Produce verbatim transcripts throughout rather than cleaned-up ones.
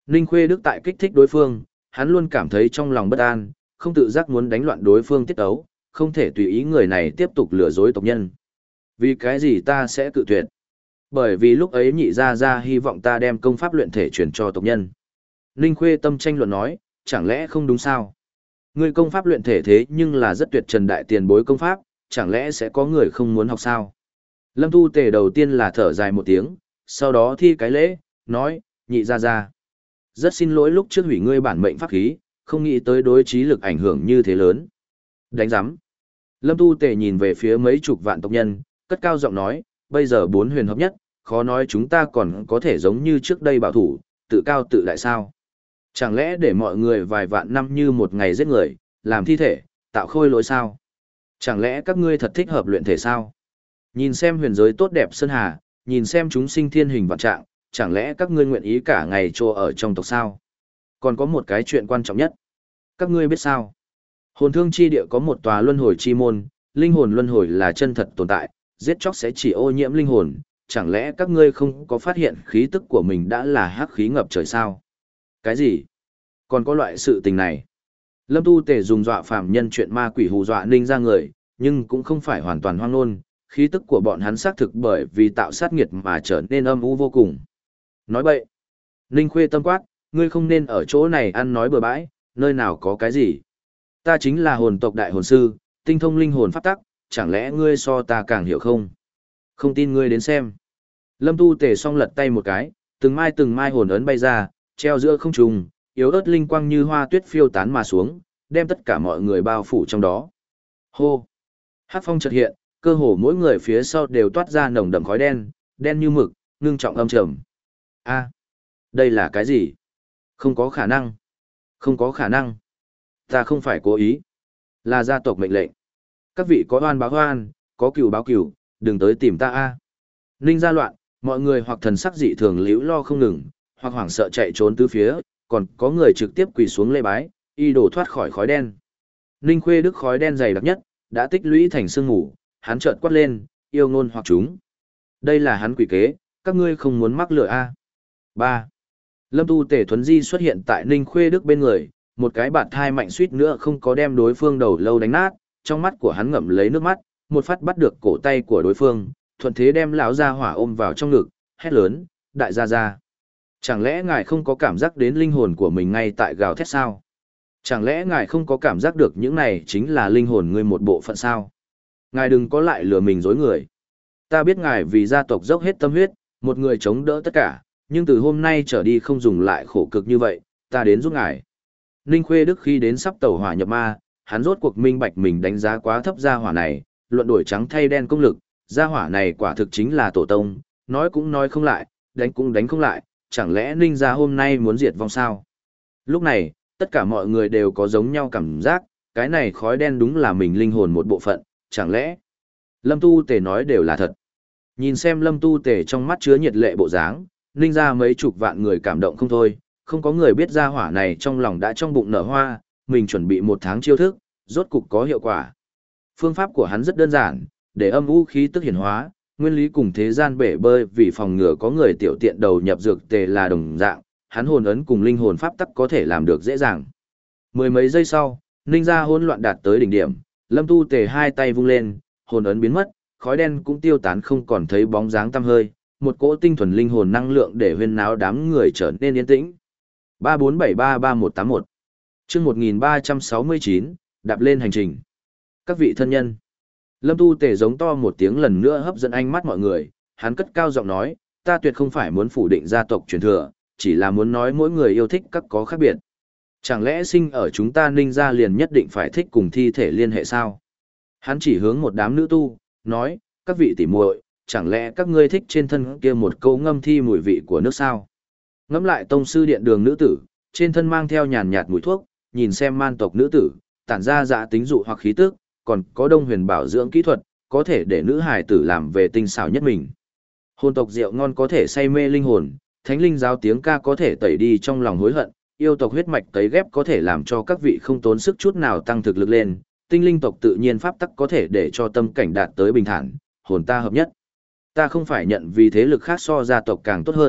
Ninh Khuê Đức tại kích thích đối phương, hắn luôn cảm thấy trong lòng bất an, không tự giác muốn đánh loạn đối phương tiết ấu, không thể tùy ý người này tiếp tục lừa dối tộc nhân. Vì cái gì ta sẽ cự tuyệt? Bởi vì lúc ấy nhị gia gia hy vọng ta đem công pháp luyện thể truyền cho tộc nhân. Ninh Khuê Tâm tranh luận nói, chẳng lẽ không đúng sao? Người công pháp luyện thể thế nhưng là rất tuyệt trần đại tiền bối công pháp, chẳng lẽ sẽ có người không muốn học sao? Lâm Tu Tề đầu tiên là thở dài một tiếng, sau đó thi cái lễ, nói, nhị gia gia. Rất xin lỗi lúc trước hủy ngươi bản mệnh pháp khí, không nghĩ tới đối trí lực ảnh hưởng như thế lớn. Đánh giám. Lâm Tu Tề nhìn về phía mấy chục vạn tộc nhân, cất cao giọng nói, bây giờ bốn huyền hợp nhất, khó nói chúng ta còn có thể giống như trước đây bảo thủ, tự cao tự đại sao. Chẳng lẽ để mọi người vài vạn năm như một ngày giết người, làm thi thể, tạo khôi lỗi sao? Chẳng lẽ các ngươi thật thích hợp luyện thể sao? Nhìn xem huyền giới tốt đẹp sơn hà, nhìn xem chúng sinh thiên hình vạn trạng, chẳng lẽ các ngươi nguyện ý cả ngày trô ở trong tộc sao? Còn có một cái chuyện quan trọng nhất. Các ngươi biết sao? Hồn thương chi địa có một tòa luân hồi chi môn, linh hồn luân hồi là chân thật tồn tại, giết chóc sẽ chỉ ô nhiễm linh hồn, chẳng lẽ các ngươi không có phát hiện khí tức của mình đã là hắc khí ngập trời sao? Cái gì? Còn có loại sự tình này? Lâm Tu Tề dùng dọa phàm nhân chuyện ma quỷ hù dọa Ninh ra người, nhưng cũng không phải hoàn toàn hoang nôn, khí tức của bọn hắn xác thực bởi vì tạo sát nghiệt mà trở nên âm u vô cùng. Nói bậy. Ninh Khuê tâm quát, ngươi không nên ở chỗ này ăn nói bừa bãi, nơi nào có cái gì. Ta chính là hồn tộc đại hồn sư, tinh thông linh hồn pháp tắc, chẳng lẽ ngươi so ta càng hiểu không? Không tin ngươi đến xem. Lâm Tu Tề song lật tay một cái, từng mai từng mai hồn ấn bay ra, treo giữa không trung, yếu ớt linh quang như hoa tuyết phiêu tán mà xuống, đem tất cả mọi người bao phủ trong đó. Hô! Hắc phong chợt hiện, cơ hồ mỗi người phía sau đều toát ra nồng đậm khói đen, đen như mực, ngưng trọng âm trầm. A, đây là cái gì? Không có khả năng. Không có khả năng. Ta không phải cố ý. Là gia tộc mệnh lệnh. Các vị có oan báo oan, có cừu báo cừu, đừng tới tìm ta a. Ninh gia loạn, mọi người hoặc thần sắc dị thường liễu lo không ngừng, hoặc hoảng sợ chạy trốn tứ phía, còn có người trực tiếp quỳ xuống lê bái, y đổ thoát khỏi khói đen. Ninh Khuê Đức khói đen dày đặc nhất, đã tích lũy thành sương ngủ, hắn chợt quát lên, yêu ngôn hoặc chúng. Đây là hắn quỷ kế, các ngươi không muốn mắc lửa a. ba. Lâm Tu Tề Thuấn Di xuất hiện tại Ninh Khuê Đức bên người, một cái bạt thai mạnh suýt nữa không có đem đối phương đầu lâu đánh nát, trong mắt của hắn ngậm lấy nước mắt, một phát bắt được cổ tay của đối phương, thuận thế đem lão gia hỏa ôm vào trong ngực, hét lớn, đại gia gia. Chẳng lẽ ngài không có cảm giác đến linh hồn của mình ngay tại gào thét sao? Chẳng lẽ ngài không có cảm giác được những này chính là linh hồn ngươi một bộ phận sao? Ngài đừng có lại lừa mình dối người. Ta biết ngài vì gia tộc dốc hết tâm huyết, một người chống đỡ tất cả, nhưng từ hôm nay trở đi không dùng lại khổ cực như vậy, ta đến giúp ngài. Ninh Khuê Đức khi đến sắp tẩu hỏa nhập ma, hắn rốt cuộc minh bạch mình đánh giá quá thấp gia hỏa này, luận đổi trắng thay đen công lực, gia hỏa này quả thực chính là tổ tông, nói cũng nói không lại, đánh cũng đánh không lại, chẳng lẽ Ninh gia hôm nay muốn diệt vong sao? Lúc này, tất cả mọi người đều có giống nhau cảm giác, cái này khói đen đúng là mình linh hồn một bộ phận, chẳng lẽ Lâm Tu Tề nói đều là thật. Nhìn xem Lâm Tu Tề trong mắt chứa nhiệt lệ bộ dáng, Ninh gia mấy chục vạn người cảm động không thôi, không có người biết gia hỏa này trong lòng đã trong bụng nở hoa, mình chuẩn bị một tháng chiêu thức, rốt cục có hiệu quả. Phương pháp của hắn rất đơn giản, để âm u khí tức hiển hóa, nguyên lý cùng thế gian bể bơi vì phòng ngừa có người tiểu tiện đầu nhập dược tề là đồng dạng, hắn hồn ấn cùng linh hồn pháp tắc có thể làm được dễ dàng. Mười mấy giây sau, Ninh gia hỗn loạn đạt tới đỉnh điểm, Lâm Tu Tề hai tay vung lên, hồn ấn biến mất, khói đen cũng tiêu tán không còn thấy bóng dáng tăm hơi, một cỗ tinh thuần linh hồn năng lượng để huyên náo đám người trở nên yên tĩnh. ba bốn bảy ba ba một tám một Chương một nghìn ba trăm sáu mươi chín, đạp lên hành trình. Các vị thân nhân. Lâm Tu Tề giống to một tiếng lần nữa hấp dẫn ánh mắt mọi người, hắn cất cao giọng nói, ta tuyệt không phải muốn phủ định gia tộc truyền thừa, chỉ là muốn nói mỗi người yêu thích các có khác biệt. Chẳng lẽ sinh ở chúng ta Ninh gia liền nhất định phải thích cùng thi thể liên hệ sao? Hắn chỉ hướng một đám nữ tu, nói, các vị tỉ muội, chẳng lẽ các ngươi thích trên thân kia một câu ngâm thi mùi vị của nước sao? Ngẫm lại tông sư điện đường nữ tử, trên thân mang theo nhàn nhạt mùi thuốc, nhìn xem man tộc nữ tử, tản ra dạ tính dụ hoặc khí tức, còn có đông huyền bảo dưỡng kỹ thuật, có thể để nữ hài tử làm về tinh xảo nhất mình. Hồn tộc rượu ngon có thể say mê linh hồn, thánh linh giáo tiếng ca có thể tẩy đi trong lòng hối hận, yêu tộc huyết mạch tấy ghép có thể làm cho các vị không tốn sức chút nào tăng thực lực lên, tinh linh tộc tự nhiên pháp tắc có thể để cho tâm cảnh đạt tới bình thản, hồn ta hợp nhất. Ta không phải nhận vì thế lực khác so gia tộc càng tốt hơn,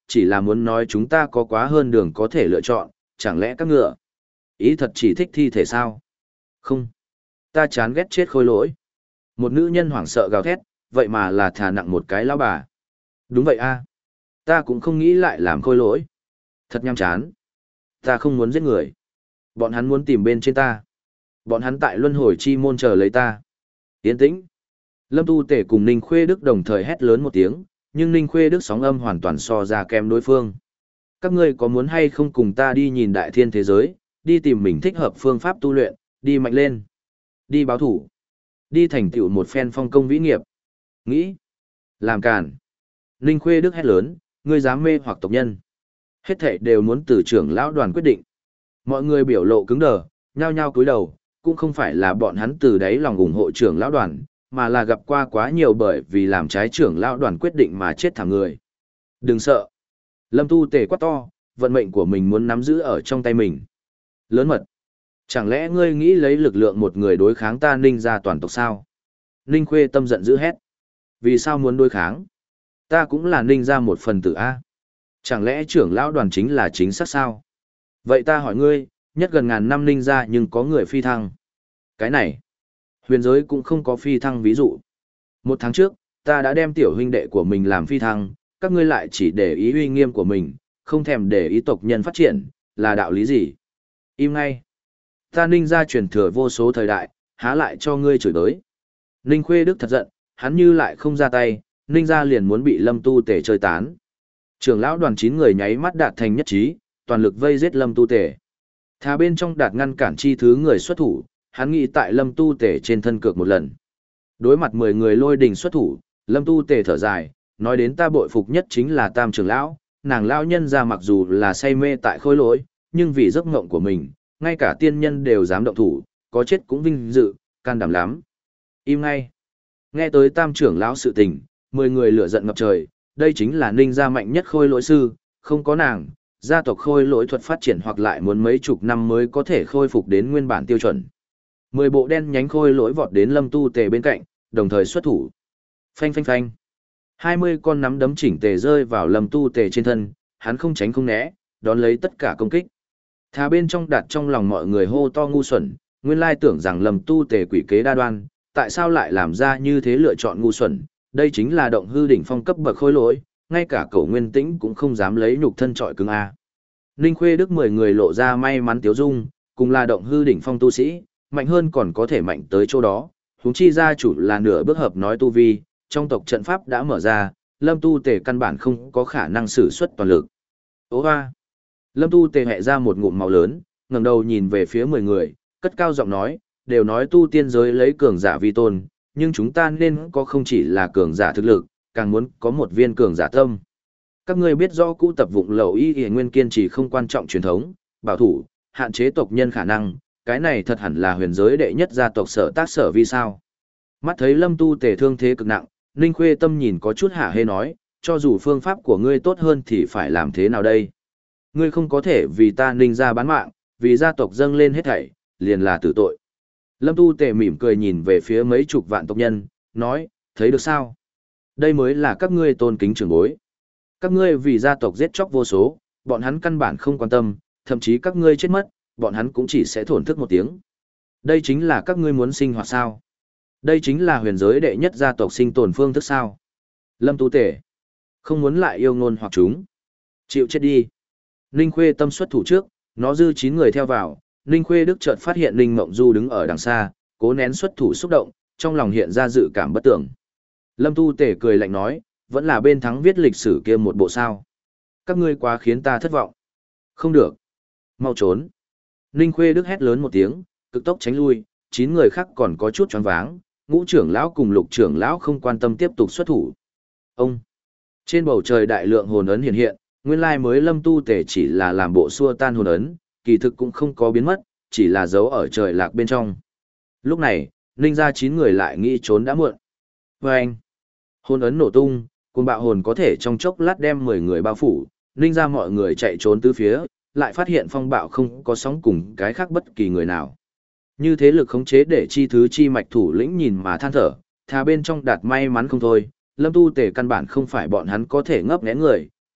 chỉ là muốn nói chúng ta có quá hơn đường có thể lựa chọn, chẳng lẽ các ngựa ý thật chỉ thích thi thể sao? Không, ta chán ghét chết khôi lỗi. Một nữ nhân hoảng sợ gào thét, vậy mà là thà nặng một cái lão bà. Đúng vậy a, ta cũng không nghĩ lại làm khôi lỗi. Thật nhăm chán. Ta không muốn giết người. Bọn hắn muốn tìm bên trên ta. Bọn hắn tại luân hồi chi môn chờ lấy ta. Yên tĩnh. Lâm Tu Tể cùng Ninh Khuê Đức đồng thời hét lớn một tiếng, nhưng Ninh Khuê Đức sóng âm hoàn toàn so ra kém đối phương. Các ngươi có muốn hay không cùng ta đi nhìn đại thiên thế giới, đi tìm mình thích hợp phương pháp tu luyện, đi mạnh lên, đi báo thủ, đi thành tựu một phen phong công vĩ nghiệp. Nghĩ, làm càn. Ninh Khuê Đức hét lớn, ngươi dám mê hoặc tộc nhân. Hết thảy đều muốn từ trưởng lão đoàn quyết định. Mọi người biểu lộ cứng đờ, nhao nhao cúi đầu, cũng không phải là bọn hắn từ đáy lòng ủng hộ trưởng lão đoàn, mà là gặp qua quá nhiều bởi vì làm trái trưởng lão đoàn quyết định mà chết thảm người. Đừng sợ. Lâm Tu Tề quát to, vận mệnh của mình muốn nắm giữ ở trong tay mình. Lớn mật. Chẳng lẽ ngươi nghĩ lấy lực lượng một người đối kháng ta Ninh gia toàn tộc sao? Ninh Khuê Tâm giận dữ hét. Vì sao muốn đối kháng? Ta cũng là Ninh gia một phần tử A. Chẳng lẽ trưởng lão đoàn chính là chính xác sao? Vậy ta hỏi ngươi, nhất gần ngàn năm Ninh gia nhưng có người phi thăng. Cái này, huyền giới cũng không có phi thăng ví dụ. Một tháng trước, ta đã đem tiểu huynh đệ của mình làm phi thăng, các ngươi lại chỉ để ý uy nghiêm của mình, không thèm để ý tộc nhân phát triển, là đạo lý gì? Im ngay. Ta Ninh gia truyền thừa vô số thời đại, há lại cho ngươi chửi tới. Ninh Khuê Đức thật giận, hắn như lại không ra tay, Ninh gia liền muốn bị Lâm Tu Tể chơi tán. Trưởng lão đoàn chín người nháy mắt đạt thành nhất trí, toàn lực vây giết Lâm Tu Tể. Thà bên trong đạt ngăn cản chi thứ người xuất thủ, hắn nghĩ tại Lâm Tu Tể trên thân cược một lần. Đối mặt mười người lôi đình xuất thủ, Lâm Tu Tể thở dài, nói đến ta bội phục nhất chính là Tam trưởng lão, nàng lão nhân ra mặc dù là say mê tại khôi lỗi, nhưng vì giấc ngộng của mình, ngay cả tiên nhân đều dám động thủ, có chết cũng vinh dự, can đảm lắm. Im ngay. Nghe tới Tam trưởng lão sự tình, mười người lửa giận ngập trời, đây chính là Ninh gia mạnh nhất khôi lỗi sư, không có nàng, gia tộc khôi lỗi thuật phát triển hoặc lại muốn mấy chục năm mới có thể khôi phục đến nguyên bản tiêu chuẩn. Mười bộ đen nhánh khôi lỗi vọt đến Lâm Tu Tề bên cạnh, đồng thời xuất thủ. Phanh phanh phanh. Hai mươi con nắm đấm chỉnh tề rơi vào Lâm Tu Tề trên thân, hắn không tránh không né, đón lấy tất cả công kích. Thà bên trong đặt trong lòng mọi người hô to ngu xuẩn, nguyên lai tưởng rằng Lâm Tu Tề quỷ kế đa đoan, tại sao lại làm ra như thế lựa chọn ngu xuẩn, đây chính là động hư đỉnh phong cấp bậc khôi lỗi, ngay cả cậu Nguyên Tĩnh cũng không dám lấy nhục thân trọi cứng a. Ninh Khuê Đức mười người lộ ra may mắn tiếu dung, cùng là động hư đỉnh phong tu sĩ, mạnh hơn còn có thể mạnh tới chỗ đó, huống chi gia chủ là nửa bước hợp nói tu vi, trong tộc trận pháp đã mở ra, Lâm Tu Tề căn bản không có khả năng sử xuất toàn lực. Ô hoa! Lâm Tu Tề hẹ ra một ngụm máu lớn, ngẩng đầu nhìn về phía mười người, cất cao giọng nói, đều nói tu tiên giới lấy cường giả vi tôn, nhưng chúng ta nên có không chỉ là cường giả thực lực, càng muốn có một viên cường giả tâm. Các ngươi biết rõ cũ tập vụng lậu y y nguyên kiên trì không quan trọng truyền thống, bảo thủ, hạn chế tộc nhân khả năng, cái này thật hẳn là huyền giới đệ nhất gia tộc sở tác sở vi sao. Mắt thấy Lâm Tu Tề thương thế cực nặng, Ninh Khuê Tâm nhìn có chút hả hê nói, cho dù phương pháp của ngươi tốt hơn thì phải làm thế nào đây? Ngươi không có thể vì ta Ninh gia bán mạng, vì gia tộc dâng lên hết thảy, liền là tử tội. Lâm Tu Tề mỉm cười nhìn về phía mấy chục vạn tộc nhân, nói, thấy được sao? Đây mới là các ngươi tôn kính trưởng bối. Các ngươi vì gia tộc giết chóc vô số, bọn hắn căn bản không quan tâm, thậm chí các ngươi chết mất, bọn hắn cũng chỉ sẽ thổn thức một tiếng. Đây chính là các ngươi muốn sinh hoạt sao? Đây chính là huyền giới đệ nhất gia tộc sinh tồn phương thức sao? Lâm Tu Tể, không muốn lại yêu ngôn hoặc chúng. Chịu chết đi. Ninh Khuê Tâm xuất thủ trước, nó dư chín người theo vào, Ninh Khuê Đức chợt phát hiện Ninh Mộng Du đứng ở đằng xa, cố nén xuất thủ xúc động, trong lòng hiện ra dự cảm bất tưởng. Lâm Tu Tể cười lạnh nói, vẫn là bên thắng viết lịch sử kia một bộ sao. Các ngươi quá khiến ta thất vọng. Không được. Mau trốn. Ninh Khuê Đức hét lớn một tiếng, cực tốc tránh lui, chín người khác còn có chút choáng váng, ngũ trưởng lão cùng lục trưởng lão không quan tâm tiếp tục xuất thủ. Ông. Trên bầu trời đại lượng hồn ấn hiện hiện, nguyên lai mới Lâm Tu Tể chỉ là làm bộ xua tan hồn ấn, kỳ thực cũng không có biến mất, chỉ là giấu ở trời lạc bên trong. Lúc này, Ninh gia chín người lại nghĩ trốn đã muộn. Và anh. Hồn ấn nổ tung, cuồng bạo hồn có thể trong chốc lát đem mười người bao phủ, Ninh gia mọi người chạy trốn tứ phía, lại phát hiện phong bạo không có sóng cùng cái khác bất kỳ người nào. Như thế lực khống chế để chi thứ chi mạch thủ lĩnh nhìn mà than thở, thà bên trong đạt may mắn không thôi, Lâm Tu Tể căn bản không phải bọn hắn có thể ngấp nghé người,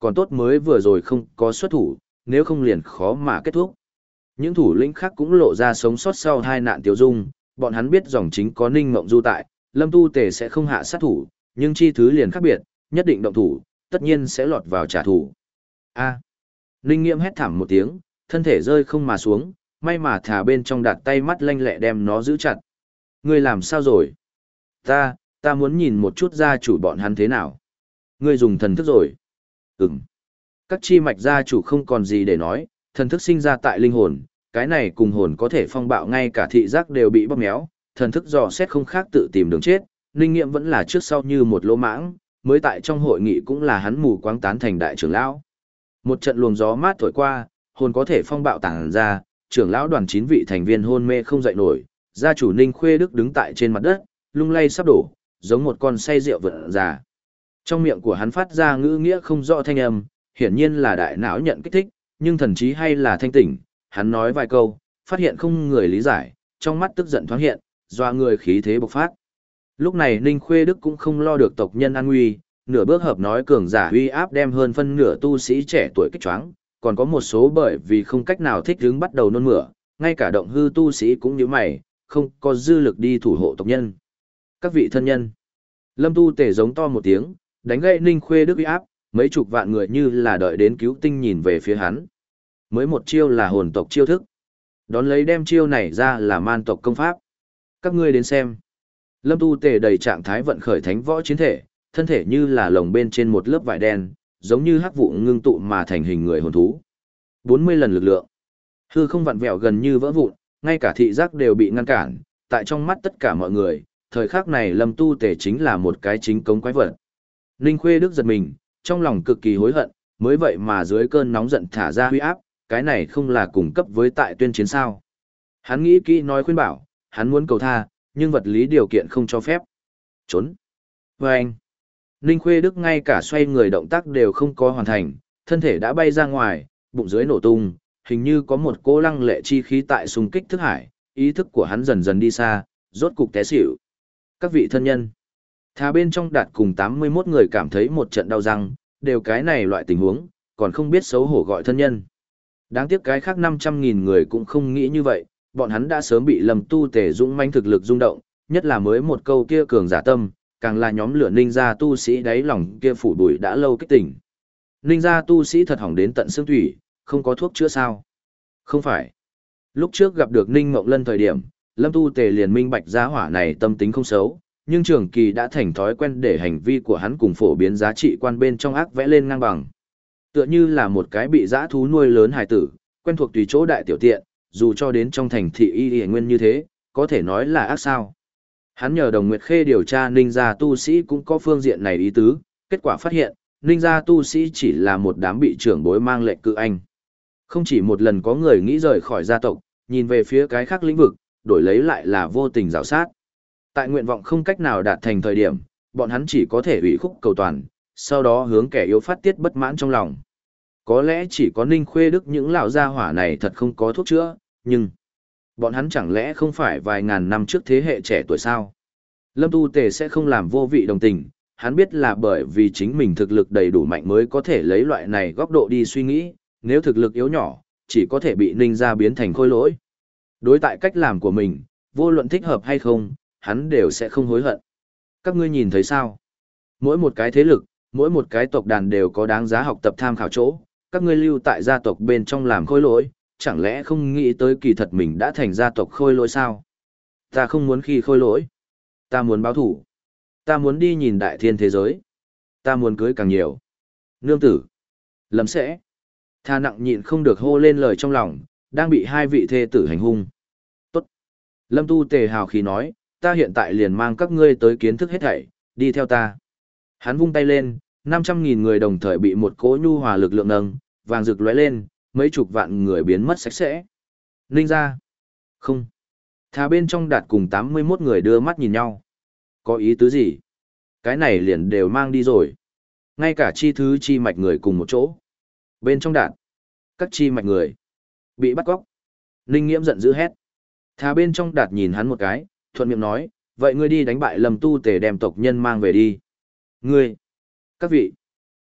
còn tốt mới vừa rồi không có xuất thủ, nếu không liền khó mà kết thúc. Những thủ lĩnh khác cũng lộ ra sống sót sau hai nạn tiêu dung, bọn hắn biết dòng chính có Ninh Mộng Du tại, Lâm Tu Tề sẽ không hạ sát thủ, nhưng chi thứ liền khác biệt, nhất định động thủ, tất nhiên sẽ lọt vào trả thù. A. Ninh Nghiễm hét thảm một tiếng, thân thể rơi không mà xuống, may mà thả bên trong đặt tay mắt lanh lẹ đem nó giữ chặt. Ngươi làm sao rồi? Ta, ta muốn nhìn một chút gia chủ bọn hắn thế nào. Ngươi dùng thần thức rồi. Ừm. Các chi mạch gia chủ không còn gì để nói, thần thức sinh ra tại linh hồn, cái này cùng hồn có thể phong bạo ngay cả thị giác đều bị bóp méo, thần thức dò xét không khác tự tìm đường chết, Ninh Nghiễm vẫn là trước sau như một lỗ mãng, mới tại trong hội nghị cũng là hắn mù quáng tán thành đại trưởng lão. Một trận luồng gió mát thổi qua, hồn có thể phong bạo tản ra, trưởng lão đoàn chín vị thành viên hôn mê không dậy nổi, gia chủ Ninh Khuê Đức đứng tại trên mặt đất, lung lay sắp đổ, giống một con say rượu vượn già. Trong miệng của hắn phát ra ngữ nghĩa không rõ thanh âm, hiển nhiên là đại não nhận kích thích, nhưng thần trí hay là thanh tỉnh, hắn nói vài câu, phát hiện không người lý giải, trong mắt tức giận thoáng hiện, doa người khí thế bộc phát. Lúc này Ninh Khuê Đức cũng không lo được tộc nhân an nguy, nửa bước hợp nói cường giả uy áp đem hơn phân nửa tu sĩ trẻ tuổi kích choáng, còn có một số bởi vì không cách nào thích ứng bắt đầu nôn mửa, ngay cả động hư tu sĩ cũng như mày, không có dư lực đi thủ hộ tộc nhân. Các vị thân nhân, Lâm Tu Tề giống to một tiếng, đánh gậy Ninh Khuê Đức uy áp, mấy chục vạn người như là đợi đến cứu tinh nhìn về phía hắn. Mới một chiêu là hồn tộc chiêu thức, đón lấy đem chiêu này ra là man tộc công pháp. Các ngươi đến xem. Lâm Tu Tề đầy trạng thái vận khởi thánh võ chiến thể, thân thể như là lồng bên trên một lớp vải đen, giống như hắc vụ ngưng tụ mà thành hình người hồn thú. bốn mươi lần lực lượng. Hư không vặn vẹo gần như vỡ vụn, ngay cả thị giác đều bị ngăn cản, tại trong mắt tất cả mọi người, thời khắc này Lâm Tu Tề chính là một cái chính cống quái vật. Ninh Khuê Đức giật mình, trong lòng cực kỳ hối hận, mới vậy mà dưới cơn nóng giận thả ra huy áp, cái này không là cùng cấp với tại tuyên chiến sao. Hắn nghĩ kỹ nói khuyên bảo, hắn muốn cầu tha, nhưng vật lý điều kiện không cho phép. Trốn. Và anh. Ninh Khuê Đức ngay cả xoay người động tác đều không có hoàn thành, thân thể đã bay ra ngoài, bụng dưới nổ tung, hình như có một cỗ lăng lệ chi khí tại xung kích thức hải, ý thức của hắn dần dần đi xa, rốt cục té xỉu. Các vị thân nhân. Thà bên trong đạt cùng tám mươi mốt người cảm thấy một trận đau răng, đều cái này loại tình huống, còn không biết xấu hổ gọi thân nhân. Đáng tiếc cái khác năm trăm nghìn người cũng không nghĩ như vậy, bọn hắn đã sớm bị Lâm Tu Tề dũng mãnh thực lực rung động, nhất là mới một câu kia cường giả tâm, càng là nhóm lửa ninh gia tu sĩ đáy lòng kia phủ bụi đã lâu kích tỉnh. Ninh gia tu sĩ thật hỏng đến tận xương thủy, không có thuốc chữa sao? Không phải. Lúc trước gặp được Ninh Mộng Lân thời điểm, Lâm Tu Tề liền minh bạch giá hỏa này tâm tính không xấu, nhưng trường kỳ đã thành thói quen để hành vi của hắn cùng phổ biến giá trị quan bên trong ác vẽ lên ngang bằng. Tựa như là một cái bị dã thú nuôi lớn hài tử, quen thuộc tùy chỗ đại tiểu tiện, dù cho đến trong thành thị y y nguyên như thế, có thể nói là ác sao. Hắn nhờ Đồng Nguyệt Khê điều tra Ninh gia tu sĩ cũng có phương diện này ý tứ, kết quả phát hiện, Ninh gia tu sĩ chỉ là một đám bị trưởng bối mang lệnh cự anh. Không chỉ một lần có người nghĩ rời khỏi gia tộc, nhìn về phía cái khác lĩnh vực, đổi lấy lại là vô tình rào sát. Tại nguyện vọng không cách nào đạt thành thời điểm, bọn hắn chỉ có thể ủy khúc cầu toàn, sau đó hướng kẻ yếu phát tiết bất mãn trong lòng. Có lẽ chỉ có Ninh Khuê Đức những lão gia hỏa này thật không có thuốc chữa, nhưng bọn hắn chẳng lẽ không phải vài ngàn năm trước thế hệ trẻ tuổi sao? Lâm Tu Tề sẽ không làm vô vị đồng tình, hắn biết là bởi vì chính mình thực lực đầy đủ mạnh mới có thể lấy loại này góc độ đi suy nghĩ, nếu thực lực yếu nhỏ, chỉ có thể bị Ninh gia biến thành khôi lỗi. Đối tại cách làm của mình, vô luận thích hợp hay không, hắn đều sẽ không hối hận. Các ngươi nhìn thấy sao? Mỗi một cái thế lực, mỗi một cái tộc đàn đều có đáng giá học tập tham khảo chỗ, các ngươi lưu tại gia tộc bên trong làm khôi lỗi, chẳng lẽ không nghĩ tới kỳ thật mình đã thành gia tộc khôi lỗi sao? Ta không muốn khi khôi lỗi. Ta muốn báo thủ. Ta muốn đi nhìn đại thiên thế giới. Ta muốn cưới càng nhiều. Nương tử. Lầm sẽ. Tha nặng nhịn không được hô lên lời trong lòng, đang bị hai vị thê tử hành hung. Tốt. Lâm Tu Tề hào khí nói, ta hiện tại liền mang các ngươi tới kiến thức hết thảy, đi theo ta. Hắn vung tay lên, năm trăm nghìn người đồng thời bị một cỗ nhu hòa lực lượng nâng, vàng rực lóe lên, mấy chục vạn người biến mất sạch sẽ. Ninh gia. Không. Thà bên trong đạt cùng tám mươi mốt người đưa mắt nhìn nhau. Có ý tứ gì? Cái này liền đều mang đi rồi. Ngay cả chi thứ chi mạch người cùng một chỗ. Bên trong đạt. Các chi mạch người. Bị bắt cóc. Ninh Nghiễm giận dữ hét. Thà bên trong đạt nhìn hắn một cái, thuận miệng nói, vậy ngươi đi đánh bại Lâm Tu Tề đem tộc nhân mang về đi. Ngươi. Các vị.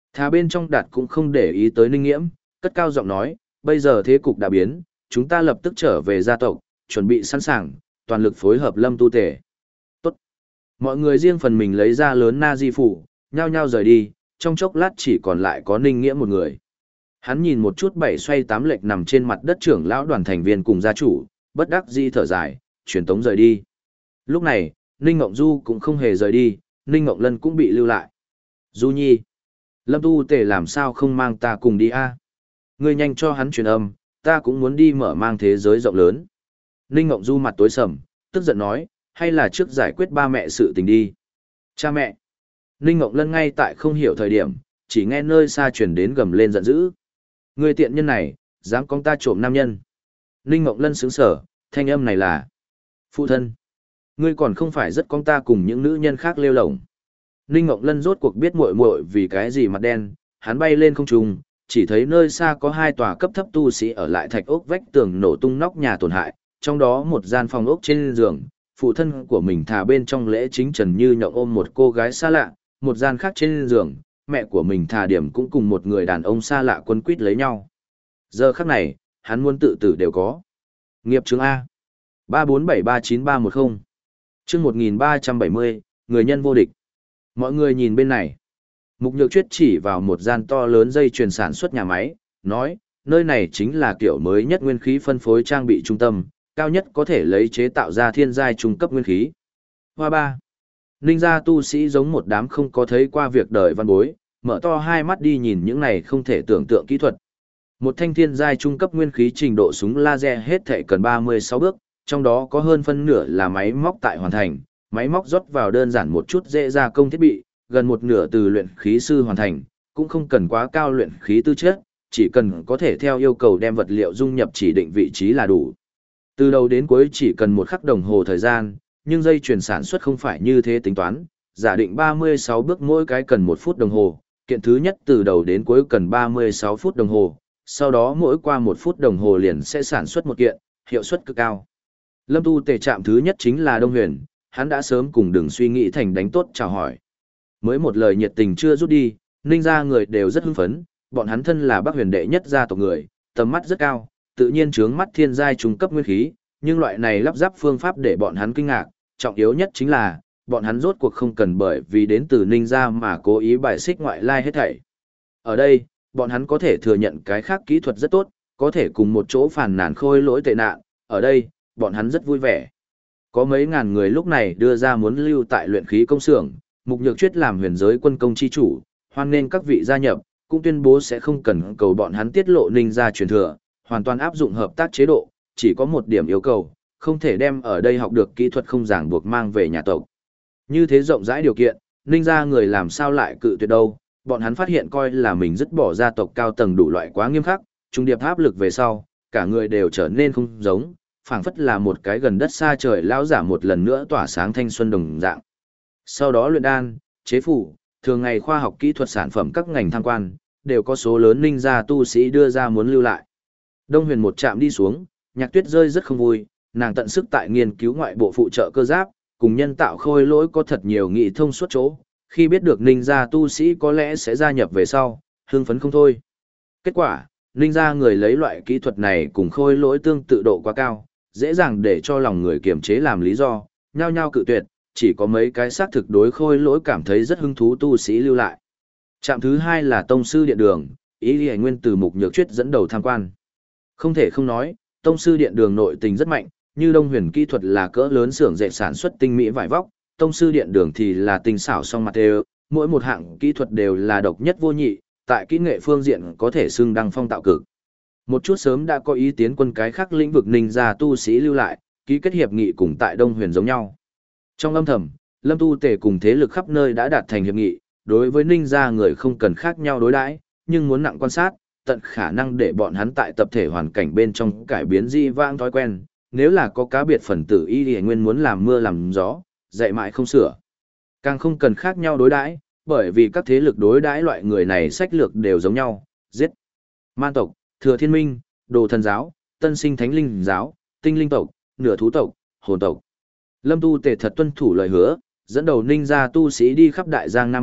Thà bên trong đạt cũng không để ý tới Ninh Nghiễm, cất cao giọng nói, bây giờ thế cục đã biến, chúng ta lập tức trở về gia tộc, chuẩn bị sẵn sàng, toàn lực phối hợp Lâm Tu Tể. Tốt. Mọi người riêng phần mình lấy ra lớn na di phủ, nhao nhao rời đi, trong chốc lát chỉ còn lại có Ninh Nghiễm một người. Hắn nhìn một chút bảy xoay tám lệch nằm trên mặt đất trưởng lão đoàn thành viên cùng gia chủ, bất đắc dĩ thở dài, truyền tống rời đi. Lúc này, Ninh Ngộng Du cũng không hề rời đi, Ninh Ngộng Lân cũng bị lưu lại. Du Nhi, Lâm Tu Tể làm sao không mang ta cùng đi a? Ngươi nhanh cho hắn truyền âm, ta cũng muốn đi mở mang thế giới rộng lớn. Ninh Ngộng Du mặt tối sầm, tức giận nói, hay là trước giải quyết ba mẹ sự tình đi. Cha mẹ. Ninh Ngộng Lân ngay tại không hiểu thời điểm, chỉ nghe nơi xa truyền đến gầm lên giận dữ. Người tiện nhân này, dám con ta trộm nam nhân. Ninh Ngộng Lân sững sở, thanh âm này là phụ thân. Ngươi còn không phải rất con ta cùng những nữ nhân khác lêu lổng. Ninh Ngộng Lân rốt cuộc biết muội muội vì cái gì mặt đen, hắn bay lên không trung, chỉ thấy nơi xa có hai tòa cấp thấp tu sĩ ở lại thạch ốc vách tường nổ tung nóc nhà tổn hại, trong đó một gian phòng ốc trên giường, phụ thân của mình thả bên trong lễ chính trần như nhộng ôm một cô gái xa lạ, một gian khác trên giường, mẹ của mình thả điểm cũng cùng một người đàn ông xa lạ quấn quýt lấy nhau. Giờ khắc này, hắn muốn tự tử đều có. Nghiệp chứng A. ba bốn bảy ba chín ba một không. Chương một nghìn ba trăm bảy mươi, người nhân vô địch. Mọi người nhìn bên này. Mục Nhược Chuyết chỉ vào một gian to lớn dây chuyền sản xuất nhà máy, nói, nơi này chính là kiểu mới nhất nguyên khí phân phối trang bị trung tâm, cao nhất có thể lấy chế tạo ra thiên giai trung cấp nguyên khí. Hoa ba. Ninh gia tu sĩ giống một đám không có thấy qua việc đời văn bối, mở to hai mắt đi nhìn những này không thể tưởng tượng kỹ thuật. Một thanh thiên giai trung cấp nguyên khí trình độ súng laser hết thể cần ba mươi sáu bước, trong đó có hơn phân nửa là máy móc tại hoàn thành, máy móc rót vào đơn giản một chút dễ gia công thiết bị, gần một nửa từ luyện khí sư hoàn thành, cũng không cần quá cao luyện khí tư chất, chỉ cần có thể theo yêu cầu đem vật liệu dung nhập chỉ định vị trí là đủ. Từ đầu đến cuối chỉ cần một khắc đồng hồ thời gian, nhưng dây chuyển sản xuất không phải như thế tính toán, giả định ba mươi sáu bước mỗi cái cần một phút đồng hồ, kiện thứ nhất từ đầu đến cuối cần ba mươi sáu phút đồng hồ, sau đó mỗi qua một phút đồng hồ liền sẽ sản xuất một kiện, hiệu suất cực cao. Lâm Tu Tể chạm thứ nhất chính là Đông Huyền, hắn đã sớm cùng đừng suy nghĩ thành đánh tốt chào hỏi. Mới một lời nhiệt tình chưa rút đi, Ninh gia người đều rất hưng phấn, bọn hắn thân là Bắc Huyền đệ nhất gia tộc người, tầm mắt rất cao, tự nhiên trướng mắt thiên giai trung cấp nguyên khí, nhưng loại này lắp ráp phương pháp để bọn hắn kinh ngạc, trọng yếu nhất chính là, bọn hắn rốt cuộc không cần bởi vì đến từ Ninh gia mà cố ý bài xích ngoại lai hết thảy. Ở đây, bọn hắn có thể thừa nhận cái khác kỹ thuật rất tốt, có thể cùng một chỗ phản nàn khôi lỗi tệ nạn, ở đây, bọn hắn rất vui vẻ. Có mấy ngàn người lúc này đưa ra muốn lưu tại luyện khí công xưởng, Mục Nhược Chuyết làm huyền giới quân công chi chủ, hoan nên các vị gia nhập, cũng tuyên bố sẽ không cần cầu bọn hắn tiết lộ Ninh gia truyền thừa, hoàn toàn áp dụng hợp tác chế độ, chỉ có một điểm yêu cầu, không thể đem ở đây học được kỹ thuật không ràng buộc mang về nhà tộc. Như thế rộng rãi điều kiện, Ninh gia người làm sao lại cự tuyệt đâu, bọn hắn phát hiện coi là mình dứt bỏ gia tộc cao tầng đủ loại quá nghiêm khắc, trung điệp áp lực về sau, cả người đều trở nên không giống, phảng phất là một cái gần đất xa trời lão giả một lần nữa tỏa sáng thanh xuân đồng dạng. Sau đó luyện đan, chế phủ, thường ngày khoa học kỹ thuật sản phẩm các ngành tham quan, đều có số lớn Ninh gia tu sĩ đưa ra muốn lưu lại. Đông Huyền một chạm đi xuống, Nhạc Tuyết rơi rất không vui, nàng tận sức tại nghiên cứu ngoại bộ phụ trợ cơ giáp, cùng nhân tạo khôi lỗi có thật nhiều nghị thông suốt chỗ, khi biết được Ninh gia tu sĩ có lẽ sẽ gia nhập về sau, hưng phấn không thôi. Kết quả, Ninh gia người lấy loại kỹ thuật này cùng khôi lỗi tương tự độ quá cao, dễ dàng để cho lòng người kiềm chế làm lý do, nhao nhao cự tuyệt, chỉ có mấy cái xác thực đối khôi lỗi cảm thấy rất hứng thú tu sĩ lưu lại. Trạm thứ hai là Tông sư Điện Đường, ý Lý Nguyên từ Mục Nhược Chuyết dẫn đầu tham quan. Không thể không nói, Tông sư Điện Đường nội tình rất mạnh, như Đông Huyền kỹ thuật là cỡ lớn xưởng dệt sản xuất tinh mỹ vải vóc, Tông sư Điện Đường thì là tinh xảo song mặt đều, mỗi một hạng kỹ thuật đều là độc nhất vô nhị, tại kỹ nghệ phương diện có thể xưng đăng phong tạo cực. Một chút sớm đã có ý tiến quân cái khác lĩnh vực Ninh gia tu sĩ lưu lại, ký kết hiệp nghị cùng tại Đông Huyền giống nhau. Trong âm thầm, Lâm Tu Tể cùng thế lực khắp nơi đã đạt thành hiệp nghị, đối với Ninh gia người không cần khác nhau đối đãi, nhưng muốn nặng quan sát, tận khả năng để bọn hắn tại tập thể hoàn cảnh bên trong cải biến di vãng thói quen, nếu là có cá biệt phần tử y y nguyên muốn làm mưa làm gió, dạy mãi không sửa. Càng không cần khác nhau đối đãi, bởi vì các thế lực đối đãi loại người này sách lược đều giống nhau, giết man tộc, thừa thiên minh, đồ thần giáo, tân sinh thánh linh giáo, tinh linh tộc, nửa thú tộc, hồn tộc. Lâm Tu Tể thật tuân thủ lời hứa, dẫn đầu Ninh gia tu sĩ đi khắp đại giang Nam Bắc,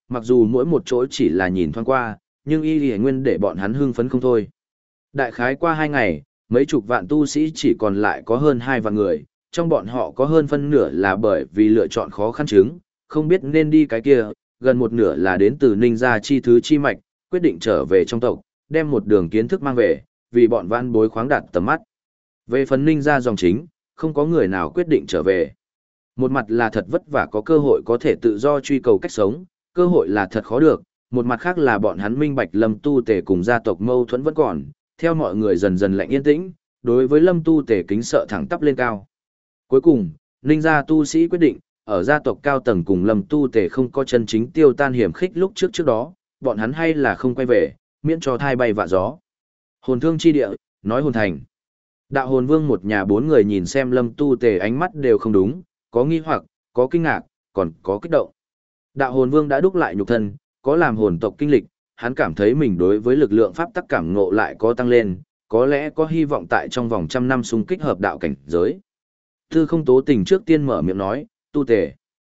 mặc dù mỗi một chỗ chỉ là nhìn thoáng qua, nhưng y lì nguyên để bọn hắn hưng phấn không thôi. Đại khái qua hai ngày, mấy chục vạn tu sĩ chỉ còn lại có hơn hai vạn người, trong bọn họ có hơn phân nửa là bởi vì lựa chọn khó khăn chứng, không biết nên đi cái kia, gần một nửa là đến từ ninh gia chi thứ chi mạch, quyết định trở về trong tộc, đem một đường kiến thức mang về, vì bọn văn bối khoáng đạt tầm mắt. Về phần ninh gia dòng chính, không có người nào quyết định trở về. Một mặt là thật vất vả có cơ hội có thể tự do truy cầu cách sống, cơ hội là thật khó được, một mặt khác là bọn hắn minh bạch Lâm Tu Tề cùng gia tộc mâu thuẫn vẫn còn, theo mọi người dần dần lạnh yên tĩnh, đối với Lâm Tu Tề kính sợ thẳng tắp lên cao. Cuối cùng, ninh gia tu sĩ quyết định, ở gia tộc cao tầng cùng Lâm Tu Tề không có chân chính tiêu tan hiểm khích lúc trước trước đó, bọn hắn hay là không quay về, miễn cho thai bay vạ gió. Hồn thương chi địa, nói hồn thành. Đạo hồn vương một nhà bốn người nhìn xem Lâm Tu Tề ánh mắt đều không đúng, có nghi hoặc, có kinh ngạc, còn có kích động. Đạo hồn vương đã đúc lại nhục thân, có làm hồn tộc kinh lịch, hắn cảm thấy mình đối với lực lượng pháp tắc cảm ngộ lại có tăng lên, có lẽ có hy vọng tại trong vòng trăm năm xung kích hợp đạo cảnh giới. Tư không tố tình trước tiên mở miệng nói, Tu Tề.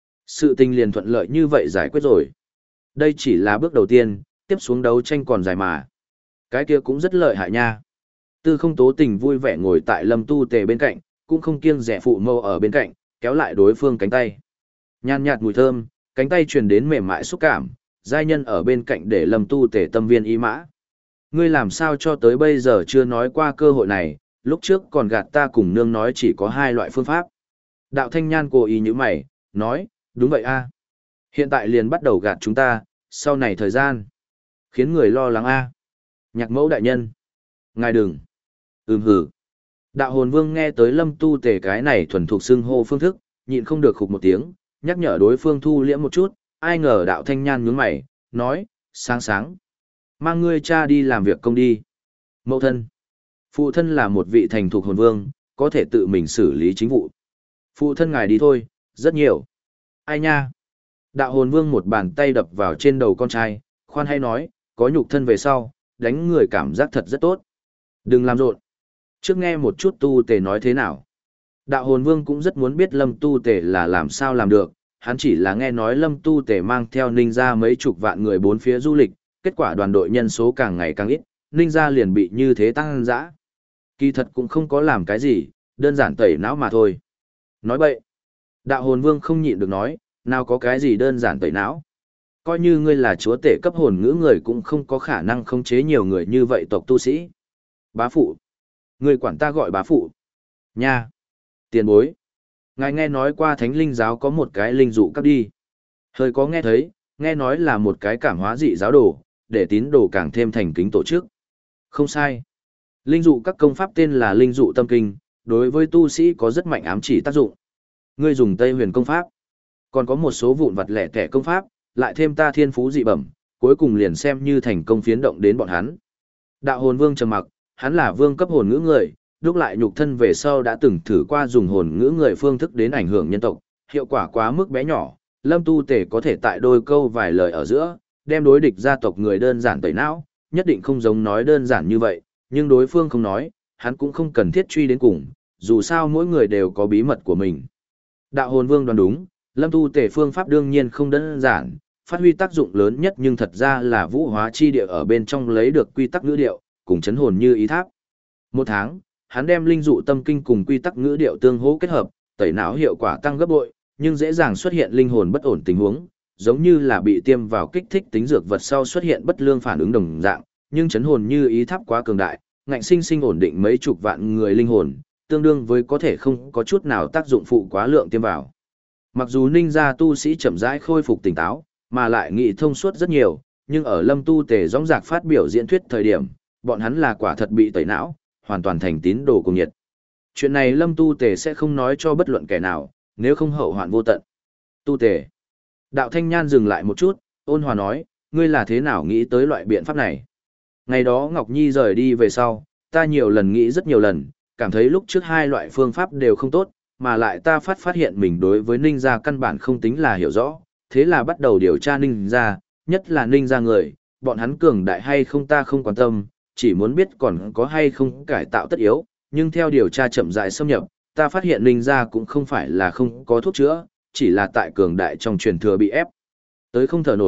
Sự tình liền thuận lợi như vậy giải quyết rồi. Đây chỉ là bước đầu tiên, tiếp xuống đấu tranh còn dài mà. Cái kia cũng rất lợi hại nha. Tư không tố tình vui vẻ ngồi tại Lâm Tu Tề bên cạnh, cũng không kiêng rẻ phụ mâu ở bên cạnh, kéo lại đối phương cánh tay. Nhàn nhạt mùi thơm, cánh tay truyền đến mềm mại xúc cảm, giai nhân ở bên cạnh để Lâm Tu Tề tâm viên ý mã. Ngươi làm sao cho tới bây giờ chưa nói qua cơ hội này, lúc trước còn gạt ta cùng nương nói chỉ có hai loại phương pháp. Đạo Thanh Nhan cố ý như mày, nói, đúng vậy a. Hiện tại liền bắt đầu gạt chúng ta, sau này thời gian. Khiến người lo lắng a. Nhạc mẫu đại nhân. Ngài đừng. Ừm hử. Đạo hồn vương nghe tới Lâm Tu Tề cái này thuần thục xưng hô phương thức, nhịn không được khục một tiếng, nhắc nhở đối phương thu liễm một chút, ai ngờ đạo Thanh Nhan nhướng mày, nói, sáng sáng. Mang ngươi cha đi làm việc công đi. Mẫu thân. Phụ thân là một vị thành thục hồn vương, có thể tự mình xử lý chính vụ. Phụ thân ngài đi thôi, rất nhiều. Ai nha? Đạo hồn vương một bàn tay đập vào trên đầu con trai, khoan hay nói, có nhục thân về sau, đánh người cảm giác thật rất tốt. Đừng làm rộn. Trước nghe một chút Tu Tề nói thế nào. Đạo hồn vương cũng rất muốn biết Lâm Tu Tề là làm sao làm được, hắn chỉ là nghe nói Lâm Tu Tề mang theo ninh gia mấy chục vạn người bốn phía du lịch, kết quả đoàn đội nhân số càng ngày càng ít, ninh gia liền bị như thế tăng dã. Kỳ thật cũng không có làm cái gì, đơn giản tẩy não mà thôi. Nói bậy. Đạo hồn vương không nhịn được nói, nào có cái gì đơn giản tẩy não. Coi như ngươi là chúa tể cấp hồn ngữ người cũng không có khả năng khống chế nhiều người như vậy tộc tu sĩ. Bá phụ. Ngươi quản ta gọi bá phụ. Nha. Tiền bối. Ngài nghe nói qua thánh linh giáo có một cái linh dụ các đi. Hơi có nghe thấy, nghe nói là một cái cảm hóa dị giáo đồ, để tín đồ càng thêm thành kính tổ chức. Không sai. Linh dụ các công pháp tên là linh dụ tâm kinh, đối với tu sĩ có rất mạnh ám chỉ tác dụng. Ngươi dùng Tây Huyền công pháp, còn có một số vụn vặt lẻ tẻ công pháp, lại thêm ta thiên phú dị bẩm, cuối cùng liền xem như thành công phiến động đến bọn hắn. Đạo hồn vương trầm mặc, hắn là vương cấp hồn ngữ người, lúc lại nhục thân về sau đã từng thử qua dùng hồn ngữ người phương thức đến ảnh hưởng nhân tộc, hiệu quả quá mức bé nhỏ, Lâm Tu Tề có thể tại đôi câu vài lời ở giữa, đem đối địch gia tộc người đơn giản tẩy não, nhất định không giống nói đơn giản như vậy, nhưng đối phương không nói, hắn cũng không cần thiết truy đến cùng, dù sao mỗi người đều có bí mật của mình. Đạo hồn vương đoán đúng, Lâm Tu Tề phương pháp đương nhiên không đơn giản, phát huy tác dụng lớn nhất nhưng thật ra là vũ hóa chi địa ở bên trong lấy được quy tắc ngữ điệu, cùng chấn hồn như ý tháp. Một tháng, hắn đem linh dụ tâm kinh cùng quy tắc ngữ điệu tương hỗ kết hợp, tẩy não hiệu quả tăng gấp bội, nhưng dễ dàng xuất hiện linh hồn bất ổn tình huống, giống như là bị tiêm vào kích thích tính dược vật sau xuất hiện bất lương phản ứng đồng dạng, nhưng chấn hồn như ý tháp quá cường đại, ngạnh sinh sinh ổn định mấy chục vạn người linh hồn, tương đương với có thể không có chút nào tác dụng phụ quá lượng tiêm vào. Mặc dù ninh gia tu sĩ chậm rãi khôi phục tỉnh táo, mà lại nghị thông suốt rất nhiều, nhưng ở Lâm Tu Tề dõng dạc phát biểu diễn thuyết thời điểm, bọn hắn là quả thật bị tẩy não, hoàn toàn thành tín đồ cùng nhiệt. Chuyện này Lâm Tu Tề sẽ không nói cho bất luận kẻ nào, nếu không hậu hoạn vô tận. Tu Tề. Đạo Thanh Nhan dừng lại một chút, ôn hòa nói, ngươi là thế nào nghĩ tới loại biện pháp này? Ngày đó Ngọc Nhi rời đi về sau, ta nhiều lần nghĩ rất nhiều lần, cảm thấy lúc trước hai loại phương pháp đều không tốt, mà lại ta phát phát hiện mình đối với ninh gia căn bản không tính là hiểu rõ, thế là bắt đầu điều tra ninh gia, nhất là ninh gia người, bọn hắn cường đại hay không ta không quan tâm, chỉ muốn biết còn có hay không cải tạo tất yếu, nhưng theo điều tra chậm rãi xâm nhập, ta phát hiện ninh gia cũng không phải là không có thuốc chữa, chỉ là tại cường đại trong truyền thừa bị ép tới không thở nổi,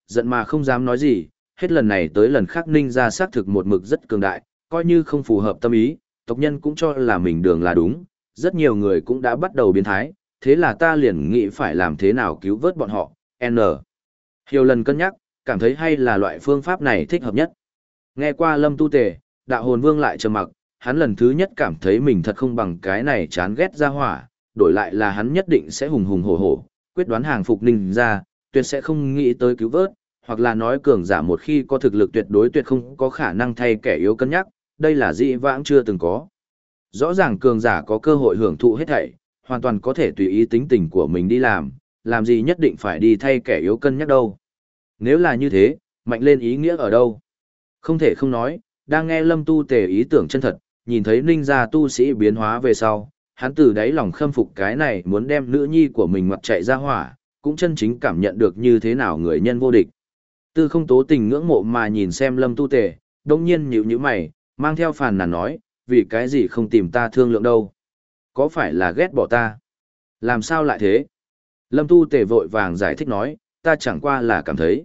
giận mà không dám nói gì, hết lần này tới lần khác ninh ra xác thực một mực rất cường đại, coi như không phù hợp tâm ý, tộc nhân cũng cho là mình đường là đúng, rất nhiều người cũng đã bắt đầu biến thái, thế là ta liền nghĩ phải làm thế nào cứu vớt bọn họ, N. Nhiều lần cân nhắc, cảm thấy hay là loại phương pháp này thích hợp nhất. Nghe qua Lâm Tu Tề, đạo hồn vương lại trầm mặc, hắn lần thứ nhất cảm thấy mình thật không bằng cái này chán ghét ra hỏa, đổi lại là hắn nhất định sẽ hùng hùng hổ hổ, quyết đoán hàng phục ninh ra, tuyệt sẽ không nghĩ tới cứu vớt, hoặc là nói cường giả một khi có thực lực tuyệt đối tuyệt không có khả năng thay kẻ yếu cân nhắc, đây là dị vãng chưa từng có. Rõ ràng cường giả có cơ hội hưởng thụ hết thảy, hoàn toàn có thể tùy ý tính tình của mình đi làm, làm gì nhất định phải đi thay kẻ yếu cân nhắc đâu. Nếu là như thế, mạnh lên ý nghĩa ở đâu? Không thể không nói, đang nghe Lâm Tu Tề ý tưởng chân thật, nhìn thấy ninh gia tu sĩ biến hóa về sau, hắn từ đáy lòng khâm phục cái này muốn đem nữ nhi của mình ngoặt chạy ra hỏa, cũng chân chính cảm nhận được như thế nào người nhân vô địch. Tư Không Tố Tình ngưỡng mộ mà nhìn xem Lâm Tu Tề, đông nhiên nhíu nhíu mày, mang theo phàn nàn nói, vì cái gì không tìm ta thương lượng đâu? Có phải là ghét bỏ ta? Làm sao lại thế? Lâm Tu Tề vội vàng giải thích nói, ta chẳng qua là cảm thấy.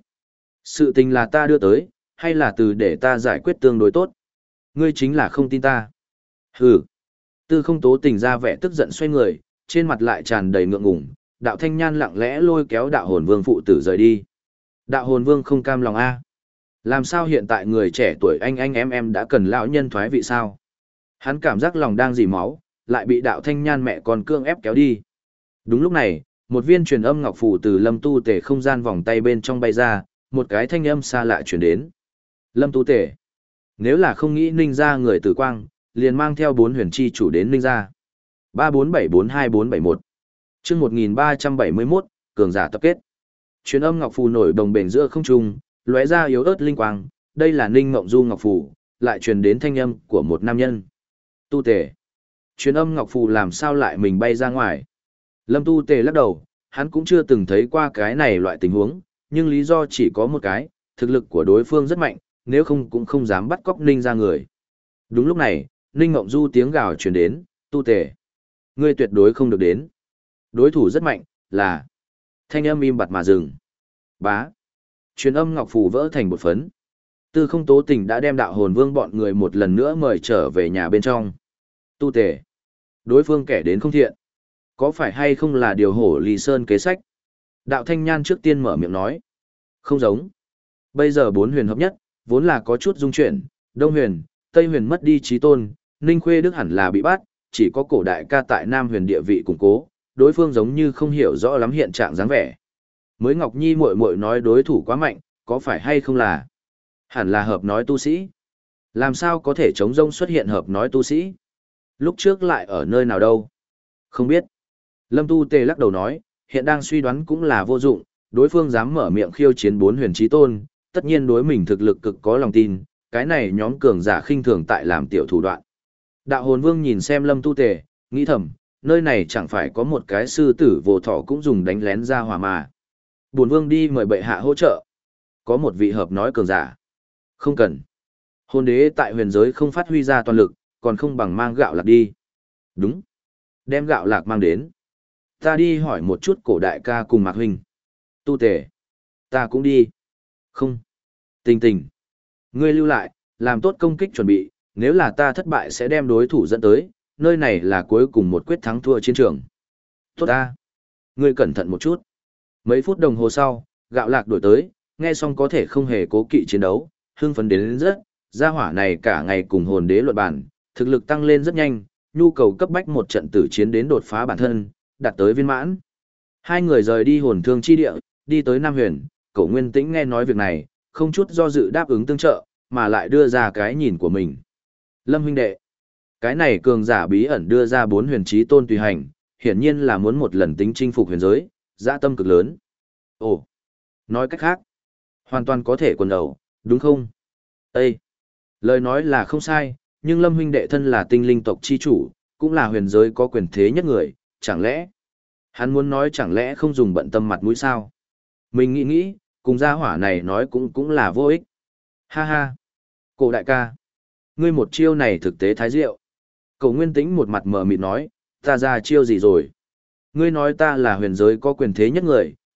Sự tình là ta đưa tới, hay là từ để ta giải quyết tương đối tốt? Ngươi chính là không tin ta. Hừ. Tư Không Tố Tình ra vẻ tức giận xoay người, trên mặt lại tràn đầy ngượng ngùng, đạo thanh nhan lặng lẽ lôi kéo đạo hồn vương phụ tử rời đi. Đạo hồn vương không cam lòng a. Làm sao hiện tại người trẻ tuổi anh anh em em đã cần lão nhân thoái vị sao? Hắn cảm giác lòng đang dì máu, lại bị đạo thanh nhan mẹ con cương ép kéo đi. Đúng lúc này, một viên truyền âm ngọc phù từ Lâm Tu Tề không gian vòng tay bên trong bay ra, một cái thanh âm xa lạ truyền đến. Lâm Tu Tề, nếu là không nghĩ ninh ra người tử quang, liền mang theo bốn huyền chi chủ đến ninh ra. ba bốn bảy bốn hai bốn bảy một chương một nghìn ba trăm bảy mươi mốt, cường giả tập kết. Truyền âm ngọc phù nổi đồng bền giữa không trung, lóe ra yếu ớt linh quang, đây là Ninh Ngộng Du ngọc phù, lại truyền đến thanh âm của một nam nhân. Tu Tề. Truyền âm ngọc phù làm sao lại mình bay ra ngoài? Lâm Tu Tề lắc đầu, hắn cũng chưa từng thấy qua cái này loại tình huống, nhưng lý do chỉ có một cái, thực lực của đối phương rất mạnh, nếu không cũng không dám bắt cóc Ninh ra người. Đúng lúc này, Ninh Ngộng Du tiếng gào truyền đến, Tu Tề. Ngươi tuyệt đối không được đến. Đối thủ rất mạnh, là... Thanh âm im bặt mà dừng. Bá. Truyền âm ngọc phù vỡ thành một phấn. Tư Không Tố Tình đã đem đạo hồn vương bọn người một lần nữa mời trở về nhà bên trong. Tu Tề. Đối phương kẻ đến không thiện. Có phải hay không là điều hổ Lý Sơn kế sách? Đạo Thanh Nhan trước tiên mở miệng nói. Không giống. Bây giờ bốn huyền hợp nhất, vốn là có chút dung chuyển. Đông huyền, Tây huyền mất đi trí tôn, Ninh Khuê Đức hẳn là bị bắt, chỉ có cổ đại ca tại Nam huyền địa vị củng cố. Đối phương giống như không hiểu rõ lắm hiện trạng dáng vẻ. Mới Ngọc Nhi muội muội nói đối thủ quá mạnh, có phải hay không là? Hẳn là hợp nói tu sĩ. Làm sao có thể chống rông xuất hiện hợp nói tu sĩ? Lúc trước lại ở nơi nào đâu? Không biết. Lâm Tu Tề lắc đầu nói, hiện đang suy đoán cũng là vô dụng, đối phương dám mở miệng khiêu chiến bốn huyền chí tôn, tất nhiên đối mình thực lực cực có lòng tin, cái này nhóm cường giả khinh thường tại làm tiểu thủ đoạn. Đạo hồn vương nhìn xem Lâm Tu Tề, nghĩ thầm, nơi này chẳng phải có một cái sư tử vô thọ cũng dùng đánh lén ra hỏa mà. Bổn vương đi mời bệ hạ hỗ trợ. Có một vị hợp nói cường giả. Không cần. Hồn đế tại huyền giới không phát huy ra toàn lực, còn không bằng mang gạo lạc đi. Đúng. Đem gạo lạc mang đến. Ta đi hỏi một chút cổ đại ca cùng Mạc Huynh. Tu Tề. Ta cũng đi. Không. Tình tình. Ngươi lưu lại, làm tốt công kích chuẩn bị, nếu là ta thất bại sẽ đem đối thủ dẫn tới, nơi này là cuối cùng một quyết thắng thua chiến trường. Tốt ta. Ngươi cẩn thận một chút. Mấy phút đồng hồ sau, gạo lạc đổi tới, nghe xong có thể không hề cố kỵ chiến đấu, hưng phấn đến, đến rất, gia hỏa này cả ngày cùng hồn đế luận bản, thực lực tăng lên rất nhanh, nhu cầu cấp bách một trận tử chiến đến đột phá bản thân, đạt tới viên mãn. Hai người rời đi hồn thương chi địa, đi tới Nam Huyền, Cổ Nguyên Tĩnh nghe nói việc này, không chút do dự đáp ứng tương trợ, mà lại đưa ra cái nhìn của mình. Lâm huynh đệ, cái này cường giả bí ẩn đưa ra bốn huyền chí tôn tùy hành, hiển nhiên là muốn một lần tính chinh phục huyền giới, dã tâm cực lớn. Ồ, nói cách khác, hoàn toàn có thể quần đầu, đúng không? Ê, lời nói là không sai, nhưng Lâm huynh đệ thân là tinh linh tộc chi chủ, cũng là huyền giới có quyền thế nhất người, chẳng lẽ? Hắn muốn nói chẳng lẽ không dùng bận tâm mặt mũi sao? Mình nghĩ nghĩ, cùng gia hỏa này nói cũng cũng là vô ích. Ha ha, cổ đại ca, ngươi một chiêu này thực tế thái diệu. Cổ Nguyên Tĩnh một mặt mờ mịt nói, ta ra chiêu gì rồi? Ngươi nói ta là huyền giới có quyền thế nhất người,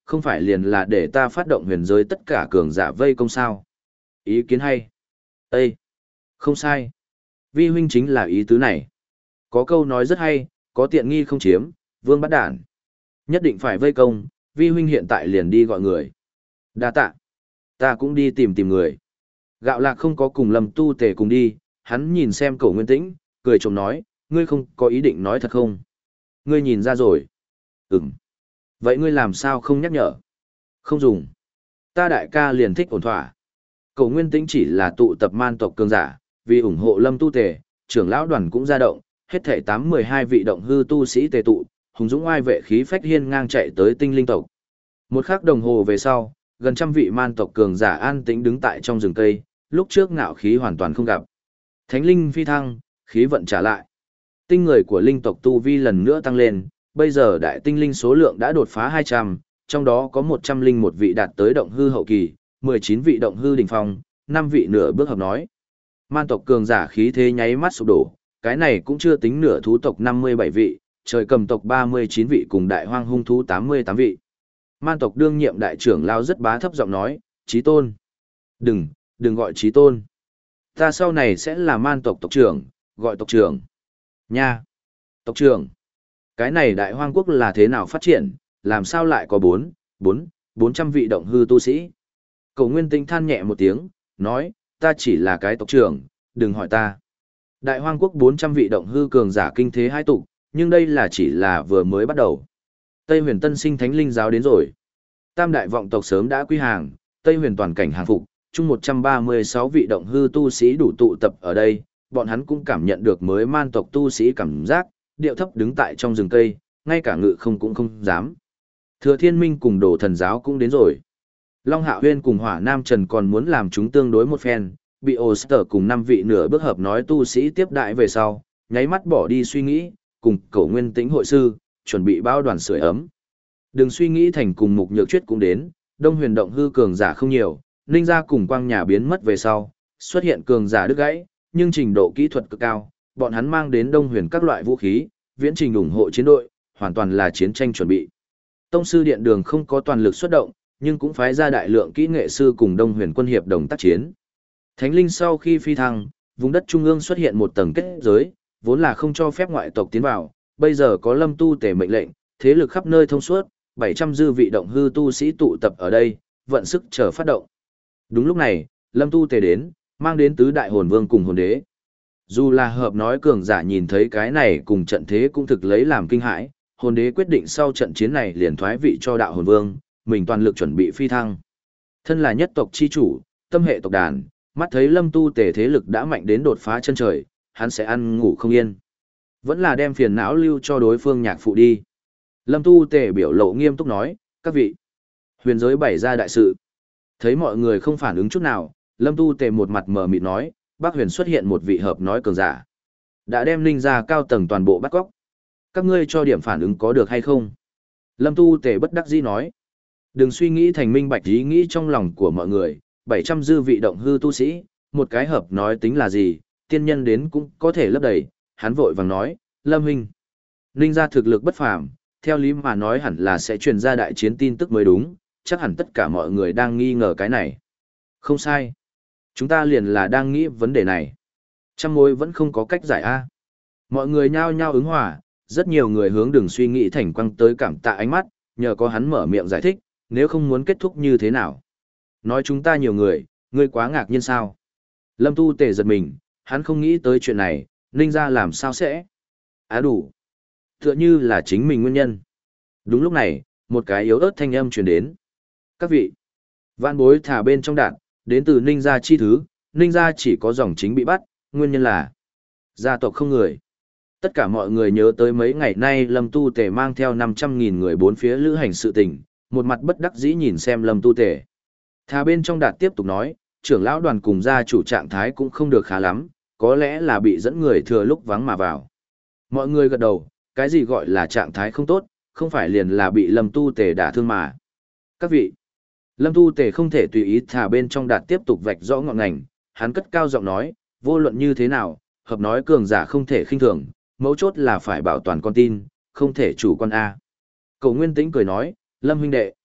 không phải liền là để ta phát động huyền giới tất cả cường giả vây công sao. Ý kiến hay. Ê! Không sai. Vi huynh chính là ý tứ này. Có câu nói rất hay, có tiện nghi không chiếm, vương bắt đản. Nhất định phải vây công, vi huynh hiện tại liền đi gọi người. Đa tạ. Ta cũng đi tìm tìm người. Gạo lạc không có cùng Lâm Tu Tề cùng đi, hắn nhìn xem Cổ Nguyên Tĩnh, cười trộm nói, ngươi không có ý định nói thật không? Ngươi nhìn ra rồi. Ừm. Vậy ngươi làm sao không nhắc nhở? Không dùng. Ta đại ca liền thích ổn thỏa. Cổ Nguyên Tĩnh chỉ là tụ tập man tộc cường giả, vì ủng hộ Lâm Tu Tề, trưởng lão đoàn cũng ra động, hết thảy tám mười hai vị động hư tu sĩ tề tụ, hùng dũng oai vệ khí phách hiên ngang chạy tới tinh linh tộc. Một khắc đồng hồ về sau, gần trăm vị man tộc cường giả an tĩnh đứng tại trong rừng cây, lúc trước ngạo khí hoàn toàn không gặp. Thánh linh phi thăng, khí vận trả lại. Tinh người của linh tộc tu vi lần nữa tăng lên, bây giờ đại tinh linh số lượng đã đột phá hai trăm, trong đó có một trăm lẻ một vị đạt tới động hư hậu kỳ, mười chín vị động hư đỉnh phong, năm vị nửa bước hợp nói. Man tộc cường giả khí thế nháy mắt sụp đổ, cái này cũng chưa tính nửa thú tộc năm mươi bảy vị, trời cầm tộc ba mươi chín vị cùng đại hoang hung thú tám mươi tám vị. Man tộc đương nhiệm đại trưởng lao rất bá thấp giọng nói, Chí Tôn. Đừng, đừng gọi Chí Tôn. Ta sau này sẽ là man tộc tộc trưởng, gọi tộc trưởng. Nha. Tộc trưởng. Cái này đại hoang quốc là thế nào phát triển, làm sao lại có bốn, bốn, bốn trăm vị động hư tu sĩ. Cổ Nguyên Tĩnh than nhẹ một tiếng, nói, ta chỉ là cái tộc trưởng, đừng hỏi ta. Đại hoang quốc bốn trăm vị động hư cường giả kinh thế hai tụ, nhưng đây là chỉ là vừa mới bắt đầu. Tây huyền tân sinh thánh linh giáo đến rồi. Tam đại vọng tộc sớm đã quy hàng, Tây huyền toàn cảnh hàng phục, chung một trăm ba mươi sáu vị động hư tu sĩ đủ tụ tập ở đây, bọn hắn cũng cảm nhận được mới man tộc tu sĩ cảm giác, điệu thấp đứng tại trong rừng cây, ngay cả ngự không cũng không dám. Thừa Thiên Minh cùng Đồ Thần giáo cũng đến rồi. Long Hạ Huyên cùng Hỏa Nam Trần còn muốn làm chúng tương đối một phen, bị Oster cùng năm vị nửa bước hợp nói tu sĩ tiếp đại về sau, nháy mắt bỏ đi suy nghĩ, cùng Cổ Nguyên Tĩnh hội sư, chuẩn bị bao đoàn sưởi ấm. Đừng suy nghĩ thành cùng Mục Nhược Chuyết cũng đến, Đông Huyền động hư cường giả không nhiều, Ninh gia cùng Quang Nhà biến mất về sau, xuất hiện cường giả đứt gãy, nhưng trình độ kỹ thuật cực cao, bọn hắn mang đến Đông Huyền các loại vũ khí, viễn trình ủng hộ chiến đội, hoàn toàn là chiến tranh chuẩn bị. Tông sư điện đường không có toàn lực xuất động, nhưng cũng phái ra đại lượng kỹ nghệ sư cùng Đông Huyền quân hiệp đồng tác chiến. Thánh linh sau khi phi thăng, vùng đất trung ương xuất hiện một tầng kết giới, vốn là không cho phép ngoại tộc tiến vào, bây giờ có Lâm Tu Tề mệnh lệnh, thế lực khắp nơi thông suốt, bảy trăm dư vị động hư tu sĩ tụ tập ở đây, vận sức chờ phát động. Đúng lúc này, Lâm Tu Tề đến, mang đến tứ đại hồn vương cùng hồn đế. Dù là hợp nói cường giả nhìn thấy cái này cùng trận thế cũng thực lấy làm kinh hãi, hồn đế quyết định sau trận chiến này liền thoái vị cho đạo hồn vương, mình toàn lực chuẩn bị phi thăng. Thân là nhất tộc chi chủ, tâm hệ tộc đàn, mắt thấy Lâm Tu Tề thế lực đã mạnh đến đột phá chân trời, hắn sẽ ăn ngủ không yên. Vẫn là đem phiền não lưu cho đối phương nhạc phụ đi. Lâm Tu Tề biểu lộ nghiêm túc nói, các vị, huyền giới bày ra đại sự. Thấy mọi người không phản ứng chút nào, Lâm Tu Tề một mặt mờ mịt nói, Bắc Huyền xuất hiện một vị hợp nói cường giả. Đã đem linh ra cao tầng toàn bộ bắt cóc. Các ngươi cho điểm phản ứng có được hay không? Lâm Tu Tề bất đắc dĩ nói. Đừng suy nghĩ thành minh bạch ý nghĩ trong lòng của mọi người, bảy trăm dư vị động hư tu sĩ, một cái hợp nói tính là gì, tiên nhân đến cũng có thể lấp đầy. Hắn vội vàng nói, Lâm huynh, linh ra thực lực bất phàm, theo lý mà nói hẳn là sẽ truyền ra đại chiến tin tức mới đúng, chắc hẳn tất cả mọi người đang nghi ngờ cái này. Không sai. Chúng ta liền là đang nghĩ vấn đề này. Trăm mối vẫn không có cách giải a. Mọi người nhao nhao ứng hòa, rất nhiều người hướng đường suy nghĩ thành quăng tới cảm tạ ánh mắt, nhờ có hắn mở miệng giải thích, nếu không muốn kết thúc như thế nào. Nói chúng ta nhiều người, ngươi quá ngạc nhiên sao. Lâm Tu Tề giật mình, hắn không nghĩ tới chuyện này, Ninh ra làm sao sẽ. Á đủ. Tựa như là chính mình nguyên nhân. Đúng lúc này, một cái yếu ớt thanh âm truyền đến. Các vị, vạn bối thả bên trong đạn, đến từ Ninh gia chi thứ, Ninh gia chỉ có dòng chính bị bắt, nguyên nhân là gia tộc không người. Tất cả mọi người nhớ tới mấy ngày nay Lâm Tu Tề mang theo năm trăm nghìn người bốn phía lữ hành sự tình, một mặt bất đắc dĩ nhìn xem Lâm Tu Tề. Thà bên trong đạt tiếp tục nói, trưởng lão đoàn cùng gia chủ trạng thái cũng không được khá lắm, có lẽ là bị dẫn người thừa lúc vắng mà vào. Mọi người gật đầu, cái gì gọi là trạng thái không tốt, không phải liền là bị Lâm Tu Tề đả thương mà. Các vị, Lâm Tu Tề không thể tùy ý thả bên trong đạt tiếp tục vạch rõ ngọn ngành, hắn cất cao giọng nói, vô luận như thế nào, hợp nói cường giả không thể khinh thường, mấu chốt là phải bảo toàn con tin, không thể chủ quan A. Cổ Nguyên Tĩnh cười nói, Lâm huynh đệ,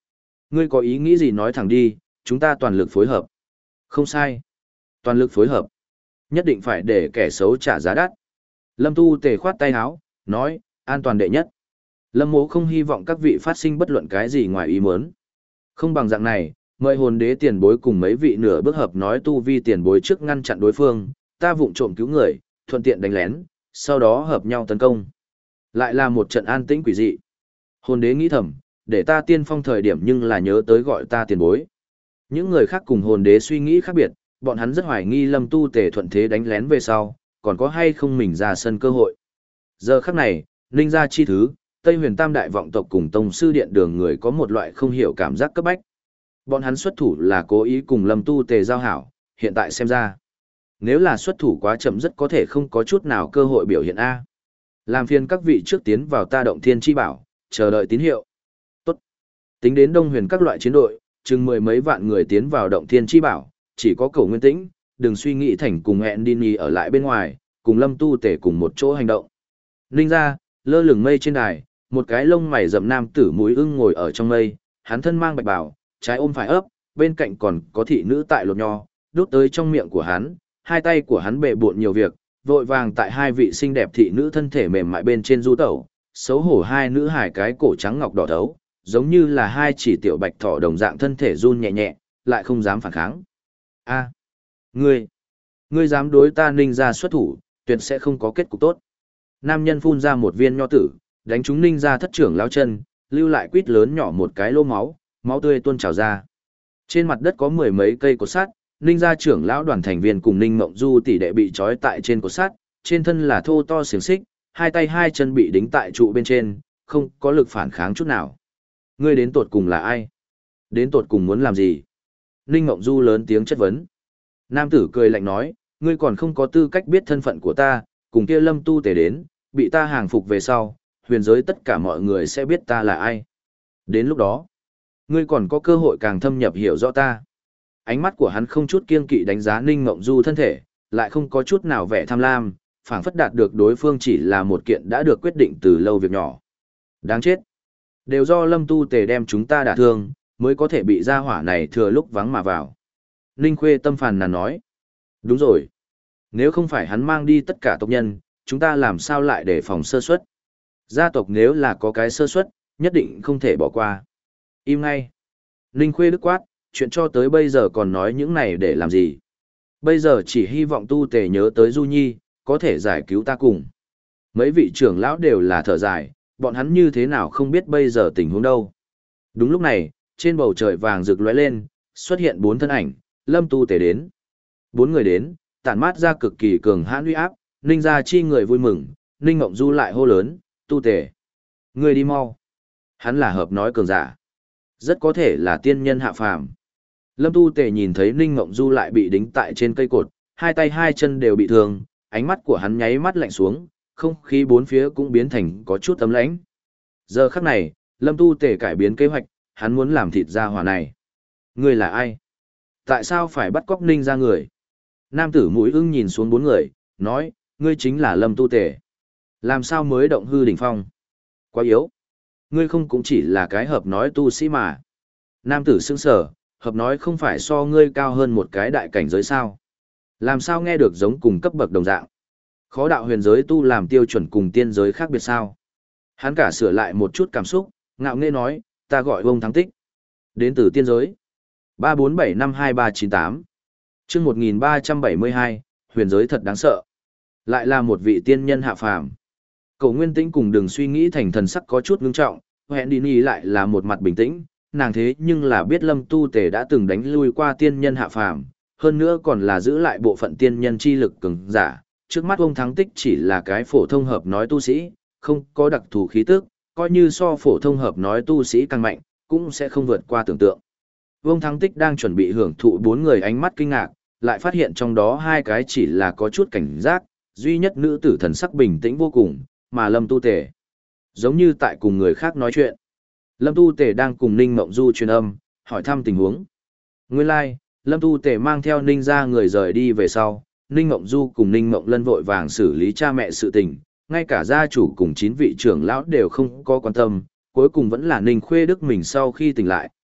Ngươi có ý nghĩ gì nói thẳng đi, chúng ta toàn lực phối hợp. Không sai. Toàn lực phối hợp. Nhất định phải để kẻ xấu trả giá đắt. Lâm Tu Tề khoát tay áo, nói, an toàn đệ nhất. Lâm Mộ không hy vọng các vị phát sinh bất luận cái gì ngoài ý muốn. Không bằng dạng này, mời hồn đế tiền bối cùng mấy vị nửa bước hợp nói tu vi tiền bối trước ngăn chặn đối phương, ta vụng trộm cứu người, thuận tiện đánh lén, sau đó hợp nhau tấn công. Lại là một trận an tĩnh quỷ dị. Hồn đế nghĩ thầm, để ta tiên phong thời điểm nhưng là nhớ tới gọi ta tiền bối. Những người khác cùng hồn đế suy nghĩ khác biệt, bọn hắn rất hoài nghi Lâm Tu Tề thuận thế đánh lén về sau, còn có hay không mình ra sân cơ hội. Giờ khắc này, Ninh gia chi thứ, Tây Huyền Tam đại vọng tộc cùng tông sư điện đường người có một loại không hiểu cảm giác cấp bách. Bọn hắn xuất thủ là cố ý cùng Lâm Tu Tề giao hảo, hiện tại xem ra. Nếu là xuất thủ quá chậm rất có thể không có chút nào cơ hội biểu hiện A. Làm phiền các vị trước tiến vào ta động thiên chi bảo, chờ đợi tín hiệu. Tốt. Tính đến Đông Huyền các loại chiến đội, chừng mười mấy vạn người tiến vào động thiên chi bảo, chỉ có Cổ Nguyên Tĩnh, đừng suy nghĩ thành cùng hẹn đi nhì ở lại bên ngoài, cùng Lâm Tu Tề cùng một chỗ hành động. Ninh ra, lơ lửng mây trên đài, một cái lông mày rậm nam tử mũi ưng ngồi ở trong mây, hắn thân mang bạch bào, trái ôm phải ấp, bên cạnh còn có thị nữ tại lột nho, đút tới trong miệng của hắn, hai tay của hắn bệ bộn nhiều việc, vội vàng tại hai vị xinh đẹp thị nữ thân thể mềm mại bên trên du tẩu, xấu hổ hai nữ hài cái cổ trắng ngọc đỏ thấu, giống như là hai chỉ tiểu bạch thỏ đồng dạng thân thể run nhẹ nhẹ, lại không dám phản kháng. A, ngươi, ngươi dám đối ta Ninh gia xuất thủ, tuyệt sẽ không có kết cục tốt. Nam nhân phun ra một viên nho tử, đánh trúng Ninh gia thất trưởng lão chân, lưu lại quít lớn nhỏ một cái lô máu, máu tươi tuôn trào ra. Trên mặt đất có mười mấy cây cột sắt, Ninh gia trưởng lão đoàn thành viên cùng Ninh Mộng Du tỷ đệ bị trói tại trên cột sắt, trên thân là thô to xiềng xích, hai tay hai chân bị đính tại trụ bên trên, không có lực phản kháng chút nào. Ngươi đến tột cùng là ai? Đến tột cùng muốn làm gì? Ninh Mộng Du lớn tiếng chất vấn. Nam tử cười lạnh nói, ngươi còn không có tư cách biết thân phận của ta, cùng kia Lâm Tu Tề đến, bị ta hàng phục về sau, huyền giới tất cả mọi người sẽ biết ta là ai. Đến lúc đó, ngươi còn có cơ hội càng thâm nhập hiểu rõ ta. Ánh mắt của hắn không chút kiêng kỵ đánh giá Ninh Mộng Du thân thể, lại không có chút nào vẻ tham lam, phảng phất đạt được đối phương chỉ là một kiện đã được quyết định từ lâu việc nhỏ. Đáng chết. Đều do Lâm Tu Tề đem chúng ta đả thương, mới có thể bị gia hỏa này thừa lúc vắng mà vào. Ninh Khuê tâm phàn nàn nói. Đúng rồi. Nếu không phải hắn mang đi tất cả tộc nhân, chúng ta làm sao lại để phòng sơ suất? Gia tộc nếu là có cái sơ suất, nhất định không thể bỏ qua. Im ngay. Ninh Khuê đức quát, chuyện cho tới bây giờ còn nói những này để làm gì? Bây giờ chỉ hy vọng Tu Tề nhớ tới Du Nhi, có thể giải cứu ta cùng. Mấy vị trưởng lão đều là thở dài, bọn hắn như thế nào không biết bây giờ tình huống đâu. Đúng lúc này, trên bầu trời vàng rực lóe lên, xuất hiện bốn thân ảnh, Lâm Tu Tề đến. Bốn người đến, tản mát ra cực kỳ cường hãn uy áp, Ninh gia chi người vui mừng, Ninh Ngộng Du lại hô lớn, Tu Tề. Người đi mau. Hắn là hợp nói cường giả. Rất có thể là tiên nhân hạ phàm. Lâm Tu Tề nhìn thấy Ninh Ngộng Du lại bị đính tại trên cây cột, hai tay hai chân đều bị thương, ánh mắt của hắn nháy mắt lạnh xuống, không khí bốn phía cũng biến thành có chút ấm lãnh. Giờ khắc này, Lâm Tu Tề cải biến kế hoạch, hắn muốn làm thịt gia hỏa này. Ngươi là ai? Tại sao phải bắt cóc Ninh gia người? Nam tử mũi ưng nhìn xuống bốn người, nói, ngươi chính là Lâm Tu Tề. Làm sao mới động hư đỉnh phong? Quá yếu. Ngươi không cũng chỉ là cái hợp nói tu sĩ mà. Nam tử sững sờ, hợp nói không phải so ngươi cao hơn một cái đại cảnh giới sao? Làm sao nghe được giống cùng cấp bậc đồng dạng? Khó đạo huyền giới tu làm tiêu chuẩn cùng tiên giới khác biệt sao? Hắn cả sửa lại một chút cảm xúc, ngạo nghễ nói, ta gọi vông thắng tích. Đến từ tiên giới. ba bốn bảy năm hai ba chín tám. chương một nghìn ba trăm bảy mươi hai, huyền giới thật đáng sợ. Lại là một vị tiên nhân hạ phàm. Cổ Nguyên Tĩnh cùng đừng suy nghĩ thành thần sắc có chút ngưng trọng, hẹn đi ni lại là một mặt bình tĩnh, nàng thế nhưng là biết Lâm Tu Tề đã từng đánh lui qua tiên nhân hạ phàm, hơn nữa còn là giữ lại bộ phận tiên nhân chi lực cường giả. Trước mắt ông Thắng Tích chỉ là cái phổ thông hợp nói tu sĩ, không có đặc thù khí tức, coi như so phổ thông hợp nói tu sĩ càng mạnh, cũng sẽ không vượt qua tưởng tượng. Vương Thắng Tích đang chuẩn bị hưởng thụ bốn người ánh mắt kinh ngạc, lại phát hiện trong đó hai cái chỉ là có chút cảnh giác, duy nhất nữ tử thần sắc bình tĩnh vô cùng, mà Lâm Tu Tề giống như tại cùng người khác nói chuyện. Lâm Tu Tề đang cùng Ninh Mộng Du truyền âm, hỏi thăm tình huống. Nguyên lai, like, Lâm Tu Tề mang theo Ninh gia người rời đi về sau, Ninh Mộng Du cùng Ninh Mộng Lân vội vàng xử lý cha mẹ sự tình, ngay cả gia chủ cùng chín vị trưởng lão đều không có quan tâm, cuối cùng vẫn là Ninh Khuê Đức mình sau khi tỉnh lại,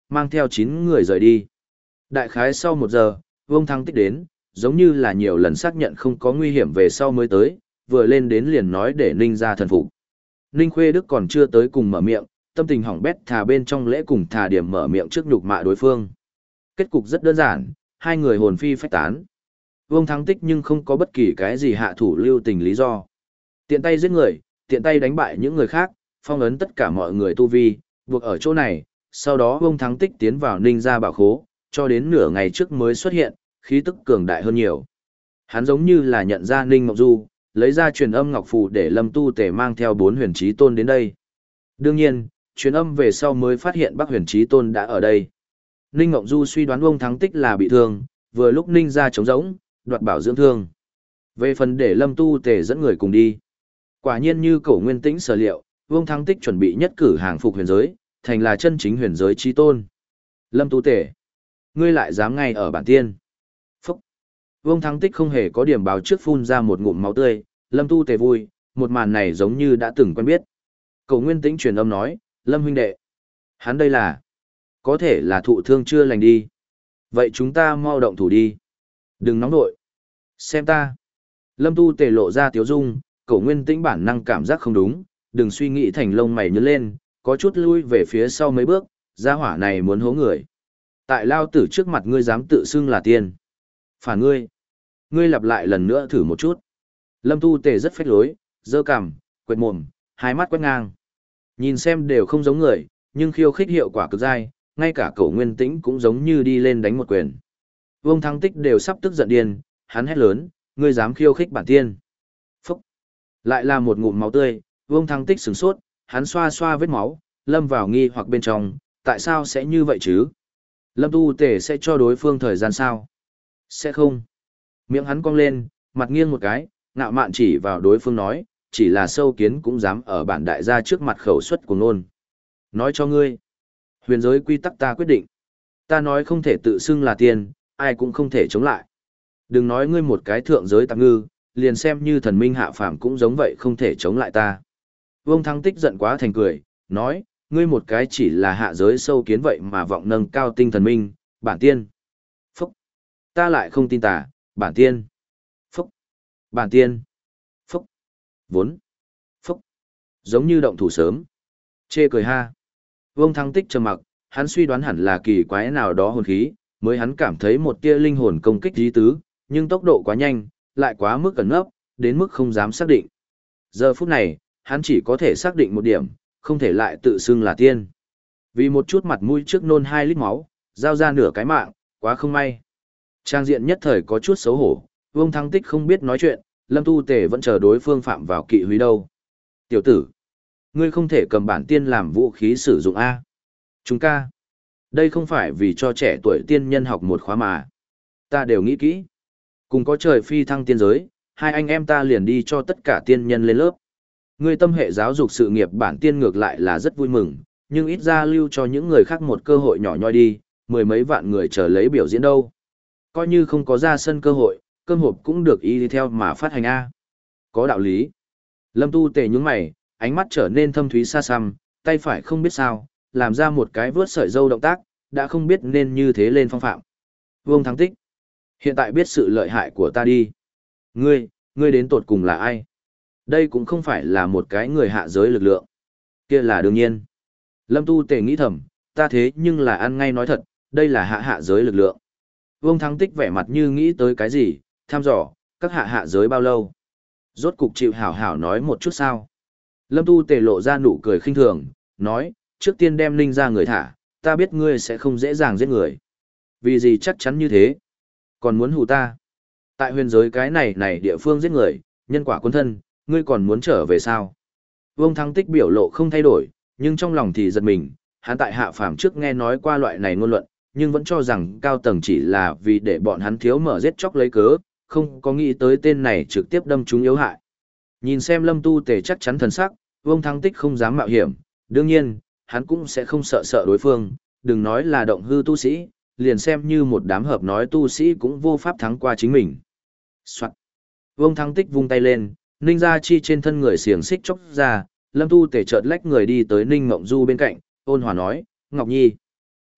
mang theo chín người rời đi. Đại khái sau một giờ, Vương Thắng Tích đến, giống như là nhiều lần xác nhận không có nguy hiểm về sau mới tới, vừa lên đến liền nói để Ninh ra thần phục. Ninh Khuê Đức còn chưa tới cùng mở miệng, tâm tình hỏng bét thà bên trong lễ cùng thà điểm mở miệng trước nhục mạ đối phương. Kết cục rất đơn giản, hai người hồn phi phách tán. Vương Thắng Tích nhưng không có bất kỳ cái gì hạ thủ lưu tình lý do. Tiện tay giết người, tiện tay đánh bại những người khác, phong ấn tất cả mọi người tu vi, buộc ở chỗ này, sau đó Vương Thắng Tích tiến vào Ninh gia bảo khố, cho đến nửa ngày trước mới xuất hiện, khí tức cường đại hơn nhiều. Hắn giống như là nhận ra Ninh Ngọc Du, lấy ra truyền âm ngọc phù để Lâm Tu Tề mang theo bốn huyền chí tôn đến đây. Đương nhiên, truyền âm về sau mới phát hiện Bắc huyền chí tôn đã ở đây. Ninh Ngọc Du suy đoán Vương Thắng Tích là bị thương, vừa lúc Ninh gia trống rỗng, đoạt bảo dưỡng thương. Về phần để Lâm Tu Tề dẫn người cùng đi. Quả nhiên như Cổ Nguyên Tĩnh sở liệu, Vương Thắng Tích chuẩn bị nhất cử hàng phục huyền giới, thành là chân chính huyền giới chí tôn. Lâm Tu Tề, ngươi lại dám ngay ở bản tiên. Phúc. Vương Thắng Tích không hề có điểm báo trước phun ra một ngụm máu tươi, Lâm Tu Tề vui, một màn này giống như đã từng quen biết. Cổ Nguyên Tĩnh truyền âm nói, Lâm huynh đệ, hắn đây là, có thể là thụ thương chưa lành đi. Vậy chúng ta mau động thủ đi. Đừng nóng nội. Xem ta. Lâm Tu Tề lộ ra tiếu dung, Cổ Nguyên Tĩnh bản năng cảm giác không đúng, đừng suy nghĩ thành lông mày nhướng lên, có chút lui về phía sau mấy bước, gia hỏa này muốn hố người. Tại lao tử trước mặt ngươi dám tự xưng là tiên. Phản ngươi. Ngươi lặp lại lần nữa thử một chút. Lâm Tu Tề rất phách lối, giơ cằm, quệt mồm, hai mắt quét ngang. Nhìn xem đều không giống người, nhưng khiêu khích hiệu quả cực dai, ngay cả Cổ Nguyên Tĩnh cũng giống như đi lên đánh một quyền. Vương Thắng Tích đều sắp tức giận điên, hắn hét lớn, ngươi dám khiêu khích bản tiên. Phúc. Lại là một ngụm máu tươi, Vương Thắng Tích sửng sốt, hắn xoa xoa vết máu, lâm vào nghi hoặc bên trong, tại sao sẽ như vậy chứ? Lâm Tu Tề sẽ cho đối phương thời gian sao? Sẽ không. Miệng hắn cong lên, mặt nghiêng một cái, ngạo mạn chỉ vào đối phương nói, chỉ là sâu kiến cũng dám ở bản đại gia trước mặt khẩu suất của nôn. Nói cho ngươi, huyền giới quy tắc ta quyết định. Ta nói không thể tự xưng là tiên, ai cũng không thể chống lại. Đừng nói ngươi một cái thượng giới tạp ngư, liền xem như thần minh hạ phàm cũng giống vậy không thể chống lại ta. Vương Thắng Tích giận quá thành cười, nói, ngươi một cái chỉ là hạ giới sâu kiến vậy mà vọng nâng cao tinh thần minh, bản tiên. Phúc. Ta lại không tin tà, bản tiên. Phúc. Bản tiên. Phúc. Vốn. Phúc. Giống như động thủ sớm. Chê cười ha. Vương Thắng Tích trầm mặc, hắn suy đoán hẳn là kỳ quái nào đó hồn khí, mới hắn cảm thấy một tia linh hồn công kích dí tứ, nhưng tốc độ quá nhanh, lại quá mức cẩn nấp, đến mức không dám xác định. Giờ phút này, hắn chỉ có thể xác định một điểm, không thể lại tự xưng là tiên. Vì một chút mặt mũi trước nôn hai lít máu, giao ra nửa cái mạng, quá không may. Trang diện nhất thời có chút xấu hổ, Vương Thắng Tích không biết nói chuyện, Lâm Tu Tề vẫn chờ đối phương phạm vào kỵ húy đâu. Tiểu tử, ngươi không thể cầm bản tiên làm vũ khí sử dụng A. Chúng ca, đây không phải vì cho trẻ tuổi tiên nhân học một khóa mà. Ta đều nghĩ kỹ. Cùng có trời phi thăng tiên giới, hai anh em ta liền đi cho tất cả tiên nhân lên lớp. Ngươi tâm hệ giáo dục sự nghiệp bản tiên ngược lại là rất vui mừng, nhưng ít ra lưu cho những người khác một cơ hội nhỏ nhoi đi, mười mấy vạn người chờ lấy biểu diễn đâu. Coi như không có ra sân cơ hội, cơm hộp cũng được y đi theo mà phát hành A. Có đạo lý. Lâm Tu Tề nhướng mày, ánh mắt trở nên thâm thúy xa xăm, tay phải không biết sao, làm ra một cái vướt sợi dâu động tác, đã không biết nên như thế lên phong phạm. Vương Thắng Tích, hiện tại biết sự lợi hại của ta đi. Ngươi, ngươi đến tột cùng là ai? Đây cũng không phải là một cái người hạ giới lực lượng. Kia là đương nhiên. Lâm Tu Tề nghĩ thầm, ta thế nhưng là ăn ngay nói thật, đây là hạ hạ giới lực lượng. Vương Thắng Tích vẻ mặt như nghĩ tới cái gì, thăm dò, các hạ hạ giới bao lâu? Rốt cục chịu hảo hảo nói một chút sao? Lâm Tu Tề lộ ra nụ cười khinh thường, nói, trước tiên đem Ninh ra người thả, ta biết ngươi sẽ không dễ dàng giết người. Vì gì chắc chắn như thế? Còn muốn hù ta? Tại huyền giới cái này này địa phương giết người, nhân quả quân thân, ngươi còn muốn trở về sao? Vương Thắng Tích biểu lộ không thay đổi, nhưng trong lòng thì giật mình, hắn tại hạ phàm trước nghe nói qua loại này ngôn luận, nhưng vẫn cho rằng cao tầng chỉ là vì để bọn hắn thiếu mở giết chóc lấy cớ, không có nghĩ tới tên này trực tiếp đâm chúng yếu hại. Nhìn xem Lâm Tu Tề chắc chắn thần sắc, Vương Thắng Tích không dám mạo hiểm, đương nhiên, hắn cũng sẽ không sợ sợ đối phương, đừng nói là động hư tu sĩ, liền xem như một đám hợp nói tu sĩ cũng vô pháp thắng qua chính mình. Soạn. Vương Thắng Tích vung tay lên, Ninh Gia Chi trên thân người xiềng xích chốc ra, Lâm Tu Tề chợt lách người đi tới Ninh Mộng Du bên cạnh, ôn hòa nói, Ngọc Nhi,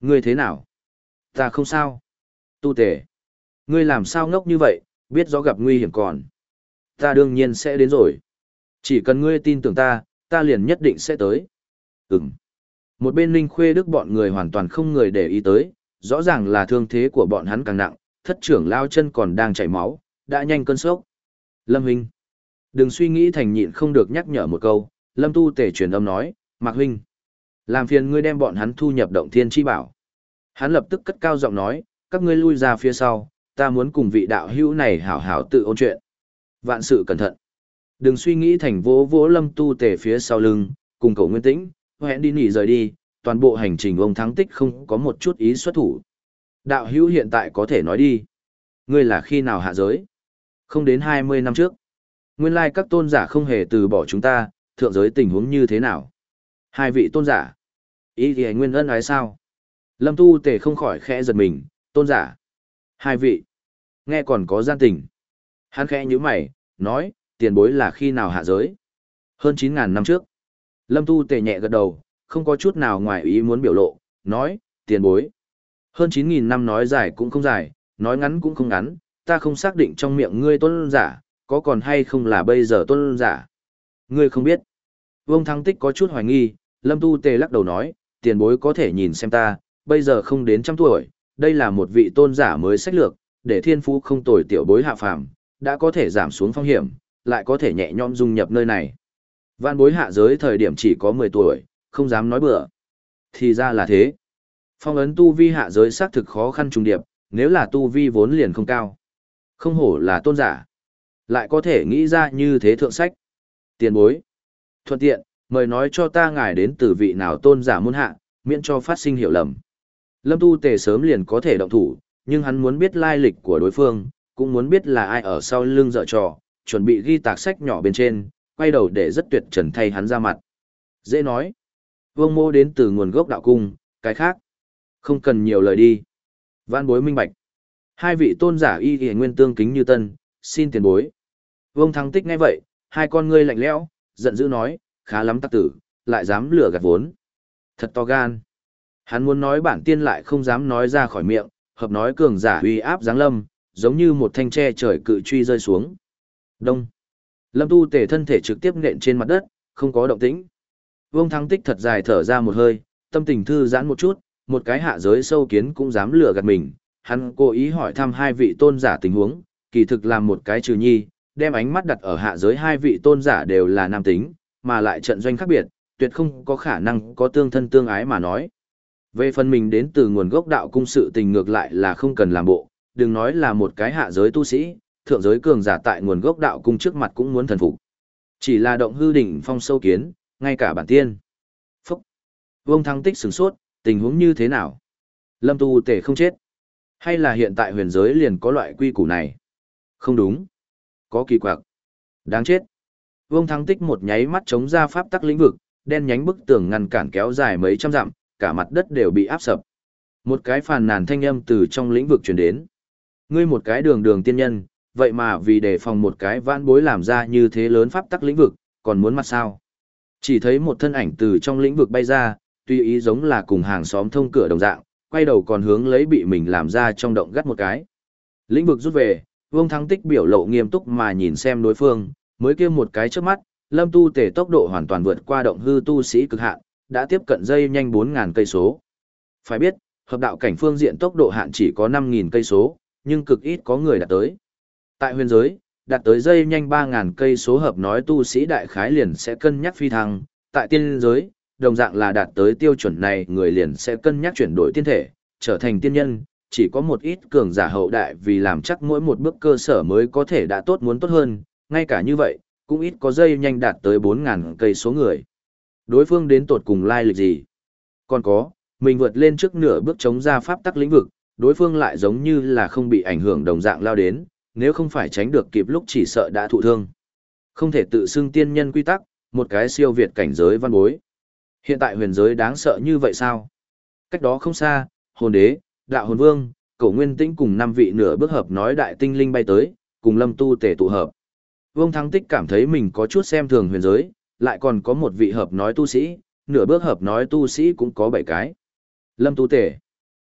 Ngươi thế nào? Ta không sao. Tu tể. Ngươi làm sao ngốc như vậy, biết rõ gặp nguy hiểm còn. Ta đương nhiên sẽ đến rồi. Chỉ cần ngươi tin tưởng ta, ta liền nhất định sẽ tới. Ừm. Một bên Linh Khuê Đức bọn người hoàn toàn không người để ý tới, rõ ràng là thương thế của bọn hắn càng nặng, thất trưởng lao chân còn đang chảy máu, đã nhanh cơn sốc. Lâm huynh, đừng suy nghĩ thành nhịn không được nhắc nhở một câu, Lâm Tu Tể truyền âm nói, Mạc huynh, làm phiền ngươi đem bọn hắn thu nhập động thiên chi bảo. Hắn lập tức cất cao giọng nói, các ngươi lui ra phía sau, ta muốn cùng vị đạo hữu này hảo hảo tự ôn chuyện. Vạn sự cẩn thận. Đừng suy nghĩ thành vỗ vỗ Lâm Tu Tể phía sau lưng, cùng cậu Nguyên Tĩnh, hẹn đi nghỉ rời đi, toàn bộ hành trình ông Thắng Tích không có một chút ý xuất thủ. Đạo hữu hiện tại có thể nói đi. Ngươi là khi nào hạ giới? Không đến hai mươi năm trước. Nguyên lai các tôn giả không hề từ bỏ chúng ta, thượng giới tình huống như thế nào? Hai vị tôn giả. Ý thì nguyên ân ái sao? Lâm Tu Tề không khỏi khẽ giật mình, tôn giả. Hai vị. Nghe còn có gian tình. Hắn khẽ nhíu mày, nói, tiền bối là khi nào hạ giới? Hơn chín ngàn năm trước. Lâm Tu Tề nhẹ gật đầu, không có chút nào ngoài ý muốn biểu lộ, nói, tiền bối. Hơn chín nghìn năm nói dài cũng không dài, nói ngắn cũng không ngắn, ta không xác định trong miệng ngươi tôn giả, có còn hay không là bây giờ tôn giả. Ngươi không biết. Vương Thăng Tích có chút hoài nghi, Lâm Tu Tề lắc đầu nói, tiền bối có thể nhìn xem ta, bây giờ không đến trăm tuổi, đây là một vị tôn giả mới sách lược, để thiên phú không tồi tiểu bối hạ phàm, đã có thể giảm xuống phong hiểm, lại có thể nhẹ nhõm dung nhập nơi này. Vạn bối hạ giới thời điểm chỉ có mười tuổi, không dám nói bừa. Thì ra là thế. Phong ấn tu vi hạ giới xác thực khó khăn trùng điệp, nếu là tu vi vốn liền không cao. Không hổ là tôn giả. Lại có thể nghĩ ra như thế thượng sách. Tiền bối. Thuận tiện, mời nói cho ta ngài đến từ vị nào tôn giả muôn hạ, miễn cho phát sinh hiểu lầm. Lâm Tu Tề sớm liền có thể động thủ, nhưng hắn muốn biết lai lịch của đối phương, cũng muốn biết là ai ở sau lưng dở trò, chuẩn bị ghi tạc sách nhỏ bên trên, quay đầu để rất tuyệt trần thay hắn ra mặt. Dễ nói. Vương Mô đến từ nguồn gốc đạo cung, cái khác. Không cần nhiều lời đi. Vạn bối minh bạch. Hai vị tôn giả y y nguyên tương kính như tân, xin tiền bối. Vương Thăng Tích nghe vậy, hai con ngươi lạnh lẽo, giận dữ nói, khá lắm tặc tử, lại dám lừa gạt vốn. Thật to gan. Hắn muốn nói bản tiên lại không dám nói ra khỏi miệng, hợp nói cường giả uy áp giáng lâm, giống như một thanh tre trời cự truy rơi xuống. Đông. Lâm Tu Tề thân thể trực tiếp nện trên mặt đất, không có động tĩnh. Vương Thăng Tích thật dài thở ra một hơi, tâm tình thư giãn một chút, một cái hạ giới sâu kiến cũng dám lừa gạt mình. Hắn cố ý hỏi thăm hai vị tôn giả tình huống, kỳ thực làm một cái trừ nhi, đem ánh mắt đặt ở hạ giới hai vị tôn giả đều là nam tính, mà lại trận doanh khác biệt, tuyệt không có khả năng có tương thân tương ái mà nói. Về phần mình đến từ nguồn gốc đạo cung sự tình ngược lại là không cần làm bộ, đừng nói là một cái hạ giới tu sĩ, thượng giới cường giả tại nguồn gốc đạo cung trước mặt cũng muốn thần phục. Chỉ là động hư đỉnh phong sâu kiến, ngay cả bản tiên. Phúc! Vương Thăng Tích sửng sốt, tình huống như thế nào? Lâm Tu Tề không chết? Hay là hiện tại huyền giới liền có loại quy củ này? Không đúng. Có kỳ quặc. Đáng chết. Vương Thăng Tích một nháy mắt chống ra pháp tắc lĩnh vực, đen nhánh bức tường ngăn cản kéo dài mấy trăm dặm, cả mặt đất đều bị áp sập. Một cái phàn nàn thanh âm từ trong lĩnh vực truyền đến. Ngươi một cái đường đường tiên nhân, vậy mà vì đề phòng một cái vãn bối làm ra như thế lớn pháp tắc lĩnh vực, còn muốn mặt sao? Chỉ thấy một thân ảnh từ trong lĩnh vực bay ra, tuy ý giống là cùng hàng xóm thông cửa đồng dạng, quay đầu còn hướng lấy bị mình làm ra trong động gắt một cái. Lĩnh vực rút về, Vương Thăng Tích biểu lộ nghiêm túc mà nhìn xem đối phương, mới kêu một cái trước mắt, Lâm Tu Tề tốc độ hoàn toàn vượt qua động hư tu sĩ cực hạn, đã tiếp cận dây nhanh bốn nghìn cây số. Phải biết, hợp đạo cảnh phương diện tốc độ hạn chỉ có năm nghìn cây số, nhưng cực ít có người đạt tới. Tại huyền giới, đạt tới dây nhanh ba nghìn cây số hợp nói tu sĩ đại khái liền sẽ cân nhắc phi thăng, tại tiên giới, đồng dạng là đạt tới tiêu chuẩn này người liền sẽ cân nhắc chuyển đổi tiên thể, trở thành tiên nhân, chỉ có một ít cường giả hậu đại vì làm chắc mỗi một bước cơ sở mới có thể đã tốt muốn tốt hơn, ngay cả như vậy, cũng ít có dây nhanh đạt tới bốn nghìn cây số người. Đối phương đến tột cùng lai lịch gì? Còn có, mình vượt lên trước nửa bước chống ra pháp tắc lĩnh vực, đối phương lại giống như là không bị ảnh hưởng đồng dạng lao đến, nếu không phải tránh được kịp lúc chỉ sợ đã thụ thương. Không thể tự xưng tiên nhân quy tắc, một cái siêu việt cảnh giới văn bối. Hiện tại huyền giới đáng sợ như vậy sao? Cách đó không xa, hồn đế, đạo hồn vương, cổ nguyên tĩnh cùng năm vị nửa bước hợp nói đại tinh linh bay tới, cùng Lâm Tu Tề tụ hợp. Vương Thăng Tích cảm thấy mình có chút xem thường huyền giới, lại còn có một vị hợp nói tu sĩ, nửa bước hợp nói tu sĩ cũng có bảy cái. Lâm Tu Tề.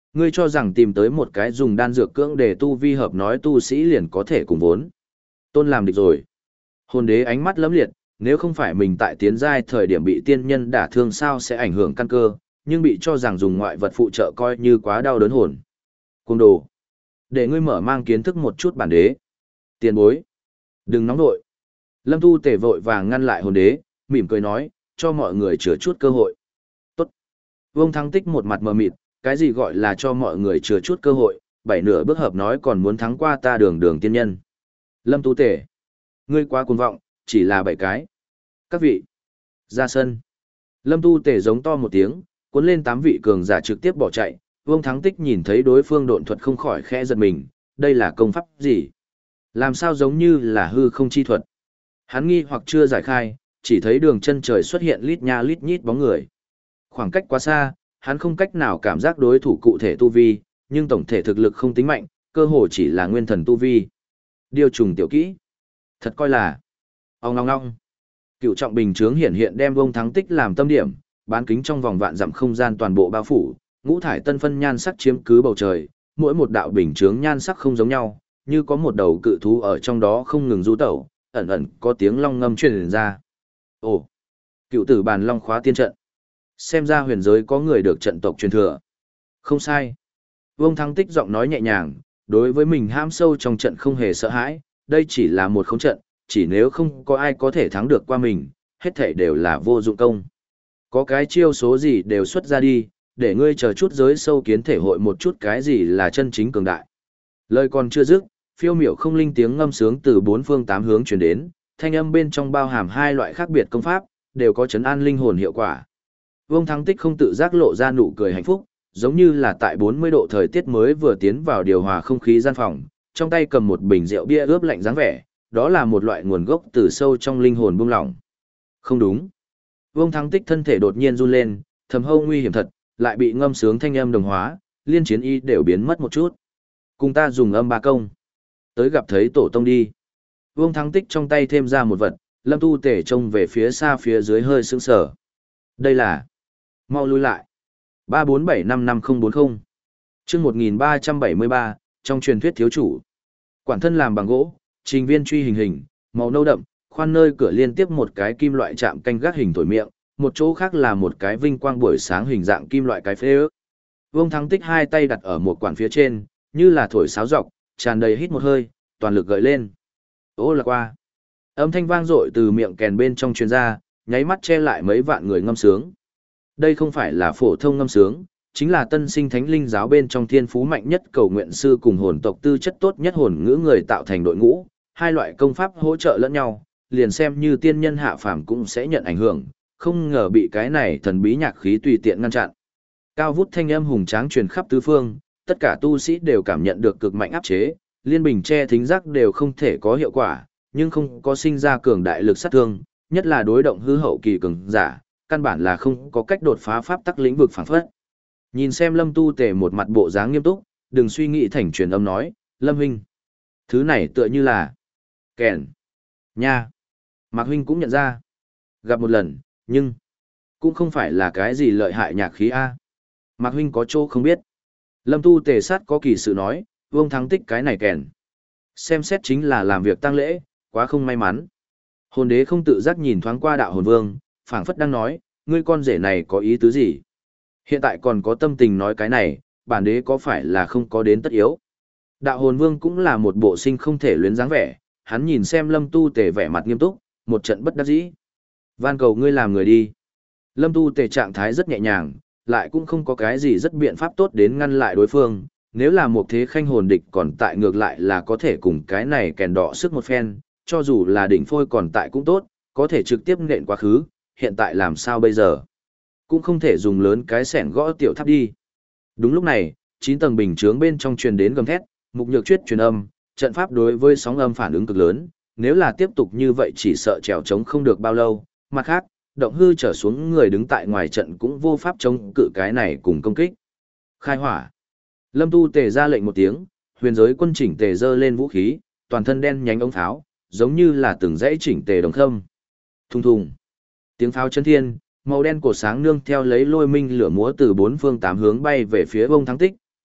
Ngươi cho rằng tìm tới một cái dùng đan dược cưỡng để tu vi hợp nói tu sĩ liền có thể cùng vốn. Tôn làm địch rồi. Hồn đế ánh mắt lấm liệt, nếu không phải mình tại tiến giai thời điểm bị tiên nhân đả thương sao sẽ ảnh hưởng căn cơ, nhưng bị cho rằng dùng ngoại vật phụ trợ coi như quá đau đớn hồn. Cung đồ. Để ngươi mở mang kiến thức một chút bản đế. Tiền bối. Đừng nóng nội. Lâm Tu Tề vội vàng ngăn lại hồn đế, mỉm cười nói, cho mọi người chừa chút cơ hội. Tốt. Vương Thắng Tích một mặt mờ mịt, cái gì gọi là cho mọi người chừa chút cơ hội, bảy nửa bước hợp nói còn muốn thắng qua ta đường đường tiên nhân. Lâm Tu Tề. Ngươi quá cuồng vọng, chỉ là bảy cái. Các vị. Ra sân. Lâm Tu Tề giống to một tiếng, cuốn lên tám vị cường giả trực tiếp bỏ chạy. Vương Thắng Tích nhìn thấy đối phương độn thuật không khỏi khẽ giật mình, đây là công pháp gì? Làm sao giống như là hư không chi thuật? Hắn nghi hoặc chưa giải khai, chỉ thấy đường chân trời xuất hiện lít nha lít nhít bóng người. Khoảng cách quá xa, hắn không cách nào cảm giác đối thủ cụ thể tu vi, nhưng tổng thể thực lực không tính mạnh, cơ hồ chỉ là nguyên thần tu vi. Điều trùng tiểu kỹ. Thật coi là. Ông ngong ngong. Cựu trọng bình chướng hiện hiện đem Vương Thắng Tích làm tâm điểm, bán kính trong vòng vạn dặm không gian toàn bộ bao phủ, ngũ thải tân phân nhan sắc chiếm cứ bầu trời, mỗi một đạo bình chướng nhan sắc không giống nhau, như có một đầu cự thú ở trong đó không ngừng du tẩu, ẩn ẩn có tiếng long ngâm truyền ra. Ồ, cựu tử bàn long khóa tiên trận. Xem ra huyền giới có người được trận tộc truyền thừa. Không sai. Vương Thắng Tích giọng nói nhẹ nhàng, đối với mình ham sâu trong trận không hề sợ hãi, đây chỉ là một khống trận, chỉ nếu không có ai có thể thắng được qua mình, hết thảy đều là vô dụng công. Có cái chiêu số gì đều xuất ra đi, để ngươi chờ chút giới sâu kiến thể hội một chút cái gì là chân chính cường đại. Lời còn chưa dứt, phiêu miểu không linh tiếng ngâm sướng từ bốn phương tám hướng truyền đến, thanh âm bên trong bao hàm hai loại khác biệt công pháp, đều có chấn an linh hồn hiệu quả. Vương Thắng Tích không tự giác lộ ra nụ cười hạnh phúc, giống như là tại bốn mươi độ thời tiết mới vừa tiến vào điều hòa không khí gian phòng, trong tay cầm một bình rượu bia ướp lạnh dáng vẻ, đó là một loại nguồn gốc từ sâu trong linh hồn buông lỏng. Không đúng. Vương Thắng Tích thân thể đột nhiên run lên, thầm hâu nguy hiểm thật, lại bị ngâm sướng thanh âm đồng hóa, liên chiến y đều biến mất một chút. Cùng ta dùng âm ba công. Tới gặp thấy tổ tông đi. Vương Thắng Tích trong tay thêm ra một vật, Lâm Tu Tể trông về phía xa phía dưới hơi sững sờ. Đây là... Mau lui lại. ba bốn bảy năm năm không bốn không. Chương một nghìn ba trăm bảy mươi ba, trong truyền thuyết thiếu chủ. Quản thân làm bằng gỗ, trình viên truy hình hình, màu nâu đậm, khoan nơi cửa liên tiếp một cái kim loại chạm canh gác hình thổi miệng, một chỗ khác là một cái vinh quang buổi sáng hình dạng kim loại cái phế ước. Vương Thắng Tích hai tay đặt ở một quản phía trên, như là thổi sáo dọc, tràn đầy hít một hơi, toàn lực gợi lên. Ô là qua. Âm thanh vang dội từ miệng kèn bên trong truyền ra, nháy mắt che lại mấy vạn người ngâm sướng. Đây không phải là phổ thông ngâm sướng, chính là tân sinh thánh linh giáo bên trong thiên phú mạnh nhất cầu nguyện sư cùng hồn tộc tư chất tốt nhất hồn ngữ người tạo thành đội ngũ, hai loại công pháp hỗ trợ lẫn nhau, liền xem như tiên nhân hạ phàm cũng sẽ nhận ảnh hưởng, không ngờ bị cái này thần bí nhạc khí tùy tiện ngăn chặn. Cao vút thanh âm hùng tráng truyền khắp tứ phương, tất cả tu sĩ đều cảm nhận được cực mạnh áp chế, liên bình che thính giác đều không thể có hiệu quả, nhưng không có sinh ra cường đại lực sát thương, nhất là đối động hư hậu kỳ cường giả, căn bản là không có cách đột phá pháp tắc lĩnh vực phản phất. Nhìn xem Lâm Tu Tề một mặt bộ dáng nghiêm túc, đừng suy nghĩ thành truyền âm nói, Lâm huynh, thứ này tựa như là kèn nha. Mạc huynh cũng nhận ra, gặp một lần, nhưng cũng không phải là cái gì lợi hại nhạc khí a. Mạc huynh có chỗ không biết. Lâm Tu Tề sát có kỳ sự nói, Vương Thắng Tích cái này kèn, xem xét chính là làm việc tang lễ, quá không may mắn. Hồn đế không tự giác nhìn thoáng qua đạo hồn vương, phảng phất đang nói, ngươi con rể này có ý tứ gì? Hiện tại còn có tâm tình nói cái này, bản đế có phải là không có đến tất yếu? Đạo hồn vương cũng là một bộ sinh không thể luyến dáng vẻ, hắn nhìn xem Lâm Tu Tề vẻ mặt nghiêm túc, một trận bất đắc dĩ. Van cầu ngươi làm người đi. Lâm Tu Tề trạng thái rất nhẹ nhàng, lại cũng không có cái gì rất biện pháp tốt đến ngăn lại đối phương. Nếu là một thế khanh hồn địch còn tại ngược lại là có thể cùng cái này kèn đỏ sức một phen, cho dù là đỉnh phôi còn tại cũng tốt, có thể trực tiếp nện quá khứ, hiện tại làm sao bây giờ? Cũng không thể dùng lớn cái sẻng gõ tiểu tháp đi. Đúng lúc này, chín tầng bình chướng bên trong truyền đến gầm thét, mục nhược chuyết truyền âm, trận pháp đối với sóng âm phản ứng cực lớn, nếu là tiếp tục như vậy chỉ sợ trèo trống không được bao lâu. Mặt khác, động hư trở xuống người đứng tại ngoài trận cũng vô pháp chống cự cái này cùng công kích. Khai hỏa. Lâm Tu Tề ra lệnh một tiếng, huyền giới quân chỉnh tề dơ lên vũ khí, toàn thân đen nhánh ống pháo, giống như là từng dãy chỉnh tề đồng khâm. Thùng thùng. Tiếng pháo chấn thiên, màu đen cổ sáng nương theo lấy lôi minh lửa múa từ bốn phương tám hướng bay về phía Vương Thắng Tích,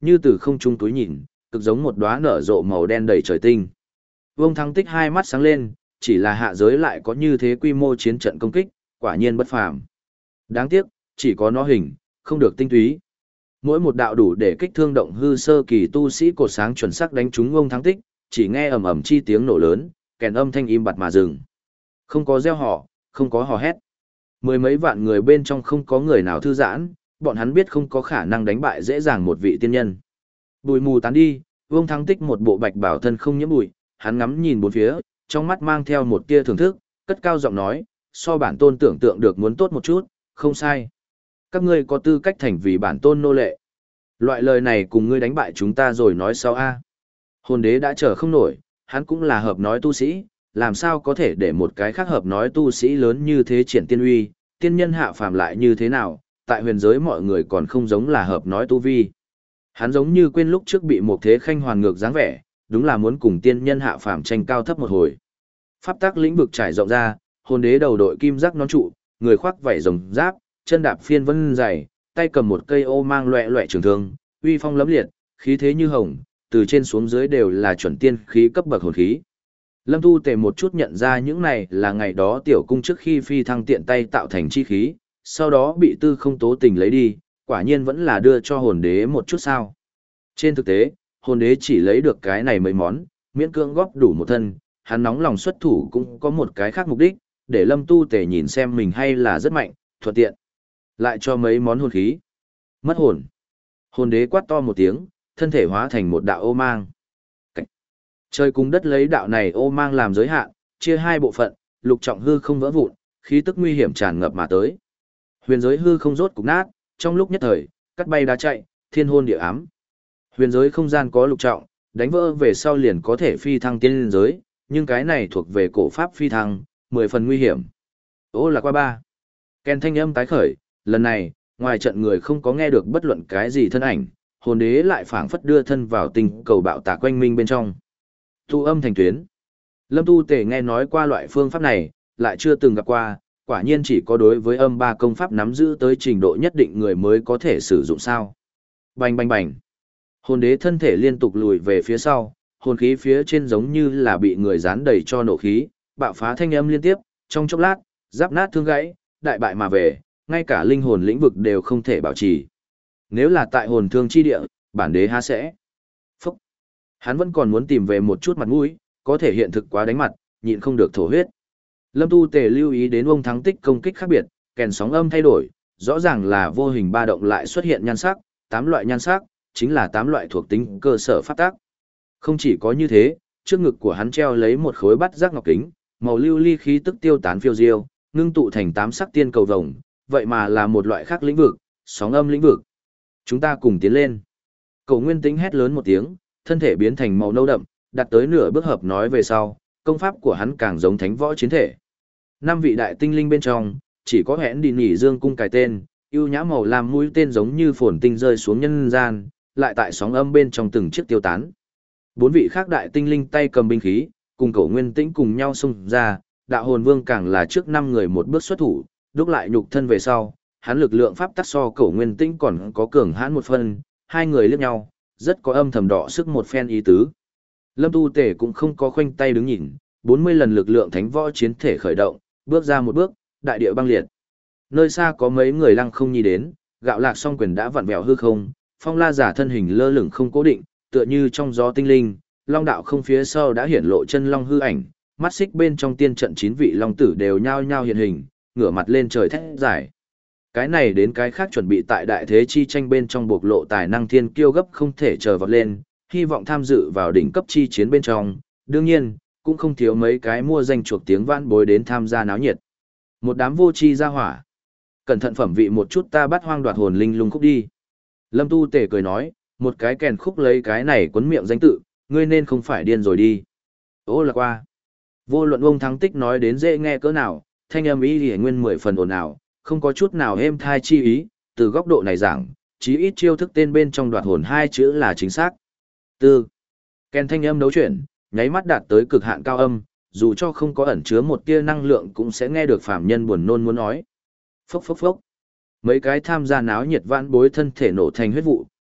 như từ không trung túi nhìn, cực giống một đóa nở rộ màu đen đầy trời tinh. Vương Thắng Tích hai mắt sáng lên, chỉ là hạ giới lại có như thế quy mô chiến trận công kích, quả nhiên bất phàm. Đáng tiếc, chỉ có nó hình, không được tinh túy. Mỗi một đạo đủ để kích thương động hư sơ kỳ tu sĩ cột sáng chuẩn xác đánh trúng Vương Thắng Tích, chỉ nghe ầm ầm chi tiếng nổ lớn, kèn âm thanh im bặt mà dừng. Không có reo hò, không có hò hét. Mười mấy vạn người bên trong không có người nào thư giãn, bọn hắn biết không có khả năng đánh bại dễ dàng một vị tiên nhân. Bụi mù tán đi, Vương Thắng Tích một bộ bạch bảo thân không nhiễm bụi, hắn ngắm nhìn bốn phía, trong mắt mang theo một tia thưởng thức, cất cao giọng nói, so bản tôn tưởng tượng được muốn tốt một chút, không sai. Các ngươi có tư cách thành vì bản tôn nô lệ. Loại lời này cùng ngươi đánh bại chúng ta rồi nói sau a. Hồn đế đã chờ không nổi, hắn cũng là hợp nói tu sĩ, làm sao có thể để một cái khác hợp nói tu sĩ lớn như thế triển tiên uy, tiên nhân hạ phàm lại như thế nào, tại huyền giới mọi người còn không giống là hợp nói tu vi. Hắn giống như quên lúc trước bị một thế khanh hoàn ngược dáng vẻ, đúng là muốn cùng tiên nhân hạ phàm tranh cao thấp một hồi. Pháp tắc lĩnh vực trải rộng ra, hồn đế đầu đội kim giác nón trụ, người khoác vảy rồng giáp, chân đạp phiên vân dày, tay cầm một cây ô mang loẹ loẹ trường thương, uy phong lẫm liệt, khí thế như hồng, từ trên xuống dưới đều là chuẩn tiên khí cấp bậc hồn khí. Lâm Tu Tề một chút nhận ra những này là ngày đó tiểu cung trước khi phi thăng tiện tay tạo thành chi khí, sau đó bị tư không tố tình lấy đi, quả nhiên vẫn là đưa cho hồn đế một chút sao. Trên thực tế, hồn đế chỉ lấy được cái này mấy món, miễn cưỡng góp đủ một thân, hắn nóng lòng xuất thủ cũng có một cái khác mục đích, để Lâm Tu Tề nhìn xem mình hay là rất mạnh, thuận tiện. Lại cho mấy món hồn khí. Mất hồn. Hồn đế quát to một tiếng, thân thể hóa thành một đạo ô mang. Cảnh. Trời cùng đất lấy đạo này ô mang làm giới hạn, chia hai bộ phận, lục trọng hư không vỡ vụn, khí tức nguy hiểm tràn ngập mà tới. Huyền giới hư không rốt cục nát, trong lúc nhất thời, cắt bay đá chạy, thiên hôn địa ám. Huyền giới không gian có lục trọng, đánh vỡ về sau liền có thể phi thăng tiên giới, nhưng cái này thuộc về cổ pháp phi thăng, mười phần nguy hiểm. Ô là qua ba. Kèn thanh âm tái khởi, lần này, ngoài trận người không có nghe được bất luận cái gì thân ảnh, hồn đế lại phảng phất đưa thân vào tình cầu bạo tạc quanh minh bên trong. Tu âm thành tuyến. Lâm Tu Tề nghe nói qua loại phương pháp này, lại chưa từng gặp qua, quả nhiên chỉ có đối với âm ba công pháp nắm giữ tới trình độ nhất định người mới có thể sử dụng sao. Bành bành bành. Hồn đế thân thể liên tục lùi về phía sau, hồn khí phía trên giống như là bị người dán đầy cho nổ khí, bạo phá thanh âm liên tiếp, trong chốc lát, giáp nát thương gãy, đại bại mà về, ngay cả linh hồn lĩnh vực đều không thể bảo trì. Nếu là tại hồn thương chi địa, bản đế há sẽ. Phúc. Hắn vẫn còn muốn tìm về một chút mặt mũi, có thể hiện thực quá đánh mặt, nhịn không được thổ huyết. Lâm Tu Tề lưu ý đến ông Thắng Tích công kích khác biệt, kèn sóng âm thay đổi, rõ ràng là vô hình ba động lại xuất hiện nhan sắc, tám loại nhan sắc, chính là tám loại thuộc tính cơ sở pháp tác. Không chỉ có như thế, trước ngực của hắn treo lấy một khối bát giác ngọc kính, màu lưu ly khí tức tiêu tán phiêu diêu, ngưng tụ thành tám sắc tiên cầu vồng, vậy mà là một loại khác lĩnh vực, sóng âm lĩnh vực. Chúng ta cùng tiến lên. Cổ Nguyên Tĩnh hét lớn một tiếng, thân thể biến thành màu nâu đậm, đặt tới nửa bước hợp nói về sau, công pháp của hắn càng giống thánh võ chiến thể. Năm vị đại tinh linh bên trong, chỉ có hẹn đi nhỉ dương cung cài tên, ưu nhã màu làm mũi tên giống như phồn tinh rơi xuống nhân gian, lại tại sóng âm bên trong từng chiếc tiêu tán. Bốn vị khác đại tinh linh tay cầm binh khí, cùng Cổ Nguyên Tĩnh cùng nhau xông ra, đạo hồn vương càng là trước năm người một bước xuất thủ, đúc lại nhục thân về sau, hắn lực lượng pháp tắc so Cổ Nguyên Tĩnh còn có cường hãn một phân, hai người liếc nhau, rất có âm thầm đỏ sức một phen ý tứ. Lâm Tu Tề cũng không có khoanh tay đứng nhìn, bốn mươi lần lực lượng thánh võ chiến thể khởi động, bước ra một bước, đại địa băng liệt. Nơi xa có mấy người lăng không nhi đến, gạo lạc song quyền đã vặn vẹo hư không, phong la giả thân hình lơ lửng không cố định, tựa như trong gió tinh linh, long đạo không phía sau đã hiển lộ chân long hư ảnh, mắt xích bên trong tiên trận chín vị long tử đều nhao nhao hiện hình, ngửa mặt lên trời thét giải. Cái này đến cái khác chuẩn bị tại đại thế chi tranh bên trong bộc lộ tài năng thiên kiêu gấp không thể chờ vọt lên, hy vọng tham dự vào đỉnh cấp chi chiến bên trong, đương nhiên, cũng không thiếu mấy cái mua danh chuộc tiếng vãn bối đến tham gia náo nhiệt. Một đám vô chi ra hỏa. Cẩn thận phẩm vị một chút ta bắt hoang đoạt hồn linh lung khúc đi. Lâm Tu Tề cười nói, một cái kèn khúc lấy cái này quấn miệng danh tự, ngươi nên không phải điên rồi đi. Ô là qua. Vô luận ông Thắng Tích nói đến dễ nghe cỡ nào, thanh âm ý thì nguyên mười phần ồn ào, không có chút nào êm thai chi ý, từ góc độ này giảng, chí ít chiêu thức tên bên trong đoạt hồn hai chữ là chính xác. Tư. Kèn thanh âm đấu chuyển, nháy mắt đạt tới cực hạn cao âm, dù cho không có ẩn chứa một tia năng lượng cũng sẽ nghe được phàm nhân buồn nôn muốn nói. Phốc phốc phốc. Mấy cái tham gia náo nhiệt vãn bối thân thể nổ thành huyết vụ,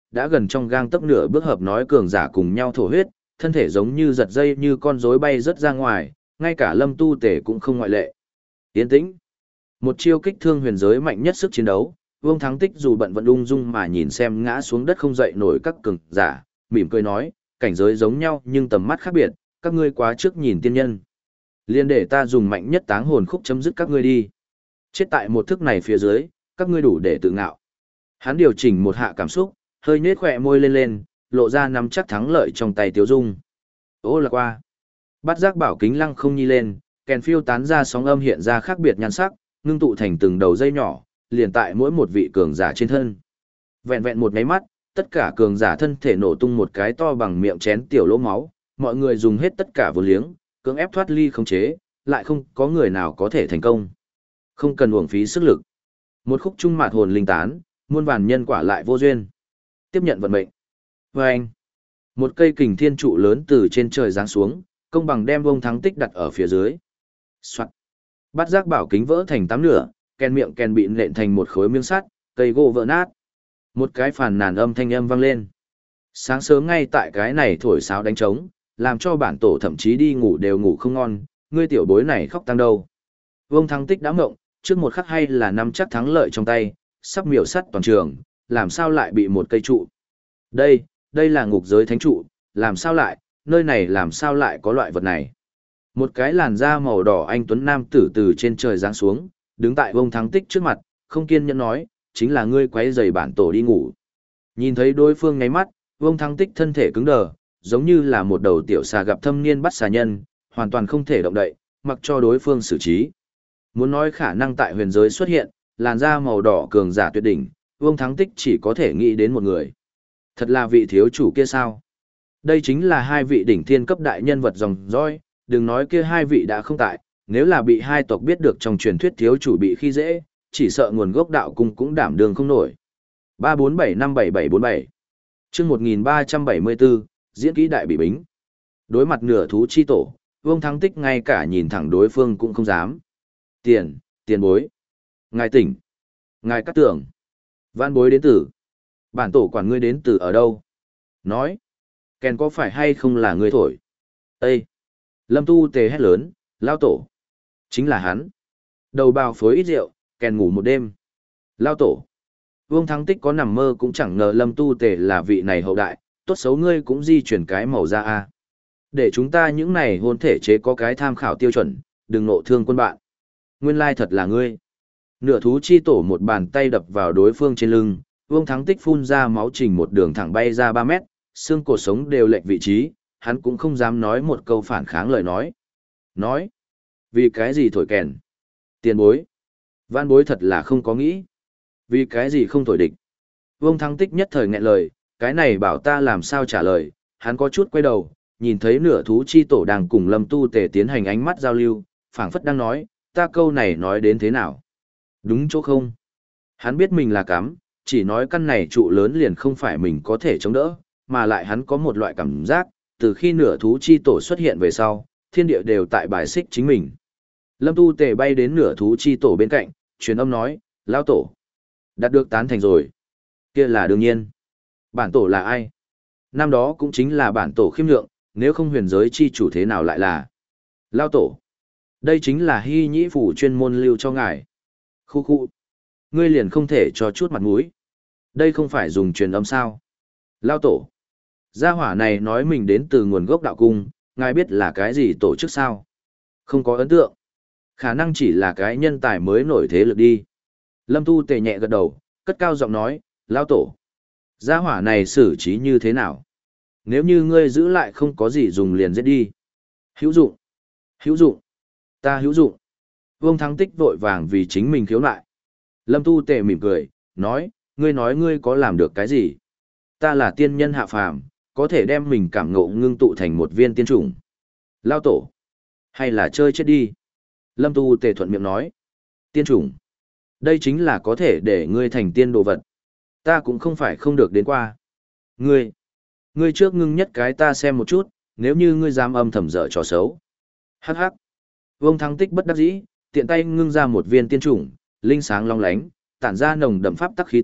đã gần trong gang tấc nửa bước hợp nói cường giả cùng nhau thổ huyết, thân thể giống như giật dây như con rối bay rất ra ngoài, ngay cả Lâm Tu Tể cũng không ngoại lệ. Yên tĩnh. Một chiêu kích thương huyền giới mạnh nhất sức chiến đấu, Vương Thắng Tích dù bận vẫn ung dung mà nhìn xem ngã xuống đất không dậy nổi các cường giả, mỉm cười nói, cảnh giới giống nhau nhưng tầm mắt khác biệt, các ngươi quá trước nhìn tiên nhân. Liên để ta dùng mạnh nhất táng hồn khúc chấm dứt các ngươi đi. Chết tại một thức này phía dưới, các ngươi đủ để tự ngạo. Hắn điều chỉnh một hạ cảm xúc, hơi nhếch khỏe môi lên lên, lộ ra nắm chắc thắng lợi trong tay Tiếu Dung. Ô là qua. Bát giác bảo kính lăng không nhi lên, kèn phiêu tán ra sóng âm hiện ra khác biệt nhan sắc, ngưng tụ thành từng đầu dây nhỏ, liền tại mỗi một vị cường giả trên thân. Vẹn vẹn một nháy mắt, tất cả cường giả thân thể nổ tung một cái to bằng miệng chén tiểu lỗ máu, mọi người dùng hết tất cả vô liếng, cưỡng ép thoát ly khống chế, lại không có người nào có thể thành công. Không cần uổng phí sức lực. Một khúc trung mạt hồn linh tán, muôn vàn nhân quả lại vô duyên. Tiếp nhận vận mệnh. Và anh, một cây kình thiên trụ lớn từ trên trời giáng xuống, công bằng đem Vương Thắng Tích đặt ở phía dưới. Soạt. Bát giác bảo kính vỡ thành tám nửa, kèn miệng kèn bị nện thành một khối miếng sắt, cây gỗ vỡ nát. Một cái phàn nàn âm thanh âm vang lên. Sáng sớm ngay tại cái này thổi sáo đánh trống, làm cho bản tổ thậm chí đi ngủ đều ngủ không ngon, ngươi tiểu bối này khóc tăng đâu. Vương Thắng Tích đã ngộng, trước một khắc hay là nắm chắc thắng lợi trong tay, sắp miểu sắt toàn trường, làm sao lại bị một cây trụ. Đây, đây là ngục giới thánh trụ, làm sao lại, nơi này làm sao lại có loại vật này. Một cái làn da màu đỏ anh tuấn nam tử từ trên trời giáng xuống, đứng tại Vương Thắng Tích trước mặt, không kiên nhẫn nói, chính là ngươi quấy rầy bản tổ đi ngủ. Nhìn thấy đối phương ngáy mắt, Vương Thắng Tích thân thể cứng đờ, giống như là một đầu tiểu xà gặp thâm niên bắt xà nhân, hoàn toàn không thể động đậy, mặc cho đối phương xử trí. Muốn nói khả năng tại huyền giới xuất hiện, làn da màu đỏ cường giả tuyệt đỉnh, Vương Thắng Tích chỉ có thể nghĩ đến một người. Thật là vị thiếu chủ kia sao? Đây chính là hai vị đỉnh thiên cấp đại nhân vật dòng dõi, đừng nói kia hai vị đã không tại, nếu là bị hai tộc biết được trong truyền thuyết thiếu chủ bị khi dễ, chỉ sợ nguồn gốc đạo cung cũng đảm đường không nổi. ba bốn bảy năm bảy bảy bốn bảy Chương một nghìn ba trăm bảy mươi bốn, diễn kỹ đại bị bính. Đối mặt nửa thú chi tổ, Vương Thắng Tích ngay cả nhìn thẳng đối phương cũng không dám. Tiền, tiền bối. Ngài tỉnh. Ngài cắt tưởng. Vạn bối đến từ. Bản tổ quản ngươi đến từ ở đâu? Nói. Kèn có phải hay không là ngươi thổi? Ê! Lâm Tu Tề hét lớn, lao tổ. Chính là hắn. Đầu bào phối ít rượu, kèn ngủ một đêm. Lao tổ. Vương Thắng Tích có nằm mơ cũng chẳng ngờ Lâm Tu Tề là vị này hậu đại, tốt xấu ngươi cũng di chuyển cái màu ra a. Để chúng ta những này hôn thể chế có cái tham khảo tiêu chuẩn, đừng nộ thương quân bạn. Nguyên lai thật là ngươi. Nửa thú chi tổ một bàn tay đập vào đối phương trên lưng, Vương Thắng Tích phun ra máu trình một đường thẳng bay ra ba mét, xương cổ sống đều lệch vị trí, hắn cũng không dám nói một câu phản kháng lời nói. Nói, vì cái gì thổi kèn? Tiền bối. Văn bối thật là không có nghĩ. Vì cái gì không thổi địch? Vương Thắng Tích nhất thời nghẹn lời, cái này bảo ta làm sao trả lời, hắn có chút quay đầu, nhìn thấy nửa thú chi tổ đang cùng Lâm Tu Tề tiến hành ánh mắt giao lưu, phảng phất đang nói, ta câu này nói đến thế nào? Đúng chỗ không? Hắn biết mình là cắm, chỉ nói căn này trụ lớn liền không phải mình có thể chống đỡ, mà lại hắn có một loại cảm giác, từ khi nửa thú chi tổ xuất hiện về sau, thiên địa đều tại bài xích chính mình. Lâm Tu Tề bay đến nửa thú chi tổ bên cạnh, truyền âm nói, lão tổ, đạt được tán thành rồi. Kia là đương nhiên. Bản tổ là ai? Năm đó cũng chính là bản tổ khiêm lượng, nếu không huyền giới chi chủ thế nào lại là lão tổ. Đây chính là hy nhĩ phủ chuyên môn lưu cho ngài. Khu khu. Ngươi liền không thể cho chút mặt mũi. Đây không phải dùng truyền âm sao. Lão tổ. Gia hỏa này nói mình đến từ nguồn gốc đạo cung, ngài biết là cái gì tổ chức sao? Không có ấn tượng. Khả năng chỉ là cái nhân tài mới nổi thế lực đi. Lâm Tu Tề nhẹ gật đầu, cất cao giọng nói, lão tổ. Gia hỏa này xử trí như thế nào? Nếu như ngươi giữ lại không có gì dùng liền giết đi. Hữu dụng. Hữu dụng. Ta hữu dụng. Vương Thắng Tích vội vàng vì chính mình khiếu nại. Lâm Tu Tề mỉm cười, nói, ngươi nói ngươi có làm được cái gì? Ta là tiên nhân hạ phàm, có thể đem mình cảm ngộ ngưng tụ thành một viên tiên chủng. Lao tổ. Hay là chơi chết đi. Lâm Tu Tề thuận miệng nói. Tiên chủng. Đây chính là có thể để ngươi thành tiên đồ vật. Ta cũng không phải không được đến qua. Ngươi. Ngươi trước ngưng nhất cái ta xem một chút, nếu như ngươi dám âm thầm dở trò xấu. Hắc hắc. Vương Thắng Tích bất đắc dĩ, tiện tay ngưng ra một viên tiên chủng, linh sáng long lánh, tản ra nồng đậm pháp tắc khí tức,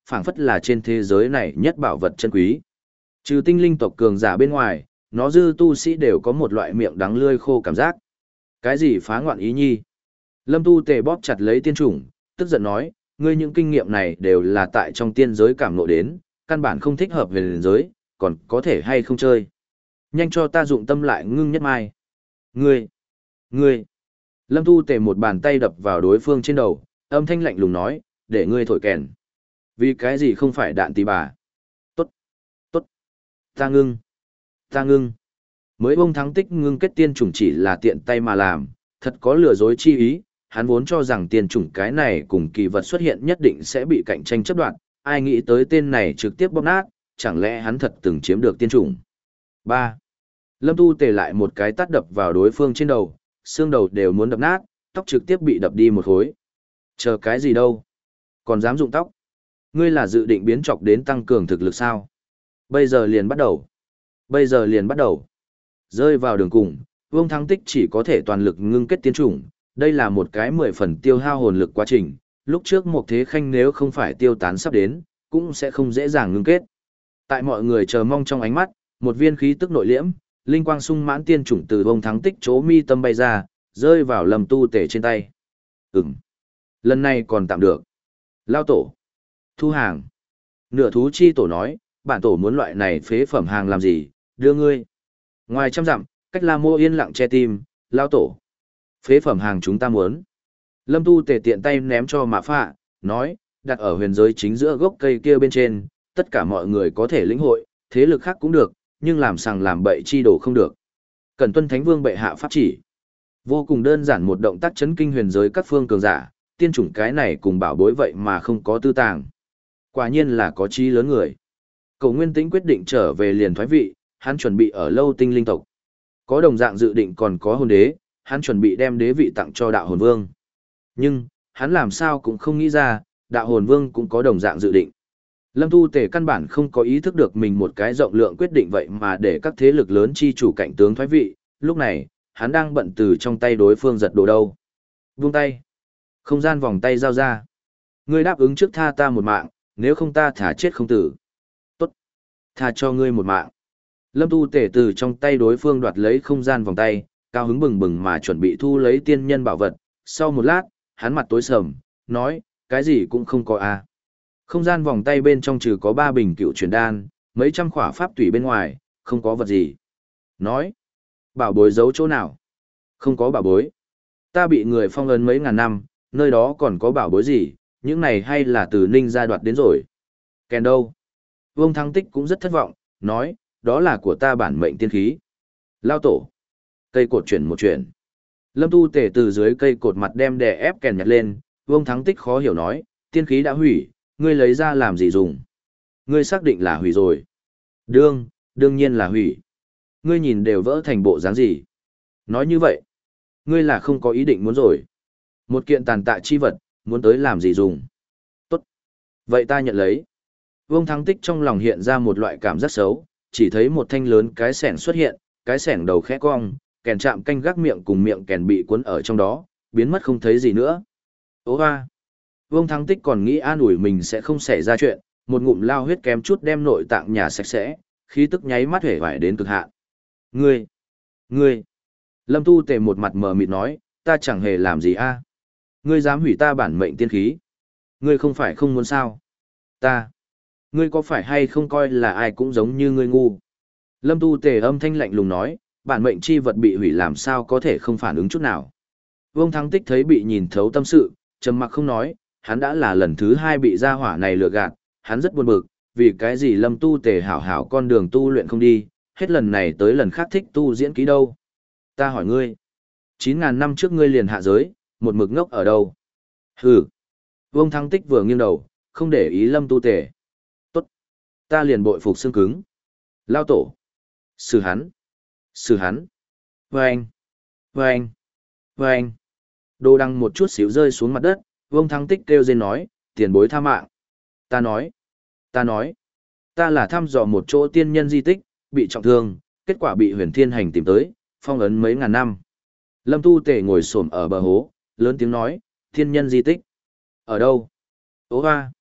phảng phất là trên thế giới này nhất bảo vật chân quý. Trừ tinh linh tộc cường giả bên ngoài, nó dư tu sĩ đều có một loại miệng đắng lươi khô cảm giác. Cái gì phá ngoạn ý nhi? Lâm Tu Tề bóp chặt lấy tiên chủng, tức giận nói, ngươi những kinh nghiệm này đều là tại trong tiên giới cảm ngộ đến, căn bản không thích hợp về liền giới, còn có thể hay không chơi. Nhanh cho ta dụng tâm lại ngưng nhất mai. Ngươi, ngươi. Lâm Tu Tề một bàn tay đập vào đối phương trên đầu, âm thanh lạnh lùng nói, để ngươi thổi kèn. Vì cái gì không phải đạn tì bà? Tốt, tốt. Ta ngưng, ta ngưng. Mới bông thắng tích ngưng kết tiên chủng chỉ là tiện tay mà làm, thật có lừa dối chi ý. Hắn vốn cho rằng tiên chủng cái này cùng kỳ vật xuất hiện nhất định sẽ bị cạnh tranh chấp đoạn, ai nghĩ tới tên này trực tiếp bóp nát, chẳng lẽ hắn thật từng chiếm được tiên chủng. ba. Lâm Tu Tề lại một cái tát đập vào đối phương trên đầu, xương đầu đều muốn đập nát, tóc trực tiếp bị đập đi một khối. Chờ cái gì đâu? Còn dám dụng tóc? Ngươi là dự định biến chọc đến tăng cường thực lực sao? Bây giờ liền bắt đầu. Bây giờ liền bắt đầu. Rơi vào đường cùng, Vương Thắng Tích chỉ có thể toàn lực ngưng kết tiên chủng, đây là một cái mười phần tiêu hao hồn lực quá trình, lúc trước một thế khanh nếu không phải tiêu tán sắp đến, cũng sẽ không dễ dàng ngưng kết. Tại mọi người chờ mong trong ánh mắt, một viên khí tức nội liễm, linh quang sung mãn tiên chủng từ Vương Thắng Tích chỗ mi tâm bay ra, rơi vào Lâm Tu Tể trên tay. Ừm, lần này còn tạm được. Lao tổ, thu hàng. Nửa thú chi tổ nói, bản tổ muốn loại này phế phẩm hàng làm gì, đưa ngươi. Ngoài trăm dặm, cách La Mô yên lặng che tim, Lao tổ. Phế phẩm hàng chúng ta muốn. Lâm Tu Tề tiện tay ném cho Mạ Phạ, nói, đặt ở huyền giới chính giữa gốc cây kia bên trên, tất cả mọi người có thể lĩnh hội, thế lực khác cũng được, nhưng làm sằng làm bậy chi đổ không được. Cần tuân Thánh Vương bệ hạ pháp chỉ. Vô cùng đơn giản một động tác chấn kinh huyền giới các phương cường giả, tiên chủng cái này cùng bảo bối vậy mà không có tư tàng. Quả nhiên là có chi lớn người. Cầu Nguyên Tĩnh quyết định trở về liền thoái vị, hắn chuẩn bị ở lâu tinh linh tộc. Có đồng dạng dự định còn có hồn đế, hắn chuẩn bị đem đế vị tặng cho đạo hồn vương. Nhưng, hắn làm sao cũng không nghĩ ra, đạo hồn vương cũng có đồng dạng dự định. Lâm Tu Tề căn bản không có ý thức được mình một cái rộng lượng quyết định vậy mà để các thế lực lớn chi chủ cạnh tướng thoái vị, lúc này, hắn đang bận từ trong tay đối phương giật đồ đâu. Buông tay. Không gian vòng tay giao ra. Ngươi đáp ứng trước tha ta một mạng, nếu không ta thả chết không tử. Tốt. Tha cho ngươi một mạng. Lâm Tu Tề từ trong tay đối phương đoạt lấy không gian vòng tay, cao hứng bừng bừng mà chuẩn bị thu lấy tiên nhân bảo vật. Sau một lát, hắn mặt tối sầm, nói, cái gì cũng không có à. Không gian vòng tay bên trong trừ có ba bình cựu truyền đan, mấy trăm khỏa pháp tủy bên ngoài, không có vật gì. Nói, bảo bối giấu chỗ nào? Không có bảo bối. Ta bị người phong ấn mấy ngàn năm, nơi đó còn có bảo bối gì, những này hay là từ Ninh gia đoạt đến rồi. Kèn đâu? Vương Thắng Tích cũng rất thất vọng, nói, đó là của ta bản mệnh tiên khí. Lao tổ. Cây cột chuyển một chuyển. Lâm Tu Tể từ dưới cây cột mặt đem đè ép kèn nhặt lên, Vương Thắng Tích khó hiểu nói, tiên khí đã hủy, ngươi lấy ra làm gì dùng? Ngươi xác định là hủy rồi. Đương, đương nhiên là hủy. Ngươi nhìn đều vỡ thành bộ dáng gì? Nói như vậy, ngươi là không có ý định muốn rồi. Một kiện tàn tạ chi vật, muốn tới làm gì dùng? Tốt. Vậy ta nhận lấy. Vương Thắng Tích trong lòng hiện ra một loại cảm giác xấu, chỉ thấy một thanh lớn cái sẻng xuất hiện, cái sẻng đầu khẽ cong, kèn chạm canh gác miệng cùng miệng kèn bị cuốn ở trong đó, biến mất không thấy gì nữa. Ô hoa! Vương Thắng Tích còn nghĩ an ủi mình sẽ không xảy ra chuyện, một ngụm lao huyết kém chút đem nội tạng nhà sạch sẽ, khí tức nháy mắt hể vải đến cực hạn. Ngươi! Ngươi! Lâm Tu Tề một mặt mờ mịt nói, ta chẳng hề làm gì a. Ngươi dám hủy ta bản mệnh tiên khí. Ngươi không phải không muốn sao. Ta! Ngươi có phải hay không coi là ai cũng giống như ngươi ngu. Lâm Tu Tề âm thanh lạnh lùng nói, bản mệnh chi vật bị hủy làm sao có thể không phản ứng chút nào. Vương Thắng Tích thấy bị nhìn thấu tâm sự, trầm mặc không nói, hắn đã là lần thứ hai bị gia hỏa này lừa gạt, hắn rất buồn bực, vì cái gì Lâm Tu Tề hảo hảo con đường tu luyện không đi, hết lần này tới lần khác thích tu diễn ký đâu. Ta hỏi ngươi, chín ngàn năm trước ngươi liền hạ giới, một mực ngốc ở đâu? Hừ. Vương Thắng Tích vừa nghiêng đầu, không để ý Lâm Tu Tề. Tốt. Ta liền bội phục xương cứng. Lao tổ. Xử hắn. Xử hắn. Vâng. Vâng. Vâng. Đồ đăng một chút xíu rơi xuống mặt đất, Vương Thắng Tích kêu rên nói, tiền bối tha mạng. Ta nói. Ta nói. Ta là thăm dò một chỗ tiên nhân di tích, bị trọng thương, kết quả bị huyền thiên hành tìm tới, phong ấn mấy ngàn năm. Lâm Tu Tề ngồi xổm ở bờ hố, lớn tiếng nói, tiên nhân di tích. Ở đâu? Ô hoa.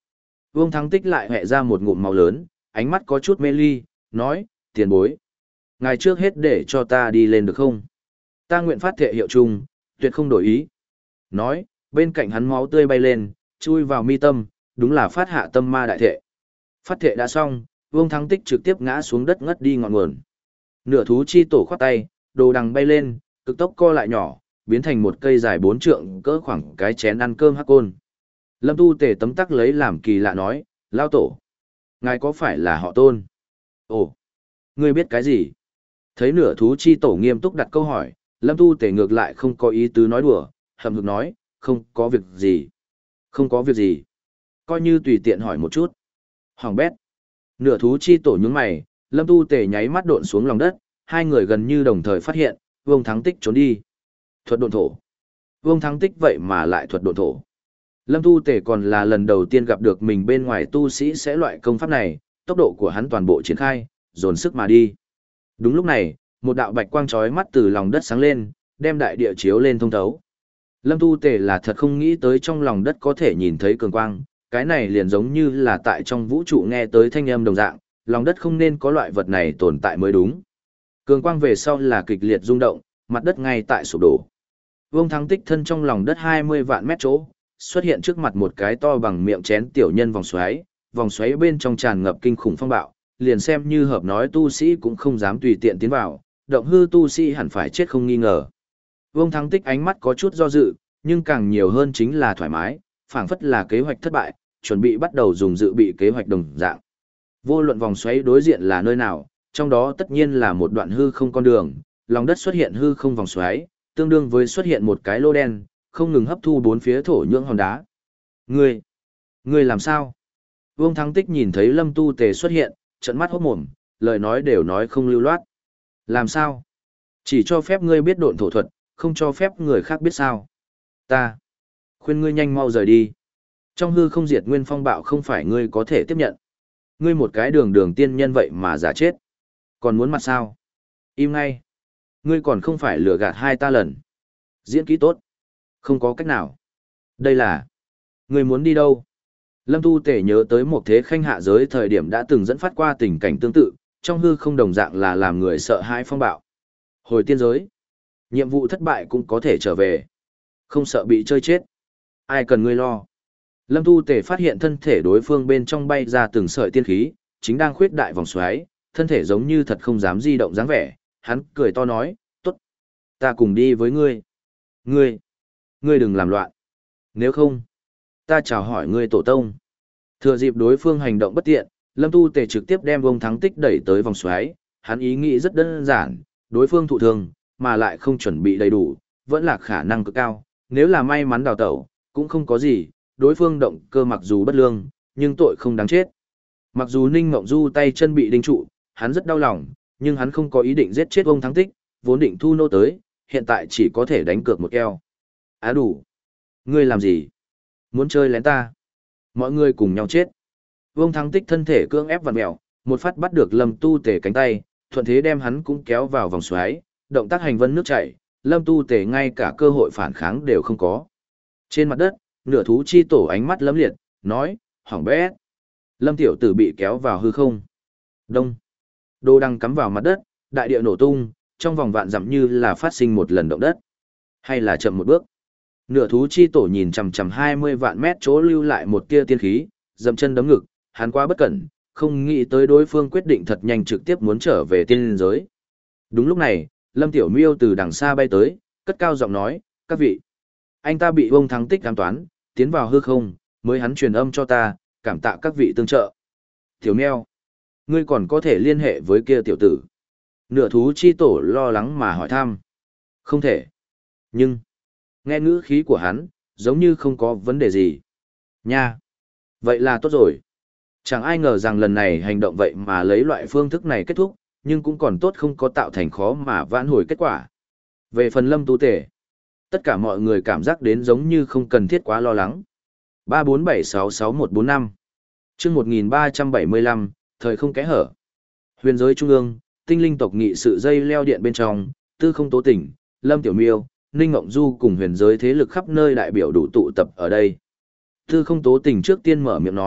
Vương Thắng Tích lại hẹ ra một ngụm máu lớn, ánh mắt có chút mê ly, nói, tiền bối. Ngài trước hết để cho ta đi lên được không? Ta nguyện phát thệ hiệu chung, tuyệt không đổi ý. Nói, bên cạnh hắn máu tươi bay lên, chui vào mi tâm, đúng là phát hạ tâm ma đại thệ. Phát thệ đã xong, Vương Thắng Tích trực tiếp ngã xuống đất ngất đi ngọn nguồn. Nửa thú chi tổ khoát tay, đồ đằng bay lên, cực tốc co lại nhỏ, biến thành một cây dài bốn trượng cỡ khoảng cái chén ăn cơm hắc côn. Lâm Tu Tề tấm tắc lấy làm kỳ lạ nói, lao tổ, ngài có phải là họ Tôn? Ồ, ngươi biết cái gì? Thấy nửa thú chi tổ nghiêm túc đặt câu hỏi, Lâm Tu Tề ngược lại không có ý tứ nói đùa, hậm hực nói, không có việc gì. Không có việc gì. Coi như tùy tiện hỏi một chút. Hoàng bét. Nửa thú chi tổ nhướng mày, Lâm Tu Tề nháy mắt độn xuống lòng đất, hai người gần như đồng thời phát hiện, Vương Thắng Tích trốn đi. Thuật độn thổ. Vương Thắng Tích vậy mà lại thuật độn thổ. Lâm Tu Tề còn là lần đầu tiên gặp được mình bên ngoài tu sĩ sẽ loại công pháp này, tốc độ của hắn toàn bộ triển khai, dồn sức mà đi. Đúng lúc này, một đạo bạch quang chói mắt từ lòng đất sáng lên, đem đại địa chiếu lên thông thấu. Lâm Tu Tề là thật không nghĩ tới trong lòng đất có thể nhìn thấy cường quang, cái này liền giống như là tại trong vũ trụ nghe tới thanh âm đồng dạng, lòng đất không nên có loại vật này tồn tại mới đúng. Cường quang về sau là kịch liệt rung động, mặt đất ngay tại sụp đổ. Vương Thắng Tích thân trong lòng đất hai mươi vạn mét chỗ, xuất hiện trước mặt một cái to bằng miệng chén tiểu nhân vòng xoáy, vòng xoáy bên trong tràn ngập kinh khủng phong bạo, liền xem như hợp nói tu sĩ cũng không dám tùy tiện tiến vào, động hư tu sĩ hẳn phải chết không nghi ngờ. Vương Thắng Tích ánh mắt có chút do dự, nhưng càng nhiều hơn chính là thoải mái, phảng phất là kế hoạch thất bại, chuẩn bị bắt đầu dùng dự bị kế hoạch đồng dạng. Vô luận vòng xoáy đối diện là nơi nào, trong đó tất nhiên là một đoạn hư không con đường, lòng đất xuất hiện hư không vòng xoáy, tương đương với xuất hiện một cái lô đen, không ngừng hấp thu bốn phía thổ nhưỡng hòn đá. Ngươi, ngươi làm sao? Vương Thắng Tích nhìn thấy Lâm Tu Tề xuất hiện, trợn mắt hốt mồm, lời nói đều nói không lưu loát. Làm sao? Chỉ cho phép ngươi biết độn thổ thuật, không cho phép người khác biết sao? Ta khuyên ngươi nhanh mau rời đi. Trong hư không diệt nguyên phong bạo không phải ngươi có thể tiếp nhận. Ngươi một cái đường đường tiên nhân vậy mà giả chết. Còn muốn mặt sao? Im ngay. Ngươi còn không phải lừa gạt hai ta lần. Diễn kỹ tốt. Không có cách nào. Đây là... Ngươi muốn đi đâu? Lâm Tu Tể nhớ tới một thế khanh hạ giới thời điểm đã từng dẫn phát qua tình cảnh tương tự, trong hư không đồng dạng là làm người sợ hãi phong bạo. Hồi tiên giới. Nhiệm vụ thất bại cũng có thể trở về. Không sợ bị chơi chết. Ai cần ngươi lo. Lâm Tu Tể phát hiện thân thể đối phương bên trong bay ra từng sợi tiên khí, chính đang khuyết đại vòng xoáy, thân thể giống như thật không dám di động dáng vẻ. Hắn cười to nói, tốt. Ta cùng đi với ngươi. Ngươi. Ngươi đừng làm loạn. Nếu không, ta chào hỏi ngươi tổ tông. Thừa dịp đối phương hành động bất tiện, Lâm Tu Tề trực tiếp đem Vương Thắng Tích đẩy tới vòng xoáy. Hắn ý nghĩ rất đơn giản, đối phương thụ thương, mà lại không chuẩn bị đầy đủ, vẫn là khả năng cực cao. Nếu là may mắn đào tẩu, cũng không có gì, đối phương động cơ mặc dù bất lương, nhưng tội không đáng chết. Mặc dù Ninh Mộng Du tay chân bị đinh trụ, hắn rất đau lòng, nhưng hắn không có ý định giết chết Vương Thắng Tích, vốn định thu nô tới, hiện tại chỉ có thể đánh cược một keo. Á đủ. Ngươi làm gì? Muốn chơi lén ta? Mọi người cùng nhau chết. Vương Thắng Tích thân thể cưỡng ép vặn mèo, một phát bắt được Lâm Tu Tề cánh tay, thuận thế đem hắn cũng kéo vào vòng xoáy, động tác hành vân nước chảy, Lâm Tu Tề ngay cả cơ hội phản kháng đều không có. Trên mặt đất, nửa thú chi tổ ánh mắt lấm liệt, nói, hỏng bét. Lâm tiểu tử bị kéo vào hư không. Đông. Đồ đăng cắm vào mặt đất, đại địa nổ tung, trong vòng vạn dặm như là phát sinh một lần động đất. Hay là chậm một bước. Nửa thú chi tổ nhìn chằm chằm hai mươi vạn mét chỗ lưu lại một tia tiên khí, dậm chân đấm ngực, hắn quá bất cẩn, không nghĩ tới đối phương quyết định thật nhanh trực tiếp muốn trở về tiên giới. Đúng lúc này, Lâm Tiểu Miêu từ đằng xa bay tới, cất cao giọng nói, các vị, anh ta bị Vương Thắng Tích ám toán, tiến vào hư không, mới hắn truyền âm cho ta, cảm tạ các vị tương trợ. Tiểu Mèo, ngươi còn có thể liên hệ với kia tiểu tử. Nửa thú chi tổ lo lắng mà hỏi thăm. Không thể. Nhưng, nghe ngữ khí của hắn, giống như không có vấn đề gì. Nha. Vậy là tốt rồi. Chẳng ai ngờ rằng lần này hành động vậy mà lấy loại phương thức này kết thúc, nhưng cũng còn tốt không có tạo thành khó mà vãn hồi kết quả. Về phần Lâm Tu Tể, tất cả mọi người cảm giác đến giống như không cần thiết quá lo lắng. ba bốn bảy sáu sáu một bốn năm chương một nghìn ba trăm bảy mươi lăm, thời không kẽ hở. Huyền giới trung ương, tinh linh tộc nghị sự dây leo điện bên trong, Tư Không Tố Tỉnh, Lâm Tiểu Miêu, Ninh Ngộng Du cùng huyền giới thế lực khắp nơi đại biểu đủ tụ tập ở đây. Tư Không Tố Tỉnh trước tiên mở miệng nói,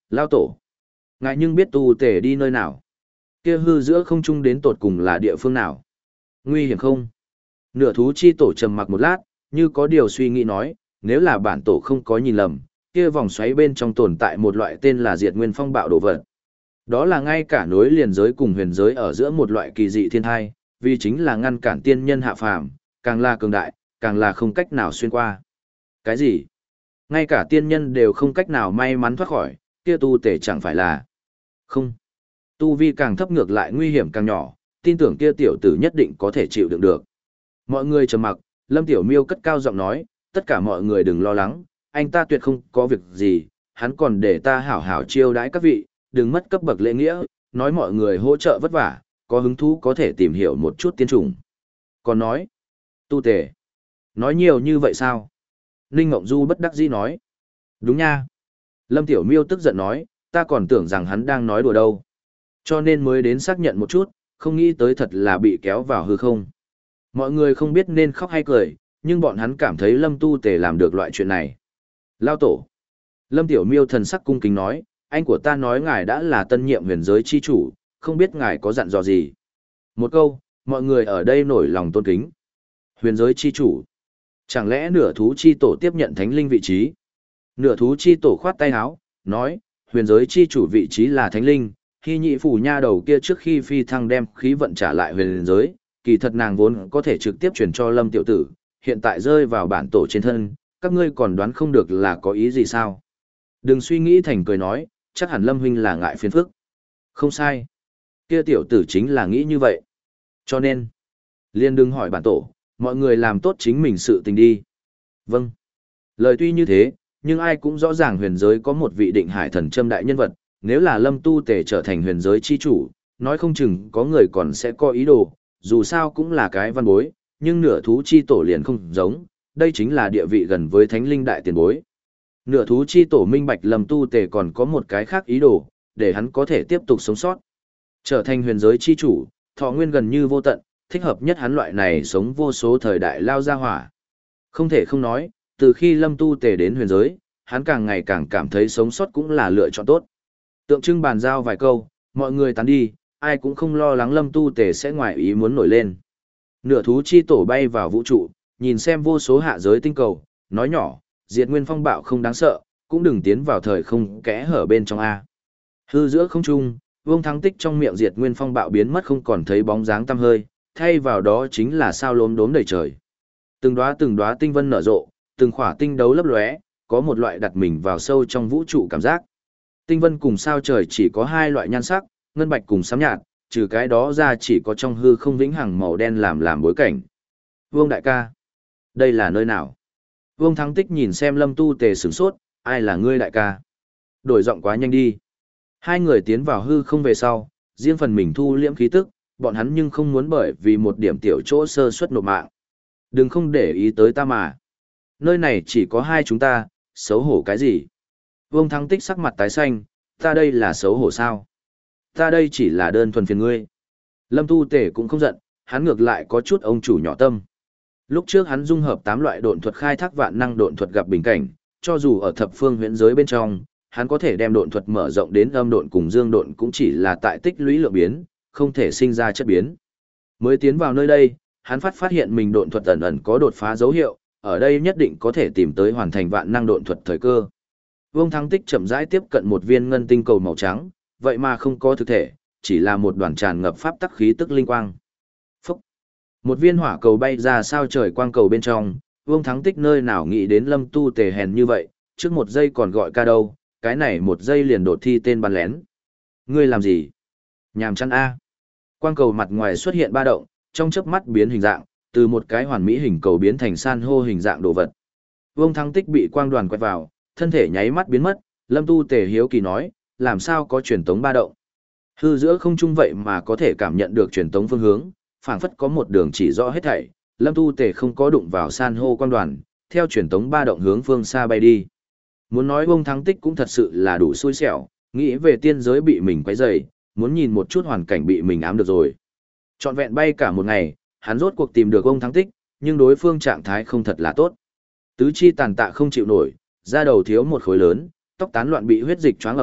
Lao tổ. Ngài nhưng biết tu tể đi nơi nào? Kia hư giữa không trung đến tột cùng là địa phương nào? Nguy hiểm không? Nửa thú chi tổ trầm mặc một lát, như có điều suy nghĩ nói, nếu là bản tổ không có nhìn lầm, kia vòng xoáy bên trong tồn tại một loại tên là Diệt Nguyên Phong bạo đồ vật. Đó là ngay cả nối liền giới cùng huyền giới ở giữa một loại kỳ dị thiên thai, vì chính là ngăn cản tiên nhân hạ phàm, càng là cường đại, càng là không cách nào xuyên qua. Cái gì? Ngay cả tiên nhân đều không cách nào may mắn thoát khỏi, kia tu tể chẳng phải là... Không. Tu vi càng thấp ngược lại nguy hiểm càng nhỏ, tin tưởng kia tiểu tử nhất định có thể chịu đựng được. Mọi người trầm mặc, Lâm Tiểu Miêu cất cao giọng nói, tất cả mọi người đừng lo lắng, anh ta tuyệt không có việc gì, hắn còn để ta hảo hảo chiêu đãi các vị, đừng mất cấp bậc lễ nghĩa, nói mọi người hỗ trợ vất vả, có hứng thú có thể tìm hiểu một chút tiên trùng. Còn nói, tu tể, nói nhiều như vậy sao? Ninh Ngộng Du bất đắc dĩ nói, đúng nha. Lâm Tiểu Miêu tức giận nói, ta còn tưởng rằng hắn đang nói đùa đâu. Cho nên mới đến xác nhận một chút, không nghĩ tới thật là bị kéo vào hư không. Mọi người không biết nên khóc hay cười, nhưng bọn hắn cảm thấy Lâm Tu Tề làm được loại chuyện này. Lao tổ. Lâm Tiểu Miêu thần sắc cung kính nói, anh của ta nói ngài đã là tân nhiệm huyền giới chi chủ, không biết ngài có dặn dò gì. Một câu, mọi người ở đây nổi lòng tôn kính. Huyền giới chi chủ. Chẳng lẽ nửa thú chi tổ tiếp nhận thánh linh vị trí? Nửa thú chi tổ khoát tay áo, nói, huyền giới chi chủ vị trí là thánh linh, khi nhị phủ nha đầu kia trước khi phi thăng đem khí vận trả lại huyền giới, kỳ thật nàng vốn có thể trực tiếp truyền cho Lâm tiểu tử, hiện tại rơi vào bản tổ trên thân, các ngươi còn đoán không được là có ý gì sao? Đừng suy nghĩ thành cười nói, chắc hẳn Lâm huynh là ngại phiền phức. Không sai. Kia tiểu tử chính là nghĩ như vậy. Cho nên, liền đừng hỏi bản tổ, mọi người làm tốt chính mình sự tình đi. Vâng. Lời tuy như thế, nhưng ai cũng rõ ràng huyền giới có một vị định hải thần châm đại nhân vật, nếu là Lâm Tu Tề trở thành huyền giới chi chủ, nói không chừng có người còn sẽ có ý đồ, dù sao cũng là cái văn bối, nhưng nửa thú chi tổ liền không giống, đây chính là địa vị gần với thánh linh đại tiền bối. Nửa thú chi tổ minh bạch Lâm Tu Tề còn có một cái khác ý đồ, để hắn có thể tiếp tục sống sót. Trở thành huyền giới chi chủ, thọ nguyên gần như vô tận, thích hợp nhất hắn loại này sống vô số thời đại lao ra hỏa. Không thể không nói, từ khi Lâm Tu Tề đến huyền giới, hắn càng ngày càng cảm thấy sống sót cũng là lựa chọn tốt. Tượng trưng bàn giao vài câu, mọi người tán đi, ai cũng không lo lắng Lâm Tu Tề sẽ ngoài ý muốn nổi lên. Nửa thú chi tổ bay vào vũ trụ, nhìn xem vô số hạ giới tinh cầu, nói nhỏ, diệt nguyên phong bạo không đáng sợ, cũng đừng tiến vào thời không kẽ hở bên trong A. Hư giữa không trung, Vương Thắng Tích trong miệng diệt nguyên phong bạo biến mất không còn thấy bóng dáng tăm hơi, thay vào đó chính là sao lốm đốm đầy trời. Từng đóa từng đóa tinh vân nở rộ, từng khỏa tinh đấu lấp lóe, có một loại đặt mình vào sâu trong vũ trụ cảm giác. Tinh vân cùng sao trời chỉ có hai loại nhan sắc, ngân bạch cùng xám nhạt, trừ cái đó ra chỉ có trong hư không vĩnh hằng màu đen làm làm bối cảnh. Vương đại ca, đây là nơi nào? Vương Thắng Tích nhìn xem Lâm Tu Tề sửng sốt, ai là ngươi đại ca? Đổi giọng quá nhanh đi. Hai người tiến vào hư không về sau, riêng phần mình thu liễm khí tức, bọn hắn nhưng không muốn bởi vì một điểm tiểu chỗ sơ suất nộp mạng. Đừng không để ý tới ta mà. Nơi này chỉ có hai chúng ta, xấu hổ cái gì? Vương Thắng Tích sắc mặt tái xanh, ta đây là xấu hổ sao? Ta đây chỉ là đơn thuần phiền ngươi. Lâm Tu Tề cũng không giận, hắn ngược lại có chút ông chủ nhỏ tâm. Lúc trước hắn dung hợp tám loại độn thuật khai thác vạn năng độn thuật gặp bình cảnh, cho dù ở thập phương huyễn giới bên trong, hắn có thể đem độn thuật mở rộng đến âm độn cùng dương độn cũng chỉ là tại tích lũy lượng biến, không thể sinh ra chất biến. Mới tiến vào nơi đây, hắn phát phát hiện mình độn thuật ẩn ẩn có đột phá dấu hiệu, ở đây nhất định có thể tìm tới hoàn thành vạn năng độn thuật thời cơ. Vương Thắng Tích chậm rãi tiếp cận một viên ngân tinh cầu màu trắng, vậy mà không có thực thể, chỉ là một đoàn tràn ngập pháp tắc khí tức linh quang. Phúc! Một viên hỏa cầu bay ra sao trời quang cầu bên trong, Vương Thắng Tích nơi nào nghĩ đến Lâm Tu Tề hèn như vậy, trước một giây còn gọi ca đâu, cái này một giây liền đột thi tên bắn lén. Ngươi làm gì? Nhàm chán A. Quang cầu mặt ngoài xuất hiện ba động, trong chớp mắt biến hình dạng, từ một cái hoàn mỹ hình cầu biến thành san hô hình dạng đồ vật. Vương Thắng Tích bị quang đoàn quét vào, thân thể nháy mắt biến mất, Lâm Tu Tề hiếu kỳ nói, làm sao có truyền tống ba động? Hư giữa không trung vậy mà có thể cảm nhận được truyền tống phương hướng, phảng phất có một đường chỉ rõ hết thảy, Lâm Tu Tề không có đụng vào san hô quang đoàn, theo truyền tống ba động hướng phương xa bay đi. Muốn nói Vương Thắng Tích cũng thật sự là đủ xui xẻo, nghĩ về tiên giới bị mình quấy rầy, muốn nhìn một chút hoàn cảnh bị mình ám được rồi. Trọn vẹn bay cả một ngày, hắn rốt cuộc tìm được Vương Thắng Tích, nhưng đối phương trạng thái không thật là tốt. Tứ chi tàn tạ không chịu nổi, da đầu thiếu một khối lớn, tóc tán loạn bị huyết dịch choáng ẩm ướt,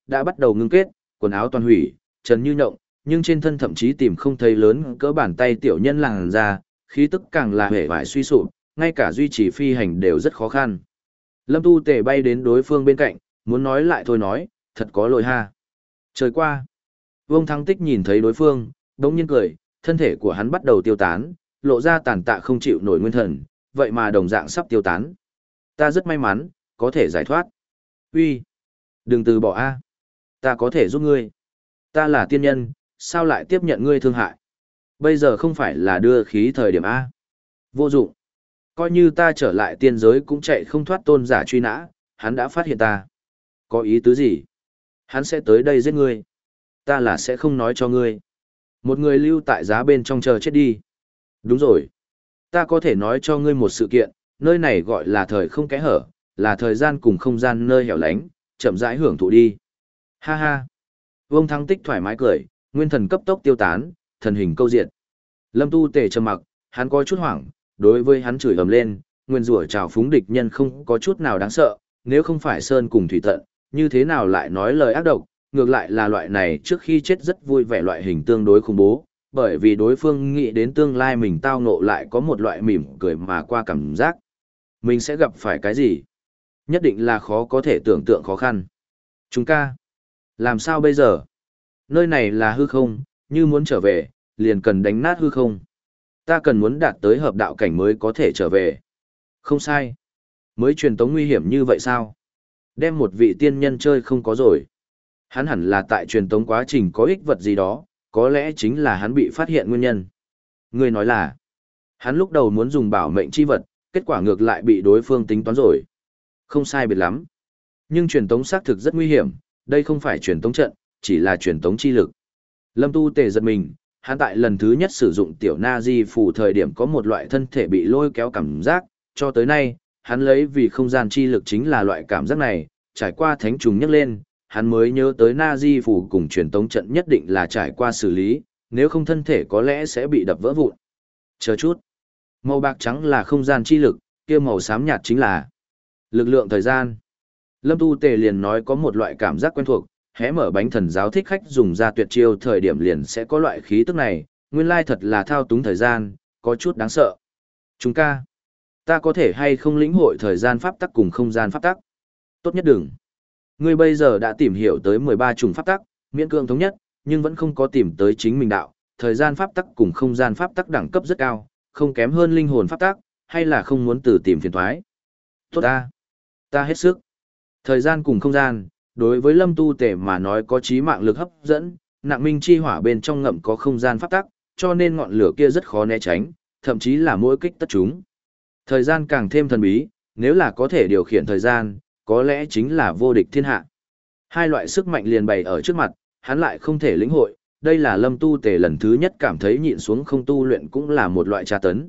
đã bắt đầu ngưng kết, quần áo toàn hủy, trần như nhộng, nhưng trên thân thậm chí tìm không thấy lớn cỡ bàn tay tiểu nhân làn ra, khí tức càng là hề vải suy sụp, ngay cả duy trì phi hành đều rất khó khăn. Lâm Tu Tề bay đến đối phương bên cạnh, muốn nói lại thôi nói, thật có lỗi ha. Trời qua. Vương Thắng Tích nhìn thấy đối phương, đống nhiên cười, thân thể của hắn bắt đầu tiêu tán, lộ ra tàn tạ không chịu nổi nguyên thần, vậy mà đồng dạng sắp tiêu tán. Ta rất may mắn, có thể giải thoát. Uy, đừng từ bỏ a. Ta có thể giúp ngươi. Ta là tiên nhân, sao lại tiếp nhận ngươi thương hại? Bây giờ không phải là đưa khí thời điểm a. Vô dụng. Coi như ta trở lại tiên giới cũng chạy không thoát tôn giả truy nã, hắn đã phát hiện ta. Có ý tứ gì? Hắn sẽ tới đây giết ngươi. Ta là sẽ không nói cho ngươi. Một người lưu tại giá bên trong chờ chết đi. Đúng rồi. Ta có thể nói cho ngươi một sự kiện, nơi này gọi là thời không kẽ hở, là thời gian cùng không gian nơi hẻo lánh, chậm rãi hưởng thụ đi. Ha ha. Vương Thắng Tích thoải mái cười, nguyên thần cấp tốc tiêu tán, thần hình câu diệt. Lâm Tu Tề trầm mặc, hắn có chút hoảng, đối với hắn chửi ầm lên, nguyên rủa trào phúng địch nhân không có chút nào đáng sợ, nếu không phải sơn cùng thủy tận, như thế nào lại nói lời ác độc, ngược lại là loại này trước khi chết rất vui vẻ loại hình tương đối khủng bố, bởi vì đối phương nghĩ đến tương lai mình tao ngộ lại có một loại mỉm cười mà qua cảm giác. Mình sẽ gặp phải cái gì? Nhất định là khó có thể tưởng tượng khó khăn. Chúng ca, làm sao bây giờ? Nơi này là hư không, như muốn trở về, liền cần đánh nát hư không. Ta cần muốn đạt tới hợp đạo cảnh mới có thể trở về. Không sai. Mới truyền tống nguy hiểm như vậy sao? Đem một vị tiên nhân chơi không có rồi. Hắn hẳn là tại truyền tống quá trình có ích vật gì đó, có lẽ chính là hắn bị phát hiện nguyên nhân. Người nói là, hắn lúc đầu muốn dùng bảo mệnh chi vật, kết quả ngược lại bị đối phương tính toán rồi. Không sai biệt lắm. Nhưng truyền tống xác thực rất nguy hiểm, đây không phải truyền tống trận, chỉ là truyền tống chi lực. Lâm Tu Tề giật mình, hắn tại lần thứ nhất sử dụng tiểu na di phù thời điểm có một loại thân thể bị lôi kéo cảm giác, cho tới nay, hắn lấy vì không gian chi lực chính là loại cảm giác này, trải qua thánh trùng nhắc lên, hắn mới nhớ tới na di phù cùng truyền tống trận nhất định là trải qua xử lý, nếu không thân thể có lẽ sẽ bị đập vỡ vụn. Chờ chút, màu bạc trắng là không gian chi lực, kia màu xám nhạt chính là lực lượng thời gian. Lâm Tu Tề liền nói có một loại cảm giác quen thuộc, hé mở bánh thần giáo thích khách dùng ra tuyệt chiêu thời điểm liền sẽ có loại khí tức này, nguyên lai thật là thao túng thời gian, có chút đáng sợ. Chúng ca, ta có thể hay không lĩnh hội thời gian pháp tắc cùng không gian pháp tắc? Tốt nhất đừng. Ngươi bây giờ đã tìm hiểu tới mười ba chủng pháp tắc, miễn cưỡng thống nhất, nhưng vẫn không có tìm tới chính mình đạo, thời gian pháp tắc cùng không gian pháp tắc đẳng cấp rất cao, không kém hơn linh hồn pháp tắc, hay là không muốn tự tìm phiền toái. Tốt ta, ta hết sức. Thời gian cùng không gian, đối với Lâm Tu Tề mà nói có chí mạng lực hấp dẫn, nặng minh chi hỏa bên trong ngậm có không gian pháp tắc, cho nên ngọn lửa kia rất khó né tránh, thậm chí là mỗi kích tất chúng. Thời gian càng thêm thần bí, nếu là có thể điều khiển thời gian, có lẽ chính là vô địch thiên hạ. Hai loại sức mạnh liền bày ở trước mặt, hắn lại không thể lĩnh hội, đây là Lâm Tu Tề lần thứ nhất cảm thấy nhịn xuống không tu luyện cũng là một loại tra tấn.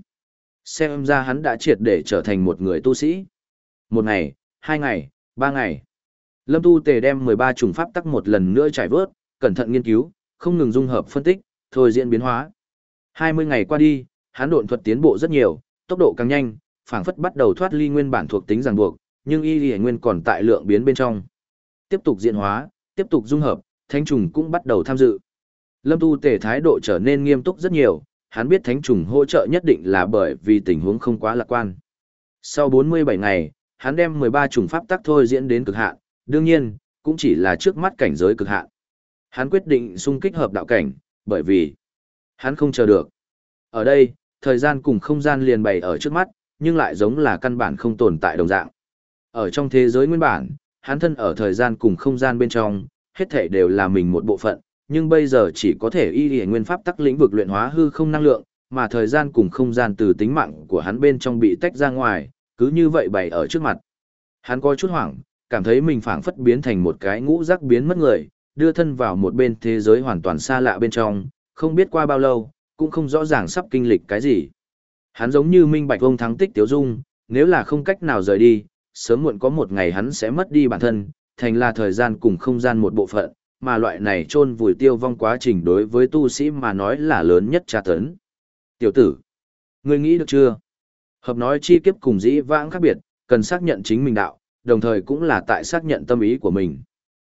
Xem ra hắn đã triệt để trở thành một người tu sĩ. Một ngày, hai ngày, ba ngày. Lâm Tu Tề đem mười ba chủng pháp tắc một lần nữa trải vớt, cẩn thận nghiên cứu, không ngừng dung hợp phân tích, thôi diễn biến hóa. hai mươi ngày qua đi, hắn độn thuật tiến bộ rất nhiều, tốc độ càng nhanh, phảng phất bắt đầu thoát ly nguyên bản thuộc tính ràng buộc, nhưng y liễu nguyên còn tại lượng biến bên trong. Tiếp tục diễn hóa, tiếp tục dung hợp, thánh trùng cũng bắt đầu tham dự. Lâm Tu Tề thái độ trở nên nghiêm túc rất nhiều, hắn biết thánh trùng hỗ trợ nhất định là bởi vì tình huống không quá lạc quan. Sau bốn mươi bảy ngày, hắn đem mười ba chủng pháp tắc thôi diễn đến cực hạn, đương nhiên, cũng chỉ là trước mắt cảnh giới cực hạn. Hắn quyết định xung kích hợp đạo cảnh, bởi vì hắn không chờ được. Ở đây, thời gian cùng không gian liền bày ở trước mắt, nhưng lại giống là căn bản không tồn tại đồng dạng. Ở trong thế giới nguyên bản, hắn thân ở thời gian cùng không gian bên trong, hết thể đều là mình một bộ phận, nhưng bây giờ chỉ có thể y lìa nguyên pháp tắc lĩnh vực luyện hóa hư không năng lượng, mà thời gian cùng không gian từ tính mạng của hắn bên trong bị tách ra ngoài, cứ như vậy bày ở trước mặt. Hắn có chút hoảng, cảm thấy mình phảng phất biến thành một cái ngũ giác biến mất người, đưa thân vào một bên thế giới hoàn toàn xa lạ bên trong, không biết qua bao lâu, cũng không rõ ràng sắp kinh lịch cái gì. Hắn giống như minh bạch ông thắng tích tiếu dung, nếu là không cách nào rời đi, sớm muộn có một ngày hắn sẽ mất đi bản thân, thành là thời gian cùng không gian một bộ phận, mà loại này chôn vùi tiêu vong quá trình đối với tu sĩ mà nói là lớn nhất tra tấn. Tiểu tử, ngươi nghĩ được chưa? Hợp nói chi kiếp cùng dĩ vãng khác biệt, cần xác nhận chính mình đạo, đồng thời cũng là tại xác nhận tâm ý của mình.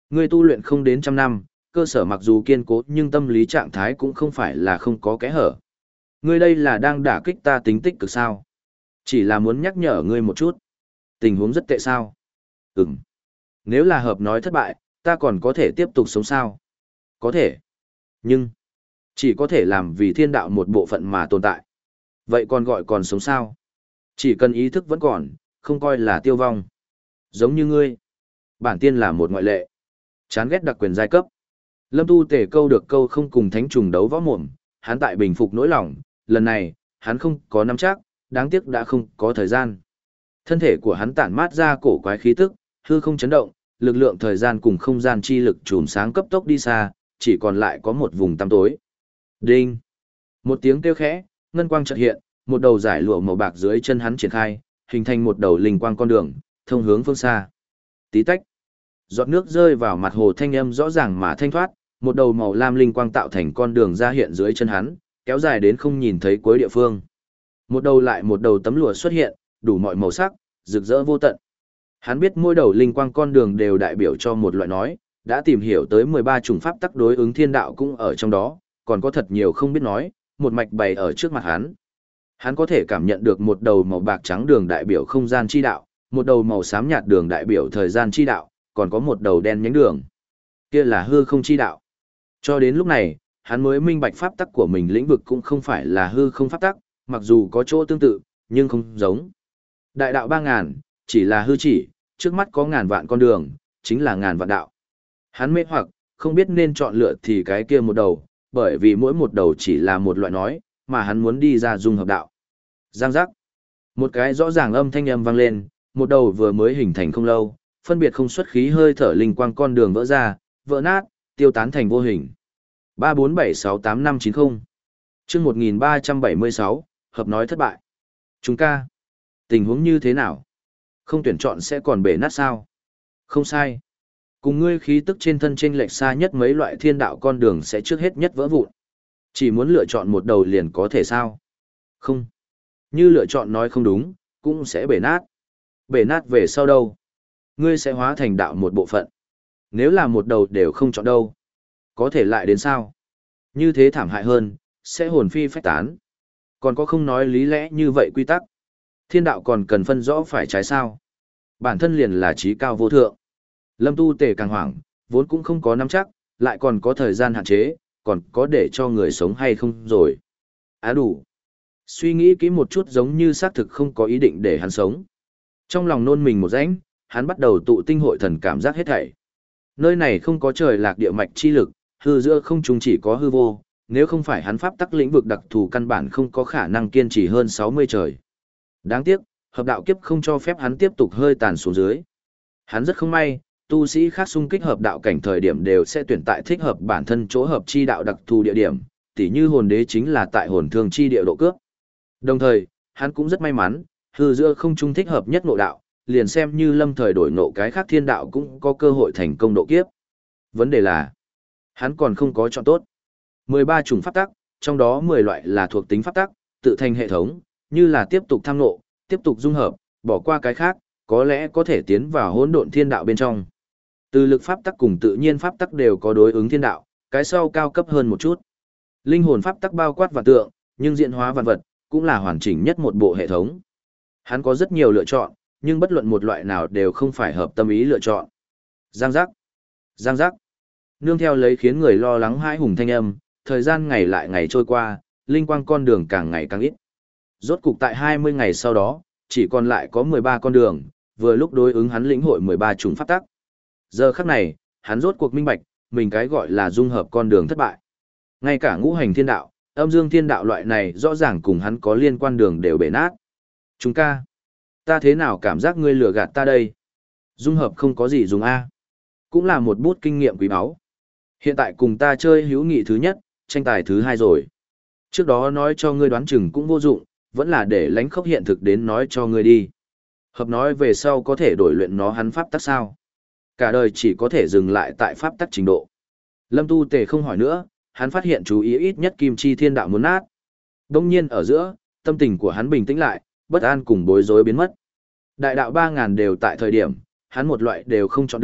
Ngươi tu luyện không đến trăm năm, cơ sở mặc dù kiên cố nhưng tâm lý trạng thái cũng không phải là không có kẽ hở. Ngươi đây là đang đả kích ta tính tích cực sao? Chỉ là muốn nhắc nhở ngươi một chút. Tình huống rất tệ sao? Ừm. Nếu là hợp nói thất bại, ta còn có thể tiếp tục sống sao? Có thể. Nhưng, chỉ có thể làm vì thiên đạo một bộ phận mà tồn tại. Vậy còn gọi còn sống sao? Chỉ cần ý thức vẫn còn, không coi là tiêu vong. Giống như ngươi. Bản tiên là một ngoại lệ. Chán ghét đặc quyền giai cấp. Lâm Tu Tề câu được câu không cùng thánh trùng đấu võ mồm, hắn tại bình phục nỗi lòng, lần này, hắn không có nắm chắc, đáng tiếc đã không có thời gian. Thân thể của hắn tản mát ra cổ quái khí tức, hư không chấn động, lực lượng thời gian cùng không gian chi lực chùm sáng cấp tốc đi xa, chỉ còn lại có một vùng tăm tối. Đinh! Một tiếng kêu khẽ, ngân quang chợt hiện, một đầu giải lụa màu bạc dưới chân hắn triển khai, hình thành một đầu linh quang con đường, thông hướng phương xa. Tí tách! Giọt nước rơi vào mặt hồ, thanh âm rõ ràng mà thanh thoát, một đầu màu lam linh quang tạo thành con đường ra hiện dưới chân hắn, kéo dài đến không nhìn thấy cuối địa phương. Một đầu lại một đầu tấm lụa xuất hiện, đủ mọi màu sắc, rực rỡ vô tận. Hắn biết mỗi đầu linh quang con đường đều đại biểu cho một loại nói, đã tìm hiểu tới mười ba chủng pháp tắc đối ứng thiên đạo cũng ở trong đó, còn có thật nhiều không biết nói, một mạch bày ở trước mặt hắn. Hắn có thể cảm nhận được một đầu màu bạc trắng đường đại biểu không gian chi đạo, một đầu màu xám nhạt đường đại biểu thời gian chi đạo, còn có một đầu đen nhánh đường. Kia là hư không chi đạo. Cho đến lúc này, hắn mới minh bạch pháp tắc của mình lĩnh vực cũng không phải là hư không pháp tắc, mặc dù có chỗ tương tự, nhưng không giống. Đại đạo ba ngàn, chỉ là hư chỉ, trước mắt có ngàn vạn con đường, chính là ngàn vạn đạo. Hắn mê hoặc, không biết nên chọn lựa thì cái kia một đầu, bởi vì mỗi một đầu chỉ là một loại nói, mà hắn muốn đi ra dung hợp đạo. Giang giác. Một cái rõ ràng âm thanh âm vang lên, một đầu vừa mới hình thành không lâu, phân biệt không xuất khí hơi thở linh quang con đường vỡ ra, vỡ nát, tiêu tán thành vô hình. ba bốn bảy sáu tám năm chín không. Chương một nghìn ba trăm bảy mươi sáu, hợp nói thất bại. Chúng ca. Tình huống như thế nào? Không tuyển chọn sẽ còn bể nát sao? Không sai. Cùng ngươi khí tức trên thân chênh lệch xa nhất mấy loại thiên đạo con đường sẽ trước hết nhất vỡ vụn. Chỉ muốn lựa chọn một đầu liền có thể sao? Không. Như lựa chọn nói không đúng, cũng sẽ bể nát. Bể nát về sau đâu? Ngươi sẽ hóa thành đạo một bộ phận. Nếu là một đầu đều không chọn đâu, có thể lại đến sao? Như thế thảm hại hơn, sẽ hồn phi phách tán. Còn có không nói lý lẽ như vậy quy tắc. Thiên đạo còn cần phân rõ phải trái sao. Bản thân liền là trí cao vô thượng. Lâm Tu Tề càng hoảng, vốn cũng không có nắm chắc, lại còn có thời gian hạn chế, còn có để cho người sống hay không rồi. Á đủ. Suy nghĩ kỹ một chút giống như xác thực không có ý định để hắn sống. Trong lòng nôn mình một rãnh, hắn bắt đầu tụ tinh hội thần cảm giác hết thảy. Nơi này không có trời lạc địa mạch chi lực, hư giữa không trung chỉ có hư vô, nếu không phải hắn pháp tắc lĩnh vực đặc thù căn bản không có khả năng kiên trì hơn sáu mươi trời. Đáng tiếc, hợp đạo kiếp không cho phép hắn tiếp tục hơi tàn xuống dưới. Hắn rất không may, tu sĩ khác xung kích hợp đạo cảnh thời điểm đều sẽ tuyển tại thích hợp bản thân chỗ hợp chi đạo đặc thù địa điểm, tỉ như hồn đế chính là tại hồn thương chi địa độ cướp. Đồng thời, hắn cũng rất may mắn, hư giữa không trung thích hợp nhất ngộ đạo, liền xem như lâm thời đổi ngộ cái khác thiên đạo cũng có cơ hội thành công độ kiếp. Vấn đề là, hắn còn không có chọn tốt. mười ba chủng pháp tắc, trong đó mười loại là thuộc tính pháp tắc, tự thành hệ thống, như là tiếp tục tham ngộ, tiếp tục dung hợp, bỏ qua cái khác, có lẽ có thể tiến vào hỗn độn thiên đạo bên trong. Từ lực pháp tắc cùng tự nhiên pháp tắc đều có đối ứng thiên đạo, cái sau cao cấp hơn một chút. Linh hồn pháp tắc bao quát vạn tượng, nhưng diễn hóa vạn vật cũng là hoàn chỉnh nhất một bộ hệ thống. Hắn có rất nhiều lựa chọn, nhưng bất luận một loại nào đều không phải hợp tâm ý lựa chọn. Giang giác, giang giác. Nương theo lấy khiến người lo lắng hãi hùng thanh âm, thời gian ngày lại ngày trôi qua, linh quang con đường càng ngày càng ít. Rốt cục tại hai mươi ngày sau đó, chỉ còn lại có mười ba con đường, vừa lúc đối ứng hắn lĩnh hội mười ba chủng pháp tắc. Giờ khắc này, hắn rốt cuộc minh bạch, mình cái gọi là dung hợp con đường thất bại. Ngay cả ngũ hành thiên đạo, âm dương thiên đạo loại này rõ ràng cùng hắn có liên quan đường đều bể nát. Chúng ca, ta thế nào cảm giác ngươi lừa gạt ta đây? Dung hợp không có gì dùng A. Cũng là một bút kinh nghiệm quý báu. Hiện tại cùng ta chơi hữu nghị thứ nhất, tranh tài thứ hai rồi. Trước đó nói cho ngươi đoán chừng cũng vô dụng, vẫn là để lánh khốc hiện thực đến nói cho ngươi đi. Hợp nói về sau có thể đổi luyện nó hắn pháp tắc sao? Cả đời chỉ có thể dừng lại tại pháp tắc trình độ. Lâm Tu Tề không hỏi nữa, hắn phát hiện chú ý ít nhất kim chi thiên đạo muốn nát. Đông nhiên ở giữa, tâm tình của hắn bình tĩnh lại, bất an cùng bối rối biến mất. Đại đạo ba ngàn đều tại thời điểm, hắn một loại đều không chọn được,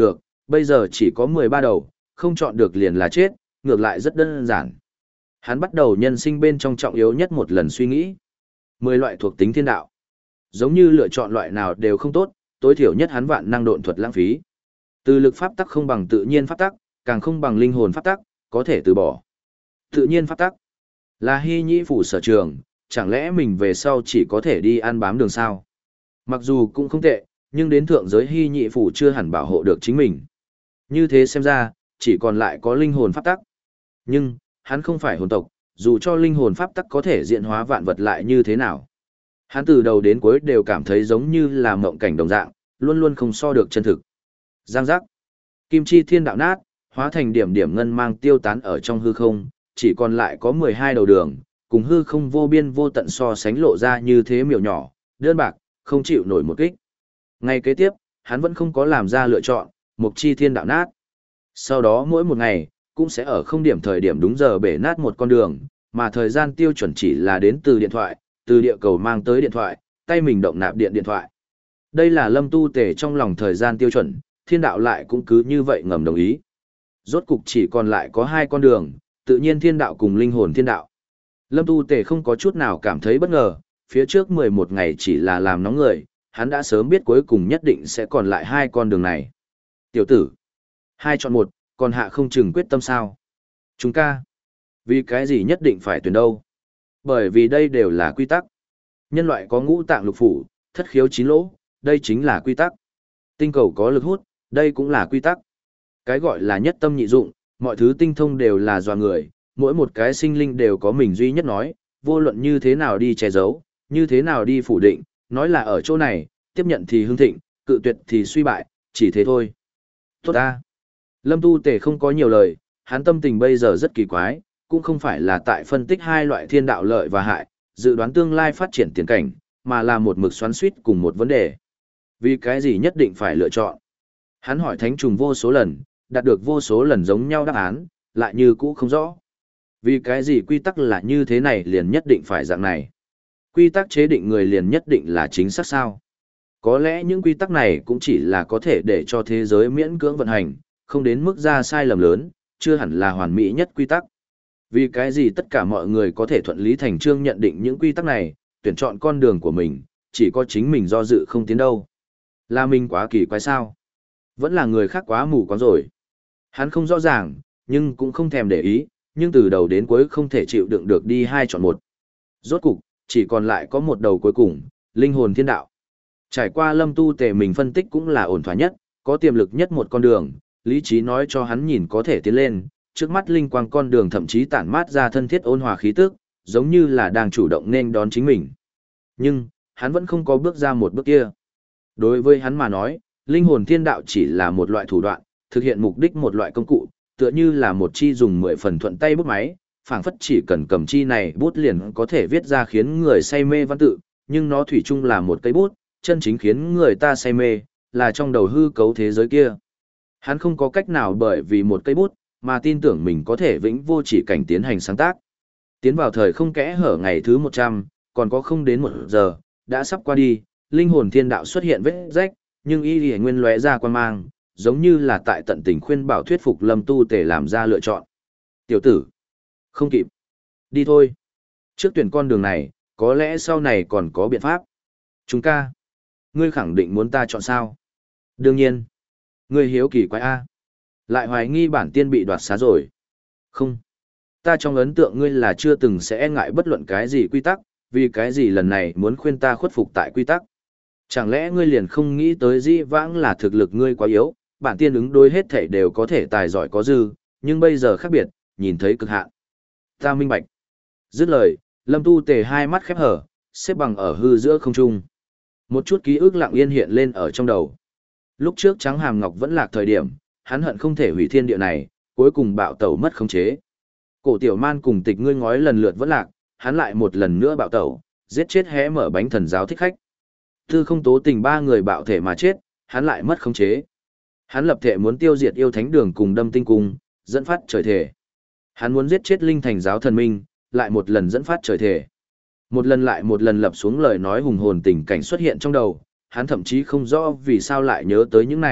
bây giờ chỉ có mười ba đầu, không chọn được liền là chết, ngược lại rất đơn giản. Hắn bắt đầu nhân sinh bên trong trọng yếu nhất một lần suy nghĩ. Mười loại thuộc tính thiên đạo. Giống như lựa chọn loại nào đều không tốt, tối thiểu nhất hắn vạn năng độn thuật lãng phí. Từ lực pháp tắc không bằng tự nhiên pháp tắc, càng không bằng linh hồn pháp tắc, có thể từ bỏ. Tự nhiên pháp tắc là hy nhĩ phủ sở trường, chẳng lẽ mình về sau chỉ có thể đi ăn bám đường sao? Mặc dù cũng không tệ, nhưng đến thượng giới hy nhị phủ chưa hẳn bảo hộ được chính mình. Như thế xem ra, chỉ còn lại có linh hồn pháp tắc. Nhưng, hắn không phải hồn tộc, dù cho linh hồn pháp tắc có thể diện hóa vạn vật lại như thế nào. Hắn từ đầu đến cuối đều cảm thấy giống như là mộng cảnh đồng dạng, luôn luôn không so được chân thực. Giang giác. Kim chi thiên đạo nát, hóa thành điểm điểm ngân mang tiêu tán ở trong hư không, chỉ còn lại có mười hai đầu đường, cùng hư không vô biên vô tận so sánh lộ ra như thế miểu nhỏ, đơn bạc, không chịu nổi một kích. Ngày kế tiếp, hắn vẫn không có làm ra lựa chọn, mục chi thiên đạo nát. Sau đó mỗi một ngày, cũng sẽ ở không điểm thời điểm đúng giờ bể nát một con đường, mà thời gian tiêu chuẩn chỉ là đến từ điện thoại, từ địa cầu mang tới điện thoại, tay mình động nạp điện điện thoại. Đây là Lâm Tu Tề trong lòng thời gian tiêu chuẩn, thiên đạo lại cũng cứ như vậy ngầm đồng ý. Rốt cục chỉ còn lại có hai con đường, tự nhiên thiên đạo cùng linh hồn thiên đạo. Lâm Tu Tề không có chút nào cảm thấy bất ngờ, phía trước mười một ngày chỉ là làm nóng người, hắn đã sớm biết cuối cùng nhất định sẽ còn lại hai con đường này. Tiểu tử, hai chọn một, còn hạ không chừng quyết tâm sao? Chúng ca, vì cái gì nhất định phải tuyển đâu? Bởi vì đây đều là quy tắc. Nhân loại có ngũ tạng lục phủ, thất khiếu chín lỗ, đây chính là quy tắc. Tinh cầu có lực hút, đây cũng là quy tắc. Cái gọi là nhất tâm nhị dụng, mọi thứ tinh thông đều là do người, mỗi một cái sinh linh đều có mình duy nhất nói, vô luận như thế nào đi che giấu, như thế nào đi phủ định, nói là ở chỗ này, tiếp nhận thì hưng thịnh, cự tuyệt thì suy bại, chỉ thế thôi. Tốt ta. Lâm Tu Tề không có nhiều lời, hắn tâm tình bây giờ rất kỳ quái, cũng không phải là tại phân tích hai loại thiên đạo lợi và hại, dự đoán tương lai phát triển tiền cảnh, mà là một mực xoắn suýt cùng một vấn đề. Vì cái gì nhất định phải lựa chọn? Hắn hỏi thánh trùng vô số lần, đạt được vô số lần giống nhau đáp án, lại như cũ không rõ. Vì cái gì quy tắc là như thế này liền nhất định phải dạng này? Quy tắc chế định người liền nhất định là chính xác sao? Có lẽ những quy tắc này cũng chỉ là có thể để cho thế giới miễn cưỡng vận hành, không đến mức ra sai lầm lớn, chưa hẳn là hoàn mỹ nhất quy tắc. Vì cái gì tất cả mọi người có thể thuận lý thành trương nhận định những quy tắc này, tuyển chọn con đường của mình, chỉ có chính mình do dự không tiến đâu. Là mình quá kỳ quái sao? Vẫn là người khác quá mù quáng rồi. Hắn không rõ ràng, nhưng cũng không thèm để ý, nhưng từ đầu đến cuối không thể chịu đựng được đi hai chọn một. Rốt cục, chỉ còn lại có một đầu cuối cùng, linh hồn thiên đạo. Trải qua Lâm Tu Tề mình phân tích cũng là ổn thỏa nhất, có tiềm lực nhất một con đường, lý trí nói cho hắn nhìn có thể tiến lên, trước mắt linh quang con đường thậm chí tản mát ra thân thiết ôn hòa khí tức, giống như là đang chủ động nên đón chính mình. Nhưng, hắn vẫn không có bước ra một bước kia. Đối với hắn mà nói, linh hồn thiên đạo chỉ là một loại thủ đoạn, thực hiện mục đích một loại công cụ, tựa như là một chi dùng mười phần thuận tay bút máy, phảng phất chỉ cần cầm chi này bút liền có thể viết ra khiến người say mê văn tự, nhưng nó thủy chung là một cây bút, chân chính khiến người ta say mê, là trong đầu hư cấu thế giới kia. Hắn không có cách nào bởi vì một cây bút, mà tin tưởng mình có thể vĩnh vô chỉ cảnh tiến hành sáng tác. Tiến vào thời không kẽ hở ngày thứ một trăm, còn có không đến một giờ, đã sắp qua đi, linh hồn thiên đạo xuất hiện vết rách, nhưng y lìa nguyên lóe ra quan mang, giống như là tại tận tình khuyên bảo thuyết phục Lâm Tu Tề làm ra lựa chọn. Tiểu tử, không kịp. Đi thôi. Trước tuyển con đường này, có lẽ sau này còn có biện pháp. Chúng ca, ngươi khẳng định muốn ta chọn sao? Đương nhiên. Ngươi hiếu kỳ quái A. Lại hoài nghi bản tiên bị đoạt xá rồi. Không. Ta trong ấn tượng ngươi là chưa từng sẽ e ngại bất luận cái gì quy tắc, vì cái gì lần này muốn khuyên ta khuất phục tại quy tắc. Chẳng lẽ ngươi liền không nghĩ tới dĩ vãng là thực lực ngươi quá yếu, bản tiên ứng đối hết thể đều có thể tài giỏi có dư, nhưng bây giờ khác biệt, nhìn thấy cực hạn. Ta minh bạch. Dứt lời, Lâm Tu Tề hai mắt khép hở, xếp bằng ở hư giữa không trung. Một chút ký ức lặng yên hiện lên ở trong đầu. Lúc trước Trắng Hàm Ngọc vẫn lạc thời điểm, hắn hận không thể hủy thiên địa này, cuối cùng bạo tẩu mất khống chế. Cổ Tiểu Man cùng Tịch Ngươi ngói lần lượt vẫn lạc, hắn lại một lần nữa bạo tẩu, giết chết hé mở bánh thần giáo thích khách. Tư Không Tố Tình ba người bạo thể mà chết, hắn lại mất khống chế. Hắn lập thể muốn tiêu diệt yêu thánh đường cùng Đâm Tinh cung, dẫn phát trời thể. Hắn muốn giết chết Linh Thành giáo thần minh, lại một lần dẫn phát trời thể. Một lần lại một lần lập xuống lời nói hùng hồn tình cảnh xuất hiện trong đầu, hắn thậm chí không rõ vì sao lại nhớ tới những này,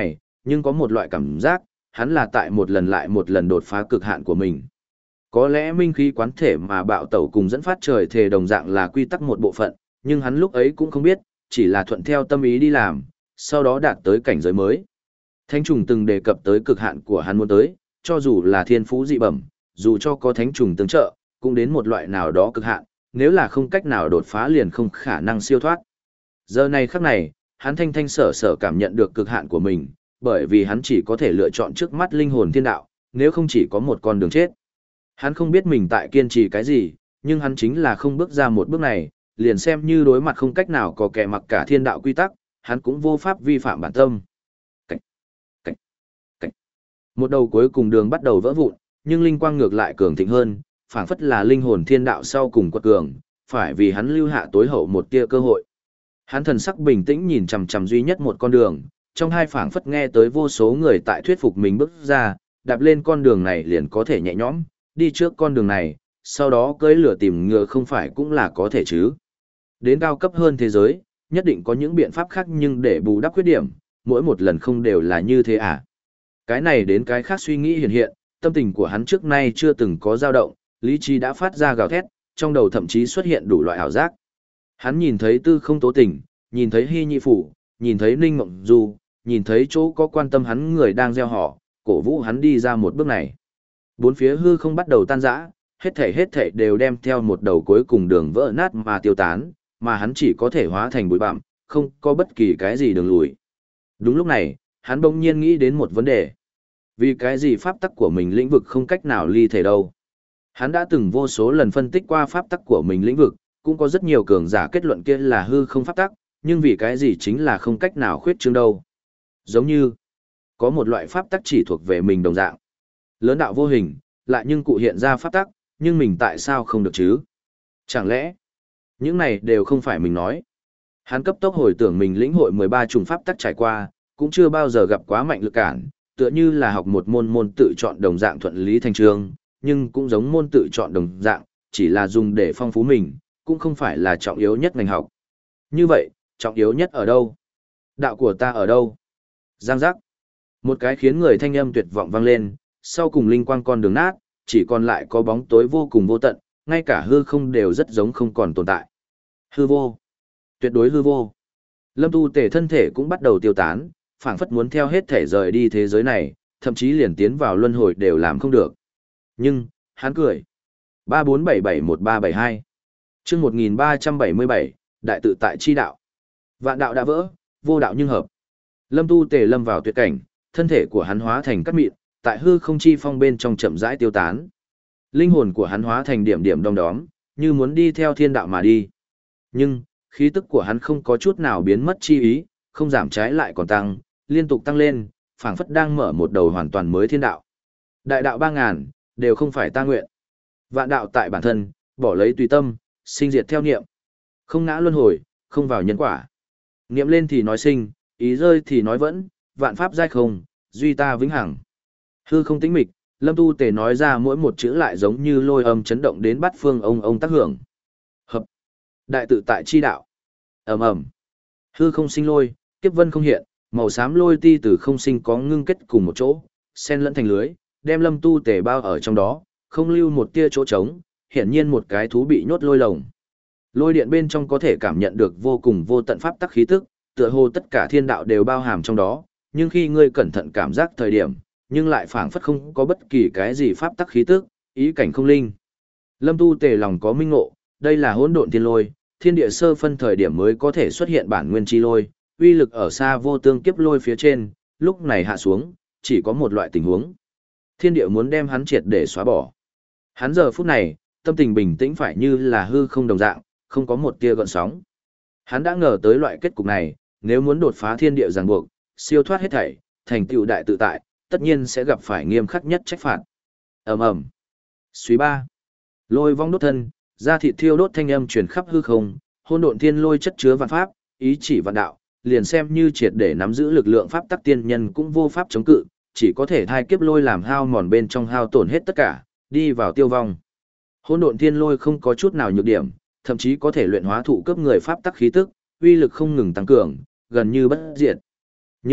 nhưng có một loại cảm giác, hắn là tại một lần lại một lần đột phá cực hạn của mình. Có lẽ minh khí quán thể mà bạo tẩu cùng dẫn phát trời thể đồng dạng là quy tắc một bộ phận, nhưng hắn lúc ấy cũng không biết, chỉ là thuận theo tâm ý đi làm, sau đó đạt tới cảnh giới mới. Thánh trùng từng đề cập tới cực hạn của hắn muốn tới, cho dù là thiên phú dị bẩm, dù cho có thánh trùng tương trợ, cũng đến một loại nào đó cực hạn, nếu là không cách nào đột phá liền không khả năng siêu thoát. Giờ này khắc này, hắn thanh thanh sở sở cảm nhận được cực hạn của mình, bởi vì hắn chỉ có thể lựa chọn trước mắt linh hồn thiên đạo, nếu không chỉ có một con đường chết. Hắn không biết mình tại kiên trì cái gì, nhưng hắn chính là không bước ra một bước này, liền xem như đối mặt không cách nào có kẻ mặc cả thiên đạo quy tắc, hắn cũng vô pháp vi phạm bản tâm. Cảnh, cảnh, cảnh. Một đầu cuối cùng đường bắt đầu vỡ vụn, nhưng linh quang ngược lại cường thịnh hơn, phảng phất là linh hồn thiên đạo sau cùng quật cường, phải vì hắn lưu hạ tối hậu một tia cơ hội. Hắn thần sắc bình tĩnh nhìn chằm chằm duy nhất một con đường, trong hai phảng phất nghe tới vô số người tại thuyết phục mình bước ra, đạp lên con đường này liền có thể nhẹ nhõm, đi trước con đường này, sau đó cưỡi lửa tìm ngựa không phải cũng là có thể chứ. Đến cao cấp hơn thế giới, nhất định có những biện pháp khác nhưng để bù đắp khuyết điểm, mỗi một lần không đều là như thế à. Cái này đến cái khác suy nghĩ hiện hiện, tâm tình của hắn trước nay chưa từng có dao động, lý trí đã phát ra gào thét, trong đầu thậm chí xuất hiện đủ loại ảo giác. Hắn nhìn thấy Tư Không Tố Tình, nhìn thấy Hy Nhị Phủ, nhìn thấy Ninh Mộng Du, nhìn thấy chỗ có quan tâm hắn người đang gieo họ, cổ vũ hắn đi ra một bước này. Bốn phía hư không bắt đầu tan rã, hết thảy hết thảy đều đem theo một đầu cuối cùng đường vỡ nát mà tiêu tán, mà hắn chỉ có thể hóa thành bụi bặm, không có bất kỳ cái gì đường lùi. Đúng lúc này, hắn bỗng nhiên nghĩ đến một vấn đề. Vì cái gì pháp tắc của mình lĩnh vực không cách nào ly thể đâu? Hắn đã từng vô số lần phân tích qua pháp tắc của mình lĩnh vực, cũng có rất nhiều cường giả kết luận kia là hư không pháp tắc, nhưng vì cái gì chính là không cách nào khuyết trương đâu. Giống như, có một loại pháp tắc chỉ thuộc về mình đồng dạng. Lớn đạo vô hình, lại nhưng cụ hiện ra pháp tắc, nhưng mình tại sao không được chứ? Chẳng lẽ, những này đều không phải mình nói. Hắn cấp tốc hồi tưởng mình lĩnh hội mười ba chủng pháp tắc trải qua, cũng chưa bao giờ gặp quá mạnh lực cản, tựa như là học một môn môn tự chọn đồng dạng thuận lý thành trường, nhưng cũng giống môn tự chọn đồng dạng, chỉ là dùng để phong phú mình, cũng không phải là trọng yếu nhất ngành học. Như vậy, trọng yếu nhất ở đâu? Đạo của ta ở đâu? Giang giác. Một cái khiến người thanh âm tuyệt vọng vang lên, sau cùng linh quang con đường nát, chỉ còn lại có bóng tối vô cùng vô tận, ngay cả hư không đều rất giống không còn tồn tại. Hư vô. Tuyệt đối hư vô. Lâm Tu Tể thân thể cũng bắt đầu tiêu tán, phảng phất muốn theo hết thể rời đi thế giới này, thậm chí liền tiến vào luân hồi đều làm không được. Nhưng, hắn cười. ba bốn bảy bảy một ba bảy hai chương một nghìn ba trăm bảy mươi bảy, Đại tự tại chi đạo. Vạn đạo đã vỡ, vô đạo nhưng hợp. Lâm Tu Tề lâm vào tuyệt cảnh, thân thể của hắn hóa thành cát mịn, tại hư không chi phong bên trong chậm rãi tiêu tán. Linh hồn của hắn hóa thành điểm điểm đom đóm, như muốn đi theo thiên đạo mà đi. Nhưng, khí tức của hắn không có chút nào biến mất chi ý, không giảm trái lại còn tăng, liên tục tăng lên, phảng phất đang mở một đầu hoàn toàn mới thiên đạo. Đại đạo ba ngàn, đều không phải ta nguyện. Vạn đạo tại bản thân, bỏ lấy tùy tâm, sinh diệt theo niệm. Không ngã luân hồi, không vào nhân quả. Niệm lên thì nói sinh, ý rơi thì nói vẫn, vạn pháp giai không, duy ta vĩnh hằng. Hư không tĩnh mịch, Lâm Tu Tề nói ra mỗi một chữ lại giống như lôi âm chấn động đến bát phương ông ông tác hưởng. Hợp. Đại tự tại chi đạo. Ầm ầm. Hư không sinh lôi, kiếp vân không hiện, màu xám lôi ti từ không sinh có ngưng kết cùng một chỗ, xen lẫn thành lưới, đem Lâm Tu Tề bao ở trong đó, không lưu một tia chỗ trống, hiển nhiên một cái thú bị nhốt lôi lồng. Lôi điện bên trong có thể cảm nhận được vô cùng vô tận pháp tắc khí tức, tựa hồ tất cả thiên đạo đều bao hàm trong đó, nhưng khi ngươi cẩn thận cảm giác thời điểm, nhưng lại phảng phất không có bất kỳ cái gì pháp tắc khí tức, ý cảnh không linh. Lâm Tu Tề lòng có minh ngộ, đây là hỗn độn thiên lôi, thiên địa sơ phân thời điểm mới có thể xuất hiện bản nguyên chi lôi, uy lực ở xa vô tương kiếp lôi phía trên, lúc này hạ xuống, chỉ có một loại tình huống. Thiên địa muốn đem hắn triệt để xóa bỏ. Hắn giờ phút này, tâm tình bình tĩnh phải như là hư không đồng dạng, không có một tia gợn sóng. Hắn đã ngờ tới loại kết cục này, nếu muốn đột phá thiên địa ràng buộc, siêu thoát hết thảy, thành tựu đại tự tại, tất nhiên sẽ gặp phải nghiêm khắc nhất trách phạt. Ầm ầm. Suy ba. Lôi vong đốt thân, da thịt thiêu đốt thanh âm truyền khắp hư không, hỗn độn thiên lôi chất chứa vạn pháp, ý chỉ vạn đạo, liền xem như triệt để nắm giữ lực lượng pháp tắc tiên nhân cũng vô pháp chống cự, chỉ có thể thai kiếp lôi làm hao mòn bên trong hao tổn hết tất cả, đi vào tiêu vong. Hỗn độn thiên lôi không có chút nào nhược điểm, thậm chí có thể luyện hóa thụ cấp người pháp tắc khí tức, uy lực không ngừng tăng cường, gần như bất diệt. Nhưng,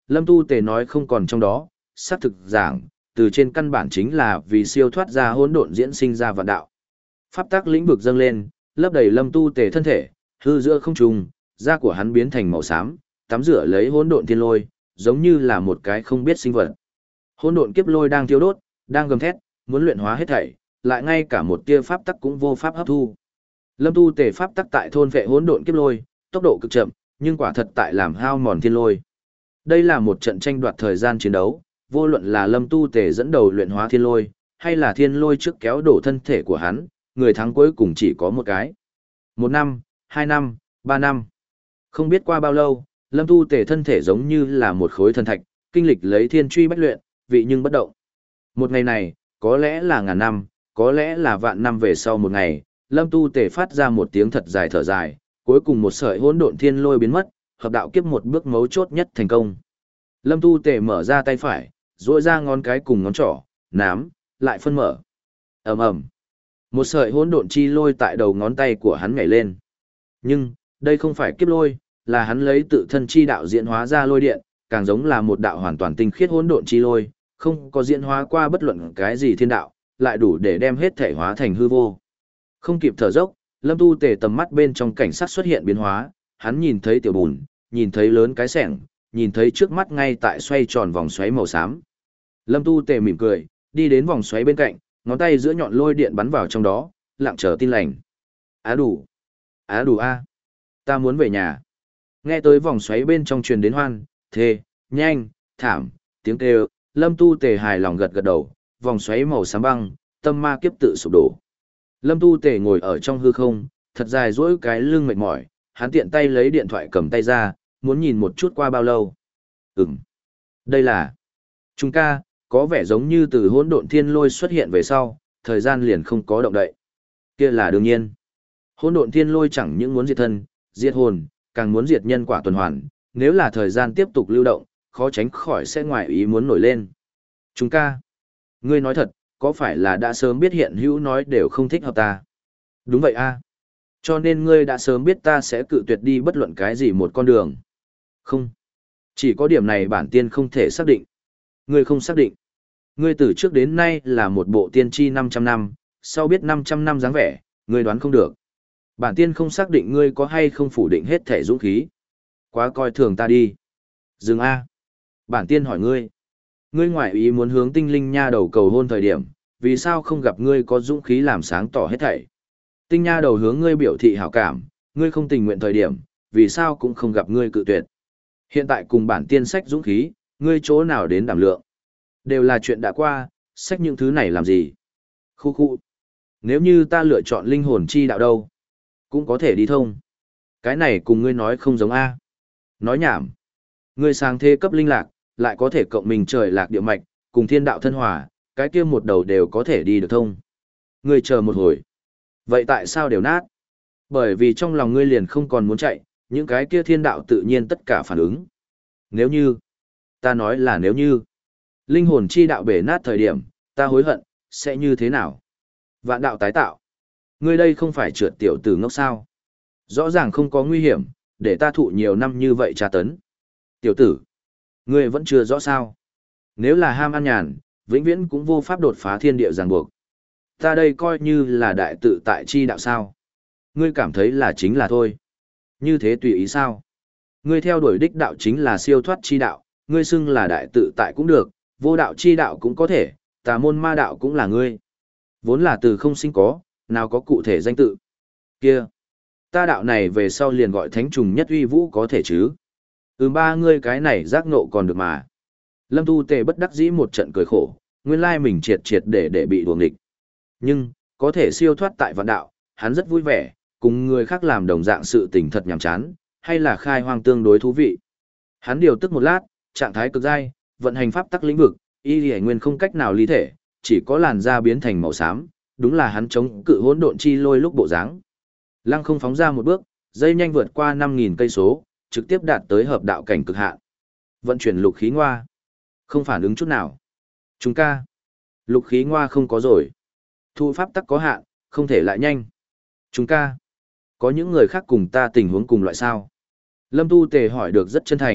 Lâm Tu Tề nói không còn trong đó, xác thực giảng, từ trên căn bản chính là vì siêu thoát ra hỗn độn diễn sinh ra vạn đạo. Pháp tắc lĩnh vực dâng lên, lấp đầy Lâm Tu Tề thân thể, hư giữa không trung, da của hắn biến thành màu xám, tắm rửa lấy hỗn độn thiên lôi, giống như là một cái không biết sinh vật. Hỗn độn kiếp lôi đang thiêu đốt, đang gầm thét, muốn luyện hóa hết thảy, lại ngay cả một tia pháp tắc cũng vô pháp hấp thu. Lâm Tu Tề pháp tắc tại thôn vệ hỗn độn kiếp lôi, tốc độ cực chậm, nhưng quả thật tại làm hao mòn thiên lôi. Đây là một trận tranh đoạt thời gian chiến đấu, vô luận là Lâm Tu Tề dẫn đầu luyện hóa thiên lôi, hay là thiên lôi trước kéo đổ thân thể của hắn, người thắng cuối cùng chỉ có một cái. Một năm, hai năm, ba năm. Không biết qua bao lâu, Lâm Tu Tề thân thể giống như là một khối thần thạch, kinh lịch lấy thiên truy bách luyện, vị nhưng bất động. Một ngày này, có lẽ là ngàn năm, có lẽ là vạn năm về sau một ngày, Lâm Tu Tề phát ra một tiếng thật dài thở dài, cuối cùng một sợi hỗn độn thiên lôi biến mất, hợp đạo kiếp một bước mấu chốt nhất thành công. Lâm Tu Tề mở ra tay phải, duỗi ra ngón cái cùng ngón trỏ, nám, lại phân mở. Ầm ầm. Một sợi hỗn độn chi lôi tại đầu ngón tay của hắn nhảy lên. Nhưng, đây không phải kiếp lôi, là hắn lấy tự thân chi đạo diễn hóa ra lôi điện, càng giống là một đạo hoàn toàn tinh khiết hỗn độn chi lôi, không có diễn hóa qua bất luận cái gì thiên đạo, lại đủ để đem hết thể hóa thành hư vô. Không kịp thở dốc, Lâm Tu Tề tầm mắt bên trong cảnh sát xuất hiện biến hóa, hắn nhìn thấy tiểu bùn, nhìn thấy lớn cái sẻng, nhìn thấy trước mắt ngay tại xoay tròn vòng xoáy màu xám. Lâm Tu Tề mỉm cười, đi đến vòng xoáy bên cạnh, ngón tay giữa nhọn lôi điện bắn vào trong đó, lặng chờ tin lành. Á đủ. Á đủ a. Ta muốn về nhà. Nghe tới vòng xoáy bên trong truyền đến hoan, thê, nhanh, thảm, tiếng kêu, Lâm Tu Tề hài lòng gật gật đầu, vòng xoáy màu xám băng, tâm ma kiếp tự sụp đổ. Lâm Tu Tề ngồi ở trong hư không, thật dài duỗi cái lưng mệt mỏi, hắn tiện tay lấy điện thoại cầm tay ra, muốn nhìn một chút qua bao lâu. Ừm. Đây là Trung ca, có vẻ giống như từ hỗn độn thiên lôi xuất hiện về sau, thời gian liền không có động đậy. Kia là đương nhiên. Hỗn độn thiên lôi chẳng những muốn diệt thân, diệt hồn, càng muốn diệt nhân quả tuần hoàn, nếu là thời gian tiếp tục lưu động, khó tránh khỏi sẽ ngoài ý muốn nổi lên. Trung ca, ngươi nói thật, có phải là đã sớm biết hiện hữu nói đều không thích hợp ta? Đúng vậy a. Cho nên ngươi đã sớm biết ta sẽ cự tuyệt đi bất luận cái gì một con đường. Không. Chỉ có điểm này bản tiên không thể xác định. Ngươi không xác định. Ngươi từ trước đến nay là một bộ tiên tri năm trăm năm, sau biết năm trăm năm dáng vẻ, ngươi đoán không được. Bản tiên không xác định ngươi có hay không phủ định hết thể dũng khí. Quá coi thường ta đi. Dừng a. Bản tiên hỏi ngươi. Ngươi ngoại ý muốn hướng tinh linh nha đầu cầu hôn thời điểm, vì sao không gặp ngươi có dũng khí làm sáng tỏ hết thảy? Tinh nha đầu hướng ngươi biểu thị hảo cảm, ngươi không tình nguyện thời điểm, vì sao cũng không gặp ngươi cự tuyệt? Hiện tại cùng bản tiên sách dũng khí, ngươi chỗ nào đến đảm lượng? Đều là chuyện đã qua, sách những thứ này làm gì? Khu khu. Nếu như ta lựa chọn linh hồn chi đạo đâu? Cũng có thể đi thông. Cái này cùng ngươi nói không giống A. Nói nhảm. Ngươi sang thế cấp linh lạc, lại có thể cộng mình trời lạc địa mạch, cùng thiên đạo thân hòa, cái kia một đầu đều có thể đi được thông. Ngươi chờ một hồi. Vậy tại sao đều nát? Bởi vì trong lòng ngươi liền không còn muốn chạy, những cái kia thiên đạo tự nhiên tất cả phản ứng. Nếu như, ta nói là nếu như, linh hồn chi đạo bể nát thời điểm, ta hối hận, sẽ như thế nào? Vạn đạo tái tạo. Ngươi đây không phải trượt tiểu tử ngốc sao? Rõ ràng không có nguy hiểm, để ta thụ nhiều năm như vậy tra tấn. Tiểu tử, ngươi vẫn chưa rõ sao? Nếu là ham ăn nhàn, vĩnh viễn cũng vô pháp đột phá thiên địa ràng buộc. Ta đây coi như là đại tự tại chi đạo sao? Ngươi cảm thấy là chính là thôi. Như thế tùy ý sao? Ngươi theo đuổi đích đạo chính là siêu thoát chi đạo, ngươi xưng là đại tự tại cũng được, vô đạo chi đạo cũng có thể, tà môn ma đạo cũng là ngươi. Vốn là từ không sinh có, nào có cụ thể danh tự. Kia, ta đạo này về sau liền gọi thánh trùng nhất uy vũ có thể chứ. Ừm ba ngươi cái này giác ngộ còn được mà. Lâm Tu Tề bất đắc dĩ một trận cười khổ, nguyên lai mình triệt triệt để để bị đuồng địch. Nhưng, có thể siêu thoát tại vạn đạo, hắn rất vui vẻ, cùng người khác làm đồng dạng sự tình thật nhàm chán, hay là khai hoang tương đối thú vị. Hắn điều tức một lát, trạng thái cực dai, vận hành pháp tắc lĩnh vực, y liễu nguyên không cách nào ly thể, chỉ có làn da biến thành màu xám, đúng là hắn chống cự hỗn độn chi lôi lúc bộ dáng. Lăng không phóng ra một bước, dây nhanh vượt qua năm nghìn cây số, trực tiếp đạt tới hợp đạo cảnh cực hạn. Vận chuyển lục khí ngoa, không phản ứng chút nào. Chúng ca, lục khí ngoa không có rồi. Thu pháp tắc có hạn, không thể lại nhanh. Chúng ca, có những người khác cùng ta tình huống cùng loại sao? Lâm Tu Tề hỏi được rất chân thành,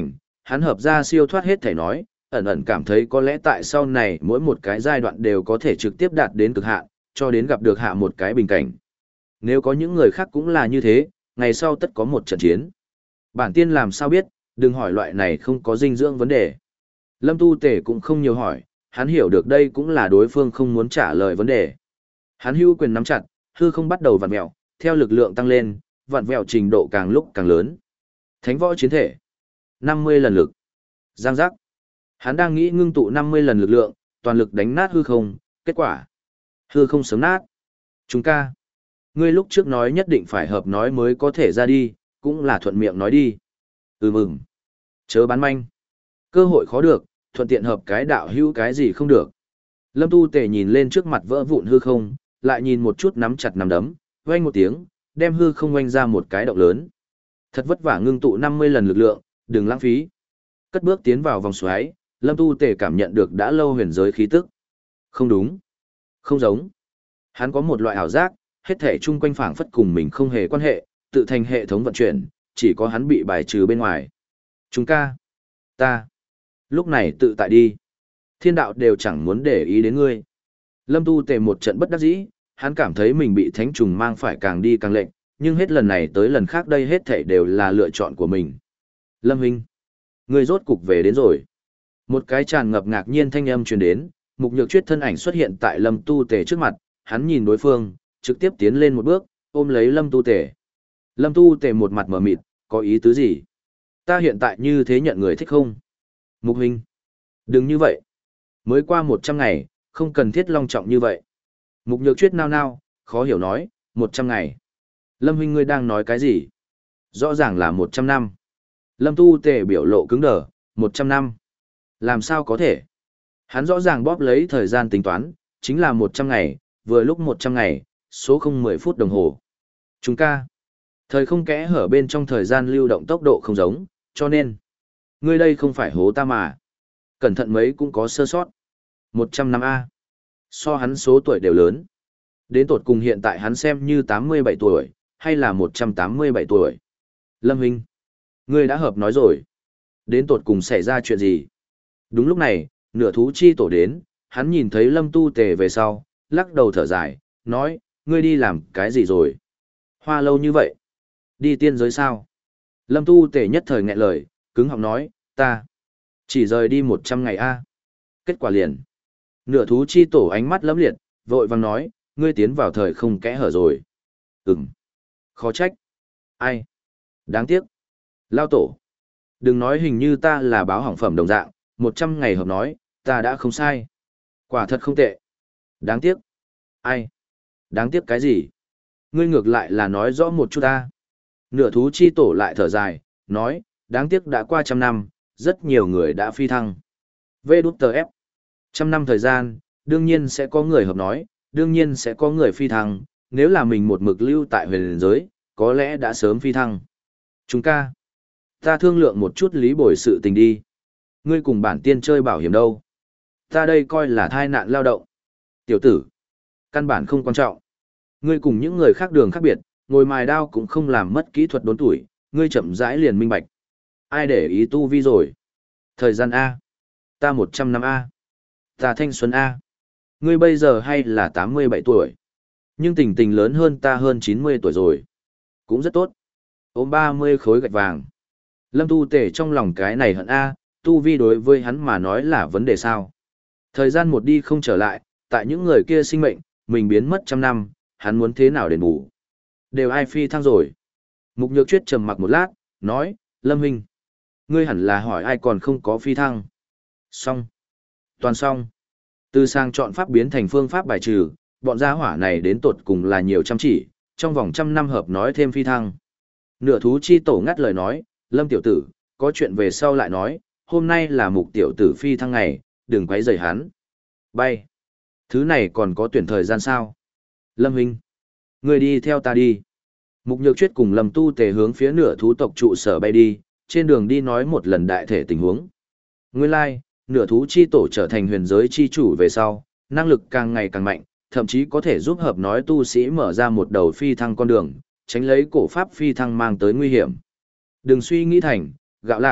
hắn hợp ra siêu thoát hết thể nói, ẩn ẩn cảm thấy có lẽ tại sau này mỗi một cái giai đoạn đều có thể trực tiếp đạt đến cực hạn, cho đến gặp được hạ một cái bình cảnh. Nếu có những người khác cũng là như thế, ngày sau tất có một trận chiến. Bản tiên làm sao biết, đừng hỏi loại này không có dinh dưỡng vấn đề. Lâm Tu Tề cũng không nhiều hỏi, hắn hiểu được đây cũng là đối phương không muốn trả lời vấn đề. Hắn hưu quyền nắm chặt, hư không bắt đầu vặn vẹo, theo lực lượng tăng lên, vặn vẹo trình độ càng lúc càng lớn. Thánh võ chiến thể, năm mươi lần lực. Giang giác. Hắn đang nghĩ ngưng tụ năm mươi lần lực lượng, toàn lực đánh nát hư không, kết quả hư không sớm nát. Chúng ca, ngươi lúc trước nói nhất định phải hợp nói mới có thể ra đi, cũng là thuận miệng nói đi. Ừ mừng. Chớ bán manh. Cơ hội khó được, thuận tiện hợp cái đạo hữu cái gì không được. Lâm Tu Tề nhìn lên trước mặt vỡ vụn hư không, lại nhìn một chút nắm chặt nắm đấm, vang một tiếng, đem hư không oanh ra một cái động lớn. Thật vất vả ngưng tụ năm mươi lần lực lượng, đừng lãng phí. Cất bước tiến vào vòng xoáy, Lâm Tu Tề cảm nhận được đã lâu huyền giới khí tức. Không đúng, không giống. Hắn có một loại ảo giác, hết thể chung quanh phảng phất cùng mình không hề quan hệ, tự thành hệ thống vận chuyển, chỉ có hắn bị bài trừ bên ngoài. Chúng ca, ta, lúc này tự tại đi. Thiên đạo đều chẳng muốn để ý đến ngươi. Lâm Tu Tề một trận bất đắc dĩ, hắn cảm thấy mình bị thánh trùng mang phải càng đi càng lệnh, nhưng hết lần này tới lần khác đây hết thảy đều là lựa chọn của mình. Lâm Hinh, ngươi rốt cục về đến rồi. Một cái tràn ngập ngạc nhiên thanh âm truyền đến, Mục Nhược Chuyết thân ảnh xuất hiện tại Lâm Tu Tề trước mặt, hắn nhìn đối phương, trực tiếp tiến lên một bước, ôm lấy Lâm Tu Tề. Lâm Tu Tề một mặt mở mịt, có ý tứ gì? Ta hiện tại như thế nhận người thích không? Mục Huynh, đừng như vậy. Mới qua một trăm ngày, không cần thiết long trọng như vậy. Mục Nhược Chuyết nao nao, khó hiểu nói, một trăm ngày. Lâm Huynh ngươi đang nói cái gì? Rõ ràng là một trăm năm. Lâm Tu Tề biểu lộ cứng đờ, một trăm năm. Làm sao có thể? Hắn rõ ràng bóp lấy thời gian tính toán, chính là một trăm ngày, vừa lúc một trăm ngày, số không mười phút đồng hồ. Chúng ca. Thời không kẽ hở bên trong thời gian lưu động tốc độ không giống, cho nên. Ngươi đây không phải hố ta mà. Cẩn thận mấy cũng có sơ sót. một trăm năm A. So hắn số tuổi đều lớn. Đến tột cùng hiện tại hắn xem như tám mươi bảy tuổi, hay là một trăm tám mươi bảy tuổi. Lâm Hinh. Ngươi đã hợp nói rồi. Đến tột cùng xảy ra chuyện gì? Đúng lúc này, nửa thú chi tổ đến, hắn nhìn thấy Lâm Tu Tề về sau, lắc đầu thở dài, nói, ngươi đi làm cái gì rồi? Hoa lâu như vậy? Đi tiên giới sao? Lâm Tu Tề nhất thời nghẹn lời, cứng họng nói, ta chỉ rời đi một trăm ngày a. Kết quả liền. Nửa thú chi tổ ánh mắt lấm liệt, vội vàng nói, ngươi tiến vào thời không kẽ hở rồi. Ừm. Khó trách. Ai? Đáng tiếc. Lao tổ. Đừng nói hình như ta là báo hỏng phẩm đồng dạng, một trăm ngày hợp nói, ta đã không sai. Quả thật không tệ. Đáng tiếc. Ai? Đáng tiếc cái gì? Ngươi ngược lại là nói rõ một chút ta. Nửa thú chi tổ lại thở dài, nói, đáng tiếc đã qua trăm năm, rất nhiều người đã phi thăng. Vê đút tờ ép. Trăm năm thời gian, đương nhiên sẽ có người hợp nói, đương nhiên sẽ có người phi thăng, nếu là mình một mực lưu tại huyền giới, có lẽ đã sớm phi thăng. Chúng ca. Ta thương lượng một chút lý bồi sự tình đi. Ngươi cùng bản tiên chơi bảo hiểm đâu. Ta đây coi là thai nạn lao động. Tiểu tử. Căn bản không quan trọng. Ngươi cùng những người khác đường khác biệt, ngồi mài đao cũng không làm mất kỹ thuật đốn tuổi, ngươi chậm rãi liền minh bạch. Ai để ý tu vi rồi? Thời gian A. Ta một trăm năm A. Ta thanh xuân A. Ngươi bây giờ hay là tám mươi bảy tuổi. Nhưng tình tình lớn hơn ta hơn chín mươi tuổi rồi. Cũng rất tốt. Ôm ba mươi khối gạch vàng. Lâm Tu Tề trong lòng cái này hận A, tu vi đối với hắn mà nói là vấn đề sao. Thời gian một đi không trở lại, tại những người kia sinh mệnh, mình biến mất trăm năm, hắn muốn thế nào đền bù. Đều ai phi thăng rồi. Mục Nhược Chuyết trầm mặc một lát, nói, Lâm Huynh, ngươi hẳn là hỏi ai còn không có phi thăng. Xong. Toàn xong. Từ sang chọn pháp biến thành phương pháp bài trừ, bọn gia hỏa này đến tột cùng là nhiều chăm chỉ, trong vòng trăm năm hợp nói thêm phi thăng. Nửa thú chi tổ ngắt lời nói, Lâm tiểu tử, có chuyện về sau lại nói, hôm nay là mục tiểu tử phi thăng ngày, đừng quấy rầy hắn. Bay. Thứ này còn có tuyển thời gian sao? Lâm Huynh, ngươi đi theo ta đi. Mục Nhược Chuyết cùng Lâm Tu Tề hướng phía nửa thú tộc trụ sở bay đi, trên đường đi nói một lần đại thể tình huống. Nguyên lai, like, nửa thú chi tổ trở thành huyền giới chi chủ về sau, năng lực càng ngày càng mạnh, thậm chí có thể giúp hợp nói tu sĩ mở ra một đầu phi thăng con đường, tránh lấy cổ pháp phi thăng mang tới nguy hiểm. Đừng suy nghĩ thành, gạo lạc,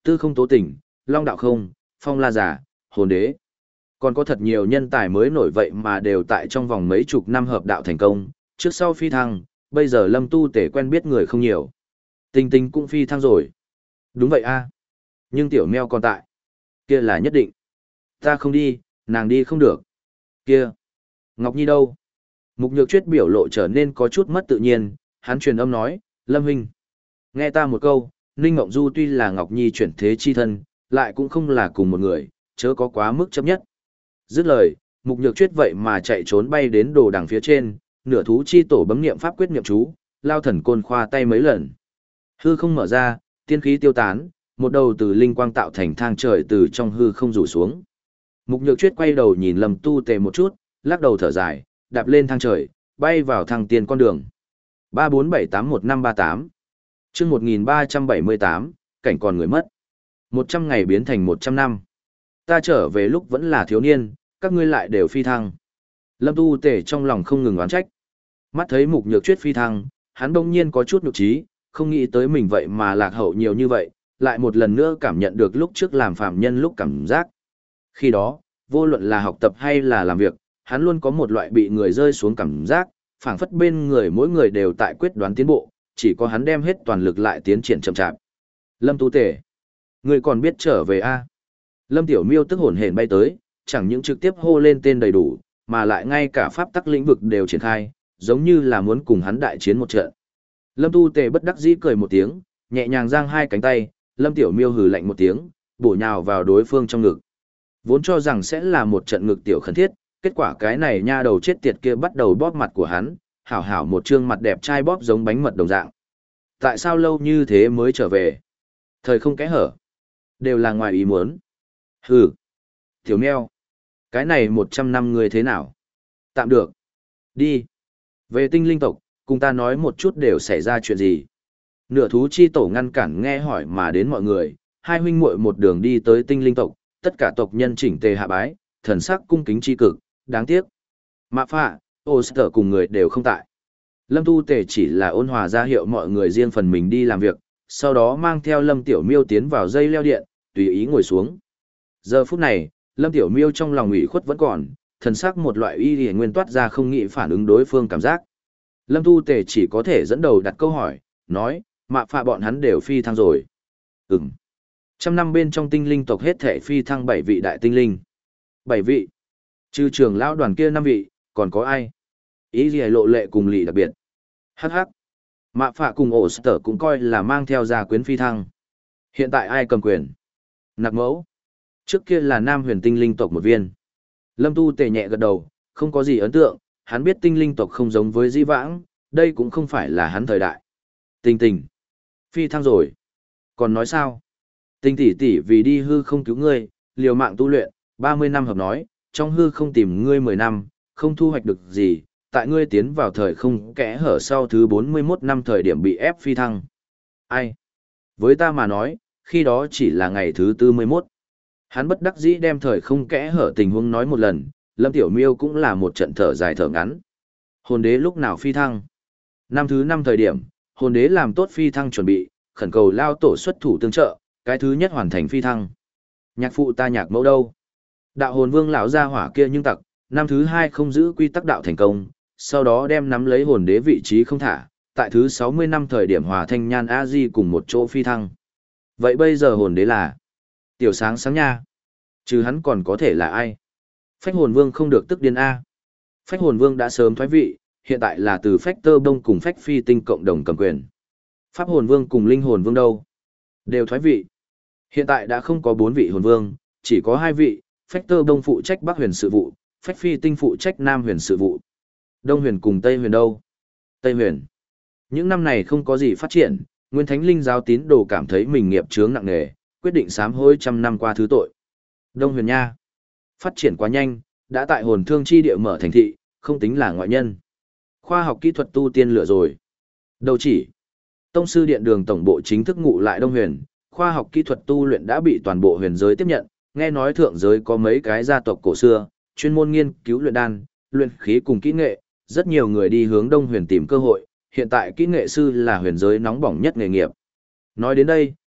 Tư Không Tố Tình, Long Đạo Không, Phong La Giả, Hồn Đế. Còn có thật nhiều nhân tài mới nổi vậy mà đều tại trong vòng mấy chục năm hợp đạo thành công, trước sau phi thăng, bây giờ Lâm Tu Tể quen biết người không nhiều. Tình Tình cũng phi thăng rồi. Đúng vậy a. Nhưng tiểu meo còn tại. Kia là nhất định. Ta không đi, nàng đi không được. Kia. Ngọc Nhi đâu? Mục Nhược Chuyết biểu lộ trở nên có chút mất tự nhiên, hắn truyền âm nói, Lâm huynh. Nghe ta một câu, Ninh Ngộng Du tuy là Ngọc Nhi chuyển thế chi thân, lại cũng không là cùng một người, chớ có quá mức chấp nhất. Dứt lời, Mục Nhược Chuyết vậy mà chạy trốn bay đến đồ đằng phía trên, nửa thú chi tổ bấm niệm pháp quyết niệm chú, lao thần côn khoa tay mấy lần. Hư không mở ra, tiên khí tiêu tán, một đầu từ linh quang tạo thành thang trời từ trong hư không rủ xuống. Mục Nhược Chuyết quay đầu nhìn Lâm Tu Tề một chút, lắc đầu thở dài, đạp lên thang trời, bay vào thang tiên con đường. ba bốn bảy tám một năm ba tám chương một nghìn ba trăm bảy mươi tám, cảnh còn người mất. một trăm ngày biến thành một trăm năm. Ta trở về lúc vẫn là thiếu niên, các ngươi lại đều phi thăng. Lâm Tu Tề trong lòng không ngừng oán trách. Mắt thấy Mục Nhược Chuyết phi thăng, hắn đông nhiên có chút nhục trí, không nghĩ tới mình vậy mà lạc hậu nhiều như vậy, lại một lần nữa cảm nhận được lúc trước làm phàm nhân lúc cảm giác. Khi đó, vô luận là học tập hay là làm việc, hắn luôn có một loại bị người rơi xuống cảm giác, phảng phất bên người mỗi người đều tại quyết đoán tiến bộ, chỉ có hắn đem hết toàn lực lại tiến triển chậm chạp. Lâm Tu Tề, ngươi còn biết trở về a? Lâm Tiểu Miêu tức hổn hển bay tới, chẳng những trực tiếp hô lên tên đầy đủ, mà lại ngay cả pháp tắc lĩnh vực đều triển khai, giống như là muốn cùng hắn đại chiến một trận. Lâm Tu Tề bất đắc dĩ cười một tiếng, nhẹ nhàng giang hai cánh tay, Lâm Tiểu Miêu hừ lạnh một tiếng, bổ nhào vào đối phương trong ngực. Vốn cho rằng sẽ là một trận ngực tiểu khẩn thiết, kết quả cái này nha đầu chết tiệt kia bắt đầu bóp mặt của hắn, hảo hảo một trương mặt đẹp trai bóp giống bánh mật đồng dạng. Tại sao lâu như thế mới trở về? Thời không kẽ hở. Đều là ngoài ý muốn. Hừ. Tiểu meo. Cái này một trăm năm người thế nào? Tạm được. Đi. Về tinh linh tộc, cùng ta nói một chút đều xảy ra chuyện gì. Nửa thú chi tổ ngăn cản nghe hỏi mà đến mọi người, hai huynh muội một đường đi tới tinh linh tộc, tất cả tộc nhân chỉnh tề hạ bái, thần sắc cung kính chi cực, đáng tiếc. Mạ phạ, ô sở cùng người đều không tại. Lâm Tu Tề chỉ là ôn hòa ra hiệu mọi người riêng phần mình đi làm việc, sau đó mang theo Lâm Tiểu Miêu tiến vào dây leo điện, tùy ý ngồi xuống. Giờ phút này, Lâm Tiểu Miêu trong lòng ủy khuất vẫn còn, thần sắc một loại y y nguyên toát ra không nghĩ phản ứng đối phương cảm giác. Lâm Tu Tề chỉ có thể dẫn đầu đặt câu hỏi, nói, mạ phạ bọn hắn đều phi thăng rồi. Ừm. Trăm năm bên trong tinh linh tộc hết thể phi thăng bảy vị đại tinh linh. Bảy vị. Trừ trưởng lão đoàn kia năm vị, còn có ai? Ý gì lộ lệ cùng lì đặc biệt. Hắc hắc. Mạ phạ cùng ổ sở cũng coi là mang theo gia quyến phi thăng. Hiện tại ai cầm quyền? Nặc mẫu. Trước kia là nam huyền tinh linh tộc một viên. Lâm Tu Tề nhẹ gật đầu, không có gì ấn tượng, hắn biết tinh linh tộc không giống với di vãng, đây cũng không phải là hắn thời đại. Tình tình. Phi thăng rồi. Còn nói sao? Tình tỷ tỷ vì đi hư không cứu ngươi, liều mạng tu luyện, ba mươi năm hợp nói, trong hư không tìm ngươi mười năm, không thu hoạch được gì, tại ngươi tiến vào thời không kẽ hở sau thứ bốn mươi mốt năm thời điểm bị ép phi thăng. Ai? Với ta mà nói, khi đó chỉ là ngày thứ tư mươi mốt. Hắn bất đắc dĩ đem thời không kẽ hở tình huống nói một lần, Lâm Tiểu Miêu cũng là một trận thở dài thở ngắn. Hồn đế lúc nào phi thăng? Năm thứ năm thời điểm, hồn đế làm tốt phi thăng chuẩn bị, khẩn cầu lao tổ xuất thủ tương trợ, cái thứ nhất hoàn thành phi thăng. Nhạc phụ ta nhạc mẫu đâu? Đạo hồn vương lão gia hỏa kia nhưng tặc, năm thứ hai không giữ quy tắc đạo thành công, sau đó đem nắm lấy hồn đế vị trí không thả, tại thứ sáu mươi năm thời điểm hòa thanh nhan a di cùng một chỗ phi thăng. Vậy bây giờ hồn đế là Tiểu Sáng Sáng nha. Chứ hắn còn có thể là ai? Phách hồn vương không được tức điên a. Phách hồn vương đã sớm thoái vị, hiện tại là từ phách tơ bông cùng phách phi tinh cộng đồng cầm quyền. Pháp hồn vương cùng linh hồn vương đâu? Đều thoái vị. Hiện tại đã không có bốn vị hồn vương, chỉ có hai vị, phách tơ bông phụ trách bắc huyền sự vụ, phách phi tinh phụ trách nam huyền sự vụ. Đông huyền cùng Tây huyền đâu? Tây huyền. Những năm này không có gì phát triển, Nguyên Thánh Linh giáo tín đồ cảm thấy mình nghiệp chướng nặng nề, quyết định sám hối trăm năm qua thứ tội. Đông huyền nha. Phát triển quá nhanh, đã tại hồn thương chi địa mở thành thị, không tính là ngoại nhân. Khoa học kỹ thuật tu tiên lựa rồi. Đâu chỉ. Tông sư điện đường tổng bộ chính thức ngụ lại Đông huyền, khoa học kỹ thuật tu luyện đã bị toàn bộ huyền giới tiếp nhận, nghe nói thượng giới có mấy cái gia tộc cổ xưa, chuyên môn nghiên cứu luyện đan, luyện khí cùng kỹ nghệ, rất nhiều người đi hướng Đông huyền tìm cơ hội, hiện tại kỹ nghệ sư là huyền giới nóng bỏng nhất nghề nghiệp. Nói đến đây,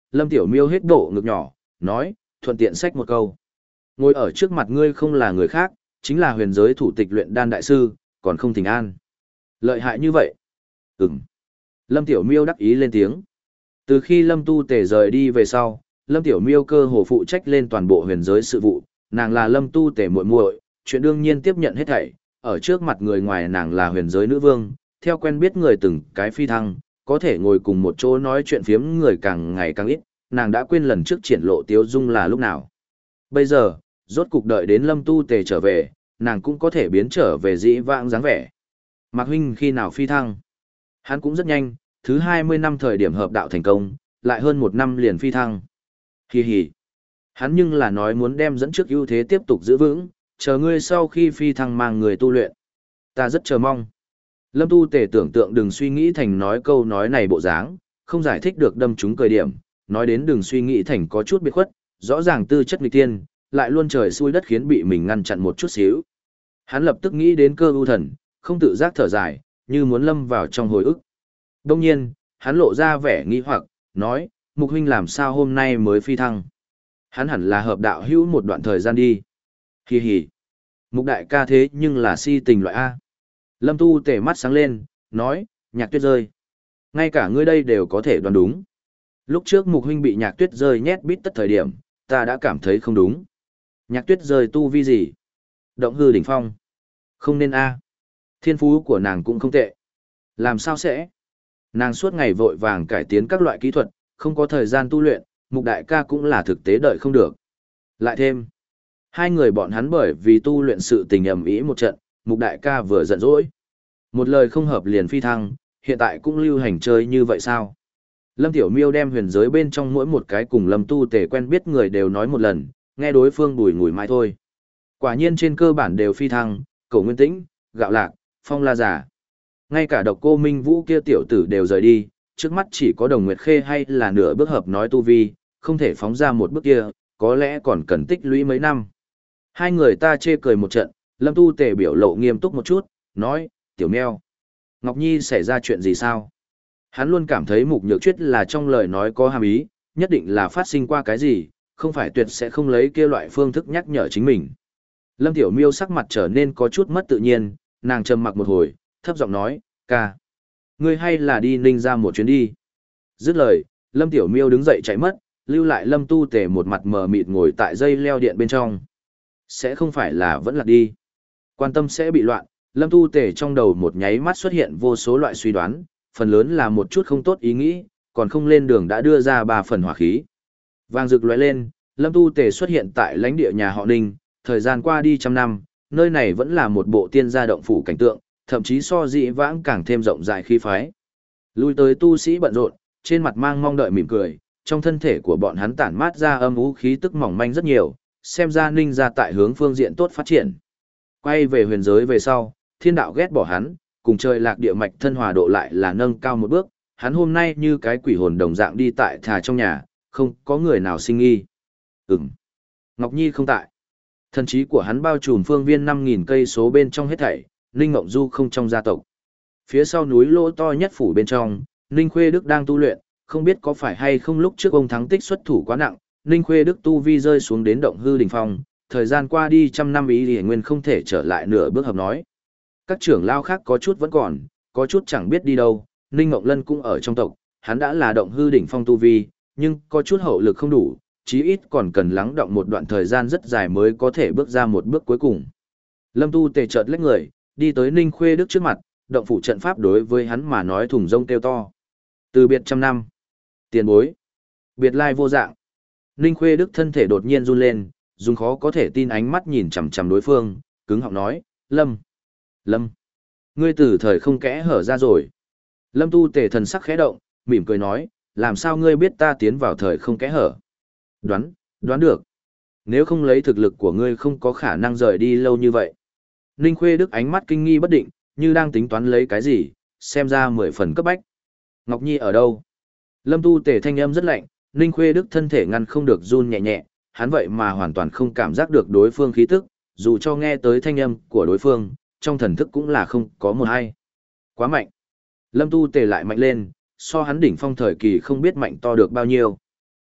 Lâm Tiểu Miêu hết độ ngực nhỏ, nói, thuận tiện xách một câu. Ngồi ở trước mặt ngươi không là người khác, chính là huyền giới thủ tịch luyện đan đại sư, còn không thỉnh an. Lợi hại như vậy. Ừm. Lâm Tiểu Miêu đắc ý lên tiếng. Từ khi Lâm Tu Tề rời đi về sau, Lâm Tiểu Miêu cơ hồ phụ trách lên toàn bộ huyền giới sự vụ, nàng là Lâm Tu Tề muội muội, chuyện đương nhiên tiếp nhận hết thảy, ở trước mặt người ngoài nàng là huyền giới nữ vương, theo quen biết người từng cái phi thăng, có thể ngồi cùng một chỗ nói chuyện phiếm người càng ngày càng ít, nàng đã quên lần trước triển lộ tiếu dung là lúc nào. Bây giờ, rốt cục đợi đến Lâm Tu Tề trở về, nàng cũng có thể biến trở về dĩ vãng dáng vẻ. Mạc huynh khi nào phi thăng? Hắn cũng rất nhanh, thứ hai mươi năm thời điểm hợp đạo thành công, lại hơn một năm liền phi thăng. Hì hì. Hắn nhưng là nói muốn đem dẫn trước ưu thế tiếp tục giữ vững, chờ ngươi sau khi phi thăng mang người tu luyện. Ta rất chờ mong. Lâm Tu Tề tưởng tượng đừng suy nghĩ thành nói câu nói này bộ dáng, không giải thích được đâm trúng cười điểm, nói đến đừng suy nghĩ thành có chút biệt khuất, rõ ràng tư chất nghịch tiên, lại luôn trời xui đất khiến bị mình ngăn chặn một chút xíu. Hắn lập tức nghĩ đến Cơ U Thần, không tự giác thở dài, như muốn lâm vào trong hồi ức. Đông nhiên, hắn lộ ra vẻ nghi hoặc, nói, Mục huynh làm sao hôm nay mới phi thăng? Hắn hẳn là hợp đạo hữu một đoạn thời gian đi. Hì hì. Mục đại ca thế nhưng là si tình loại A. Lâm Tu Tề mắt sáng lên, nói, Nhạc Tuyết rơi. Ngay cả ngươi đây đều có thể đoán đúng. Lúc trước Mục huynh bị Nhạc Tuyết rơi nhét bít tất thời điểm, ta đã cảm thấy không đúng. Nhạc Tuyết rơi tu vi gì? Động hư đỉnh phong. Không nên A. Thiên phú của nàng cũng không tệ. Làm sao sẽ? Nàng suốt ngày vội vàng cải tiến các loại kỹ thuật, không có thời gian tu luyện, Mục đại ca cũng là thực tế đợi không được. Lại thêm, hai người bọn hắn bởi vì tu luyện sự tình ầm ĩ một trận, Mục đại ca vừa giận dỗi. Một lời không hợp liền phi thăng, hiện tại cũng lưu hành chơi như vậy sao? Lâm Tiểu Miêu đem huyền giới bên trong mỗi một cái cùng Lâm Tu Tề quen biết người đều nói một lần, nghe đối phương bùi ngùi mãi thôi. Quả nhiên trên cơ bản đều phi thăng, Cổ Nguyên Tĩnh, Gạo Lạc, Phong La Giả. Ngay cả Độc Cô Minh Vũ kia tiểu tử đều rời đi, trước mắt chỉ có Đồng Nguyệt Khê hay là nửa bước hợp nói tu vi, không thể phóng ra một bước kia, có lẽ còn cần tích lũy mấy năm. Hai người ta chê cười một trận, Lâm Tu Tề biểu lộ nghiêm túc một chút, nói, Tiểu Meo, Ngọc Nhi xảy ra chuyện gì sao? Hắn luôn cảm thấy Mục Nhược Chuyết là trong lời nói có hàm ý, nhất định là phát sinh qua cái gì, không phải tuyệt sẽ không lấy kia loại phương thức nhắc nhở chính mình. Lâm Tiểu Miêu sắc mặt trở nên có chút mất tự nhiên, nàng trầm mặc một hồi, thấp giọng nói, ca, ngươi hay là đi Ninh ra một chuyến đi. Dứt lời, Lâm Tiểu Miêu đứng dậy chạy mất, lưu lại Lâm Tu Tề một mặt mờ mịt ngồi tại dây leo điện bên trong. Sẽ không phải là vẫn là đi. Quan tâm sẽ bị loạn, Lâm Tu Tề trong đầu một nháy mắt xuất hiện vô số loại suy đoán, phần lớn là một chút không tốt ý nghĩ, còn không lên đường đã đưa ra ba phần hỏa khí. Vàng rực lóe lên, Lâm Tu Tề xuất hiện tại lãnh địa nhà họ Ninh, thời gian qua đi trăm năm, nơi này vẫn là một bộ tiên gia động phủ cảnh tượng, thậm chí so dị vãng càng thêm rộng rãi khí phái. Lui tới tu sĩ bận rộn, trên mặt mang mong đợi mỉm cười, trong thân thể của bọn hắn tản mát ra âm u khí tức mỏng manh rất nhiều, xem ra Ninh gia tại hướng phương diện tốt phát triển. Quay về huyền giới về sau, thiên đạo ghét bỏ hắn, cùng trời lạc địa mạch thân hòa độ lại là nâng cao một bước, hắn hôm nay như cái quỷ hồn đồng dạng đi tại thà trong nhà, không có người nào sinh nghi. Ừm. Ngọc Nhi không tại. Thần trí của hắn bao trùm phương viên năm nghìn cây số bên trong hết thảy, Ninh Ngộng Du không trong gia tộc. Phía sau núi lỗ to nhất phủ bên trong, Ninh Khuê Đức đang tu luyện, không biết có phải hay không lúc trước ông thắng tích xuất thủ quá nặng, Ninh Khuê Đức tu vi rơi xuống đến động hư đỉnh phong, thời gian qua đi trăm năm ý liền nguyên không thể trở lại nửa bước hợp nói. Các trưởng lao khác có chút vẫn còn, có chút chẳng biết đi đâu, Ninh Ngộng Lân cũng ở trong tộc, hắn đã là động hư đỉnh phong tu vi, nhưng có chút hậu lực không đủ, chí ít còn cần lắng động một đoạn thời gian rất dài mới có thể bước ra một bước cuối cùng. Lâm Tu Tề chợt lách người, đi tới Ninh Khuê Đức trước mặt, động phủ trận pháp đối với hắn mà nói thùng rông kêu to. Từ biệt trăm năm, tiền bối, biệt lai vô dạng. Ninh Khuê Đức thân thể đột nhiên run lên, dùng khó có thể tin ánh mắt nhìn chằm chằm đối phương, cứng họng nói, Lâm, Lâm, ngươi từ thời không kẽ hở ra rồi. Lâm Tu Tề thần sắc khẽ động, mỉm cười nói, làm sao ngươi biết ta tiến vào thời không kẽ hở? Đoán, đoán được. Nếu không lấy thực lực của ngươi không có khả năng rời đi lâu như vậy. Ninh Khuê Đức ánh mắt kinh nghi bất định, như đang tính toán lấy cái gì, xem ra mười phần cấp bách. Ngọc Nhi ở đâu? Lâm Tu Tề thanh âm rất lạnh, Ninh Khuê Đức thân thể ngăn không được run nhẹ nhẹ, hắn vậy mà hoàn toàn không cảm giác được đối phương khí tức, dù cho nghe tới thanh âm của đối phương, trong thần thức cũng là không có một hay. Quá mạnh. Lâm Tu Tề lại mạnh lên, so hắn đỉnh phong thời kỳ không biết mạnh to được bao nhiêu.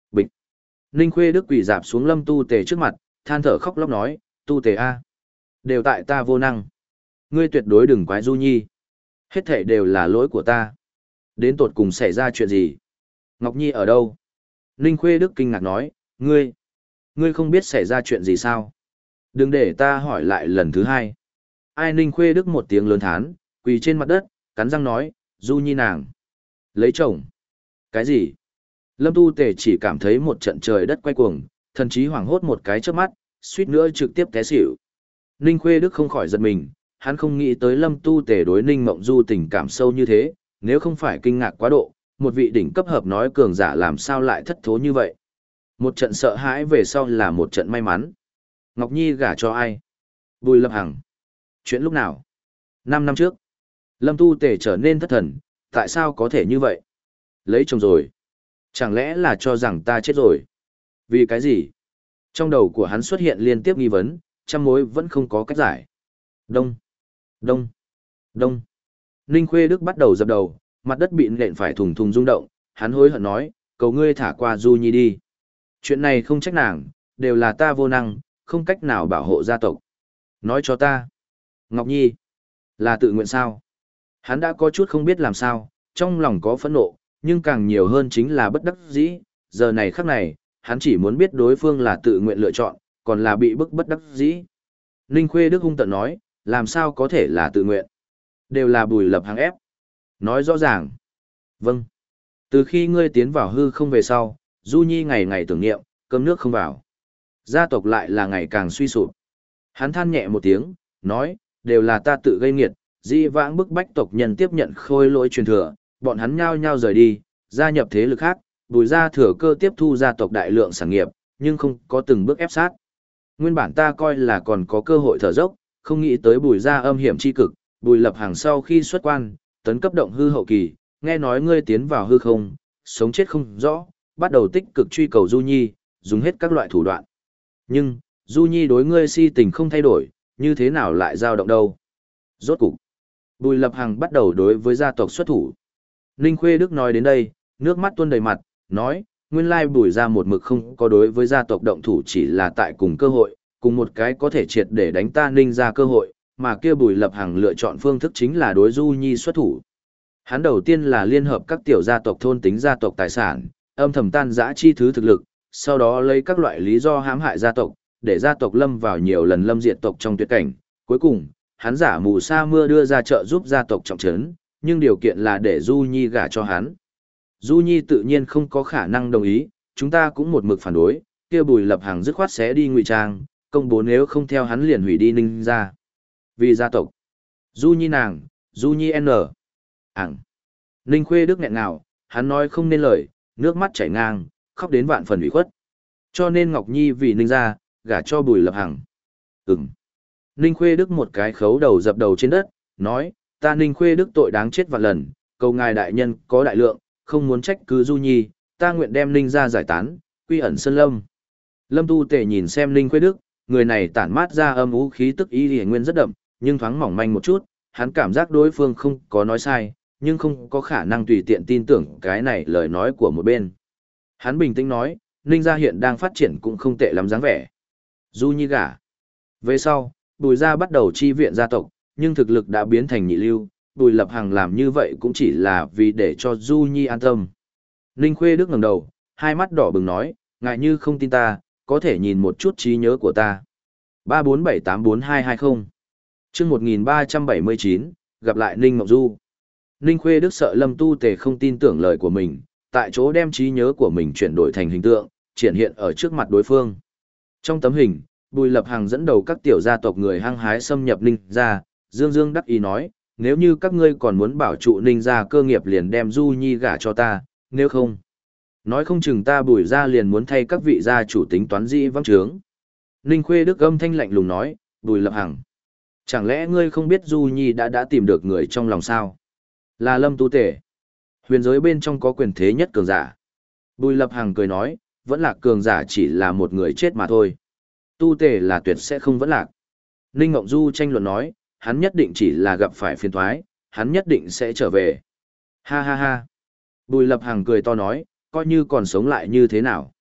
Ninh Khuê Đức quỳ dạp xuống Lâm Tu Tề trước mặt, than thở khóc lóc nói, Tu Tề a, đều tại ta vô năng. Ngươi tuyệt đối đừng quái Du Nhi. Hết thảy đều là lỗi của ta. Đến tột cùng xảy ra chuyện gì? Ngọc Nhi ở đâu? Ninh Khuê Đức kinh ngạc nói, ngươi, ngươi không biết xảy ra chuyện gì sao? Đừng để ta hỏi lại lần thứ hai. Ai? Ninh Khuê Đức một tiếng lớn thán, quỳ trên mặt đất, cắn răng nói, Du Nhi nàng. Lấy chồng. Cái gì? Lâm Tu Tề chỉ cảm thấy một trận trời đất quay cuồng, thần trí hoảng hốt một cái chớp mắt, suýt nữa trực tiếp té xỉu. Ninh Khuê Đức không khỏi giật mình, hắn không nghĩ tới Lâm Tu Tề đối Ninh Mộng Du tình cảm sâu như thế, nếu không phải kinh ngạc quá độ, một vị đỉnh cấp hợp nói cường giả làm sao lại thất thố như vậy. Một trận sợ hãi về sau là một trận may mắn. Ngọc Nhi gả cho ai? Bùi Lập Hằng. Chuyện lúc nào? Năm năm trước. Lâm Tu Tề trở nên thất thần, tại sao có thể như vậy? Lấy chồng rồi. Chẳng lẽ là cho rằng ta chết rồi? Vì cái gì? Trong đầu của hắn xuất hiện liên tiếp nghi vấn, trăm mối vẫn không có cách giải. Đông, đông, đông. Ninh Khuê Đức bắt đầu dập đầu, mặt đất bị nện phải thùng thùng rung động, hắn hối hận nói, cầu ngươi thả qua Du Nhi đi. Chuyện này không trách nàng, đều là ta vô năng, không cách nào bảo hộ gia tộc. Nói cho ta. Ngọc Nhi, là tự nguyện sao? Hắn đã có chút không biết làm sao, trong lòng có phẫn nộ, nhưng càng nhiều hơn chính là bất đắc dĩ, giờ này khắc này, hắn chỉ muốn biết đối phương là tự nguyện lựa chọn, còn là bị bức bất đắc dĩ. Ninh Khuê Đức hung tợn nói, làm sao có thể là tự nguyện? Đều là Bùi Lập Hằng ép. Nói rõ ràng. Vâng. Từ khi ngươi tiến vào hư không về sau, Du Nhi ngày ngày tưởng niệm, cơm nước không vào. Gia tộc lại là ngày càng suy sụp. Hắn than nhẹ một tiếng, nói, đều là ta tự gây nghiệt, dĩ vãng bức bách tộc nhân tiếp nhận khôi lỗi truyền thừa, bọn hắn nhao nhao rời đi, gia nhập thế lực khác, Bùi gia thừa cơ tiếp thu gia tộc đại lượng sản nghiệp, nhưng không có từng bước ép sát. Nguyên bản ta coi là còn có cơ hội thở dốc, không nghĩ tới Bùi gia âm hiểm chi cực, Bùi Lập Hằng sau khi xuất quan, tấn cấp động hư hậu kỳ, nghe nói ngươi tiến vào hư không, sống chết không rõ, bắt đầu tích cực truy cầu Du Nhi, dùng hết các loại thủ đoạn. Nhưng, Du Nhi đối ngươi si tình không thay đổi, như thế nào lại dao động đâu? Rốt cục, Bùi Lập Hằng bắt đầu đối với gia tộc xuất thủ. Ninh Khuê Đức nói đến đây, nước mắt tuôn đầy mặt, nói, nguyên lai Bùi gia một mực không có đối với gia tộc động thủ chỉ là tại cùng cơ hội, cùng một cái có thể triệt để đánh ta Ninh gia cơ hội, mà kia Bùi Lập Hằng lựa chọn phương thức chính là đối Du Nhi xuất thủ. Hắn đầu tiên là liên hợp các tiểu gia tộc thôn tính gia tộc tài sản, âm thầm tan rã chi thứ thực lực, sau đó lấy các loại lý do hãm hại gia tộc, để gia tộc lâm vào nhiều lần lâm diệt tộc trong tuyệt cảnh. Cuối cùng, hắn giả mù sa mưa đưa ra trợ giúp gia tộc trọng trấn, nhưng điều kiện là để Du Nhi gả cho hắn. Du Nhi tự nhiên không có khả năng đồng ý, chúng ta cũng một mực phản đối, kia Bùi Lập Hằng dứt khoát xé đi ngụy trang, công bố nếu không theo hắn liền hủy đi Ninh gia. Vì gia tộc. Du Nhi nàng, Du Nhi N. Ảng. Ninh Khuê Đức nghẹn ngào, hắn nói không nên lời, nước mắt chảy ngang, khóc đến vạn phần ủy khuất. Cho nên Ngọc Nhi vì Ninh gia, gả cho Bùi Lập Hằng. Ừm. Ninh Khuê Đức một cái khấu đầu dập đầu trên đất, nói, ta Ninh Khuê Đức tội đáng chết vạn lần, cầu ngài đại nhân có đại lượng, không muốn trách cứ Du Nhi, ta nguyện đem Ninh gia giải tán, quy ẩn sơn lâm. Lâm Tu Tề nhìn xem Ninh Khuê Đức, người này tản mát ra âm u khí tức ý liễu nguyên rất đậm, nhưng thoáng mỏng manh một chút, hắn cảm giác đối phương không có nói sai, nhưng không có khả năng tùy tiện tin tưởng cái này lời nói của một bên. Hắn bình tĩnh nói, Ninh gia hiện đang phát triển cũng không tệ lắm dáng vẻ. Du Nhi gả. Về sau, Bùi gia bắt đầu chi viện gia tộc, nhưng thực lực đã biến thành nhị lưu, Bùi Lập Hằng làm như vậy cũng chỉ là vì để cho Du Nhi an tâm. Ninh Khuê Đức ngẩng đầu, hai mắt đỏ bừng nói, ngại như không tin ta, có thể nhìn một chút trí nhớ của ta. ba bốn bảy tám bốn hai hai không. Chương một nghìn ba trăm bảy mươi chín, gặp lại Ninh Ngọc Du. Ninh Khuê Đức sợ Lâm Tu Tề không tin tưởng lời của mình, tại chỗ đem trí nhớ của mình chuyển đổi thành hình tượng, triển hiện ở trước mặt đối phương. Trong tấm hình, Bùi Lập Hằng dẫn đầu các tiểu gia tộc người hăng hái xâm nhập Ninh gia, dương dương đắc ý nói, nếu như các ngươi còn muốn bảo trụ Ninh gia cơ nghiệp liền đem Du Nhi gả cho ta, nếu không, nói không chừng ta Bùi gia liền muốn thay các vị gia chủ tính toán dĩ vắng trướng. Ninh Khuê Đức âm thanh lạnh lùng nói, Bùi Lập Hằng, chẳng lẽ ngươi không biết Du Nhi đã đã tìm được người trong lòng sao? Là Lâm Tu Tề. Huyền giới bên trong có quyền thế nhất cường giả. Bùi Lập Hằng cười nói, vẫn lạc cường giả chỉ là một người chết mà thôi. Tu Tề là tuyệt sẽ không vẫn lạc. Ninh Ngộng Du tranh luận nói, hắn nhất định chỉ là gặp phải phiền toái, hắn nhất định sẽ trở về. Ha ha ha. Bùi Lập Hằng cười to nói, coi như còn sống lại như thế nào.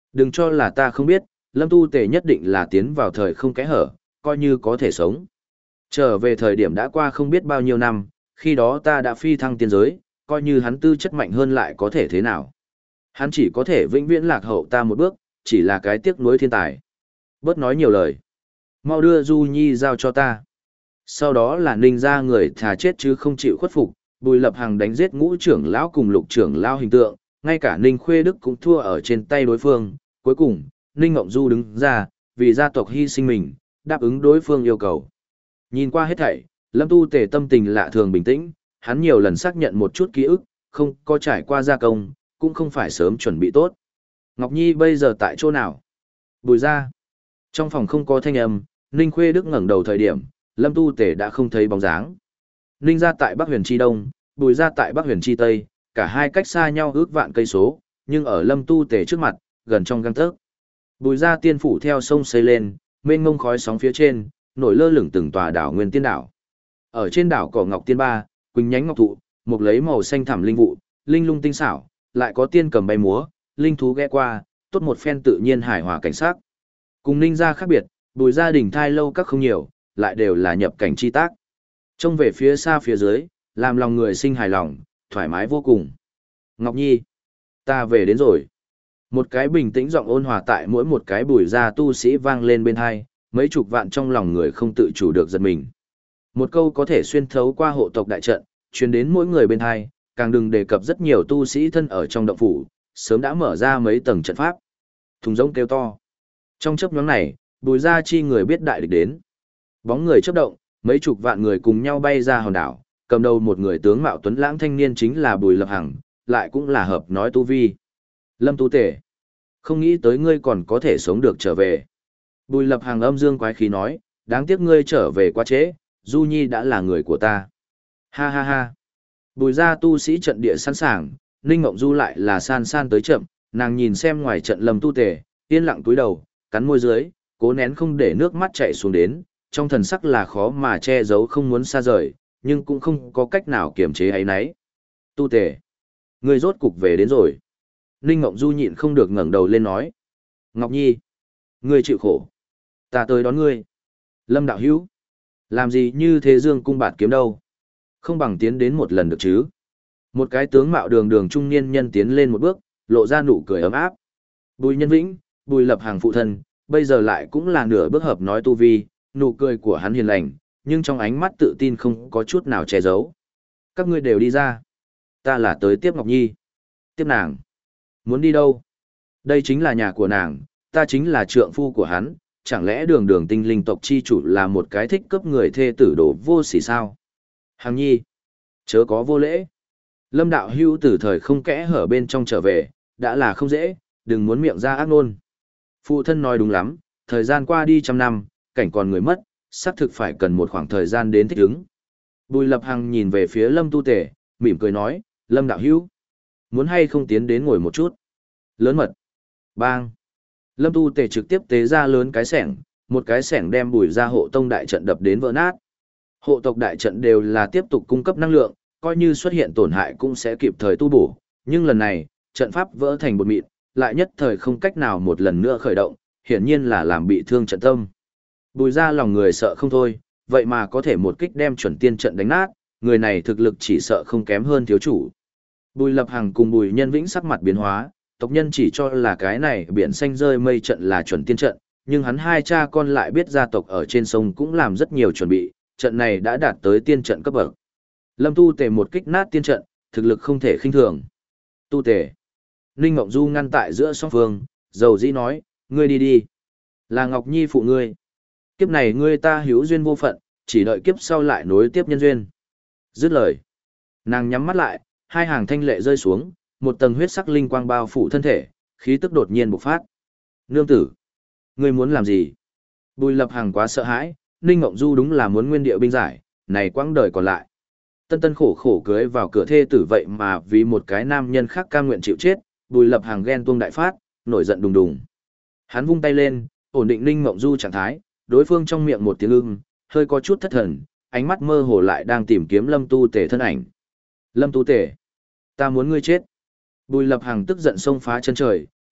Đừng cho là ta không biết, Lâm Tu Tề nhất định là tiến vào thời không kẽ hở, coi như có thể sống. Trở về thời điểm đã qua không biết bao nhiêu năm, khi đó ta đã phi thăng tiên giới, coi như hắn tư chất mạnh hơn lại có thể thế nào. Hắn chỉ có thể vĩnh viễn lạc hậu ta một bước, chỉ là cái tiếc nuối thiên tài. Bớt nói nhiều lời. Mau đưa Du Nhi giao cho ta. Sau đó là Ninh ra người thà chết chứ không chịu khuất phục, Bùi Lập Hằng đánh giết ngũ trưởng lão cùng lục trưởng lão hình tượng, ngay cả Ninh Khuê Đức cũng thua ở trên tay đối phương. Cuối cùng, Ninh Ngộng Du đứng ra, vì gia tộc hy sinh mình, đáp ứng đối phương yêu cầu. Nhìn qua hết thảy, Lâm Tu Tề tâm tình lạ thường bình tĩnh, hắn nhiều lần xác nhận một chút ký ức, không có trải qua gia công, cũng không phải sớm chuẩn bị tốt. Ngọc Nhi bây giờ tại chỗ nào? Bùi ra. Trong phòng không có thanh âm, Ninh Khuê Đức ngẩng đầu thời điểm, Lâm Tu Tề đã không thấy bóng dáng. Ninh ra tại Bắc Huyền Chi Đông, Bùi ra tại Bắc Huyền Chi Tây, cả hai cách xa nhau ước vạn cây số, nhưng ở Lâm Tu Tề trước mặt, gần trong gang tấc. Bùi ra tiên phủ theo sông xây lên, mênh mông khói sóng phía trên, nổi lơ lửng từng tòa đảo nguyên tiên đảo. Ở trên đảo cỏ ngọc tiên ba, quỳnh nhánh ngọc thụ, một lấy màu xanh thẳm linh vụ, linh lung tinh xảo, lại có tiên cầm bay múa, linh thú ghé qua, tốt một phen tự nhiên hài hòa cảnh sắc. Cùng Ninh gia khác biệt, Bùi gia đình thai lâu các không nhiều, lại đều là nhập cảnh chi tác. Trông về phía xa phía dưới, làm lòng người sinh hài lòng, thoải mái vô cùng. Ngọc Nhi, ta về đến rồi. Một cái bình tĩnh giọng ôn hòa tại mỗi một cái Bùi gia tu sĩ vang lên bên hai, mấy chục vạn trong lòng người không tự chủ được giật mình. Một câu có thể xuyên thấu qua hộ tộc đại trận, truyền đến mỗi người bên hai, càng đừng đề cập rất nhiều tu sĩ thân ở trong động phủ, sớm đã mở ra mấy tầng trận pháp. Thùng rỗng kêu to. Trong chớp nhoáng này, Bùi gia chi người biết đại địch đến. Bóng người chớp động, mấy chục vạn người cùng nhau bay ra hòn đảo, cầm đầu một người tướng mạo tuấn lãng thanh niên chính là Bùi Lập Hằng, lại cũng là hợp nói tu vi. Lâm Tu Tề, không nghĩ tới ngươi còn có thể sống được trở về. Bùi Lập Hằng âm dương quái khí nói, đáng tiếc ngươi trở về quá trễ, Du Nhi đã là người của ta. Ha ha ha. Bùi gia tu sĩ trận địa sẵn sàng, Ninh Ngộng Du lại là san san tới chậm, nàng nhìn xem ngoài trận Lâm Tu Tề, yên lặng cúi đầu, cắn môi dưới, cố nén không để nước mắt chảy xuống đến, trong thần sắc là khó mà che giấu không muốn xa rời, nhưng cũng không có cách nào kiềm chế ấy nấy. Tu Tề, ngươi rốt cục về đến rồi. Ninh Ngộng Du nhịn không được ngẩng đầu lên nói. Ngọc Nhi, ngươi chịu khổ. Ta tới đón ngươi. Lâm đạo hữu, làm gì như thế dương cung bạt kiếm đâu. Không bằng tiến đến một lần được chứ. Một cái tướng mạo đường đường trung niên nhân tiến lên một bước, lộ ra nụ cười ấm áp. Bùi Nhân Vĩnh, Bùi Lập Hàng phụ thân, bây giờ lại cũng là nửa bước hợp nói tu vi, nụ cười của hắn hiền lành, nhưng trong ánh mắt tự tin không có chút nào che giấu. Các ngươi đều đi ra. Ta là tới tiếp Ngọc Nhi. Tiếp nàng. Muốn đi đâu? Đây chính là nhà của nàng, ta chính là trượng phu của hắn, chẳng lẽ đường đường tinh linh tộc chi chủ là một cái thích cấp người thê tử đồ vô sỉ sao? Hằng Nhi, chớ có vô lễ. Lâm đạo hưu từ thời không kẽ hở bên trong trở về, đã là không dễ, đừng muốn miệng ra ác ngôn. Phụ thân nói đúng lắm, thời gian qua đi trăm năm, cảnh còn người mất, xác thực phải cần một khoảng thời gian đến thích ứng. Bùi Lập Hằng nhìn về phía Lâm Tu Tề, mỉm cười nói, Lâm đạo hưu, muốn hay không tiến đến ngồi một chút? Lớn mật. Bang. Lâm Tu Tề trực tiếp tế ra lớn cái sẻng, một cái sẻng đem Bùi gia hộ tông đại trận đập đến vỡ nát. Hộ tộc đại trận đều là tiếp tục cung cấp năng lượng, coi như xuất hiện tổn hại cũng sẽ kịp thời tu bổ, nhưng lần này, trận pháp vỡ thành bột mịn, lại nhất thời không cách nào một lần nữa khởi động, hiển nhiên là làm bị thương trận tâm. Bùi gia lòng người sợ không thôi, vậy mà có thể một kích đem chuẩn tiên trận đánh nát, người này thực lực chỉ sợ không kém hơn thiếu chủ. Bùi Lập Hằng cùng Bùi Nhân Vĩnh sắc mặt biến hóa, tộc nhân chỉ cho là cái này biển xanh rơi mây trận là chuẩn tiên trận, nhưng hắn hai cha con lại biết gia tộc ở trên sông cũng làm rất nhiều chuẩn bị, trận này đã đạt tới tiên trận cấp bậc. Lâm Tu Tề một kích nát tiên trận, thực lực không thể khinh thường. Tu Tề. Ninh Ngộng Du ngăn tại giữa song phương, dầu dĩ nói, ngươi đi đi. Là Ngọc Nhi phụ ngươi. Kiếp này ngươi ta hữu duyên vô phận, chỉ đợi kiếp sau lại nối tiếp nhân duyên. Dứt lời. Nàng nhắm mắt lại, hai hàng thanh lệ rơi xuống, một tầng huyết sắc linh quang bao phủ thân thể, khí tức đột nhiên bộc phát. Nương tử. Ngươi muốn làm gì? Bùi Lập Hằng quá sợ hãi, Ninh Ngộng Du đúng là muốn nguyên địa binh giải, này quãng đời còn lại. Tân tân khổ khổ cưới vào cửa thê tử vậy mà vì một cái nam nhân khác cam nguyện chịu chết, Bùi Lập Hằng ghen tuông đại phát, nổi giận đùng đùng. Hắn vung tay lên, ổn định Ninh Ngộng Du trạng thái, đối phương trong miệng một tiếng ưng, hơi có chút thất thần, ánh mắt mơ hồ lại đang tìm kiếm Lâm Tu Tề thân ảnh. Lâm Tu Tề, ta muốn ngươi chết. Bùi Lập Hằng tức giận xông phá chân trời,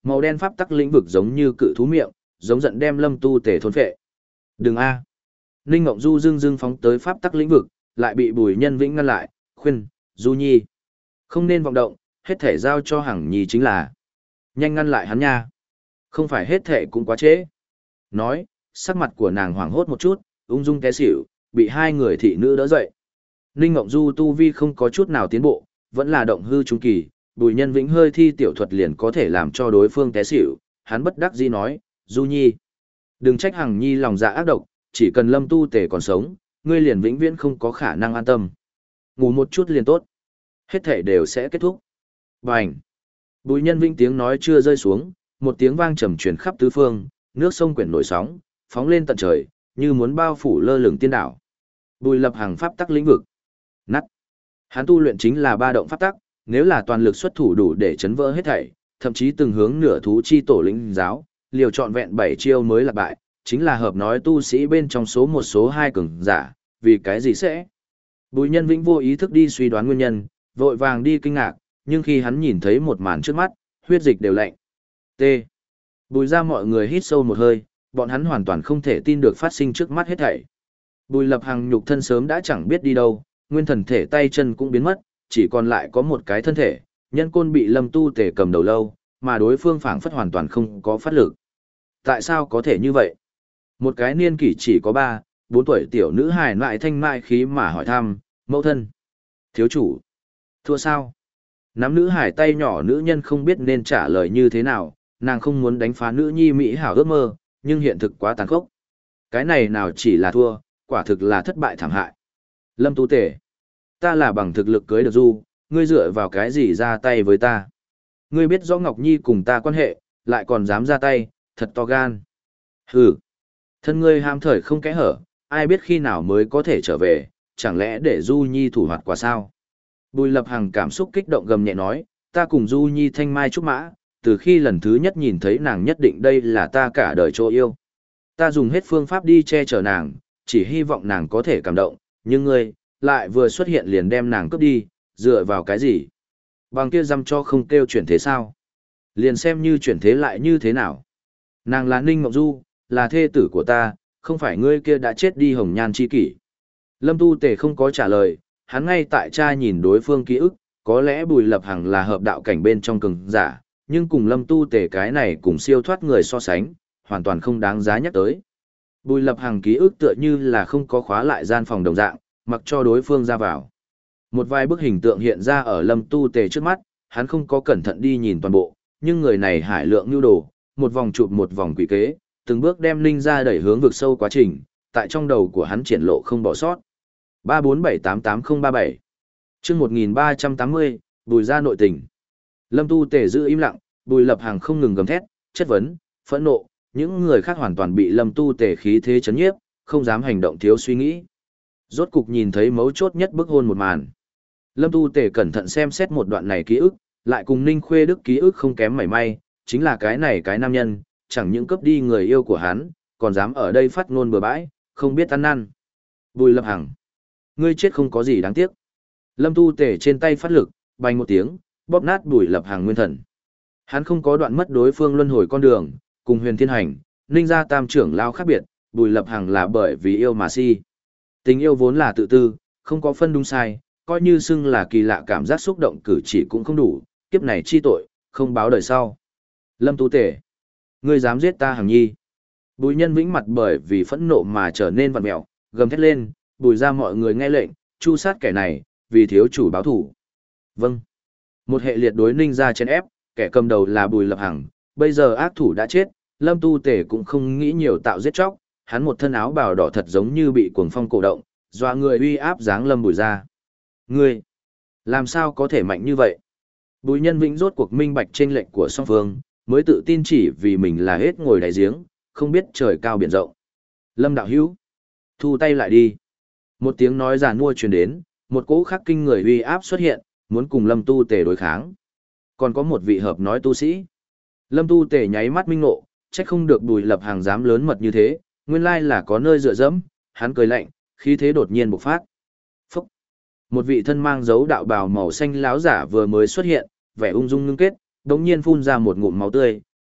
Màu đen pháp tắc lĩnh vực giống như cự thú miệng, giống giận đem Lâm Tu Tề thôn phệ. Đừng a! Ninh Ngộng Du dưng dưng phóng tới pháp tắc lĩnh vực, lại bị Bùi Nhân Vĩnh ngăn lại, khuyên, Du Nhi. Không nên vọng động, hết thể giao cho Hằng Nhi chính là. Nhanh ngăn lại hắn nha. Không phải hết thể cũng quá trễ. Nói, sắc mặt của nàng hoảng hốt một chút, ung dung té xỉu, bị hai người thị nữ đỡ dậy. Ninh Ngộng Du tu vi không có chút nào tiến bộ, vẫn là động hư trung kỳ, Bùi Nhân Vĩnh hơi thi tiểu thuật liền có thể làm cho đối phương té xỉu, hắn bất đắc dĩ nói, Du Nhi. Đừng trách Hằng Nhi lòng dạ ác độc, chỉ cần Lâm Tu Tề còn sống, ngươi liền vĩnh viễn không có khả năng an tâm. Ngủ một chút liền tốt. Hết thể đều sẽ kết thúc. Bành! Bùi Nhân Vĩnh tiếng nói chưa rơi xuống, một tiếng vang trầm truyền khắp tứ phương, nước sông quyển nổi sóng, phóng lên tận trời, như muốn bao phủ lơ lửng tiên đảo. Bùi Lập Hằng pháp tắc lĩnh vực. Nắt. Hắn tu luyện chính là ba động pháp tắc, nếu là toàn lực xuất thủ đủ để chấn vỡ hết thảy, thậm chí từng hướng nửa thú chi tổ lĩnh giáo, liều trọn vẹn bảy chiêu mới là bại, chính là hợp nói tu sĩ bên trong số một số hai cường giả, vì cái gì sẽ? Bùi Nhân Vĩnh vô ý thức đi suy đoán nguyên nhân, vội vàng đi kinh ngạc, nhưng khi hắn nhìn thấy một màn trước mắt, huyết dịch đều lạnh. T. Bùi ra mọi người hít sâu một hơi, bọn hắn hoàn toàn không thể tin được phát sinh trước mắt hết thảy. Bùi Lập Hằng nhục thân sớm đã chẳng biết đi đâu, nguyên thần thể tay chân cũng biến mất, chỉ còn lại có một cái thân thể, nhân côn bị Lâm Tu Tề cầm đầu lâu, mà đối phương phảng phất hoàn toàn không có phát lực. Tại sao có thể như vậy? Một cái niên kỷ chỉ có ba, bốn tuổi tiểu nữ hài lại thanh mại khí mà hỏi thăm, mẫu thân. Thiếu chủ. Thua sao? Nắm nữ hài tay nhỏ nữ nhân không biết nên trả lời như thế nào, nàng không muốn đánh phá nữ nhi mỹ hảo ước mơ, nhưng hiện thực quá tàn khốc. Cái này nào chỉ là thua, quả thực là thất bại thảm hại. Lâm Tu Tề. Ta là bằng thực lực cưới được Du, ngươi dựa vào cái gì ra tay với ta? Ngươi biết rõ Ngọc Nhi cùng ta quan hệ, lại còn dám ra tay, thật to gan. Hừ. Thân ngươi ham thời không kẽ hở, ai biết khi nào mới có thể trở về, chẳng lẽ để Du Nhi thủ hoạt quả sao? Bùi Lập Hằng cảm xúc kích động gầm nhẹ nói, ta cùng Du Nhi thanh mai trúc mã, từ khi lần thứ nhất nhìn thấy nàng nhất định đây là ta cả đời chỗ yêu. Ta dùng hết phương pháp đi che chở nàng, chỉ hy vọng nàng có thể cảm động, nhưng ngươi, lại vừa xuất hiện liền đem nàng cướp đi, dựa vào cái gì? Bằng kia dăm cho không kêu chuyển thế sao? Liền xem như chuyển thế lại như thế nào? Nàng là Ninh Ngọc Du, là thê tử của ta, không phải ngươi kia đã chết đi hồng nhan chi kỷ. Lâm Tu Tề không có trả lời, hắn ngay tại cha nhìn đối phương ký ức, có lẽ Bùi Lập Hằng là hợp đạo cảnh bên trong cường giả, nhưng cùng Lâm Tu Tề cái này cùng siêu thoát người so sánh, hoàn toàn không đáng giá nhắc tới. Bùi Lập Hằng ký ức tựa như là không có khóa lại gian phòng đồng dạng, mặc cho đối phương ra vào. Một vài bức hình tượng hiện ra ở Lâm Tu Tề trước mắt, hắn không có cẩn thận đi nhìn toàn bộ, nhưng người này hải lượng nhu đồ, một vòng chụp một vòng quỷ kế, từng bước đem linh ra đẩy hướng vực sâu quá trình, tại trong đầu của hắn triển lộ không bỏ sót. ba bốn bảy tám tám không ba bảy chương một nghìn ba trăm tám mươi, Bùi ra nội tình. Lâm Tu Tề giữ im lặng, Bùi Lập Hằng không ngừng gầm thét, chất vấn, phẫn nộ, những người khác hoàn toàn bị Lâm Tu Tề khí thế chấn nhiếp, không dám hành động thiếu suy nghĩ. Rốt cục nhìn thấy mấu chốt nhất bức hôn một màn. Lâm Tu Tề cẩn thận xem xét một đoạn này ký ức, lại cùng Ninh Khuê Đức ký ức không kém mảy may, chính là cái này cái nam nhân, chẳng những cướp đi người yêu của hắn, còn dám ở đây phát ngôn bừa bãi, không biết ăn năn. Bùi Lập Hằng, ngươi chết không có gì đáng tiếc. Lâm Tu Tề trên tay phát lực, bành một tiếng, bóp nát Bùi Lập Hằng nguyên thần. Hắn không có đoạn mất đối phương luân hồi con đường, cùng Huyền Thiên Hành, Ninh gia tam trưởng lao khác biệt, Bùi Lập Hằng là bởi vì yêu mà si. Tình yêu vốn là tự tư, không có phân đúng sai, coi như xưng là kỳ lạ cảm giác xúc động cử chỉ cũng không đủ, kiếp này chi tội, không báo đời sau. Lâm Tu Tề, ngươi dám giết ta Hằng Nhi. Bùi Nhân Vĩnh mặt bởi vì phẫn nộ mà trở nên vặn mẹo, gầm thét lên, Bùi ra mọi người nghe lệnh, chu sát kẻ này, vì thiếu chủ báo thủ. Vâng. Một hệ liệt đối Ninh gia chèn ép, kẻ cầm đầu là Bùi Lập Hằng, bây giờ ác thủ đã chết, Lâm Tu Tề cũng không nghĩ nhiều tạo giết chóc, hắn một thân áo bào đỏ thật giống như bị cuồng phong cổ động, dọa người uy áp dáng Lâm Bùi ra. Ngươi, làm sao có thể mạnh như vậy? Bùi Nhân Vĩnh rốt cuộc minh bạch trên lệnh của song phương, mới tự tin chỉ vì mình là hết ngồi đáy giếng, không biết trời cao biển rộng. Lâm đạo hữu, thu tay lại đi. Một tiếng nói giàn mua truyền đến, một cỗ khắc kinh người uy áp xuất hiện, muốn cùng Lâm Tu Tề đối kháng. Còn có một vị hợp nói tu sĩ. Lâm Tu Tề nháy mắt minh ngộ, trách không được Bùi Lập Hàng dám lớn mật như thế, nguyên lai là có nơi dựa dẫm, hắn cười lạnh, khí thế đột nhiên bộc phát. Phúc! Một vị thân mang dấu đạo bào màu xanh láo giả vừa mới xuất hiện, vẻ ung dung ngưng kết, đống nhiên phun ra một ngụm máu tươi,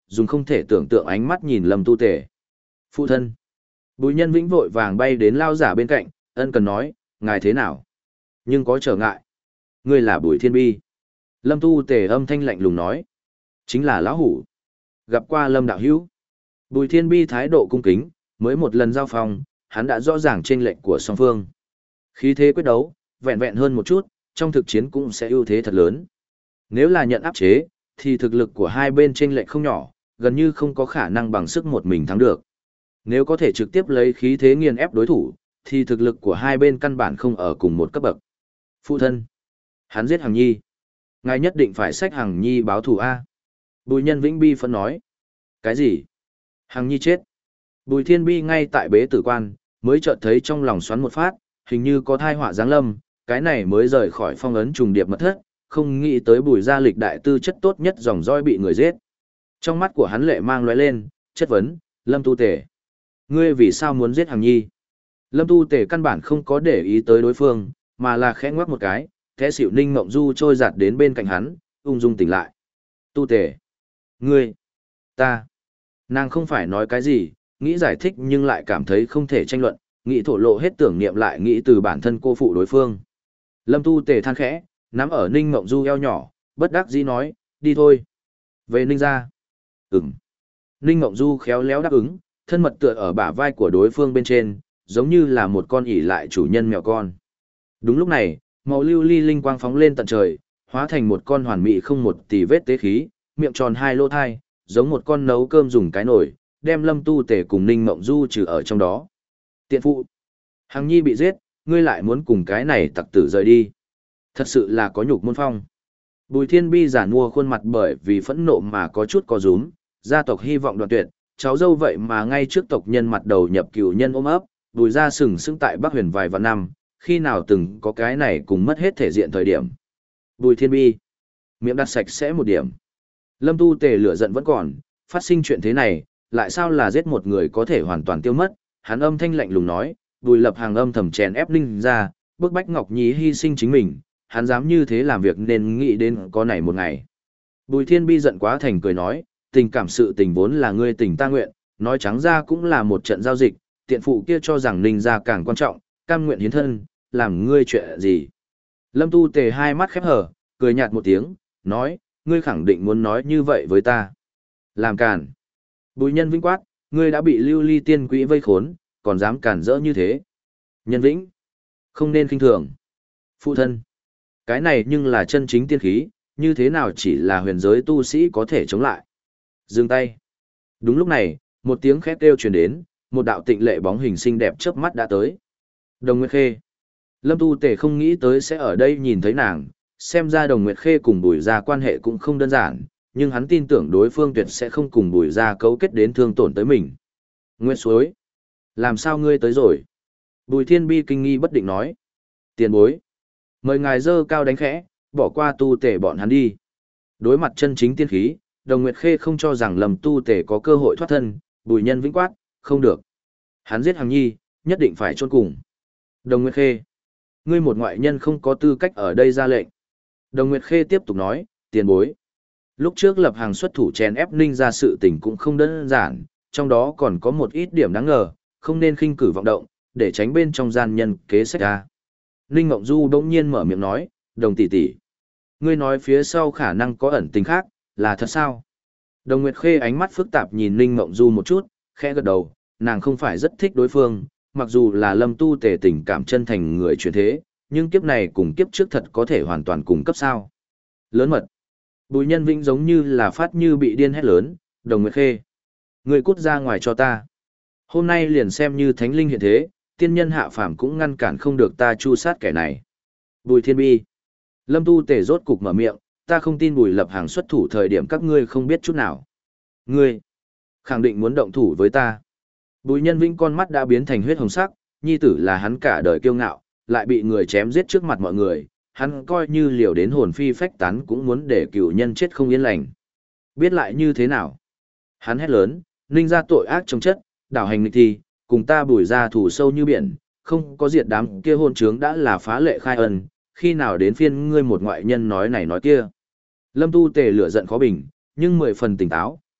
dùng không thể tưởng tượng ánh mắt nhìn Lâm Tu Tề. Phụ thân. Bùi Nhân Vĩnh vội vàng bay đến lao giả bên cạnh, ân cần nói, ngài thế nào? Nhưng có trở ngại. Ngươi là Bùi Thiên Bi. Lâm Tu Tề âm thanh lạnh lùng nói. Chính là lão hủ. Gặp qua Lâm đạo hữu. Bùi Thiên Bi thái độ cung kính, mới một lần giao phòng, hắn đã rõ ràng chênh lệch của song phương. Khí thế quyết đấu, vẹn vẹn hơn một chút, trong thực chiến cũng sẽ ưu thế thật lớn. Nếu là nhận áp chế, thì thực lực của hai bên chênh lệch không nhỏ, gần như không có khả năng bằng sức một mình thắng được. Nếu có thể trực tiếp lấy khí thế nghiền ép đối thủ, thì thực lực của hai bên căn bản không ở cùng một cấp bậc. Phụ thân. Hắn giết Hằng Nhi. Ngài nhất định phải xách Hằng Nhi báo thù A. Bùi Nhân Vĩnh bi phẫn nói. Cái gì? Hằng Nhi chết. Bùi Thiên Bi ngay tại bế tử quan, mới chợt thấy trong lòng xoắn một phát, hình như có thai họa giáng lâm, cái này mới rời khỏi phong ấn trùng điệp mật thất, không nghĩ tới Bùi gia lịch đại tư chất tốt nhất dòng roi bị người giết. Trong mắt của hắn lệ mang lóe lên, chất vấn, Lâm Tu Tề. Ngươi vì sao muốn giết Hằng Nhi? Lâm Tu Tề căn bản không có để ý tới đối phương, mà là khẽ ngoắc một cái, thế xỉu Ninh Mộng Du trôi giạt đến bên cạnh hắn, ung dung tỉnh lại. Tu Tề. Ngươi. Ta. Nàng không phải nói cái gì, nghĩ giải thích nhưng lại cảm thấy không thể tranh luận, nghĩ thổ lộ hết tưởng niệm lại nghĩ từ bản thân cô phụ đối phương. Lâm Tu Tề than khẽ, nắm ở Ninh Mộng Du eo nhỏ, bất đắc dĩ nói, đi thôi. Về Ninh gia. Ừm. Ninh Mộng Du khéo léo đáp ứng, thân mật tựa ở bả vai của đối phương bên trên, giống như là một con ỉ lại chủ nhân mèo con. Đúng lúc này, màu lưu ly linh quang phóng lên tận trời, hóa thành một con hoàn mỹ không một tì vết tế khí, miệng tròn hai lỗ thai, giống một con nấu cơm dùng cái nồi, đem Lâm Tu Tề cùng Ninh Mộng Du trừ ở trong đó. Tiện phụ. Hằng Nhi bị giết, ngươi lại muốn cùng cái này tặc tử rời đi. Thật sự là có nhục môn phong. Bùi Thiên Bi giả mua khuôn mặt bởi vì phẫn nộ mà có chút co rúm, gia tộc hy vọng đoạn tuyệt, cháu dâu vậy mà ngay trước tộc nhân mặt đầu nhập cửu nhân ôm ấp, Bùi gia sừng sững tại Bắc Huyền vài vạn năm, khi nào từng có cái này cùng mất hết thể diện thời điểm. Bùi Thiên Bi. Miệng đặt sạch sẽ một điểm. Lâm Tu Tề lửa giận vẫn còn, phát sinh chuyện thế này, lại sao là giết một người có thể hoàn toàn tiêu mất, hắn âm thanh lạnh lùng nói, Bùi Lập Hàng âm thầm chèn ép Ninh ra, bức bách Ngọc Nhi hy sinh chính mình, hắn dám như thế làm việc nên nghĩ đến có này một ngày. Bùi Thiên Bi giận quá thành cười nói, tình cảm sự tình vốn là ngươi tình ta nguyện, nói trắng ra cũng là một trận giao dịch, tiện phụ kia cho rằng Ninh ra càng quan trọng, cam nguyện hiến thân, làm ngươi chuyện gì. Lâm Tu Tề hai mắt khép hờ, cười nhạt một tiếng, nói, ngươi khẳng định muốn nói như vậy với ta. Làm càn. Bùi Nhân Vĩnh quát, ngươi đã bị lưu ly tiên quỹ vây khốn, còn dám cản rỡ như thế. Nhân Vĩnh. Không nên khinh thường. Phụ thân. Cái này nhưng là chân chính tiên khí, như thế nào chỉ là huyền giới tu sĩ có thể chống lại. Dừng tay. Đúng lúc này, một tiếng khét kêu truyền đến, một đạo tịnh lệ bóng hình xinh đẹp chớp mắt đã tới. Đồng Nguyệt Khê. Lâm Tu Tề không nghĩ tới sẽ ở đây nhìn thấy nàng, xem ra Đồng Nguyệt Khê cùng Bùi gia quan hệ cũng không đơn giản, nhưng hắn tin tưởng đối phương tuyệt sẽ không cùng Bùi gia cấu kết đến thương tổn tới mình. Nguyệt Suối. Làm sao ngươi tới rồi? Bùi Thiên Bi kinh nghi bất định nói. Tiền bối. Mời ngài dơ cao đánh khẽ, bỏ qua Tu Tề bọn hắn đi. Đối mặt chân chính tiên khí, Đồng Nguyệt Khê không cho rằng Lâm Tu Tề có cơ hội thoát thân, Bùi Nhân Vĩnh quát, không được. Hắn giết Hằng Nhi, nhất định phải chôn cùng. Đồng Nguyệt Khê. Ngươi một ngoại nhân không có tư cách ở đây ra lệnh. Đồng Nguyệt Khê tiếp tục nói, tiền bối. Lúc trước Lập Hàng xuất thủ chèn ép Ninh ra sự tình cũng không đơn giản, trong đó còn có một ít điểm đáng ngờ, không nên khinh cử vọng động, để tránh bên trong gian nhân kế sách ra. Ninh Mộng Du đống nhiên mở miệng nói, Đồng tỷ tỷ. Ngươi nói phía sau khả năng có ẩn tình khác, là thật sao? Đồng Nguyệt Khê ánh mắt phức tạp nhìn Ninh Mộng Du một chút, khẽ gật đầu, nàng không phải rất thích đối phương, mặc dù là Lâm Tu Tề tình cảm chân thành người chuyển thế, nhưng kiếp này cùng kiếp trước thật có thể hoàn toàn cùng cấp sao. Lớn mật. Bùi Nhân Vĩnh giống như là phát như bị điên hét lớn, Đồng Nguyệt Khê. Người cút ra ngoài cho ta. Hôm nay liền xem như thánh linh hiện thế, tiên nhân hạ phàm cũng ngăn cản không được ta chu sát kẻ này. Bùi Thiên Bi. Lâm Tu Tề rốt cục mở miệng, ta không tin Bùi Lập Hàng xuất thủ thời điểm các ngươi không biết chút nào. Ngươi. Khẳng định muốn động thủ với ta. Bùi Nhân Vĩnh con mắt đã biến thành huyết hồng sắc, nhi tử là hắn cả đời kiêu ngạo, lại bị người chém giết trước mặt mọi người, hắn coi như liều đến hồn phi phách tán cũng muốn để cửu nhân chết không yên lành. Biết lại như thế nào? Hắn hét lớn, Ninh ra tội ác trong chất, đảo hành nghịch thi, cùng ta Bùi ra thủ sâu như biển, không có diệt đám kia hôn trướng đã là phá lệ khai ân, khi nào đến phiên ngươi một ngoại nhân nói này nói kia. Lâm Tu Tề lửa giận khó bình, nhưng mười phần tỉnh táo,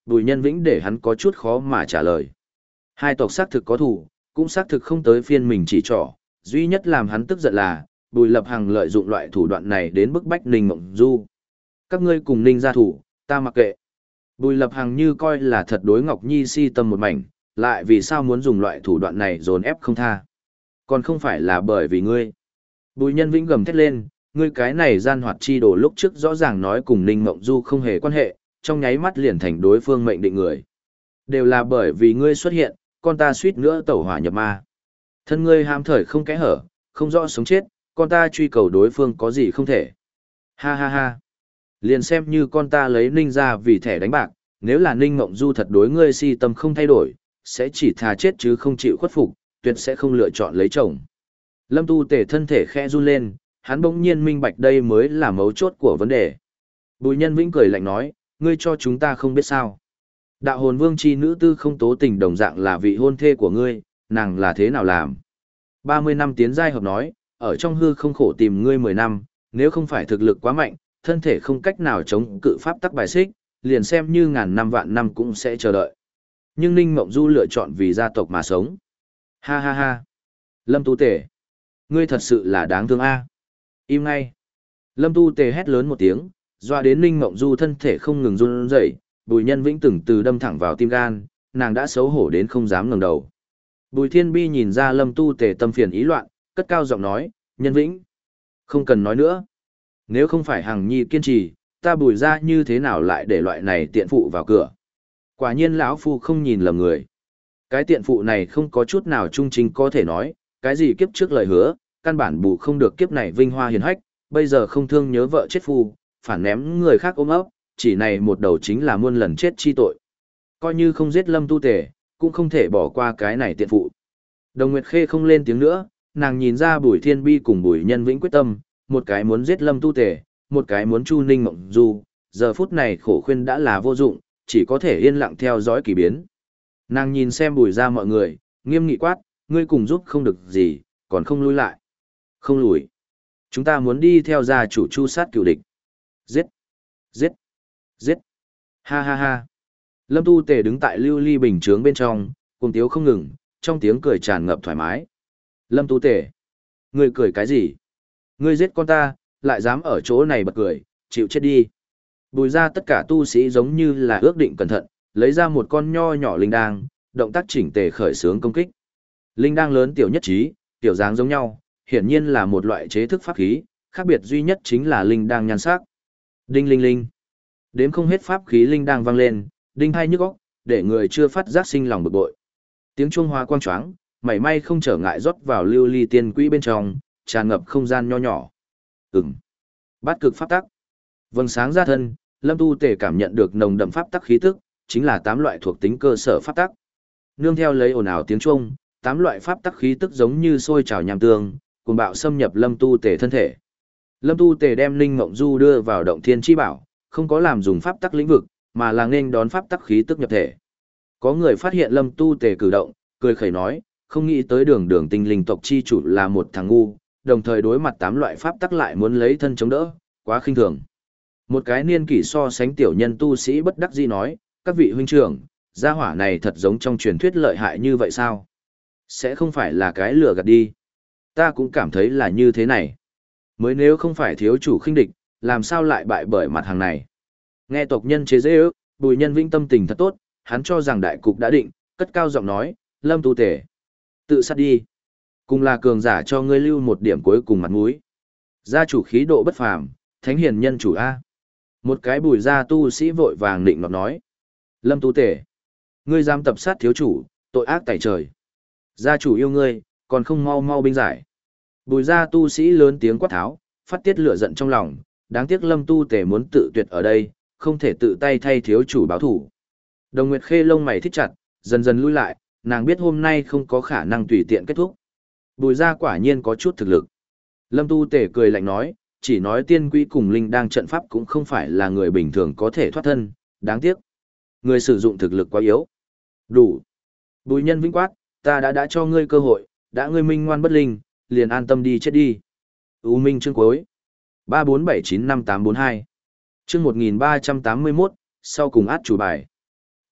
Bùi Nhân Vĩnh để hắn có chút khó mà trả lời. Hai tộc xác thực có thủ, cũng xác thực không tới phiên mình chỉ trỏ, duy nhất làm hắn tức giận là, Bùi Lập Hằng lợi dụng loại thủ đoạn này đến bức bách Ninh Mộng Du. Các ngươi cùng Ninh gia thủ, ta mặc kệ. Bùi Lập Hằng như coi là thật đối Ngọc Nhi si tâm một mảnh, lại vì sao muốn dùng loại thủ đoạn này dồn ép không tha. Còn không phải là bởi vì ngươi. Bùi Nhân Vĩnh gầm thét lên, ngươi cái này gian hoạt chi đồ lúc trước rõ ràng nói cùng Ninh Mộng Du không hề quan hệ, trong nháy mắt liền thành đối phương mệnh định người. Đều là bởi vì ngươi xuất hiện, con ta suýt nữa tẩu hỏa nhập ma. Thân ngươi ham thời không kẽ hở, không rõ sống chết, con ta truy cầu đối phương có gì không thể. Ha ha ha. Liền xem như con ta lấy Ninh ra vì thẻ đánh bạc, nếu là Ninh Mộng Du thật đối ngươi si tâm không thay đổi, sẽ chỉ thà chết chứ không chịu khuất phục, tuyệt sẽ không lựa chọn lấy chồng. Lâm Tu Tề thân thể khẽ run lên, hắn bỗng nhiên minh bạch đây mới là mấu chốt của vấn đề. Bùi Nhân Vĩnh cười lạnh nói, ngươi cho chúng ta không biết sao. Đạo hồn vương chi nữ tư không tố tình đồng dạng là vị hôn thê của ngươi, nàng là thế nào làm? ba mươi năm tiến giai hợp nói, ở trong hư không khổ tìm ngươi mười năm, nếu không phải thực lực quá mạnh, thân thể không cách nào chống cự pháp tắc bài xích, liền xem như ngàn năm vạn năm cũng sẽ chờ đợi. Nhưng Ninh Mộng Du lựa chọn vì gia tộc mà sống. Ha ha ha. Lâm Tu Tề, ngươi thật sự là đáng thương a. Im ngay. Lâm Tu Tề hét lớn một tiếng, doa đến Ninh Mộng Du thân thể không ngừng run rẩy, Bùi Nhân Vĩnh từng từ đâm thẳng vào tim gan, nàng đã xấu hổ đến không dám ngẩng đầu. Bùi Thiên Bi nhìn ra Lâm Tu Tề tâm phiền ý loạn, cất cao giọng nói, Nhân Vĩnh, không cần nói nữa. Nếu không phải Hằng Nhi kiên trì, ta Bùi ra như thế nào lại để loại này tiện phụ vào cửa. Quả nhiên lão phu không nhìn lầm người. Cái tiện phụ này không có chút nào trung chính có thể nói, cái gì kiếp trước lời hứa, căn bản bù không được kiếp này vinh hoa hiền hách, bây giờ không thương nhớ vợ chết phu, phản ném người khác ôm ấp, chỉ này một đầu chính là muôn lần chết chi tội. Coi như không giết Lâm Tu Tề, cũng không thể bỏ qua cái này tiện phụ. Đồng Nguyệt Khê không lên tiếng nữa, nàng nhìn ra Bùi Thiên Bi cùng Bùi Nhân Vĩnh quyết tâm, một cái muốn giết Lâm Tu Tề, một cái muốn chu Ninh Mộng Du, giờ phút này khổ khuyên đã là vô dụng, chỉ có thể yên lặng theo dõi kỳ biến. Nàng nhìn xem Bùi ra mọi người, nghiêm nghị quát, ngươi cùng giúp không được gì, còn không lui lại. Không lùi. Chúng ta muốn đi theo gia chủ chu sát cựu địch. Giết! Giết! Giết! Ha ha ha! Lâm Tu Tề đứng tại lưu ly bình chướng bên trong, cùng tiếu không ngừng, trong tiếng cười tràn ngập thoải mái. Lâm Tu Tề! Ngươi cười cái gì? Ngươi giết con ta, lại dám ở chỗ này bật cười, chịu chết đi. Bùi ra tất cả tu sĩ giống như là ước định cẩn thận, lấy ra một con nho nhỏ linh đang, động tác chỉnh tề khởi xướng công kích. Linh đang lớn tiểu nhất trí, tiểu dáng giống nhau, hiển nhiên là một loại chế thức pháp khí, khác biệt duy nhất chính là linh đang nhan sắc. Đinh linh linh. Đếm không hết pháp khí linh đang vang lên, đinh hai nhức óc, để người chưa phát giác sinh lòng bực bội. Tiếng chuông hoa quang choáng, mảy may không trở ngại rót vào lưu ly tiên quỹ bên trong, tràn ngập không gian nho nhỏ. Ừm. Bát cực pháp tắc. Vầng sáng ra thân, Lâm Tu Tề cảm nhận được nồng đậm pháp tắc khí tức, chính là tám loại thuộc tính cơ sở pháp tắc. Nương theo lấy ồn ào tiếng chuông, tám loại pháp tắc khí tức giống như sôi trào nham tương, cuồng bạo xâm nhập Lâm Tu Tề thân thể. Lâm Tu Tề đem Ninh Mộng Du đưa vào động thiên chi bảo, không có làm dùng pháp tắc lĩnh vực, mà là nên đón pháp tắc khí tức nhập thể. Có người phát hiện Lâm Tu Tề cử động, cười khẩy nói, không nghĩ tới đường đường tinh linh tộc chi chủ là một thằng ngu, đồng thời đối mặt tám loại pháp tắc lại muốn lấy thân chống đỡ, quá khinh thường. Một cái niên kỷ so sánh tiểu nhân tu sĩ bất đắc dĩ nói, các vị huynh trưởng, gia hỏa này thật giống trong truyền thuyết lợi hại như vậy sao? Sẽ không phải là cái lừa gạt đi. Ta cũng cảm thấy là như thế này. Mới nếu không phải thiếu chủ khinh địch, làm sao lại bại bởi mặt hàng này? Nghe tộc nhân chế giễu, Bùi Nhân Vĩnh tâm tình thật tốt, hắn cho rằng đại cục đã định, cất cao giọng nói, Lâm Tu Tề, tự sát đi. Cùng là cường giả cho ngươi lưu một điểm cuối cùng mặt mũi. Gia chủ khí độ bất phàm, thánh hiền nhân chủ A. Một cái Bùi gia tu sĩ vội vàng định nọt nói. Lâm Tu Tề, ngươi dám tập sát thiếu chủ, tội ác tày trời. Gia chủ yêu ngươi, còn không mau mau binh giải. Bùi gia tu sĩ lớn tiếng quát tháo, phát tiết lửa giận trong lòng, đáng tiếc Lâm Tu Tề muốn tự tuyệt ở đây, không thể tự tay thay thiếu chủ báo thủ. Đồng Nguyệt Khê lông mày thích chặt, dần dần lui lại, nàng biết hôm nay không có khả năng tùy tiện kết thúc. Bùi gia quả nhiên có chút thực lực. Lâm Tu Tề cười lạnh nói, chỉ nói tiên quỹ cùng linh đang trận pháp cũng không phải là người bình thường có thể thoát thân, đáng tiếc. Người sử dụng thực lực quá yếu. Đủ. Bùi Nhân Vĩnh quát, ta đã đã cho ngươi cơ hội, đã ngươi minh ngoan bất linh, liền an tâm đi chết đi. U Minh chương cuối. ba bốn bảy chín năm tám bốn hai. Chương một nghìn ba trăm tám mươi mốt, sau cùng át chủ bài.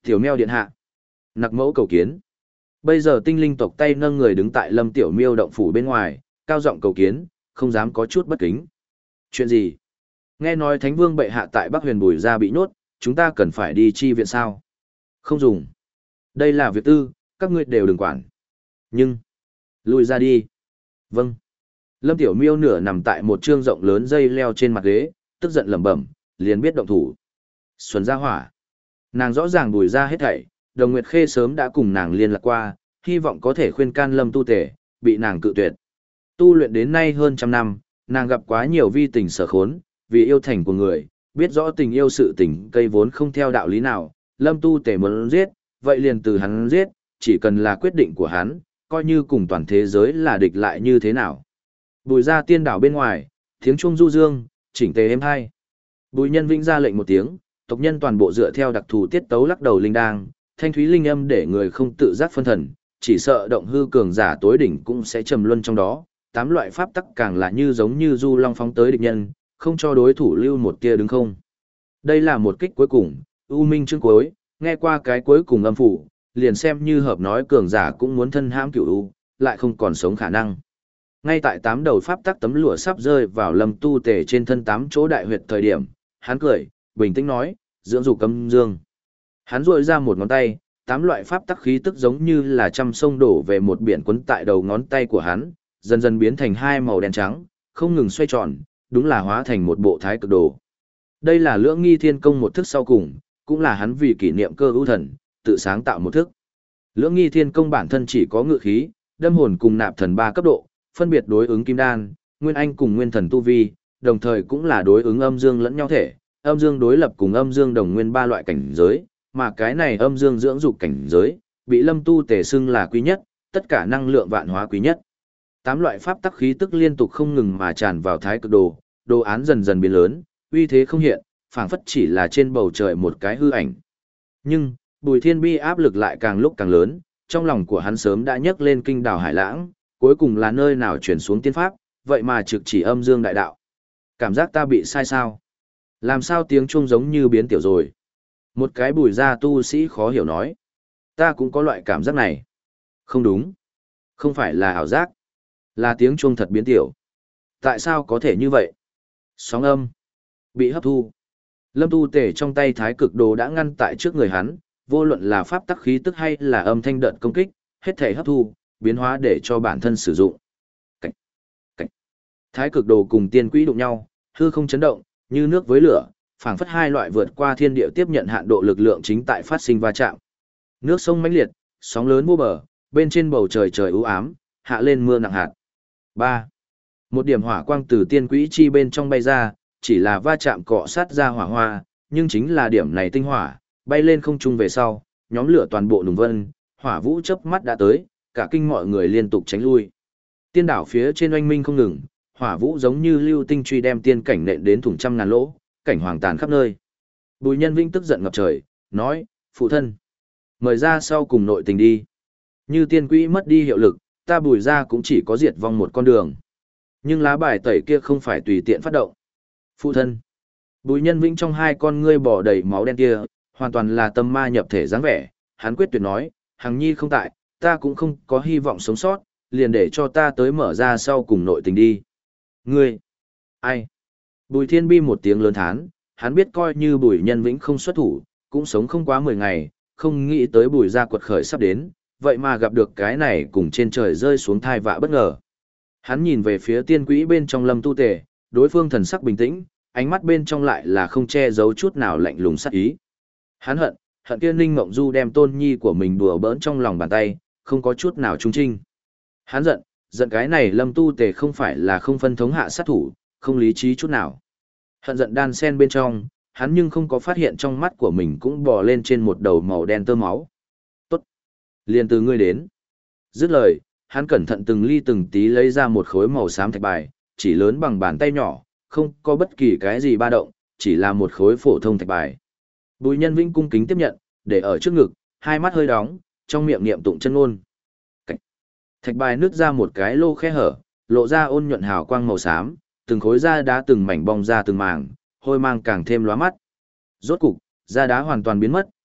Tiểu Meo điện hạ. Nặc mẫu cầu kiến. Bây giờ tinh linh tộc tay nâng người đứng tại Lâm Tiểu Miêu động phủ bên ngoài, cao giọng cầu kiến, không dám có chút bất kính. Chuyện gì? Nghe nói Thánh Vương bệ hạ tại Bắc Huyền Bùi gia bị nhốt, chúng ta cần phải đi chi viện sao? Không dùng. Đây là việc tư, các ngươi đều đừng quản. Nhưng, lùi ra đi. Vâng. Lâm Tiểu Miêu nửa nằm tại một trương rộng lớn dây leo trên mặt ghế, tức giận lẩm bẩm, liền biết động thủ. Xuân ra hỏa. Nàng rõ ràng Bùi gia hết thảy, Đồng Nguyệt Khê sớm đã cùng nàng liên lạc qua, hy vọng có thể khuyên can Lâm tu tể, bị nàng cự tuyệt. Tu luyện đến nay hơn trăm năm, nàng gặp quá nhiều vi tình sở khốn, vì yêu thành của người, biết rõ tình yêu sự tình cây vốn không theo đạo lý nào, Lâm tu tể muốn giết, vậy liền từ hắn giết, chỉ cần là quyết định của hắn, coi như cùng toàn thế giới là địch lại như thế nào. Bùi gia tiên đảo bên ngoài, tiếng chuông du dương, chỉnh tề êm hai. Bùi Nhân Vĩnh ra lệnh một tiếng, tộc nhân toàn bộ dựa theo đặc thù tiết tấu lắc đầu linh đang, thanh thúy linh âm để người không tự giác phân thần, chỉ sợ động hư cường giả tối đỉnh cũng sẽ trầm luân trong đó. Tám loại pháp tắc càng là như giống như du long phóng tới địch nhân, không cho đối thủ lưu một tia đứng không. Đây là một kích cuối cùng, U Minh chương cuối, nghe qua cái cuối cùng âm phủ, liền xem như hợp nói cường giả cũng muốn thân hãm cửu u, lại không còn sống khả năng. Ngay tại tám đầu pháp tắc tấm lụa sắp rơi vào Lâm tu tề trên thân tám chỗ đại huyệt thời điểm, hắn cười, bình tĩnh nói, dưỡng dục âm dương. Hắn rội ra một ngón tay, tám loại pháp tắc khí tức giống như là trăm sông đổ về một biển quấn tại đầu ngón tay của hắn, dần dần biến thành hai màu đen trắng, không ngừng xoay tròn, đúng là hóa thành một bộ thái cực đồ. Đây là Lưỡng Nghi Thiên Công một thức sau cùng, cũng là hắn vì kỷ niệm cơ ưu thần, tự sáng tạo một thức. Lưỡng Nghi Thiên Công bản thân chỉ có ngự khí, đâm hồn cùng nạp thần ba cấp độ, phân biệt đối ứng kim đan, nguyên anh cùng nguyên thần tu vi, đồng thời cũng là đối ứng âm dương lẫn nhau thể, âm dương đối lập cùng âm dương đồng nguyên ba loại cảnh giới, mà cái này âm dương dưỡng dục cảnh giới, bị Lâm tu tề xưng là quý nhất, tất cả năng lượng vạn hóa quý nhất. Tám loại pháp tắc khí tức liên tục không ngừng mà tràn vào thái cực đồ, đồ án dần dần biến lớn, uy thế không hiện, phảng phất chỉ là trên bầu trời một cái hư ảnh. Nhưng, Bùi Thiên Bi áp lực lại càng lúc càng lớn, trong lòng của hắn sớm đã nhấc lên kinh đảo hải lãng, cuối cùng là nơi nào chuyển xuống tiên pháp, vậy mà trực chỉ âm dương đại đạo. Cảm giác ta bị sai sao? Làm sao tiếng chuông giống như biến tiểu rồi? Một cái Bùi gia tu sĩ khó hiểu nói. Ta cũng có loại cảm giác này. Không đúng. Không phải là ảo giác. Là tiếng chuông thật biến tiểu. Tại sao có thể như vậy? Sóng âm. Bị hấp thu. Lâm tu tể trong tay thái cực đồ đã ngăn tại trước người hắn, vô luận là pháp tắc khí tức hay là âm thanh đợt công kích, hết thể hấp thu, biến hóa để cho bản thân sử dụng. Cảnh. Cảnh. Thái cực đồ cùng tiên quỹ đụng nhau, hư không chấn động, như nước với lửa, phảng phất hai loại vượt qua thiên địa tiếp nhận hạn độ lực lượng chính tại phát sinh va chạm. Nước sông mãnh liệt, sóng lớn vô bờ, bên trên bầu trời trời u ám, hạ lên mưa nặng hạt. ba. Một điểm hỏa quang từ tiên quỹ chi bên trong bay ra, chỉ là va chạm cọ sát ra hỏa hoa, nhưng chính là điểm này tinh hỏa, bay lên không trung về sau, nhóm lửa toàn bộ nùng vân, hỏa vũ chớp mắt đã tới, cả kinh mọi người liên tục tránh lui. Tiên đảo phía trên oanh minh không ngừng, hỏa vũ giống như lưu tinh truy đem tiên cảnh nện đến thủng trăm ngàn lỗ, cảnh hoàng tàn khắp nơi. Bùi Nhân Vĩnh tức giận ngập trời, nói, phụ thân, mời ra sau cùng nội tình đi. Như tiên quỹ mất đi hiệu lực, ta Bùi gia cũng chỉ có diệt vong một con đường. Nhưng lá bài tẩy kia không phải tùy tiện phát động. Phụ thân, Bùi Nhân Vĩnh trong hai con ngươi bỏ đầy máu đen kia, hoàn toàn là tâm ma nhập thể dáng vẻ, hắn quyết tuyệt nói, Hằng Nhi không tại, ta cũng không có hy vọng sống sót, liền để cho ta tới mở ra sau cùng nội tình đi. Ngươi, ai? Bùi Thiên Bi một tiếng lớn thán, hắn biết coi như Bùi Nhân Vĩnh không xuất thủ, cũng sống không quá mười ngày, không nghĩ tới Bùi gia quật khởi sắp đến, vậy mà gặp được cái này cùng trên trời rơi xuống thai vạ bất ngờ. Hắn nhìn về phía tiên quỹ bên trong Lâm tu tề, đối phương thần sắc bình tĩnh, ánh mắt bên trong lại là không che giấu chút nào lạnh lùng sát ý. Hắn hận, hận kia Ninh Mộng Du đem tôn nhi của mình đùa bỡn trong lòng bàn tay, không có chút nào trung trinh. Hắn giận, giận cái này Lâm tu tề không phải là không phân thống hạ sát thủ, không lý trí chút nào. Hận giận đan sen bên trong, hắn nhưng không có phát hiện trong mắt của mình cũng bò lên trên một đầu màu đen tơ máu. Tốt. Liền từ ngươi đến. Dứt lời, hắn cẩn thận từng ly từng tí lấy ra một khối màu xám thạch bài, chỉ lớn bằng bàn tay nhỏ, không có bất kỳ cái gì ba động, chỉ là một khối phổ thông thạch bài. Bùi Nhân Vĩnh cung kính tiếp nhận, để ở trước ngực, hai mắt hơi đóng, trong miệng niệm tụng chân ngôn. Cảnh. Thạch bài nứt ra một cái lô khe hở, lộ ra ôn nhuận hào quang màu xám, từng khối da đá từng mảnh bong ra từng mảng, hôi mang càng thêm lóa mắt. Rốt cục, da đá hoàn toàn biến mất,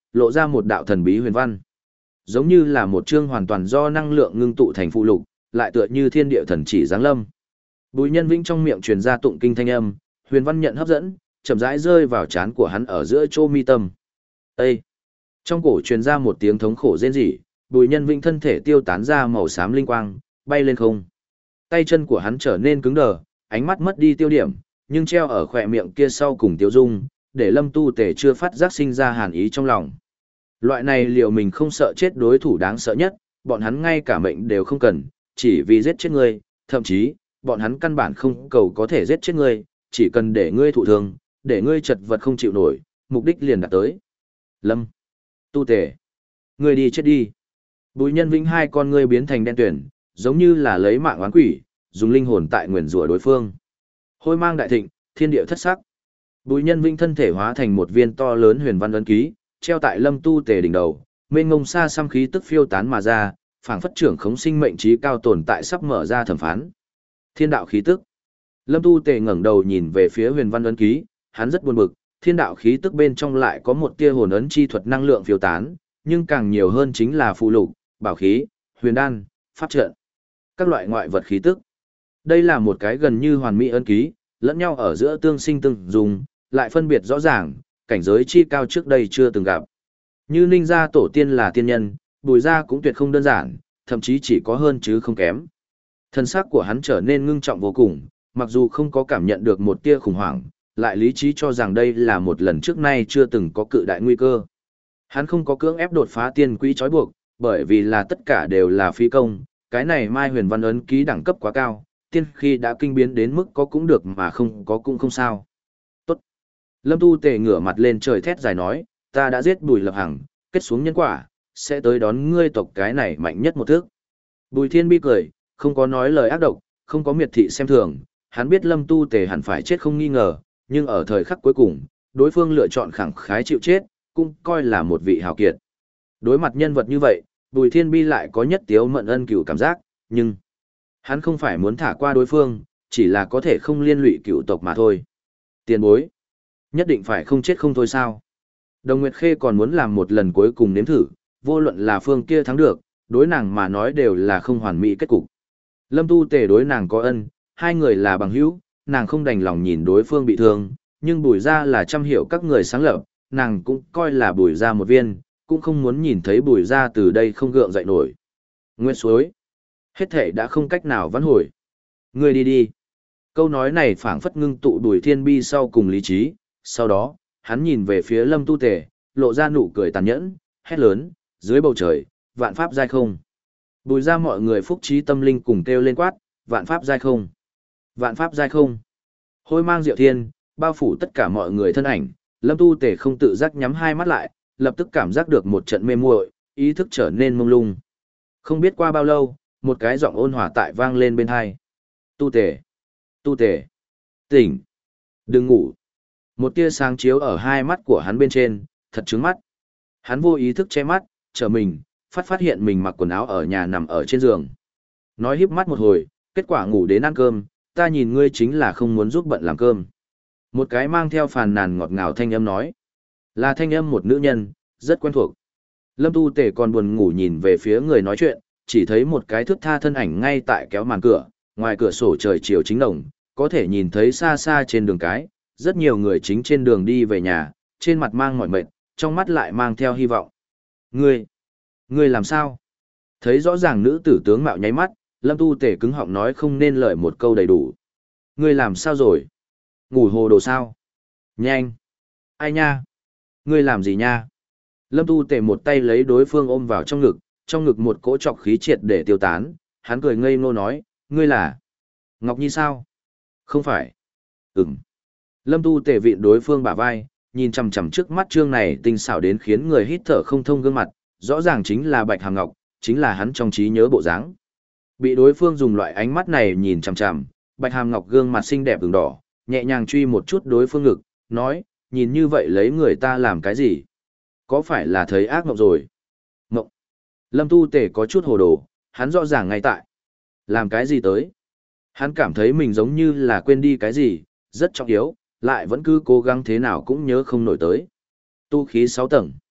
lộ ra một đạo thần bí huyền văn. Giống như là một chương hoàn toàn do năng lượng ngưng tụ thành phụ lục, lại tựa như thiên địa thần chỉ giáng lâm. Bùi Nhân Vĩnh trong miệng truyền ra tụng kinh thanh âm, huyền văn nhận hấp dẫn, chậm rãi rơi vào trán của hắn ở giữa chỗ mi tâm. Ê! Trong cổ truyền ra một tiếng thống khổ rên rỉ, Bùi Nhân Vĩnh thân thể tiêu tán ra màu xám linh quang, bay lên không. Tay chân của hắn trở nên cứng đờ, ánh mắt mất đi tiêu điểm, nhưng treo ở khỏe miệng kia sau cùng tiêu dung, để Lâm Tu Tề chưa phát giác sinh ra hàn ý trong lòng. Loại này liệu mình không sợ chết đối thủ đáng sợ nhất, bọn hắn ngay cả mệnh đều không cần, chỉ vì giết chết ngươi, thậm chí, bọn hắn căn bản không cầu có thể giết chết ngươi, chỉ cần để ngươi thụ thương, để ngươi chật vật không chịu nổi, mục đích liền đạt tới. Lâm Tu Tề, ngươi đi chết đi. Bùi Nhân Vĩnh hai con ngươi biến thành đen tuyển, giống như là lấy mạng oán quỷ, dùng linh hồn tại nguyền rủa đối phương. Hôi mang đại thịnh, thiên địa thất sắc. Bùi Nhân Vĩnh thân thể hóa thành một viên to lớn huyền văn ấn ký, treo tại Lâm Tu Tề đỉnh đầu, mênh ngông xa xăm khí tức phiêu tán mà ra, phảng phất trưởng khống sinh mệnh trí cao tồn tại sắp mở ra thẩm phán. Thiên đạo khí tức. Lâm Tu Tề ngẩng đầu nhìn về phía huyền văn ấn ký, hắn rất buồn bực, thiên đạo khí tức bên trong lại có một tia hồn ấn chi thuật năng lượng phiêu tán, nhưng càng nhiều hơn chính là phù lục, bảo khí, huyền đan, pháp trận, các loại ngoại vật khí tức. Đây là một cái gần như hoàn mỹ ấn ký, lẫn nhau ở giữa tương sinh tương dùng, lại phân biệt rõ ràng, cảnh giới chi cao trước đây chưa từng gặp. Như Ninh gia tổ tiên là tiên nhân, Bùi gia cũng tuyệt không đơn giản, thậm chí chỉ có hơn chứ không kém. Thân xác của hắn trở nên ngưng trọng vô cùng, mặc dù không có cảm nhận được một tia khủng hoảng, lại lý trí cho rằng đây là một lần trước nay chưa từng có cự đại nguy cơ. Hắn không có cưỡng ép đột phá tiên quỹ trói buộc, bởi vì là tất cả đều là phi công, cái này Mai Huyền Văn ấn ký đẳng cấp quá cao, tiên khi đã kinh biến đến mức có cũng được mà không có cũng không sao. Tốt. Lâm Tu Tề ngửa mặt lên trời thét dài nói, ta đã giết Bùi Lập Hằng, kết xuống nhân quả, sẽ tới đón ngươi tộc cái này mạnh nhất một thước. Bùi Thiên Bi cười, không có nói lời ác độc, không có miệt thị xem thường, hắn biết Lâm Tu Tề hẳn phải chết không nghi ngờ, nhưng ở thời khắc cuối cùng, đối phương lựa chọn khẳng khái chịu chết, cũng coi là một vị hào kiệt. Đối mặt nhân vật như vậy, Bùi Thiên Bi lại có nhất tiếu mận ân cửu cảm giác, nhưng hắn không phải muốn thả qua đối phương, chỉ là có thể không liên lụy cựu tộc mà thôi. Tiền bối, nhất định phải không chết không thôi sao? Đồng Nguyệt Khê còn muốn làm một lần cuối cùng nếm thử, vô luận là phương kia thắng được, đối nàng mà nói đều là không hoàn mỹ kết cục. Lâm Tu Tề đối nàng có ân, hai người là bằng hữu, nàng không đành lòng nhìn đối phương bị thương, nhưng Bùi gia là trăm hiệu các người sáng lập, nàng cũng coi là Bùi gia một viên, cũng không muốn nhìn thấy Bùi gia từ đây không gượng dậy nổi. Nguyên suối, hết thể đã không cách nào vãn hồi. Ngươi đi đi. Câu nói này phảng phất ngưng tụ Bùi Thiên Bi sau cùng lý trí, sau đó, hắn nhìn về phía Lâm Tu Tề, lộ ra nụ cười tàn nhẫn, hét lớn, dưới bầu trời, vạn pháp giai không. Bùi ra mọi người phúc trí tâm linh cùng kêu lên quát, vạn pháp giai không. Vạn pháp giai không. Hôi mang diệu thiên, bao phủ tất cả mọi người thân ảnh, Lâm Tu Tề không tự giác nhắm hai mắt lại, lập tức cảm giác được một trận mê muội, ý thức trở nên mông lung. Không biết qua bao lâu, một cái giọng ôn hòa tại vang lên bên tai. Tu Tề, Tu Tề, tỉnh, đừng ngủ. Một tia sáng chiếu ở hai mắt của hắn bên trên, thật trướng mắt. Hắn vô ý thức che mắt, trở mình, phát phát hiện mình mặc quần áo ở nhà nằm ở trên giường. Nói híp mắt một hồi, kết quả ngủ đến ăn cơm, ta nhìn ngươi chính là không muốn giúp bận làm cơm. Một cái mang theo phàn nàn ngọt ngào thanh âm nói. Là thanh âm một nữ nhân, rất quen thuộc. Lâm Tu Tề còn buồn ngủ nhìn về phía người nói chuyện, chỉ thấy một cái thước tha thân ảnh ngay tại kéo màn cửa, ngoài cửa sổ trời chiều chính đồng, có thể nhìn thấy xa xa trên đường cái, rất nhiều người chính trên đường đi về nhà, trên mặt mang mỏi mệt, trong mắt lại mang theo hy vọng. Ngươi, ngươi làm sao? Thấy rõ ràng nữ tử tướng mạo nháy mắt, Lâm Tu Tề cứng họng nói không nên lời một câu đầy đủ. Ngươi làm sao rồi? Ngủ hồ đồ sao? Nhanh! Ai nha? Ngươi làm gì nha? Lâm Tu Tề một tay lấy đối phương ôm vào trong ngực, trong ngực một cỗ trọc khí triệt để tiêu tán, hắn cười ngây ngô nói, ngươi là Ngọc Nhi sao? Không phải. Ừm. Lâm Tu Tề vịn đối phương bả vai, nhìn chằm chằm trước mắt trương này tinh xảo đến khiến người hít thở không thông gương mặt, rõ ràng chính là Bạch Hàm Ngọc, chính là hắn trong trí nhớ bộ dáng. Bị đối phương dùng loại ánh mắt này nhìn chằm chằm, Bạch Hàm Ngọc gương mặt xinh đẹp ửng đỏ, nhẹ nhàng truy một chút đối phương ngực, nói, nhìn như vậy lấy người ta làm cái gì? Có phải là thấy ác mộng rồi? Mộng. Lâm Tu Tề có chút hồ đồ, hắn rõ ràng ngay tại. Làm cái gì tới? Hắn cảm thấy mình giống như là quên đi cái gì, rất trọng yếu, lại vẫn cứ cố gắng thế nào cũng nhớ không nổi tới. Tu khí sáu tầng.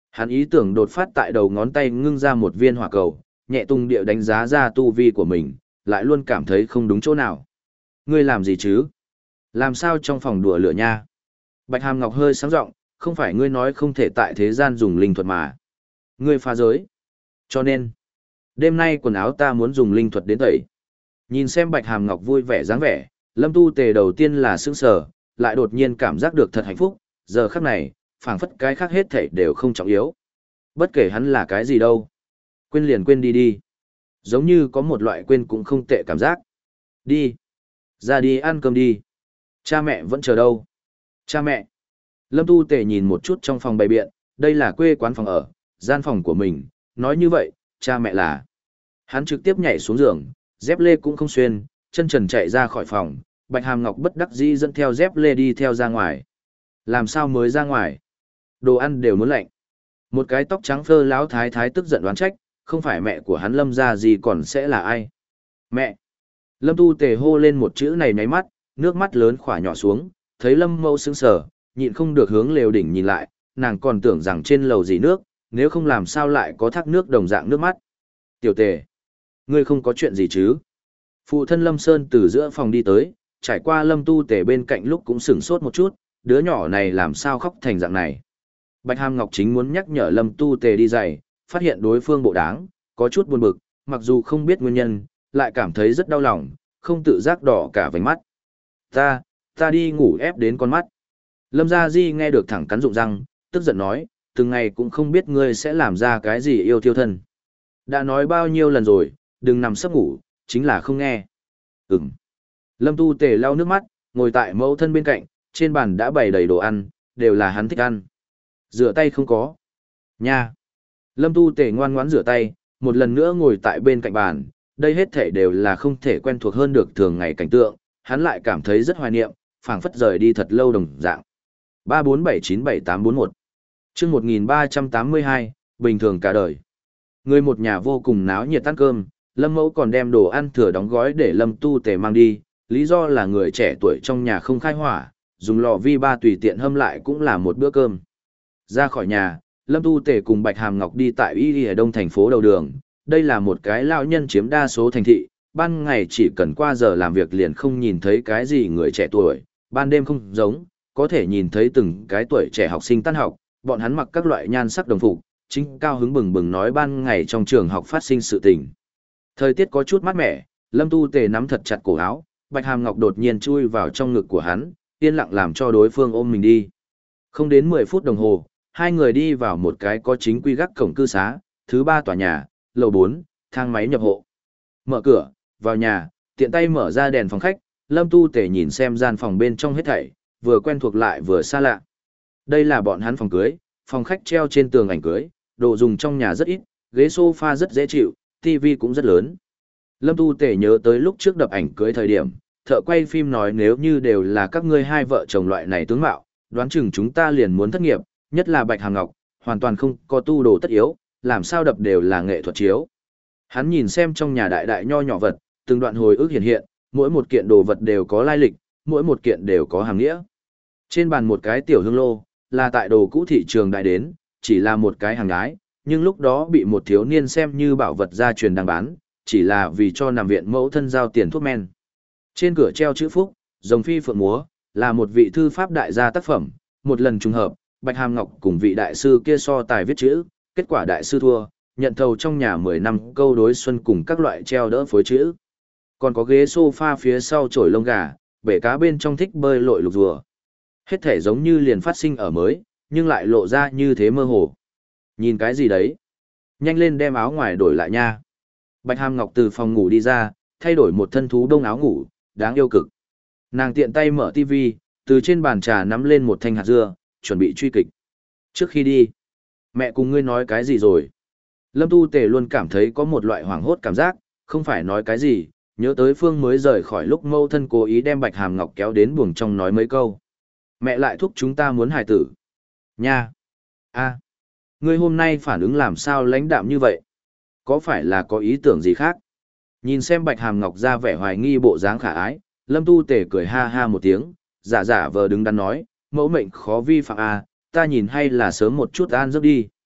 Hắn ý tưởng đột phát tại đầu ngón tay ngưng ra một viên hỏa cầu, nhẹ tung điệu đánh giá ra tu vi của mình, lại luôn cảm thấy không đúng chỗ nào. Ngươi làm gì chứ? Làm sao trong phòng đùa lửa nha? Bạch Hàm Ngọc hơi sáng giọng, không phải ngươi nói không thể tại thế gian dùng linh thuật mà. Ngươi phá giới. Cho nên, đêm nay quần áo ta muốn dùng linh thuật đến tẩy. Nhìn xem Bạch Hàm Ngọc vui vẻ dáng vẻ, Lâm Tu Tề đầu tiên là sững sờ, lại đột nhiên cảm giác được thật hạnh phúc, giờ khắc này, phảng phất cái khác hết thảy đều không trọng yếu. Bất kể hắn là cái gì đâu. Quên liền quên đi đi. Giống như có một loại quên cũng không tệ cảm giác. Đi. Ra đi ăn cơm đi. Cha mẹ vẫn chờ đâu. Cha mẹ. Lâm Tu Tề nhìn một chút trong phòng bày biện, đây là quê quán phòng ở, gian phòng của mình, nói như vậy, cha mẹ là. Hắn trực tiếp nhảy xuống giường, dép lê cũng không xuyên, chân trần chạy ra khỏi phòng, Bạch Hàm Ngọc bất đắc dĩ dẫn theo dép lê đi theo ra ngoài. Làm sao mới ra ngoài? Đồ ăn đều muốn lạnh. Một cái tóc trắng phơ lão thái thái tức giận đoán trách, không phải mẹ của hắn Lâm ra gì còn sẽ là ai? Mẹ! Lâm Tu Tề hô lên một chữ này nháy mắt, nước mắt lớn khỏa nhỏ xuống, thấy Lâm Mâu sững sờ, nhịn không được hướng lều đỉnh nhìn lại, nàng còn tưởng rằng trên lầu gì nước, nếu không làm sao lại có thác nước đồng dạng nước mắt. Tiểu Tề! Ngươi không có chuyện gì chứ? Phụ thân Lâm Sơn từ giữa phòng đi tới, trải qua Lâm Tu Tề bên cạnh lúc cũng sửng sốt một chút, đứa nhỏ này làm sao khóc thành dạng này. Bạch Hàm Ngọc chính muốn nhắc nhở Lâm Tu Tề đi giày, phát hiện đối phương bộ đáng, có chút buồn bực, mặc dù không biết nguyên nhân, lại cảm thấy rất đau lòng, không tự giác đỏ cả vành mắt. Ta, ta đi ngủ ép đến con mắt. Lâm Gia Di nghe được thẳng cắn rụng răng, tức giận nói, từng ngày cũng không biết ngươi sẽ làm ra cái gì yêu thiêu thân. Đã nói bao nhiêu lần rồi, đừng nằm sấp ngủ, chính là không nghe. Ừm. Lâm Tu Tề lau nước mắt, ngồi tại mẫu thân bên cạnh, trên bàn đã bày đầy đồ ăn, đều là hắn thích ăn. Rửa tay không có. Nha. Lâm Tu Tề ngoan ngoãn rửa tay, một lần nữa ngồi tại bên cạnh bàn, đây hết thể đều là không thể quen thuộc hơn được thường ngày cảnh tượng, hắn lại cảm thấy rất hoài niệm, phảng phất rời đi thật lâu đồng dạng. ba bốn bảy chín bảy tám bốn một chương một nghìn ba trăm tám mươi hai, bình thường cả đời. Người một nhà vô cùng náo nhiệt ăn cơm, Lâm Mẫu còn đem đồ ăn thừa đóng gói để Lâm Tu Tề mang đi, lý do là người trẻ tuổi trong nhà không khai hỏa, dùng lò vi ba tùy tiện hâm lại cũng là một bữa cơm. Ra khỏi nhà, Lâm Tu Tề cùng Bạch Hàm Ngọc đi tại Y ở đông thành phố đầu đường, đây là một cái lão nhân chiếm đa số thành thị, ban ngày chỉ cần qua giờ làm việc liền không nhìn thấy cái gì người trẻ tuổi, ban đêm không giống, có thể nhìn thấy từng cái tuổi trẻ học sinh tan học, bọn hắn mặc các loại nhan sắc đồng phục, chính cao hứng bừng bừng nói ban ngày trong trường học phát sinh sự tình. Thời tiết có chút mát mẻ, Lâm Tu Tề nắm thật chặt cổ áo, Bạch Hàm Ngọc đột nhiên chui vào trong ngực của hắn, yên lặng làm cho đối phương ôm mình đi. Không đến mười phút đồng hồ, hai người đi vào một cái có chính quy gác cổng cư xá, thứ ba tòa nhà, lầu bốn, thang máy nhập hộ. Mở cửa, vào nhà, tiện tay mở ra đèn phòng khách, Lâm Tu Tề nhìn xem gian phòng bên trong hết thảy, vừa quen thuộc lại vừa xa lạ. Đây là bọn hắn phòng cưới, phòng khách treo trên tường ảnh cưới, đồ dùng trong nhà rất ít, ghế sofa rất dễ chịu, tivi cũng rất lớn. Lâm Tu Tề nhớ tới lúc trước đập ảnh cưới thời điểm, thợ quay phim nói nếu như đều là các ngươi hai vợ chồng loại này tướng mạo, đoán chừng chúng ta liền muốn thất nghiệp, nhất là Bạch Hàm Ngọc, hoàn toàn không có tu đồ tất yếu, làm sao đập đều là nghệ thuật chiếu. Hắn nhìn xem trong nhà đại đại nho nhỏ vật, từng đoạn hồi ức hiện hiện, mỗi một kiện đồ vật đều có lai lịch, mỗi một kiện đều có hàm nghĩa. Trên bàn một cái tiểu hương lô, là tại đồ cũ thị trường đại đến, chỉ là một cái hàng ái, nhưng lúc đó bị một thiếu niên xem như bảo vật gia truyền đang bán, chỉ là vì cho nằm viện mẫu thân giao tiền thuốc men. Trên cửa treo chữ phúc, rồng phi phượng múa, là một vị thư pháp đại gia tác phẩm, một lần trùng hợp, Bạch Hàm Ngọc cùng vị đại sư kia so tài viết chữ, kết quả đại sư thua, nhận thầu trong nhà mười năm câu đối xuân cùng các loại treo đỡ phối chữ. Còn có ghế sofa phía sau chổi lông gà, bể cá bên trong thích bơi lội lục rùa. Hết thể giống như liền phát sinh ở mới, nhưng lại lộ ra như thế mơ hồ. Nhìn cái gì đấy? Nhanh lên đem áo ngoài đổi lại nha. Bạch Hàm Ngọc từ phòng ngủ đi ra, thay đổi một thân thú đông áo ngủ, đáng yêu cực. Nàng tiện tay mở tivi, từ trên bàn trà nắm lên một thanh hạt dưa, chuẩn bị truy kịch. Trước khi đi, mẹ cùng ngươi nói cái gì rồi? Lâm Tu Tề luôn cảm thấy có một loại hoảng hốt cảm giác, không phải nói cái gì, nhớ tới Phương mới rời khỏi lúc mâu thân cố ý đem Bạch Hàm Ngọc kéo đến buồng trong nói mấy câu. Mẹ lại thúc chúng ta muốn hài tử. Nha! A! Ngươi hôm nay phản ứng làm sao lãnh đạm như vậy? Có phải là có ý tưởng gì khác? Nhìn xem Bạch Hàm Ngọc ra vẻ hoài nghi bộ dáng khả ái, Lâm Tu Tề cười ha ha một tiếng, giả giả vờ đứng đắn nói, mẫu mệnh khó vi phạm a, ta nhìn hay là sớm một chút an giấc đi.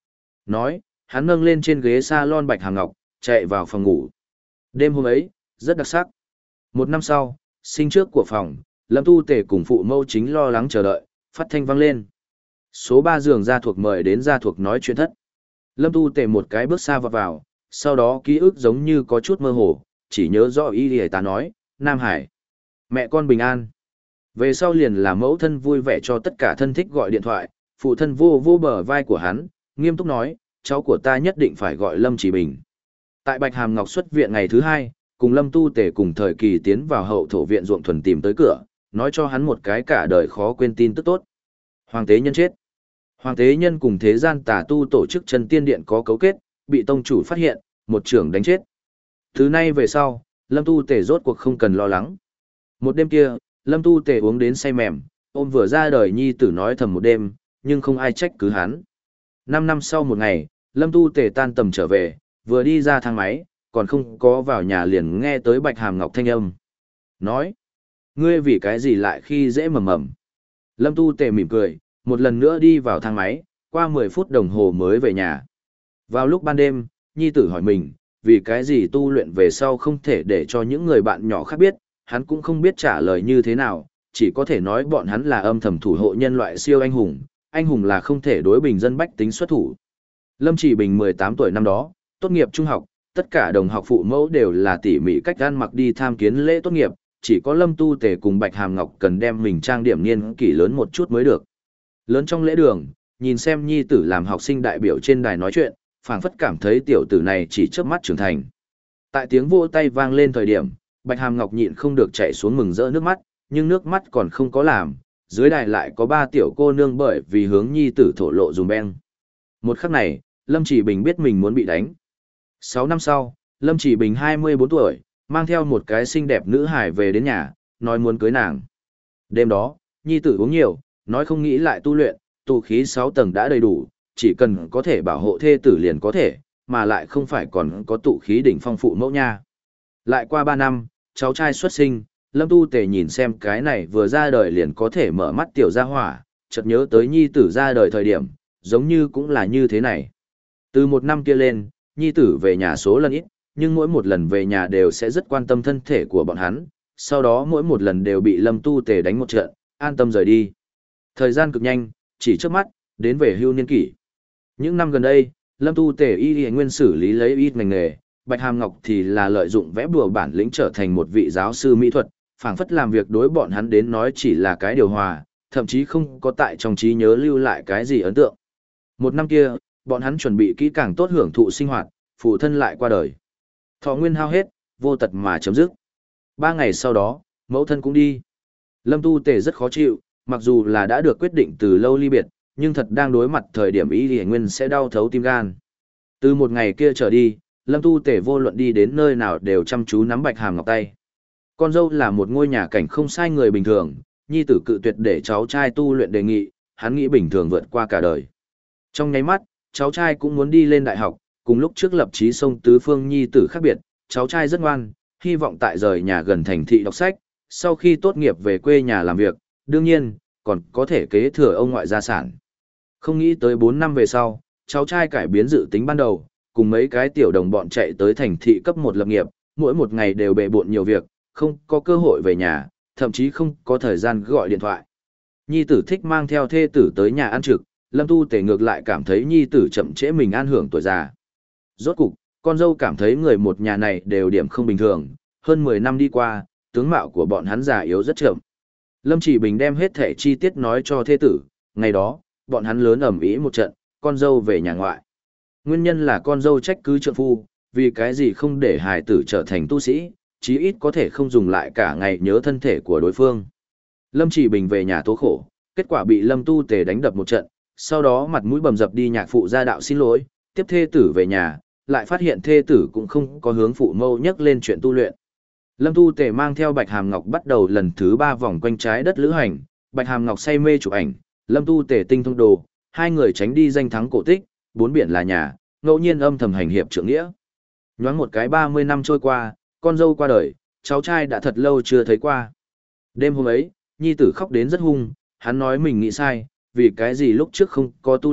Nói, hắn nâng lên trên ghế salon Bạch Hàm Ngọc, chạy vào phòng ngủ. Đêm hôm ấy, rất đặc sắc. Một năm sau, sinh trước của phòng, Lâm Tu Tề cùng phụ mẫu chính lo lắng chờ đợi, phát thanh vang lên. Số ba giường gia thuộc mời đến gia thuộc nói chuyện thất. Lâm Tu Tề một cái bước xa vào vào, sau đó ký ức giống như có chút mơ hồ, chỉ nhớ rõ ý thì ta nói, Nam Hải. Mẹ con bình an. Về sau liền là mẫu thân vui vẻ cho tất cả thân thích gọi điện thoại, phụ thân vô vô bờ vai của hắn, nghiêm túc nói, cháu của ta nhất định phải gọi Lâm Chỉ Bình. Tại Bạch Hàm Ngọc xuất viện ngày thứ hai, cùng Lâm Tu Tề cùng thời kỳ tiến vào hậu thổ viện ruộng thuần tìm tới cửa, nói cho hắn một cái cả đời khó quên tin tức tốt. Hoàng tế nhân chết. Hoàng tế nhân cùng thế gian tà tu tổ chức chân tiên điện có cấu kết, bị tông chủ phát hiện, một trưởng đánh chết. Thứ nay về sau, Lâm Tu Tề rốt cuộc không cần lo lắng. Một đêm kia, Lâm Tu Tề uống đến say mềm, ôm vừa ra đời nhi tử nói thầm một đêm, nhưng không ai trách cứ hắn. Năm năm sau một ngày, Lâm Tu Tề tan tầm trở về, vừa đi ra thang máy, còn không có vào nhà liền nghe tới Bạch Hàm Ngọc thanh âm. Nói, ngươi vì cái gì lại khi dễ mầm mầm. Lâm Tu Tề mỉm cười, một lần nữa đi vào thang máy, qua mười phút đồng hồ mới về nhà. Vào lúc ban đêm, nhi tử hỏi mình, vì cái gì tu luyện về sau không thể để cho những người bạn nhỏ khác biết, hắn cũng không biết trả lời như thế nào, chỉ có thể nói bọn hắn là âm thầm thủ hộ nhân loại siêu anh hùng, anh hùng là không thể đối bình dân bách tính xuất thủ. Lâm Chỉ Bình mười tám tuổi năm đó, tốt nghiệp trung học, tất cả đồng học phụ mẫu đều là tỉ mỉ cách ăn mặc đi tham kiến lễ tốt nghiệp, chỉ có Lâm Tu Tề cùng Bạch Hàm Ngọc cần đem mình trang điểm niên kỷ lớn một chút mới được. Lớn trong lễ đường, nhìn xem nhi tử làm học sinh đại biểu trên đài nói chuyện, phảng phất cảm thấy tiểu tử này chỉ chớp mắt trưởng thành. Tại tiếng vỗ tay vang lên thời điểm, Bạch Hàm Ngọc nhịn không được chảy xuống mừng rỡ nước mắt, nhưng nước mắt còn không có làm, dưới đài lại có ba tiểu cô nương bởi vì hướng nhi tử thổ lộ dùm beng. Một khắc này, Lâm Chỉ Bình biết mình muốn bị đánh. Sáu năm sau, Lâm Chỉ Bình hai mươi bốn tuổi, mang theo một cái xinh đẹp nữ hài về đến nhà, nói muốn cưới nàng. Đêm đó, nhi tử uống nhiều, nói không nghĩ lại tu luyện, tụ khí sáu tầng đã đầy đủ, chỉ cần có thể bảo hộ thê tử liền có thể, mà lại không phải còn có tụ khí đỉnh phong phụ mẫu nha. Lại qua ba năm, cháu trai xuất sinh, Lâm Tu Tề nhìn xem cái này vừa ra đời liền có thể mở mắt tiểu gia hỏa, chợt nhớ tới nhi tử ra đời thời điểm, giống như cũng là như thế này. Từ một năm kia lên, nhi tử về nhà số lần ít, nhưng mỗi một lần về nhà đều sẽ rất quan tâm thân thể của bọn hắn, sau đó mỗi một lần đều bị Lâm Tu Tề đánh một trận, an tâm rời đi. Thời gian cực nhanh, chỉ trước mắt, đến về hưu niên kỷ. Những năm gần đây, Lâm Tu Tề y y nguyên xử lý lấy ít ngành nghề, Bạch Hàm Ngọc thì là lợi dụng vẽ bùa bản lĩnh trở thành một vị giáo sư mỹ thuật, phảng phất làm việc đối bọn hắn đến nói chỉ là cái điều hòa, thậm chí không có tại trong trí nhớ lưu lại cái gì ấn tượng. Một năm kia, bọn hắn chuẩn bị kỹ càng tốt hưởng thụ sinh hoạt, phụ thân lại qua đời. Thọ nguyên hao hết, vô tật mà chấm dứt. Ba ngày sau đó, mẫu thân cũng đi. Lâm Tu Tề rất khó chịu, mặc dù là đã được quyết định từ lâu ly biệt, nhưng thật đang đối mặt thời điểm ý thì nguyên sẽ đau thấu tim gan. Từ một ngày kia trở đi, Lâm Tu Tề vô luận đi đến nơi nào đều chăm chú nắm Bạch Hàm Ngọc tay. Con dâu là một ngôi nhà cảnh không sai người bình thường, nhi tử cự tuyệt để cháu trai tu luyện đề nghị, hắn nghĩ bình thường vượt qua cả đời. Trong nháy mắt, cháu trai cũng muốn đi lên đại học, cùng lúc trước lập chí sông tứ phương nhi tử khác biệt, cháu trai rất ngoan, hy vọng tại rời nhà gần thành thị đọc sách, sau khi tốt nghiệp về quê nhà làm việc, đương nhiên, còn có thể kế thừa ông ngoại gia sản. Không nghĩ tới bốn năm về sau, cháu trai cải biến dự tính ban đầu, cùng mấy cái tiểu đồng bọn chạy tới thành thị cấp một lập nghiệp, mỗi một ngày đều bề bộn nhiều việc, không có cơ hội về nhà, thậm chí không có thời gian gọi điện thoại. Nhi tử thích mang theo thê tử tới nhà ăn trực, Lâm Tu Tề ngược lại cảm thấy nhi tử chậm trễ mình an hưởng tuổi già. Rốt cục, con dâu cảm thấy người một nhà này đều điểm không bình thường, hơn mười năm đi qua, tướng mạo của bọn hắn già yếu rất chậm. Lâm Chỉ Bình đem hết thể chi tiết nói cho thê tử, ngày đó, bọn hắn lớn ầm ĩ một trận, con dâu về nhà ngoại. Nguyên nhân là con dâu trách cứ trượng phu, vì cái gì không để hài tử trở thành tu sĩ, chí ít có thể không dùng lại cả ngày nhớ thân thể của đối phương. Lâm Chỉ Bình về nhà tố khổ, kết quả bị Lâm Tu Tề đánh đập một trận, sau đó mặt mũi bầm dập đi nhạc phụ gia đạo xin lỗi, tiếp thê tử về nhà, lại phát hiện thê tử cũng không có hướng phụ mâu nhắc lên chuyện tu luyện. Lâm Tu Tề mang theo Bạch Hàm Ngọc bắt đầu lần thứ ba vòng quanh trái đất lữ hành, Bạch Hàm Ngọc say mê chụp ảnh, Lâm Tu Tề tinh thông đồ, hai người tránh đi danh thắng cổ tích, bốn biển là nhà, ngẫu nhiên âm thầm hành hiệp trượng nghĩa. Nhoáng một cái ba mươi năm trôi qua, con dâu qua đời, cháu trai đã thật lâu chưa thấy qua. Đêm hôm ấy, nhi tử khóc đến rất hung, hắn nói mình nghĩ sai, vì cái gì lúc trước không có tu luyện,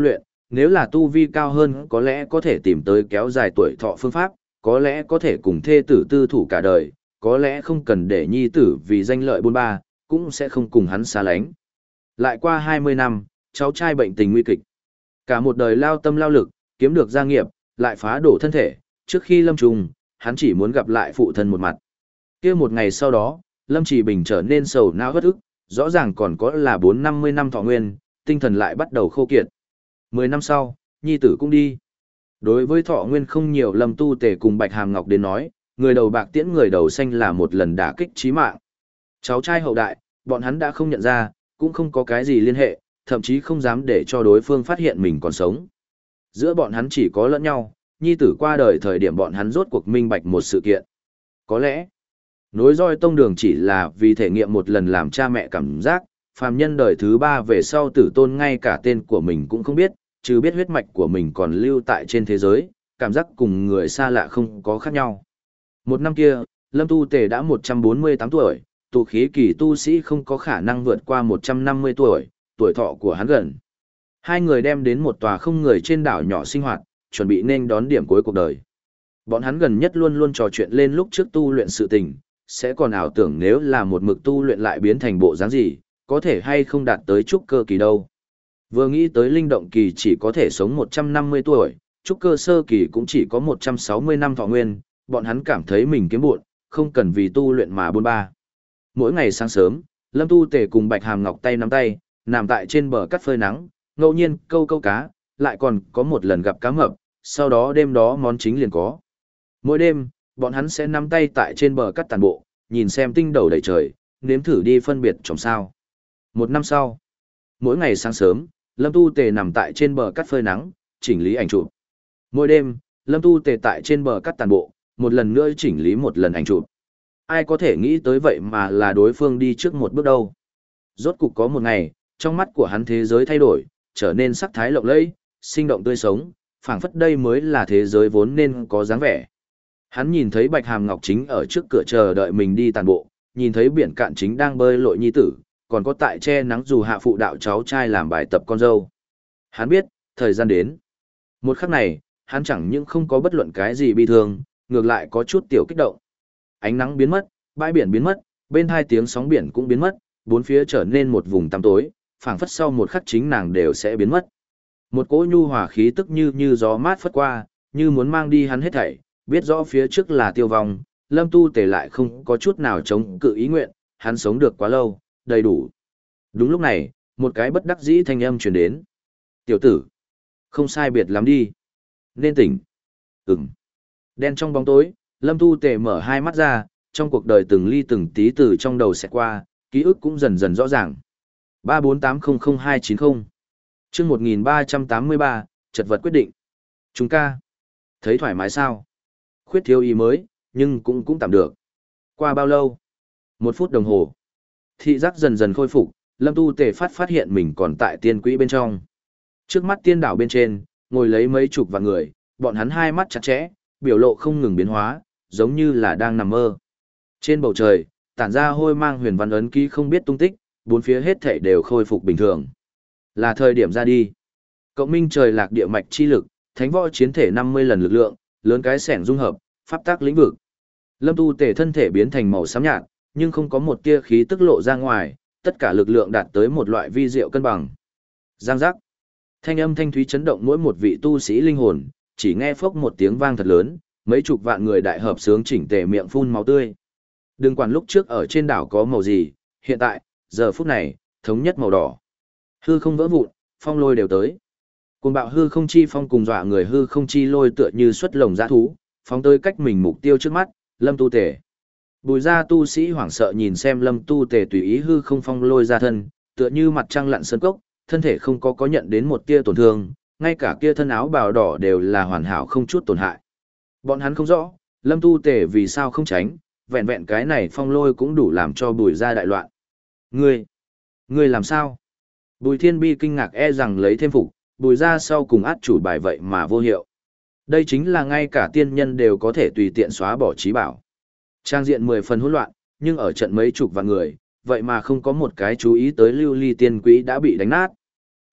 Nếu là tu vi cao hơn có lẽ có thể tìm tới kéo dài tuổi thọ phương pháp, có lẽ có thể cùng thê tử tư thủ cả đời, có lẽ không cần để nhi tử vì danh lợi bôn ba, cũng sẽ không cùng hắn xa lánh. Lại qua hai mươi năm, cháu trai bệnh tình nguy kịch. Cả một đời lao tâm lao lực, kiếm được gia nghiệp, lại phá đổ thân thể, trước khi lâm trùng, hắn chỉ muốn gặp lại phụ thân một mặt. Kia một ngày sau đó, Lâm Chỉ Bình trở nên sầu não bất ức, rõ ràng còn có là bốn năm mươi năm thọ nguyên, tinh thần lại bắt đầu khô kiệt. Mười năm sau, nhi tử cũng đi. Đối với thọ nguyên không nhiều, Lâm Tu Tề cùng Bạch Hàm Ngọc đến nói, người đầu bạc tiễn người đầu xanh là một lần đả kích chí mạng. Cháu trai hậu đại, bọn hắn đã không nhận ra, cũng không có cái gì liên hệ, thậm chí không dám để cho đối phương phát hiện mình còn sống. Giữa bọn hắn chỉ có lẫn nhau, nhi tử qua đời thời điểm bọn hắn rốt cuộc minh bạch một sự kiện. Có lẽ, nối roi tông đường chỉ là vì thể nghiệm một lần làm cha mẹ cảm giác, phàm nhân đời thứ ba về sau tử tôn ngay cả tên của mình cũng không biết, chứ biết huyết mạch của mình còn lưu tại trên thế giới, cảm giác cùng người xa lạ không có khác nhau. Một năm kia, Lâm Tu Tề đã một trăm bốn mươi tám tuổi, tụ khí kỳ tu sĩ không có khả năng vượt qua một trăm năm mươi tuổi, tuổi thọ của hắn gần. Hai người đem đến một tòa không người trên đảo nhỏ sinh hoạt, chuẩn bị nên đón điểm cuối cuộc đời. Bọn hắn gần nhất luôn luôn trò chuyện lên lúc trước tu luyện sự tình, sẽ còn ảo tưởng nếu là một mực tu luyện lại biến thành bộ dáng gì, có thể hay không đạt tới trúc cơ kỳ đâu. Vừa nghĩ tới linh động kỳ chỉ có thể sống một trăm năm mươi tuổi, trúc cơ sơ kỳ cũng chỉ có một trăm sáu mươi năm thọ nguyên, bọn hắn cảm thấy mình kiếm bộn, không cần vì tu luyện mà buôn ba. Mỗi ngày sáng sớm, Lâm Tu Tề cùng Bạch Hàm Ngọc tay nắm tay, nằm tại trên bờ cắt phơi nắng, ngẫu nhiên câu câu cá, lại còn có một lần gặp cá mập, sau đó đêm đó món chính liền có. Mỗi đêm, bọn hắn sẽ nắm tay tại trên bờ cắt tàn bộ, nhìn xem tinh đầu đầy trời, nếm thử đi phân biệt trong sao. Một năm sau, mỗi ngày sáng sớm, Lâm Tu Tề nằm tại trên bờ cắt phơi nắng, chỉnh lý ảnh chụp. Mỗi đêm, Lâm Tu Tề tại trên bờ cắt tàn bộ, một lần nữa chỉnh lý một lần ảnh chụp. Ai có thể nghĩ tới vậy mà là đối phương đi trước một bước đâu. Rốt cục có một ngày, trong mắt của hắn thế giới thay đổi, trở nên sắc thái lộng lẫy, sinh động tươi sống, phảng phất đây mới là thế giới vốn nên có dáng vẻ. Hắn nhìn thấy Bạch Hàm Ngọc chính ở trước cửa chờ đợi mình đi tàn bộ, nhìn thấy biển cạn chính đang bơi lội nhi tử, còn có tại che nắng dù hạ phụ đạo cháu trai làm bài tập con dâu. Hắn biết, thời gian đến. Một khắc này, hắn chẳng những không có bất luận cái gì bi thương, ngược lại có chút tiểu kích động. Ánh nắng biến mất, bãi biển biến mất, bên hai tiếng sóng biển cũng biến mất, bốn phía trở nên một vùng tăm tối, phảng phất sau một khắc chính nàng đều sẽ biến mất. Một cỗ nhu hòa khí tức như như gió mát phất qua, như muốn mang đi hắn hết thảy, biết rõ phía trước là tiêu vong, Lâm Tu Tề lại không có chút nào chống cự ý nguyện, hắn sống được quá lâu, đầy đủ. Đúng lúc này, một cái bất đắc dĩ thanh âm truyền đến. Tiểu tử, không sai biệt lắm đi. Nên tỉnh. Ừm. Đen trong bóng tối, Lâm Tu Tề mở hai mắt ra, trong cuộc đời từng ly từng tí từ trong đầu sẽ qua, ký ức cũng dần dần rõ ràng. ba bốn tám không không hai chín không. Chương một nghìn ba trăm tám mươi ba, chật vật quyết định. Chúng ca. Thấy thoải mái sao? Khuyết thiếu ý mới, nhưng cũng cũng tạm được. Qua bao lâu? Một phút đồng hồ. Thị giác dần dần khôi phục, Lâm Tu Tề phát phát hiện mình còn tại tiên quỹ bên trong. Trước mắt tiên đảo bên trên, ngồi lấy mấy chục vạn người, bọn hắn hai mắt chặt chẽ, biểu lộ không ngừng biến hóa, giống như là đang nằm mơ. Trên bầu trời, tản ra hôi mang huyền văn ấn ký không biết tung tích, bốn phía hết thảy đều khôi phục bình thường. Là thời điểm ra đi. Cộng minh trời lạc địa mạch chi lực, thánh võ chiến thể năm mươi lần lực lượng, lớn cái sẻng dung hợp, pháp tác lĩnh vực. Lâm Tu Tề thân thể biến thành màu xám nhạt, nhưng không có một tia khí tức lộ ra ngoài, tất cả lực lượng đạt tới một loại vi diệu cân bằng. Giang giác. Thanh âm thanh thúy chấn động mỗi một vị tu sĩ linh hồn, chỉ nghe phốc một tiếng vang thật lớn, mấy chục vạn người đại hợp sướng chỉnh tề miệng phun máu tươi. Đừng quản lúc trước ở trên đảo có màu gì, hiện tại, giờ phút này, thống nhất màu đỏ. Hư không vỡ vụn, phong lôi đều tới. Cuồng bạo hư không chi phong cùng dọa người hư không chi lôi tựa như xuất lồng dã thú, phóng tới cách mình mục tiêu trước mắt, Lâm Tu Tề. Bùi gia tu sĩ hoảng sợ nhìn xem Lâm Tu Tề tùy ý hư không phong lôi ra thân, tựa như mặt trăng lặn sơn cốc, thân thể không có có nhận đến một tia tổn thương, ngay cả kia thân áo bào đỏ đều là hoàn hảo không chút tổn hại. Bọn hắn không rõ, Lâm Tu Tề vì sao không tránh, vẹn vẹn cái này phong lôi cũng đủ làm cho Bùi gia đại loạn. Ngươi, ngươi làm sao? Bùi Thiên Bi kinh ngạc e rằng lấy thêm phục, Bùi gia sau cùng át chủ bài vậy mà vô hiệu. Đây chính là ngay cả tiên nhân đều có thể tùy tiện xóa bỏ trí bảo. Trang diện mười phần hỗn loạn, nhưng ở trận mấy chục vạn người, vậy mà không có một cái chú ý tới lưu ly tiên quỹ đã bị đánh nát.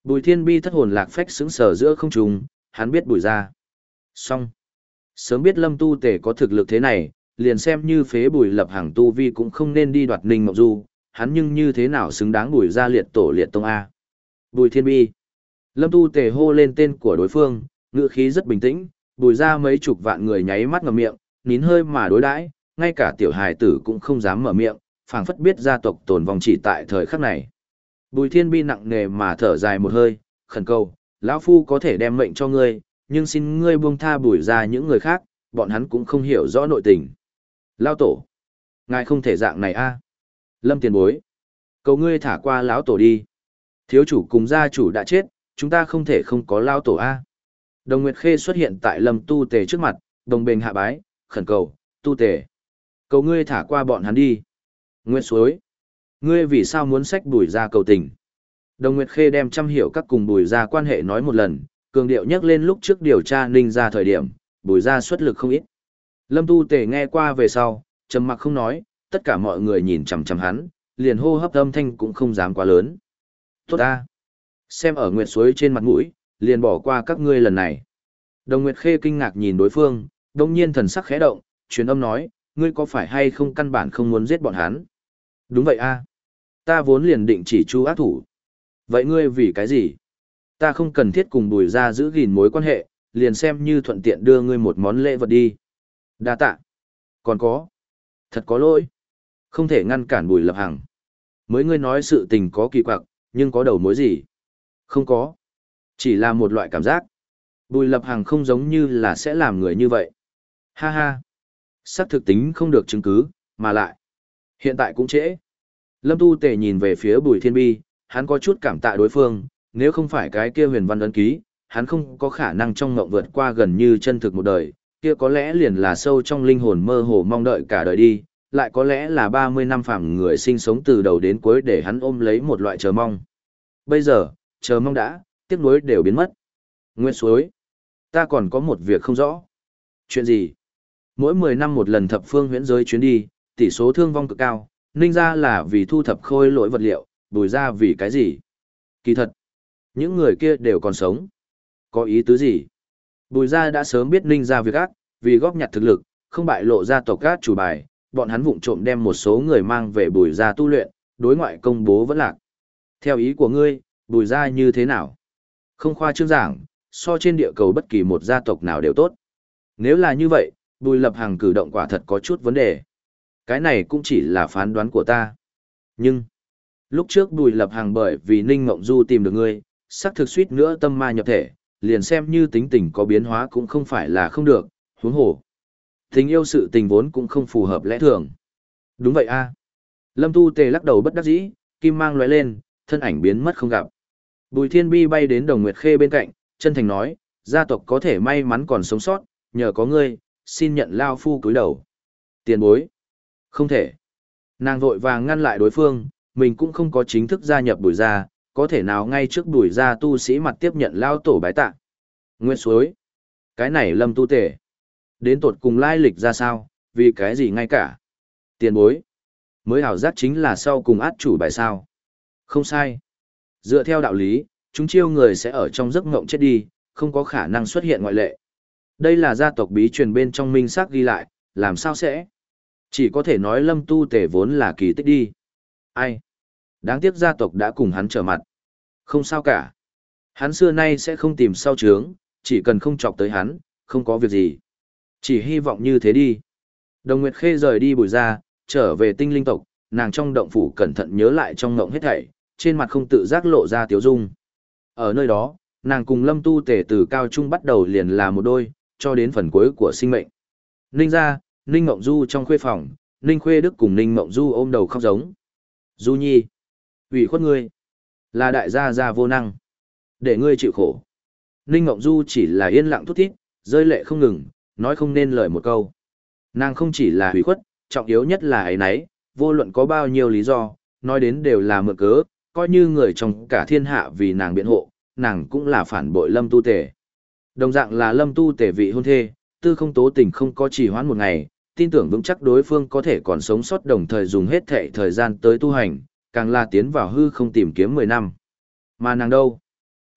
Bùi Thiên Bi thất hồn lạc phách sững sờ giữa không trung, hắn biết Bùi gia. Xong. Sớm biết Lâm Tu Tề có thực lực thế này, liền xem như phế Bùi Lập Hằng tu vi cũng không nên đi đoạt Ninh Mộng Du, hắn nhưng như thế nào xứng đáng Bùi gia liệt tổ liệt tông a. Bùi Thiên Bi. Lâm Tu Tề hô lên tên của đối phương, ngữ khí rất bình tĩnh, Bùi gia mấy chục vạn người nháy mắt ngậm miệng, nín hơi mà đối đãi, ngay cả tiểu hài tử cũng không dám mở miệng, phảng phất biết gia tộc tồn vong chỉ tại thời khắc này. Bùi Thiên Bi nặng nề mà thở dài một hơi, khẩn cầu, lão phu có thể đem mệnh cho ngươi, nhưng xin ngươi buông tha Bùi gia những người khác, bọn hắn cũng không hiểu rõ nội tình. Lão tổ, ngài không thể dạng này a. Lâm tiền bối, cầu ngươi thả qua lão tổ đi. Thiếu chủ cùng gia chủ đã chết, chúng ta không thể không có lão tổ a. Đồng Nguyệt Khê xuất hiện tại Lâm Tu Tề trước mặt, đồng bền hạ bái, khẩn cầu, Tu Tề, cầu ngươi thả qua bọn hắn đi. Nguyệt Suối, ngươi vì sao muốn xách Bùi gia cầu tình? Đồng Nguyệt Khê đem trăm hiểu các cùng Bùi gia quan hệ nói một lần, cường điệu nhắc lên lúc trước điều tra Ninh gia thời điểm, Bùi gia xuất lực không ít. Lâm Tu Tề nghe qua về sau, trầm mặc không nói, tất cả mọi người nhìn chằm chằm hắn, liền hô hấp âm thanh cũng không dám quá lớn. Tốt ta, xem ở Nguyệt Suối trên mặt mũi, liền bỏ qua các ngươi lần này. Đồng Nguyệt Khê kinh ngạc nhìn đối phương, đồng nhiên thần sắc khẽ động, truyền âm nói, ngươi có phải hay không căn bản không muốn giết bọn hắn? Đúng vậy a, ta vốn liền định chỉ chu ác thủ. Vậy ngươi vì cái gì? Ta không cần thiết cùng Bùi gia giữ gìn mối quan hệ, liền xem như thuận tiện đưa ngươi một món lễ vật đi. Đa tạ. Còn có. Thật có lỗi. Không thể ngăn cản Bùi Lập Hằng. Mới ngươi nói sự tình có kỳ quặc, nhưng có đầu mối gì? Không có. Chỉ là một loại cảm giác. Bùi Lập Hằng không giống như là sẽ làm người như vậy. Ha ha. Xác thực tính không được chứng cứ, mà lại. Hiện tại cũng trễ. Lâm Tu Tề nhìn về phía Bùi Thiên Bi, hắn có chút cảm tạ đối phương, nếu không phải cái kia huyền văn ấn ký, hắn không có khả năng trong ngộng vượt qua gần như chân thực một đời, kia có lẽ liền là sâu trong linh hồn mơ hồ mong đợi cả đời đi, lại có lẽ là ba mươi năm phàm người sinh sống từ đầu đến cuối để hắn ôm lấy một loại chờ mong. Bây giờ, chờ mong đã, tiếc nuối đều biến mất. Nguyệt Suối, ta còn có một việc không rõ. Chuyện gì? Mỗi mười năm một lần thập phương huyễn giới chuyến đi, tỷ số thương vong cực cao, Ninh gia là vì thu thập khôi lỗi vật liệu, Bùi gia vì cái gì? Kỳ thật, những người kia đều còn sống. Có ý tứ gì? Bùi gia đã sớm biết Ninh gia việc ác, vì góp nhặt thực lực, không bại lộ gia tộc các chủ bài, bọn hắn vụng trộm đem một số người mang về Bùi gia tu luyện, đối ngoại công bố vẫn lạc. Theo ý của ngươi, Bùi gia như thế nào? Không khoa trương giảng, so trên địa cầu bất kỳ một gia tộc nào đều tốt. Nếu là như vậy, Bùi Lập Hằng cử động quả thật có chút vấn đề. Cái này cũng chỉ là phán đoán của ta. Nhưng, lúc trước Bùi Lập Hằng bởi vì Ninh Mộng Du tìm được ngươi, sắc thực suýt nữa tâm ma nhập thể, liền xem như tính tình có biến hóa cũng không phải là không được, huống hồ. Tình yêu sự tình vốn cũng không phù hợp lẽ thường. Đúng vậy a. Lâm Tu Tề lắc đầu bất đắc dĩ, kim mang lóe lên, thân ảnh biến mất không gặp. Bùi Thiên Bi bay đến Đồng Nguyệt Khê bên cạnh, chân thành nói, gia tộc có thể may mắn còn sống sót, nhờ có ngươi, xin nhận lao phu cúi đầu. Tiền bối. Không thể. Nàng vội vàng ngăn lại đối phương, mình cũng không có chính thức gia nhập Bùi gia, có thể nào ngay trước Bùi gia tu sĩ mặt tiếp nhận lao tổ bái tạ. Nguyệt Suối. Cái này Lâm Tu Tề. Đến tột cùng lai lịch ra sao, vì cái gì ngay cả. Tiền bối. Mới hảo giác chính là sau cùng át chủ bài sao. Không sai. Dựa theo đạo lý, chúng chiêu người sẽ ở trong giấc ngộng chết đi, không có khả năng xuất hiện ngoại lệ. Đây là gia tộc bí truyền bên trong minh xác ghi lại, làm sao sẽ? Chỉ có thể nói Lâm Tu Tề vốn là kỳ tích đi. Ai? Đáng tiếc gia tộc đã cùng hắn trở mặt. Không sao cả. Hắn xưa nay sẽ không tìm sau trướng, chỉ cần không chọc tới hắn, không có việc gì. Chỉ hy vọng như thế đi. Đồng Nguyệt Khê rời đi Bùi gia, trở về tinh linh tộc, nàng trong động phủ cẩn thận nhớ lại trong ngộng hết thảy, trên mặt không tự giác lộ ra tiếu dung. Ở nơi đó, nàng cùng Lâm Tu Tề từ cao trung bắt đầu liền là một đôi, cho đến phần cuối của sinh mệnh. Ninh gia, Ninh Mộng Du trong khuê phòng, Ninh Khuê Đức cùng Ninh Mộng Du ôm đầu khóc giống. Du Nhi, ủy khuất ngươi, là đại gia gia vô năng, để ngươi chịu khổ. Ninh Mộng Du chỉ là yên lặng thút thít, rơi lệ không ngừng, nói không nên lời một câu. Nàng không chỉ là ủy khuất, trọng yếu nhất là ấy nấy, vô luận có bao nhiêu lý do, nói đến đều là mượn cớ, coi như người trong cả thiên hạ vì nàng biện hộ, nàng cũng là phản bội Lâm Tu Tề. Đồng dạng là Lâm Tu Tề vị hôn thê, tư không tố tình không có trì hoãn một ngày, tin tưởng vững chắc đối phương có thể còn sống sót, đồng thời dùng hết thệ thời gian tới tu hành, càng là tiến vào hư không tìm kiếm mười năm. Mà nàng đâu?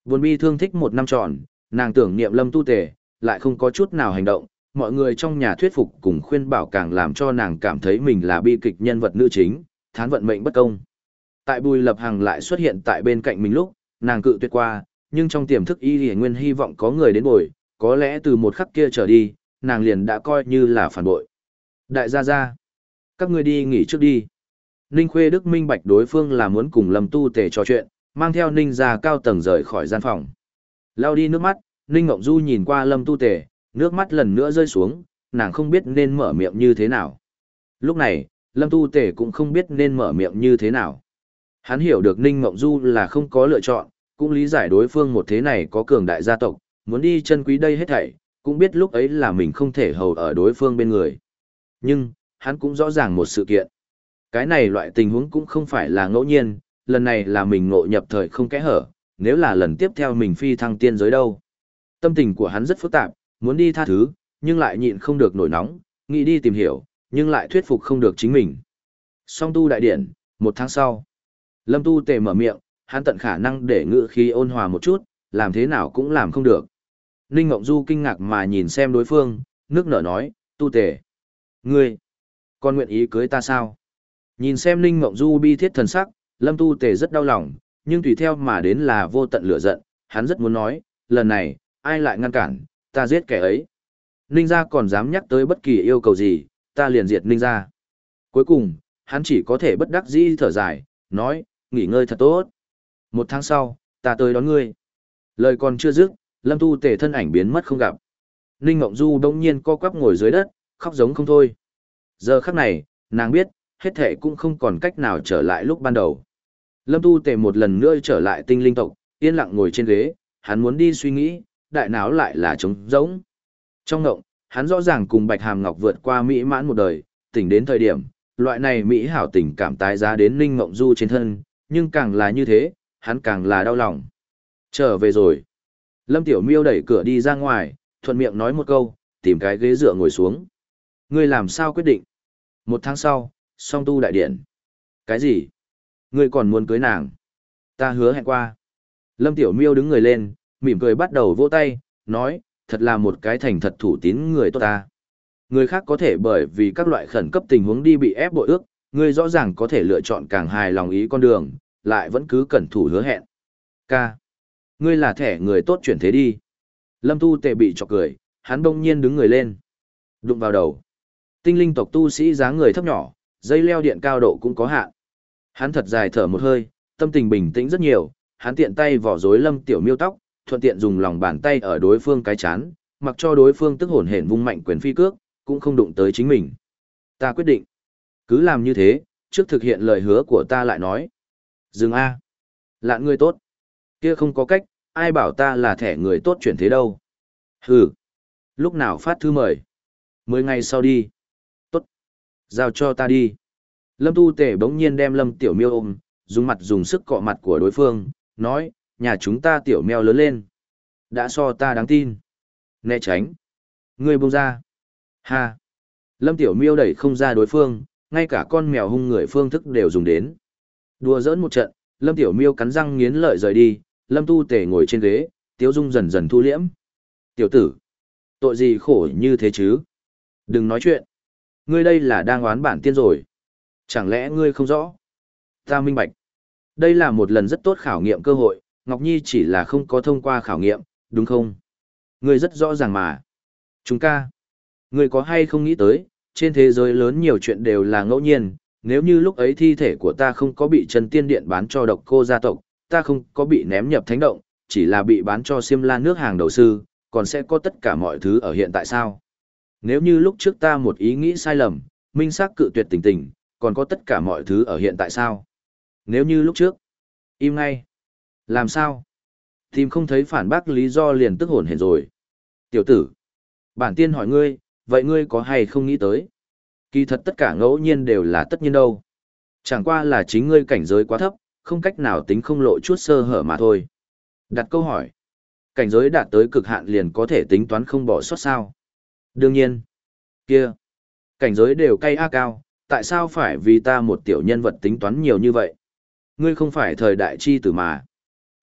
Buồn bi thương thích một năm tròn, nàng tưởng niệm Lâm Tu Tề, lại không có chút nào hành động, mọi người trong nhà thuyết phục cùng khuyên bảo càng làm cho nàng cảm thấy mình là bi kịch nhân vật nữ chính, thán vận mệnh bất công. Tại Bùi Lập Hằng lại xuất hiện tại bên cạnh mình lúc, nàng cự tuyệt qua, nhưng trong tiềm thức y hiển nguyên hy vọng có người đến bồi, có lẽ từ một khắc kia trở đi, nàng liền đã coi như là phản bội. Đại gia gia, các ngươi đi nghỉ trước đi. Ninh Khuê Đức minh bạch đối phương là muốn cùng Lâm Tu Tề trò chuyện, mang theo Ninh gia cao tầng rời khỏi gian phòng. Lao đi nước mắt, Ninh Ngộng Du nhìn qua Lâm Tu Tề, nước mắt lần nữa rơi xuống, nàng không biết nên mở miệng như thế nào. Lúc này, Lâm Tu Tề cũng không biết nên mở miệng như thế nào. Hắn hiểu được Ninh Ngộng Du là không có lựa chọn, cũng lý giải đối phương một thế này có cường đại gia tộc, muốn đi chân quý đây hết thảy, cũng biết lúc ấy là mình không thể hầu ở đối phương bên người. Nhưng, hắn cũng rõ ràng một sự kiện. Cái này loại tình huống cũng không phải là ngẫu nhiên, lần này là mình ngộ nhập thời không kẽ hở, nếu là lần tiếp theo mình phi thăng tiên giới đâu. Tâm tình của hắn rất phức tạp, muốn đi tha thứ, nhưng lại nhịn không được nổi nóng, nghĩ đi tìm hiểu, nhưng lại thuyết phục không được chính mình. Song tu đại điển, một tháng sau. Lâm Tu Tề mở miệng, hắn tận khả năng để ngữ khí ôn hòa một chút, làm thế nào cũng làm không được. Ninh Ngộng Du kinh ngạc mà nhìn xem đối phương, nước nở nói, Tu Tề. Ngươi, con nguyện ý cưới ta sao? Nhìn xem Ninh Ngộng Du bi thiết thần sắc, Lâm Tu Tề rất đau lòng, nhưng tùy theo mà đến là vô tận lửa giận, hắn rất muốn nói, lần này, ai lại ngăn cản, ta giết kẻ ấy. Ninh gia còn dám nhắc tới bất kỳ yêu cầu gì, ta liền diệt Ninh gia. Cuối cùng, hắn chỉ có thể bất đắc dĩ thở dài, nói, nghỉ ngơi thật tốt. Một tháng sau, ta tới đón ngươi. Lời còn chưa dứt, Lâm Tu Tề thân ảnh biến mất không gặp. Ninh Ngộng Du đông nhiên co quắp ngồi dưới đất, khóc giống không thôi. Giờ khắc này, nàng biết, hết thệ cũng không còn cách nào trở lại lúc ban đầu. Lâm Tu Tề một lần nữa trở lại tinh linh tộc, yên lặng ngồi trên ghế, hắn muốn đi suy nghĩ, đại não lại là trống rỗng. Trong ngộng, hắn rõ ràng cùng Bạch Hàm Ngọc vượt qua mỹ mãn một đời, tỉnh đến thời điểm, loại này mỹ hảo tình cảm tái giá đến Ninh Ngộng Du trên thân, nhưng càng là như thế, hắn càng là đau lòng. Trở về rồi. Lâm Tiểu Miêu đẩy cửa đi ra ngoài, thuận miệng nói một câu, tìm cái ghế dựa ngồi xuống. Ngươi làm sao quyết định? Một tháng sau, song tu đại điện. Cái gì? Ngươi còn muốn cưới nàng? Ta hứa hẹn qua. Lâm Tiểu Miêu đứng người lên, mỉm cười bắt đầu vỗ tay, nói, thật là một cái thành thật thủ tín người tốt ta. Người khác có thể bởi vì các loại khẩn cấp tình huống đi bị ép bội ước, ngươi rõ ràng có thể lựa chọn càng hài lòng ý con đường, lại vẫn cứ cẩn thủ hứa hẹn. Ca. Ngươi là thẻ người tốt chuyển thế đi. Lâm Tu Tề bị chọc cười, hắn bỗng nhiên đứng người lên. Đụng vào đầu. Tinh linh tộc tu sĩ dáng người thấp nhỏ, dây leo điện cao độ cũng có hạn. Hắn thật dài thở một hơi, tâm tình bình tĩnh rất nhiều, hắn tiện tay vỏ rối Lâm Tiểu Miêu tóc, thuận tiện dùng lòng bàn tay ở đối phương cái chán, mặc cho đối phương tức hổn hển vung mạnh quyền phi cước, cũng không đụng tới chính mình. Ta quyết định. Cứ làm như thế, trước thực hiện lời hứa của ta lại nói. Dừng A. Lạn ngươi tốt. Kia không có cách, ai bảo ta là thẻ người tốt chuyển thế đâu. Hừ. Lúc nào phát thư mời? Mười ngày sau đi. Tốt. Giao cho ta đi. Lâm Tu Tề bỗng nhiên đem Lâm Tiểu Miêu ôm, dùng mặt dùng sức cọ mặt của đối phương, nói, nhà chúng ta tiểu mèo lớn lên. Đã so ta đáng tin. Né tránh. Ngươi buông ra. Ha. Lâm Tiểu Miêu đẩy không ra đối phương, ngay cả con mèo hung người phương thức đều dùng đến. Đùa giỡn một trận, Lâm Tiểu Miêu cắn răng nghiến lợi rời đi, Lâm Tu Tề ngồi trên ghế, Tiếu Dung dần dần thu liễm. Tiểu tử, tội gì khổ như thế chứ? Đừng nói chuyện. Ngươi đây là đang oán bản tiên rồi. Chẳng lẽ ngươi không rõ? Ta minh bạch. Đây là một lần rất tốt khảo nghiệm cơ hội, Ngọc Nhi chỉ là không có thông qua khảo nghiệm, đúng không? Ngươi rất rõ ràng mà. Chúng ca. Ngươi có hay không nghĩ tới, trên thế giới lớn nhiều chuyện đều là ngẫu nhiên, nếu như lúc ấy thi thể của ta không có bị Trần Tiên Điện bán cho độc cô gia tộc, ta không có bị ném nhập thánh động, chỉ là bị bán cho Xiêm La nước hàng đầu sư, còn sẽ có tất cả mọi thứ ở hiện tại sao? Nếu như lúc trước ta một ý nghĩ sai lầm, minh xác cự tuyệt tình tình, còn có tất cả mọi thứ ở hiện tại sao? Nếu như lúc trước, im ngay. Làm sao? Tìm không thấy phản bác lý do liền tức hồn hển rồi. Tiểu tử, bản tiên hỏi ngươi, vậy ngươi có hay không nghĩ tới? Kỳ thật tất cả ngẫu nhiên đều là tất nhiên đâu. Chẳng qua là chính ngươi cảnh giới quá thấp, không cách nào tính không lộ chút sơ hở mà thôi. Đặt câu hỏi. Cảnh giới đạt tới cực hạn liền có thể tính toán không bỏ sót sao? Đương nhiên. Kia. Cảnh giới đều cay a cao, tại sao phải vì ta một tiểu nhân vật tính toán nhiều như vậy? Ngươi không phải thời đại chi tử mà.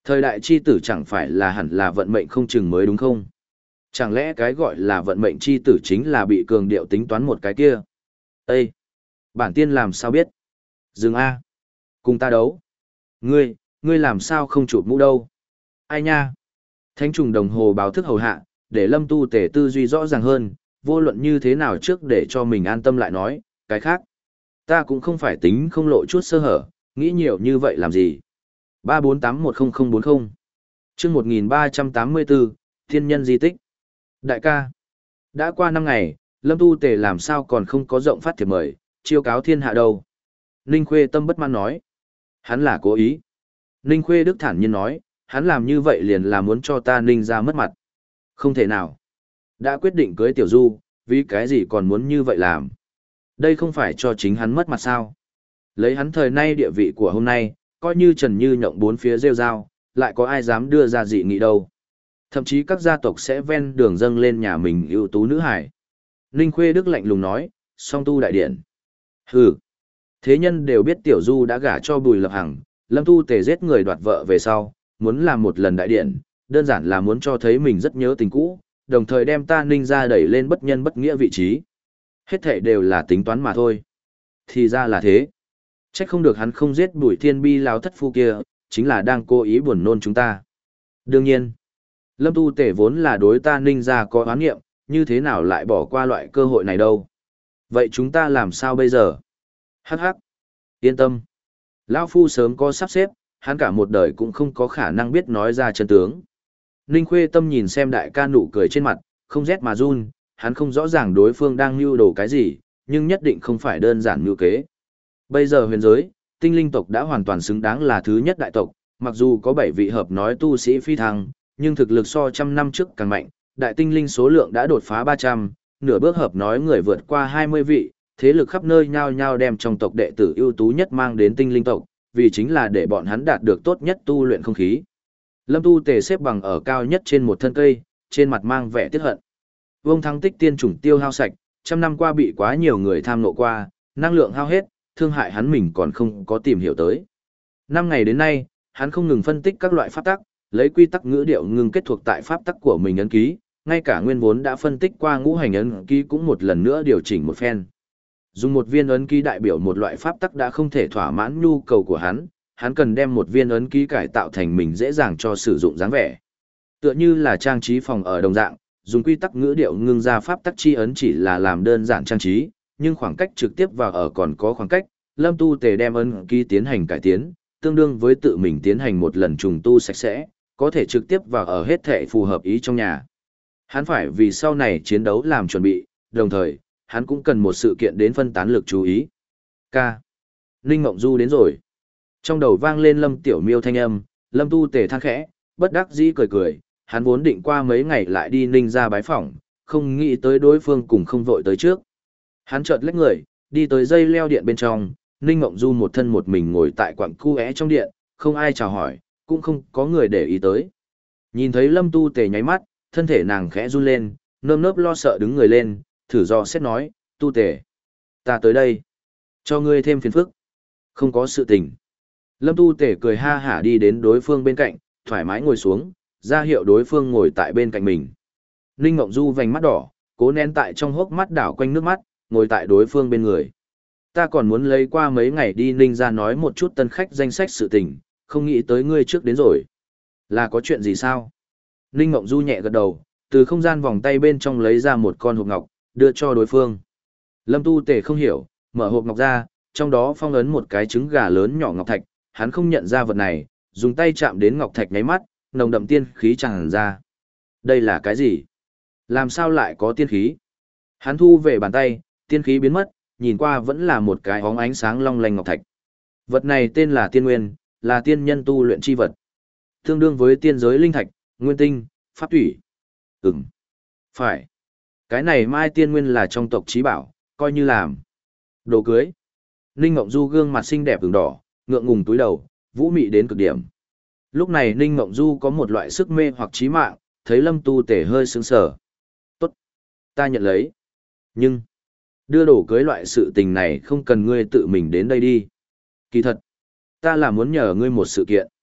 Thời đại chi tử chẳng phải là hẳn là vận mệnh không chừng mới đúng không? Chẳng lẽ cái gọi là vận mệnh chi tử chính là bị cường điệu tính toán một cái kia? Ê! Bản tiên làm sao biết? Dừng A! Cùng ta đấu! Ngươi, ngươi làm sao không chụp mũ đâu? Ai nha? Thánh trùng đồng hồ báo thức hầu hạ, để lâm tu tể tư duy rõ ràng hơn, vô luận như thế nào trước để cho mình an tâm lại nói, cái khác. Ta cũng không phải tính không lộ chút sơ hở, nghĩ nhiều như vậy làm gì? ba bốn tám một không không bốn không chương một nghìn ba trăm tám mươi bốn, Thiên nhân di tích. Đại ca, đã qua năm ngày, Lâm Tu Tề làm sao còn không có rộng phát thiệp mời, chiêu cáo thiên hạ đâu? Ninh Khuê Tâm bất mãn nói. Hắn là cố ý. Ninh Khuê Đức thản nhiên nói, hắn làm như vậy liền là muốn cho ta Ninh ra mất mặt. Không thể nào. Đã quyết định cưới Tiểu Du, vì cái gì còn muốn như vậy làm? Đây không phải cho chính hắn mất mặt sao? Lấy hắn thời nay địa vị của hôm nay, coi như Trần Như nhộng bốn phía rêu rao, lại có ai dám đưa ra dị nghị đâu. Thậm chí các gia tộc sẽ ven đường dâng lên nhà mình ưu tú nữ hải. Ninh Khuê Đức lạnh lùng nói, song tu đại điện. Hừ. Thế nhân đều biết Tiểu Du đã gả cho Bùi Lập Hằng, Lâm Tu Tề giết người đoạt vợ về sau, muốn làm một lần đại điện, đơn giản là muốn cho thấy mình rất nhớ tình cũ, đồng thời đem ta Ninh ra đẩy lên bất nhân bất nghĩa vị trí. Hết thảy đều là tính toán mà thôi. Thì ra là thế. Trách không được hắn không giết Bùi Thiên Bi lão thất phu kia, chính là đang cố ý buồn nôn chúng ta. Đương nhiên, Lâm Tu Tể vốn là đối ta Ninh ra có oán nghiệm, như thế nào lại bỏ qua loại cơ hội này đâu. Vậy chúng ta làm sao bây giờ? Hắc hắc. Yên tâm. Lão Phu sớm có sắp xếp, hắn cả một đời cũng không có khả năng biết nói ra chân tướng. Ninh Khuê Tâm nhìn xem đại ca nụ cười trên mặt, không rét mà run, hắn không rõ ràng đối phương đang mưu đồ cái gì, nhưng nhất định không phải đơn giản mưu kế. Bây giờ huyền giới, tinh linh tộc đã hoàn toàn xứng đáng là thứ nhất đại tộc, mặc dù có bảy vị hợp nói tu sĩ phi thăng, nhưng thực lực so trăm năm trước càng mạnh, đại tinh linh số lượng đã đột phá ba trăm, nửa bước hợp nói người vượt qua hai mươi vị, thế lực khắp nơi nhao nhao đem trong tộc đệ tử ưu tú nhất mang đến tinh linh tộc, vì chính là để bọn hắn đạt được tốt nhất tu luyện không khí. Lâm Tu Tề xếp bằng ở cao nhất trên một thân cây, trên mặt mang vẻ tiếc hận. Vương Thắng Tích tiên chủng tiêu hao sạch, trăm năm qua bị quá nhiều người tham nộ qua, năng lượng hao hết, thương hại hắn mình còn không có tìm hiểu tới. Năm ngày đến nay, hắn không ngừng phân tích các loại pháp tắc, lấy quy tắc ngữ điệu ngưng kết thuộc tại pháp tắc của mình ấn ký, ngay cả nguyên vốn đã phân tích qua ngũ hành ấn ký cũng một lần nữa điều chỉnh một phen. Dùng một viên ấn ký đại biểu một loại pháp tắc đã không thể thỏa mãn nhu cầu của hắn, hắn cần đem một viên ấn ký cải tạo thành mình dễ dàng cho sử dụng dáng vẻ. Tựa như là trang trí phòng ở đồng dạng, dùng quy tắc ngữ điệu ngưng ra pháp tắc chi ấn chỉ là làm đơn giản trang trí, nhưng khoảng cách trực tiếp vào ở còn có khoảng cách, Lâm Tu Tề đem ấn ký tiến hành cải tiến, tương đương với tự mình tiến hành một lần trùng tu sạch sẽ, có thể trực tiếp vào ở hết thể phù hợp ý trong nhà. Hắn phải vì sau này chiến đấu làm chuẩn bị, đồng thời, hắn cũng cần một sự kiện đến phân tán lực chú ý. K. Ninh Mộng Du đến rồi. Trong đầu vang lên Lâm Tiểu Miêu thanh âm, Lâm Tu Tề than khẽ, bất đắc dĩ cười cười, hắn vốn định qua mấy ngày lại đi Ninh ra bái phỏng, không nghĩ tới đối phương cùng không vội tới trước. Hắn chợt lách người, đi tới dây leo điện bên trong, Ninh Mộng Du một thân một mình ngồi tại quặng cu é trong điện, không ai chào hỏi, cũng không có người để ý tới. Nhìn thấy Lâm Tu Tề nháy mắt, thân thể nàng khẽ run lên, nơm nớp lo sợ đứng người lên, thử dò xét nói, Tu Tề, ta tới đây, cho ngươi thêm phiền phức. Không có sự tình. Lâm Tu Tề cười ha hả đi đến đối phương bên cạnh, thoải mái ngồi xuống, ra hiệu đối phương ngồi tại bên cạnh mình. Ninh Mộng Du vành mắt đỏ, cố nén tại trong hốc mắt đảo quanh nước mắt, ngồi tại đối phương bên người. Ta còn muốn lấy qua mấy ngày đi Ninh ra nói một chút tân khách danh sách sự tình, không nghĩ tới ngươi trước đến rồi. Là có chuyện gì sao? Ninh Mộng Du nhẹ gật đầu, từ không gian vòng tay bên trong lấy ra một con hộp ngọc, đưa cho đối phương. Lâm Tu Tề không hiểu, mở hộp ngọc ra, trong đó phong ấn một cái trứng gà lớn nhỏ ngọc thạch, hắn không nhận ra vật này, dùng tay chạm đến ngọc thạch nháy mắt, nồng đậm tiên khí tràn ra. Đây là cái gì? Làm sao lại có tiên khí? Hắn thu về bàn tay, tiên khí biến mất, nhìn qua vẫn là một cái óng ánh sáng long lanh ngọc thạch. Vật này tên là tiên nguyên, là tiên nhân tu luyện chi vật. Tương đương với tiên giới linh thạch, nguyên tinh, pháp thủy. Ừm. Phải. Cái này mai tiên nguyên là trong tộc trí bảo, coi như làm đồ cưới. Ninh Mộng Du gương mặt xinh đẹp ửng đỏ, ngượng ngùng túi đầu, vũ mị đến cực điểm. Lúc này Ninh Mộng Du có một loại sức mê hoặc trí mạng, thấy Lâm Tu Tể hơi sững sờ. Tốt, ta nhận lấy. Nhưng, đưa đồ cưới loại sự tình này không cần ngươi tự mình đến đây đi. Kỳ thật, ta là muốn nhờ ngươi một sự kiện.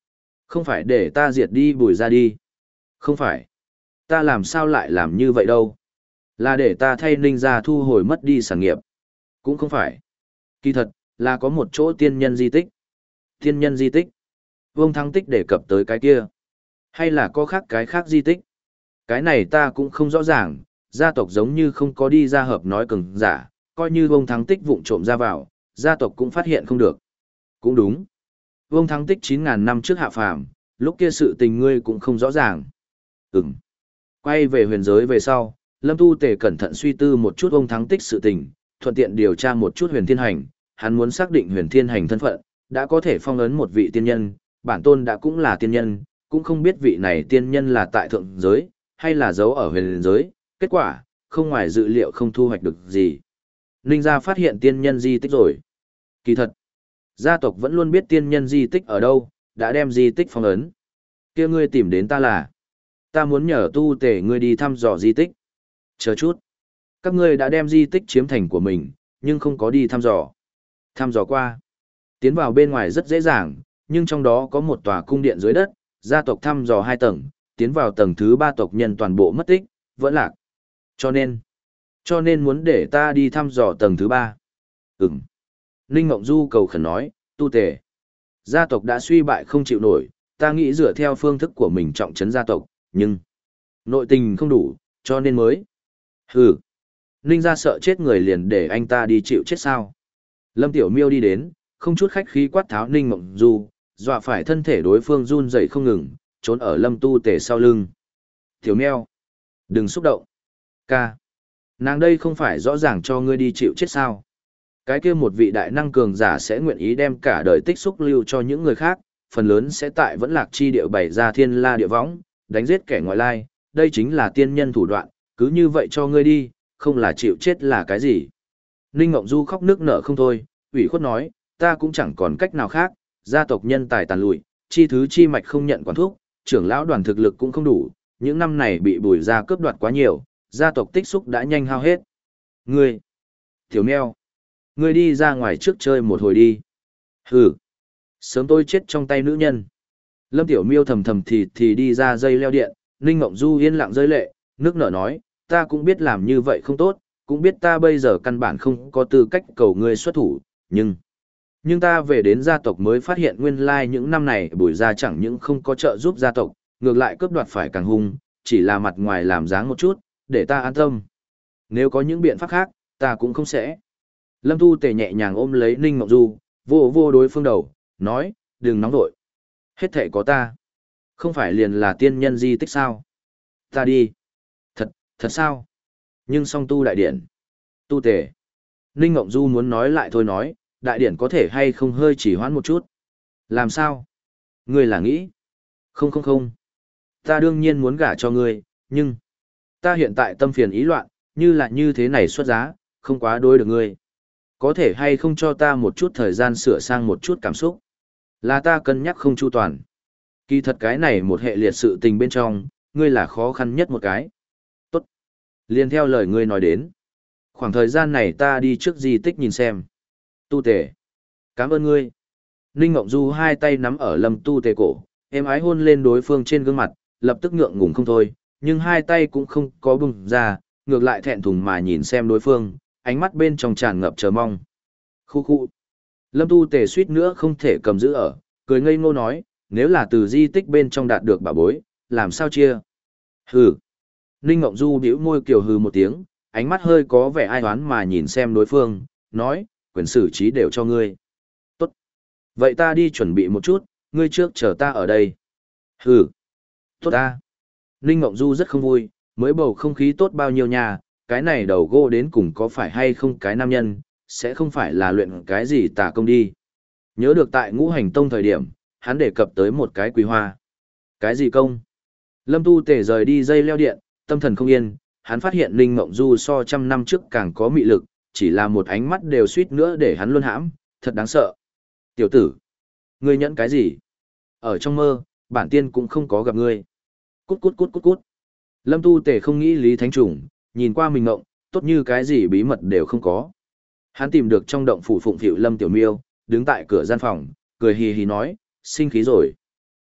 Không phải để ta diệt đi Bùi ra đi. Không phải. Ta làm sao lại làm như vậy đâu. Là để ta thay Ninh gia thu hồi mất đi sản nghiệp. Cũng không phải. Kỳ thật, là có một chỗ tiên nhân di tích. Tiên nhân di tích. Vương Thăng Tích đề cập tới cái kia. Hay là có khác cái khác di tích. Cái này ta cũng không rõ ràng, gia tộc giống như không có đi ra hợp nói cường giả, coi như Vương Thăng Tích vụng trộm ra vào, gia tộc cũng phát hiện không được. Cũng đúng. Vương Thăng Tích chín ngàn năm trước hạ phàm, lúc kia sự tình ngươi cũng không rõ ràng. Ừm. Quay về huyền giới về sau, Lâm Tu Tề cẩn thận suy tư một chút Vương Thăng Tích sự tình, thuận tiện điều tra một chút huyền thiên hành, hắn muốn xác định huyền thiên hành thân phận, đã có thể phong ấn một vị tiên nhân, bản tôn đã cũng là tiên nhân, cũng không biết vị này tiên nhân là tại thượng giới, hay là giấu ở huyền giới, kết quả, không ngoài dự liệu không thu hoạch được gì. Ninh gia phát hiện tiên nhân di tích rồi. Kỳ thật, gia tộc vẫn luôn biết tiên nhân di tích ở đâu, đã đem di tích phong ấn. Kia ngươi tìm đến ta là, ta muốn nhờ Tu Tề ngươi đi thăm dò di tích. Chờ chút, các ngươi đã đem di tích chiếm thành của mình, nhưng không có đi thăm dò. Thăm dò qua, tiến vào bên ngoài rất dễ dàng, nhưng trong đó có một tòa cung điện dưới đất, gia tộc thăm dò hai tầng, tiến vào tầng thứ ba tộc nhân toàn bộ mất tích, vẫn lạc. Cho nên, cho nên muốn để ta đi thăm dò tầng thứ ba. Ừm. Ninh Mộng Du cầu khẩn nói, Tu Tề. Gia tộc đã suy bại không chịu nổi, ta nghĩ dựa theo phương thức của mình trọng trấn gia tộc, nhưng nội tình không đủ, cho nên mới. Hừ. Ninh gia sợ chết người liền để anh ta đi chịu chết sao. Lâm Tiểu Miêu đi đến, không chút khách khí quát tháo Ninh Mộng Du, dọa phải thân thể đối phương run rẩy không ngừng, trốn ở Lâm Tu Tề sau lưng. Tiểu Meo, đừng xúc động. Ca, nàng đây không phải rõ ràng cho ngươi đi chịu chết sao. Cái kia một vị đại năng cường giả sẽ nguyện ý đem cả đời tích xúc lưu cho những người khác, phần lớn sẽ tại vẫn lạc chi địa bày ra thiên la địa võng, đánh giết kẻ ngoại lai, đây chính là tiên nhân thủ đoạn, cứ như vậy cho ngươi đi, không là chịu chết là cái gì. Ninh Ngộng Du khóc nước nở không thôi, ủy khuất nói, ta cũng chẳng còn cách nào khác, gia tộc nhân tài tàn lụi, chi thứ chi mạch không nhận quản thúc, trưởng lão đoàn thực lực cũng không đủ, những năm này bị Bùi gia cướp đoạt quá nhiều, gia tộc tích xúc đã nhanh hao hết. Ngươi, Tiểu Meo, ngươi đi ra ngoài trước chơi một hồi đi. Hừ, sớm tôi chết trong tay nữ nhân. Lâm Tiểu Miêu thầm thầm thì thì đi ra dây leo điện, Ninh Ngộng Du yên lặng rơi lệ, nước nở nói, ta cũng biết làm như vậy không tốt, cũng biết ta bây giờ căn bản không có tư cách cầu ngươi xuất thủ, nhưng... Nhưng ta về đến gia tộc mới phát hiện nguyên lai những năm này Bùi gia chẳng những không có trợ giúp gia tộc, ngược lại cướp đoạt phải càng hung, chỉ là mặt ngoài làm dáng một chút, để ta an tâm. Nếu có những biện pháp khác, ta cũng không sẽ. Lâm Tu Tề nhẹ nhàng ôm lấy Ninh Ngọc Du, vô vô đối phương đầu, nói, đừng nóng vội. Hết thể có ta. Không phải liền là tiên nhân di tích sao? Ta đi. Thật, thật sao? Nhưng song tu đại điển. Tu Tề. Ninh Ngọc Du muốn nói lại thôi nói, đại điển có thể hay không hơi chỉ hoãn một chút. Làm sao? Ngươi là nghĩ? Không không không. Ta đương nhiên muốn gả cho ngươi, nhưng... Ta hiện tại tâm phiền ý loạn, như là như thế này xuất giá, không quá đối được ngươi. Có thể hay không cho ta một chút thời gian sửa sang một chút cảm xúc. Là ta cân nhắc không chu toàn. Kỳ thật cái này một hệ liệt sự tình bên trong, ngươi là khó khăn nhất một cái. Tốt. Liên theo lời ngươi nói đến. Khoảng thời gian này ta đi trước di tích nhìn xem. Tu Tề. Cảm ơn ngươi. Ninh Ngộng Du hai tay nắm ở Lâm Tu Tề cổ, êm ái hôn lên đối phương trên gương mặt, lập tức ngượng ngùng không thôi, nhưng hai tay cũng không có bùng ra, ngược lại thẹn thùng mà nhìn xem đối phương, ánh mắt bên trong tràn ngập chờ mong. Khu khu. Lâm Tu Tề suýt nữa không thể cầm giữ ở, cười ngây ngô nói, nếu là từ di tích bên trong đạt được bảo bối, làm sao chia? Hừ. Ninh Ngộng Du bĩu môi kiều hừ một tiếng, ánh mắt hơi có vẻ ai oán mà nhìn xem đối phương, nói, quyền xử trí đều cho ngươi. Tốt. Vậy ta đi chuẩn bị một chút, ngươi trước chờ ta ở đây. Hừ. Tốt ta. Ninh Ngộng Du rất không vui, mới bầu không khí tốt bao nhiêu nhà, cái này đầu gô đến cùng có phải hay không cái nam nhân, sẽ không phải là luyện cái gì tà công đi. Nhớ được tại Ngũ Hành Tông thời điểm, hắn đề cập tới một cái quý hoa. Cái gì công? Lâm Tu Tề rời đi dây leo điện, tâm thần không yên, hắn phát hiện Ninh Ngộng Du so trăm năm trước càng có mị lực, chỉ là một ánh mắt đều suýt nữa để hắn luôn hãm, thật đáng sợ. Tiểu tử, ngươi nhẫn cái gì? Ở trong mơ, bản tiên cũng không có gặp ngươi. Cút cút cút cút cút. Lâm Tu Tề không nghĩ Lý Thánh Trùng, nhìn qua mình ngộng, tốt như cái gì bí mật đều không có. Hắn tìm được trong động phủ phụng phịu Lâm Tiểu Miêu, đứng tại cửa gian phòng, cười hì hì nói, sinh khí rồi.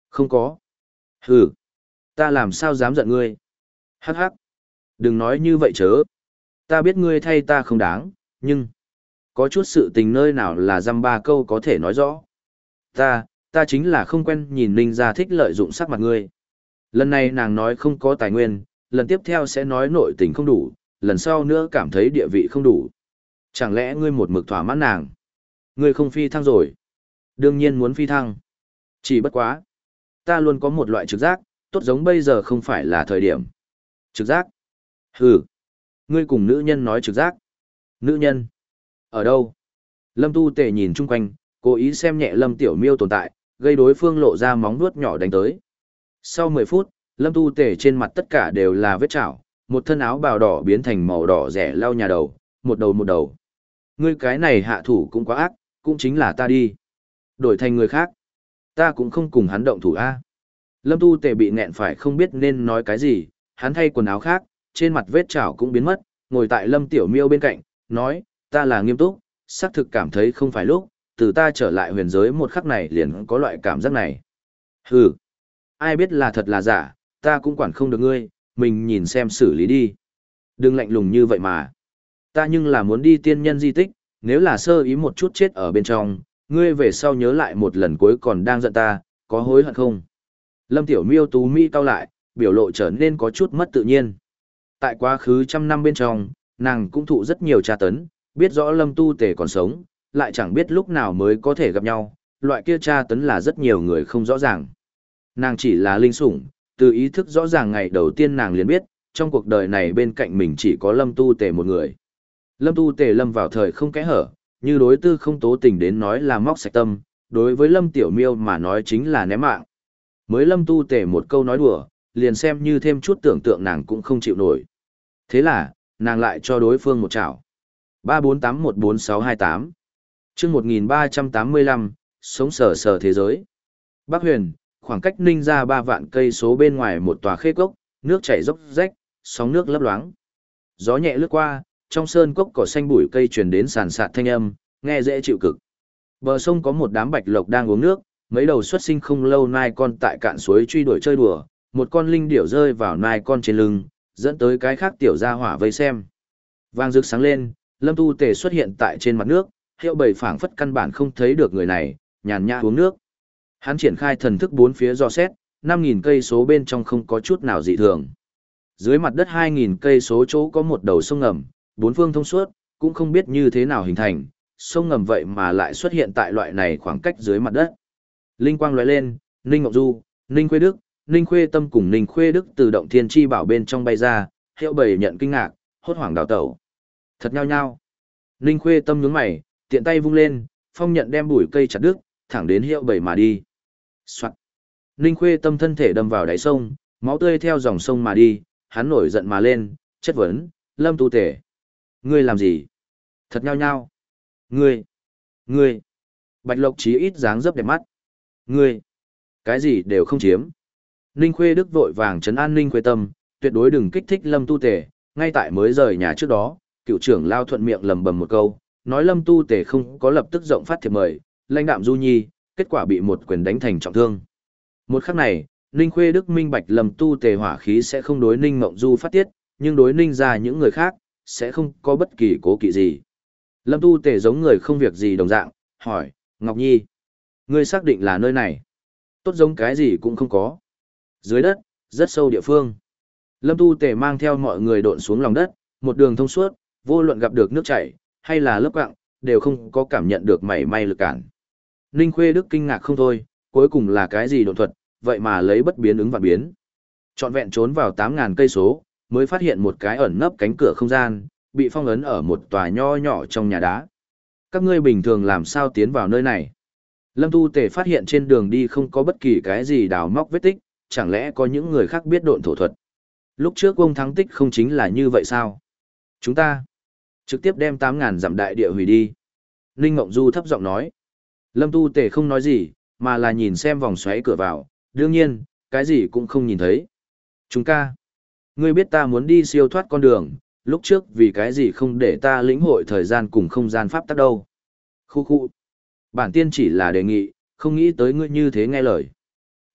Không có. Hừ, ta làm sao dám giận ngươi? Hắc hắc. Đừng nói như vậy chớ. Ta biết ngươi thay ta không đáng, nhưng có chút sự tình nơi nào là dăm ba câu có thể nói rõ. Ta, ta chính là không quen nhìn Ninh gia thích lợi dụng sắc mặt ngươi. Lần này nàng nói không có tài nguyên, lần tiếp theo sẽ nói nội tình không đủ, lần sau nữa cảm thấy địa vị không đủ. Chẳng lẽ ngươi một mực thỏa mãn nàng? Ngươi không phi thăng rồi. Đương nhiên muốn phi thăng. Chỉ bất quá. Ta luôn có một loại trực giác, tốt giống bây giờ không phải là thời điểm. Trực giác? Hừ. Ngươi cùng nữ nhân nói trực giác. Nữ nhân? Ở đâu? Lâm Tu Tề nhìn chung quanh, cố ý xem nhẹ Lâm Tiểu Miêu tồn tại, gây đối phương lộ ra móng vuốt nhỏ đánh tới. Sau mười phút, Lâm Tu Tề trên mặt tất cả đều là vết chảo, một thân áo bào đỏ biến thành màu đỏ rẻ lau nhà đầu, một đầu một đầu. Ngươi cái này hạ thủ cũng quá ác, cũng chính là ta đi. Đổi thành người khác, ta cũng không cùng hắn động thủ a. Lâm Tu Tề bị nghẹn phải không biết nên nói cái gì, hắn thay quần áo khác, trên mặt vết chảo cũng biến mất, ngồi tại Lâm Tiểu Miêu bên cạnh, nói, ta là nghiêm túc, xác thực cảm thấy không phải lúc, từ ta trở lại huyền giới một khắc này liền có loại cảm giác này. Hừ, ai biết là thật là giả, ta cũng quản không được ngươi, mình nhìn xem xử lý đi. Đừng lạnh lùng như vậy mà. Ta nhưng là muốn đi tiên nhân di tích, nếu là sơ ý một chút chết ở bên trong, ngươi về sau nhớ lại một lần cuối còn đang giận ta, có hối hận không? Lâm Tiểu Miêu tú mi cau lại, biểu lộ trở nên có chút mất tự nhiên. Tại quá khứ trăm năm bên trong, nàng cũng thụ rất nhiều tra tấn, biết rõ Lâm Tu Tề còn sống, lại chẳng biết lúc nào mới có thể gặp nhau, loại kia tra tấn là rất nhiều người không rõ ràng. Nàng chỉ là linh sủng, từ ý thức rõ ràng ngày đầu tiên nàng liền biết, trong cuộc đời này bên cạnh mình chỉ có Lâm Tu Tề một người. Lâm Tu Tề lâm vào thời không kẽ hở, như đối tư không tố tình đến nói là móc sạch tâm, đối với Lâm Tiểu Miêu mà nói chính là ném mạng. Mới Lâm Tu Tề một câu nói đùa, liền xem như thêm chút tưởng tượng nàng cũng không chịu nổi. Thế là, nàng lại cho đối phương một chảo. ba bốn tám một bốn sáu hai tám chương một nghìn ba trăm tám mươi lăm, sống sờ sờ thế giới. Bắc Huyền, khoảng cách Ninh ra ba vạn cây số bên ngoài một tòa khê cốc, nước chảy dốc rách, sóng nước lấp loáng. Gió nhẹ lướt qua, trong sơn cốc cỏ xanh bụi cây truyền đến sàn sạt thanh âm, nghe dễ chịu cực. Bờ sông có một đám bạch lộc đang uống nước, mấy đầu xuất sinh không lâu nai con tại cạn suối truy đuổi chơi đùa, một con linh điểu rơi vào nai con trên lưng, dẫn tới cái khác tiểu gia hỏa vây xem. Vang rực sáng lên, Lâm Tu Tề xuất hiện tại trên mặt nước, hiệu bầy phảng phất căn bản không thấy được người này, nhàn nhã uống nước. Hắn triển khai thần thức bốn phía dò xét, năm nghìn cây số bên trong không có chút nào dị thường. Dưới mặt đất hai nghìn cây số chỗ có một đầu sông ngầm, bốn phương thông suốt, cũng không biết như thế nào hình thành, sông ngầm vậy mà lại xuất hiện tại loại này khoảng cách dưới mặt đất. Linh quang lóe lên, Ninh Ngọc Du, Ninh Khuê Đức, Ninh Khuê Tâm cùng Ninh Khuê Đức từ động thiên chi bảo bên trong bay ra, hiệu bầy nhận kinh ngạc, hốt hoảng đào tẩu. Thật nhao nhao. Ninh Khuê Tâm nhướng mày, tiện tay vung lên, phong nhận đem bụi cây chặt đứt, thẳng đến hiệu bầy mà đi. Soạn. Ninh Khuê Tâm thân thể đâm vào đáy sông, máu tươi theo dòng sông mà đi, hắn nổi giận mà lên, chất vấn, Lâm Tu Tề. Ngươi làm gì? Thật nhao nhao. Ngươi. Ngươi. Bạch Lộc Chí ít dáng dấp đẹp mắt. Ngươi. Cái gì đều không chiếm. Ninh Khuê Đức vội vàng trấn an Ninh Khuê Tâm, tuyệt đối đừng kích thích Lâm Tu Tề, ngay tại mới rời nhà trước đó, cựu trưởng lao thuận miệng lầm bầm một câu, nói Lâm Tu Tề không có lập tức rộng phát thiệp mời, lãnh đạm Du Nhi, kết quả bị một quyền đánh thành trọng thương. Một khắc này, Ninh Khuê Đức minh bạch Lâm Tu Tề hỏa khí sẽ không đối Ninh Mộng Du phát tiết, nhưng đối Ninh ra những người khác, sẽ không có bất kỳ cố kỵ gì. Lâm Tu Tề giống người không việc gì đồng dạng, hỏi, Ngọc Nhi, ngươi xác định là nơi này? Tốt giống cái gì cũng không có. Dưới đất, rất sâu địa phương. Lâm Tu Tề mang theo mọi người độn xuống lòng đất, một đường thông suốt, vô luận gặp được nước chảy, hay là lớp quặng, đều không có cảm nhận được mảy may lực cản. Ninh Khuê Đức kinh ngạc không thôi, cuối cùng là cái gì độn thuật, vậy mà lấy bất biến ứng vạn biến. Trọn vẹn trốn vào tám ngàn cây số, mới phát hiện một cái ẩn nấp cánh cửa không gian, bị phong ấn ở một tòa nho nhỏ trong nhà đá. Các ngươi bình thường làm sao tiến vào nơi này? Lâm Tu Tề phát hiện trên đường đi không có bất kỳ cái gì đào móc vết tích, chẳng lẽ có những người khác biết độn thổ thuật? Lúc trước ông Thắng Tích không chính là như vậy sao? Chúng ta trực tiếp đem tám ngàn dặm đại địa hủy đi. Ninh Ngộng Du thấp giọng nói. Lâm Tu Tề không nói gì, mà là nhìn xem vòng xoáy cửa vào, đương nhiên, cái gì cũng không nhìn thấy. Chúng ca, ngươi biết ta muốn đi siêu thoát con đường, lúc trước vì cái gì không để ta lĩnh hội thời gian cùng không gian pháp tắc đâu. Khu khu. Bản tiên chỉ là đề nghị, không nghĩ tới ngươi như thế nghe lời.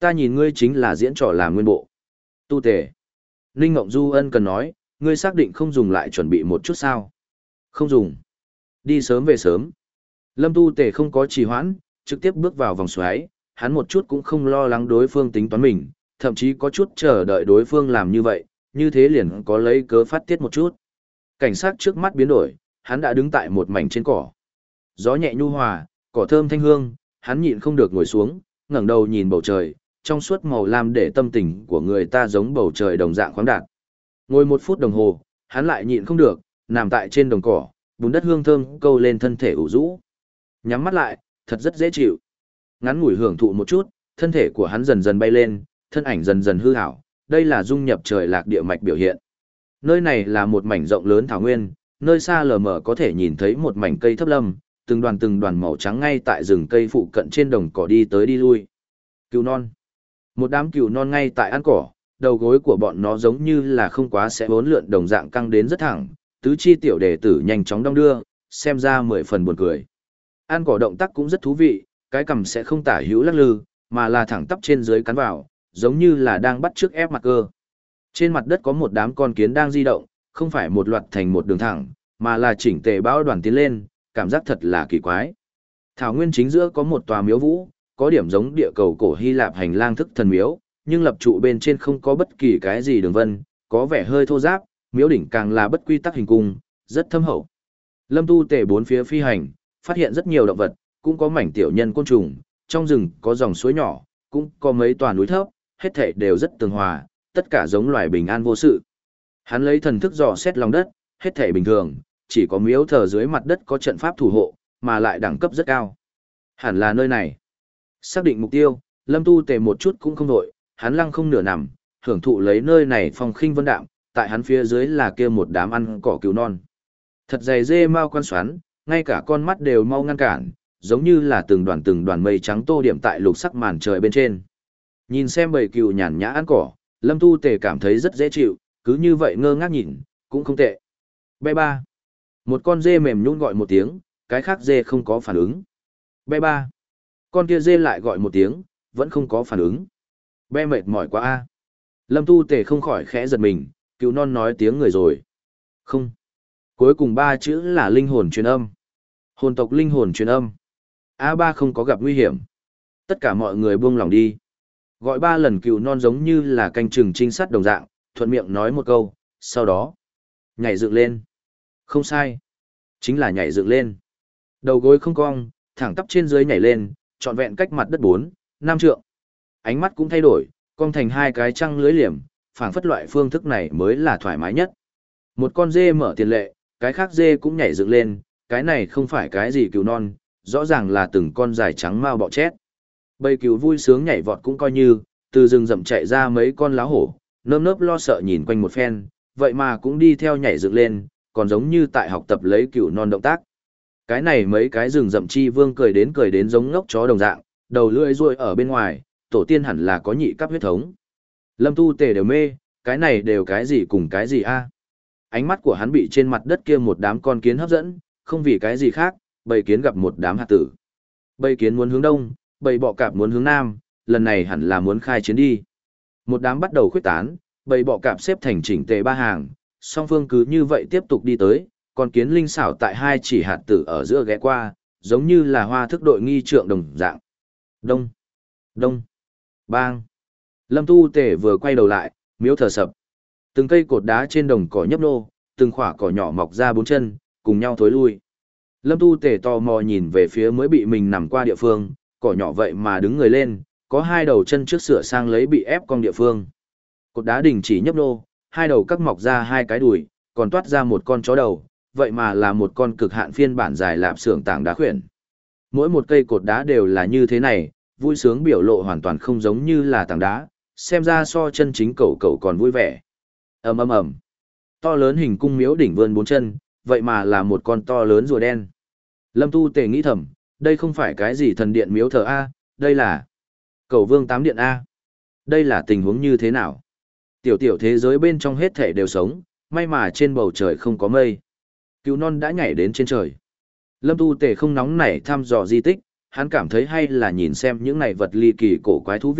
Ta nhìn ngươi chính là diễn trò làm nguyên bộ. Tu tề. Ninh Ngộng Du ân cần nói, ngươi xác định không dùng lại chuẩn bị một chút sao? Không dùng. Đi sớm về sớm. Lâm Tu tề không có trì hoãn, trực tiếp bước vào vòng xoáy, hắn một chút cũng không lo lắng đối phương tính toán mình, thậm chí có chút chờ đợi đối phương làm như vậy, như thế liền có lấy cớ phát tiết một chút. Cảnh sát trước mắt biến đổi, hắn đã đứng tại một mảnh trên cỏ. Gió nhẹ nhu hòa, cỏ thơm thanh hương, hắn nhịn không được ngồi xuống, ngẩng đầu nhìn bầu trời, trong suốt màu lam để tâm tình của người ta giống bầu trời đồng dạng khoáng đạt. Ngồi một phút đồng hồ, hắn lại nhịn không được, nằm tại trên đồng cỏ, bùn đất hương thơm câu lên thân thể ủ rũ. Nhắm mắt lại, thật rất dễ chịu. Ngắn ngủi hưởng thụ một chút, thân thể của hắn dần dần bay lên, thân ảnh dần dần hư ảo, đây là dung nhập trời lạc địa mạch biểu hiện. Nơi này là một mảnh rộng lớn thảo nguyên, nơi xa lờ mờ có thể nhìn thấy một mảnh cây thấp lâm, từng đoàn từng đoàn màu trắng ngay tại rừng cây phụ cận trên đồng cỏ đi tới đi lui. Cừu non. Một đám cừu non ngay tại ăn cỏ, đầu gối của bọn nó giống như là không quá sẽ bốn lượn đồng dạng căng đến rất thẳng, tứ chi tiểu đệ tử nhanh chóng đong đưa, xem ra mười phần buồn cười. Ăn cỏ động tác cũng rất thú vị, cái cằm sẽ không tả hữu lắc lư, mà là thẳng tắp trên dưới cắn vào, giống như là đang bắt chước ép mặt cơ. Trên mặt đất có một đám con kiến đang di động, không phải một loạt thành một đường thẳng, mà là chỉnh tề bão đoàn tiến lên, cảm giác thật là kỳ quái. Thảo nguyên chính giữa có một tòa miếu vũ, có điểm giống địa cầu cổ Hy Lạp hành lang thức thần miếu, nhưng lập trụ bên trên không có bất kỳ cái gì đường vân, có vẻ hơi thô ráp, miếu đỉnh càng là bất quy tắc hình cung, rất thâm hậu. Lâm Tu tề bốn phía phi hành, phát hiện rất nhiều động vật, cũng có mảnh tiểu nhân côn trùng, trong rừng có dòng suối nhỏ, cũng có mấy tòa núi thấp, hết thảy đều rất tường hòa, tất cả giống loài bình an vô sự. Hắn lấy thần thức dò xét lòng đất, hết thảy bình thường, chỉ có miếu thờ dưới mặt đất có trận pháp thủ hộ, mà lại đẳng cấp rất cao. Hẳn là nơi này. Xác định mục tiêu, Lâm Tu tề một chút cũng không đổi, hắn lăng không nửa nằm, hưởng thụ lấy nơi này phong khinh vân đạm, tại hắn phía dưới là kia một đám ăn cỏ cừu non. Thật dày dê mau quan xoắn, ngay cả con mắt đều mau ngăn cản, giống như là từng đoàn từng đoàn mây trắng tô điểm tại lục sắc màn trời bên trên. Nhìn xem bầy cừu nhàn nhã ăn cỏ, Lâm Tu tề cảm thấy rất dễ chịu, cứ như vậy ngơ ngác nhìn, cũng không tệ. Be ba. Một con dê mềm nhũn gọi một tiếng, cái khác dê không có phản ứng. Be ba. Con kia dê lại gọi một tiếng, vẫn không có phản ứng. Be mệt mỏi quá a. Lâm Tu tề không khỏi khẽ giật mình, cừu non nói tiếng người rồi. Không. Cuối cùng ba chữ là linh hồn truyền âm. Hồn tộc linh hồn truyền âm. a ba không có gặp nguy hiểm. Tất cả mọi người buông lòng đi. Gọi ba lần cừu non giống như là canh chừng trinh sát đồng dạng, thuận miệng nói một câu, sau đó nhảy dựng lên. Không sai. Chính là nhảy dựng lên. Đầu gối không cong, thẳng tắp trên dưới nhảy lên, trọn vẹn cách mặt đất bốn, năm trượng. Ánh mắt cũng thay đổi, cong thành hai cái trăng lưới liềm, phảng phất loại phương thức này mới là thoải mái nhất. Một con dê mở tiền lệ, cái khác dê cũng nhảy dựng lên, cái này không phải cái gì cừu non, rõ ràng là từng con dài trắng mao bọ chét. Bầy cừu vui sướng nhảy vọt cũng coi như, từ rừng rậm chạy ra mấy con lá hổ, nơm nớp lo sợ nhìn quanh một phen, vậy mà cũng đi theo nhảy dựng lên, còn giống như tại học tập lấy cừu non động tác. Cái này mấy cái rừng rậm chi vương cười đến cười đến giống ngốc chó đồng dạng, đầu lưỡi ruồi ở bên ngoài, tổ tiên hẳn là có nhị cấp huyết thống. Lâm Tu tề đều mê, cái này đều cái gì cùng cái gì a? Ánh mắt của hắn bị trên mặt đất kia một đám con kiến hấp dẫn, không vì cái gì khác, bầy kiến gặp một đám hạt tử. Bầy kiến muốn hướng đông, bầy bọ cạp muốn hướng nam, lần này hẳn là muốn khai chiến đi. Một đám bắt đầu khuyết tán, bầy bọ cạp xếp thành chỉnh tề ba hàng, song phương cứ như vậy tiếp tục đi tới, con kiến linh xảo tại hai chỉ hạt tử ở giữa ghé qua, giống như là hoa thức đội nghi trượng đồng dạng. Đông, đông, bang. Lâm Tu tề vừa quay đầu lại, miếu thờ sập. Từng cây cột đá trên đồng cỏ nhấp nô, từng khỏa cỏ nhỏ mọc ra bốn chân, cùng nhau thối lui. Lâm Tu tề tò mò nhìn về phía mới bị mình nằm qua địa phương, cỏ nhỏ vậy mà đứng người lên, có hai đầu chân trước sửa sang lấy bị ép cong địa phương. Cột đá đình chỉ nhấp nô, hai đầu cắt mọc ra hai cái đùi, còn toát ra một con chó đầu, vậy mà là một con cực hạn phiên bản dài lạp xưởng tảng đá khuyển. Mỗi một cây cột đá đều là như thế này, vui sướng biểu lộ hoàn toàn không giống như là tảng đá, xem ra so chân chính cậu cậu còn vui vẻ. Ầm ầm ầm. To lớn hình cung miếu đỉnh vươn bốn chân, vậy mà là một con to lớn rùa đen. Lâm Tu tề nghĩ thầm, đây không phải cái gì thần điện miếu thờ a, đây là Cầu Vương tám điện a. Đây là tình huống như thế nào? Tiểu tiểu thế giới bên trong hết thể đều sống, may mà trên bầu trời không có mây. Cừu non đã nhảy đến trên trời. Lâm Tu tề không nóng nảy thăm dò di tích, hắn cảm thấy hay là nhìn xem những này vật ly kỳ cổ quái thú vị,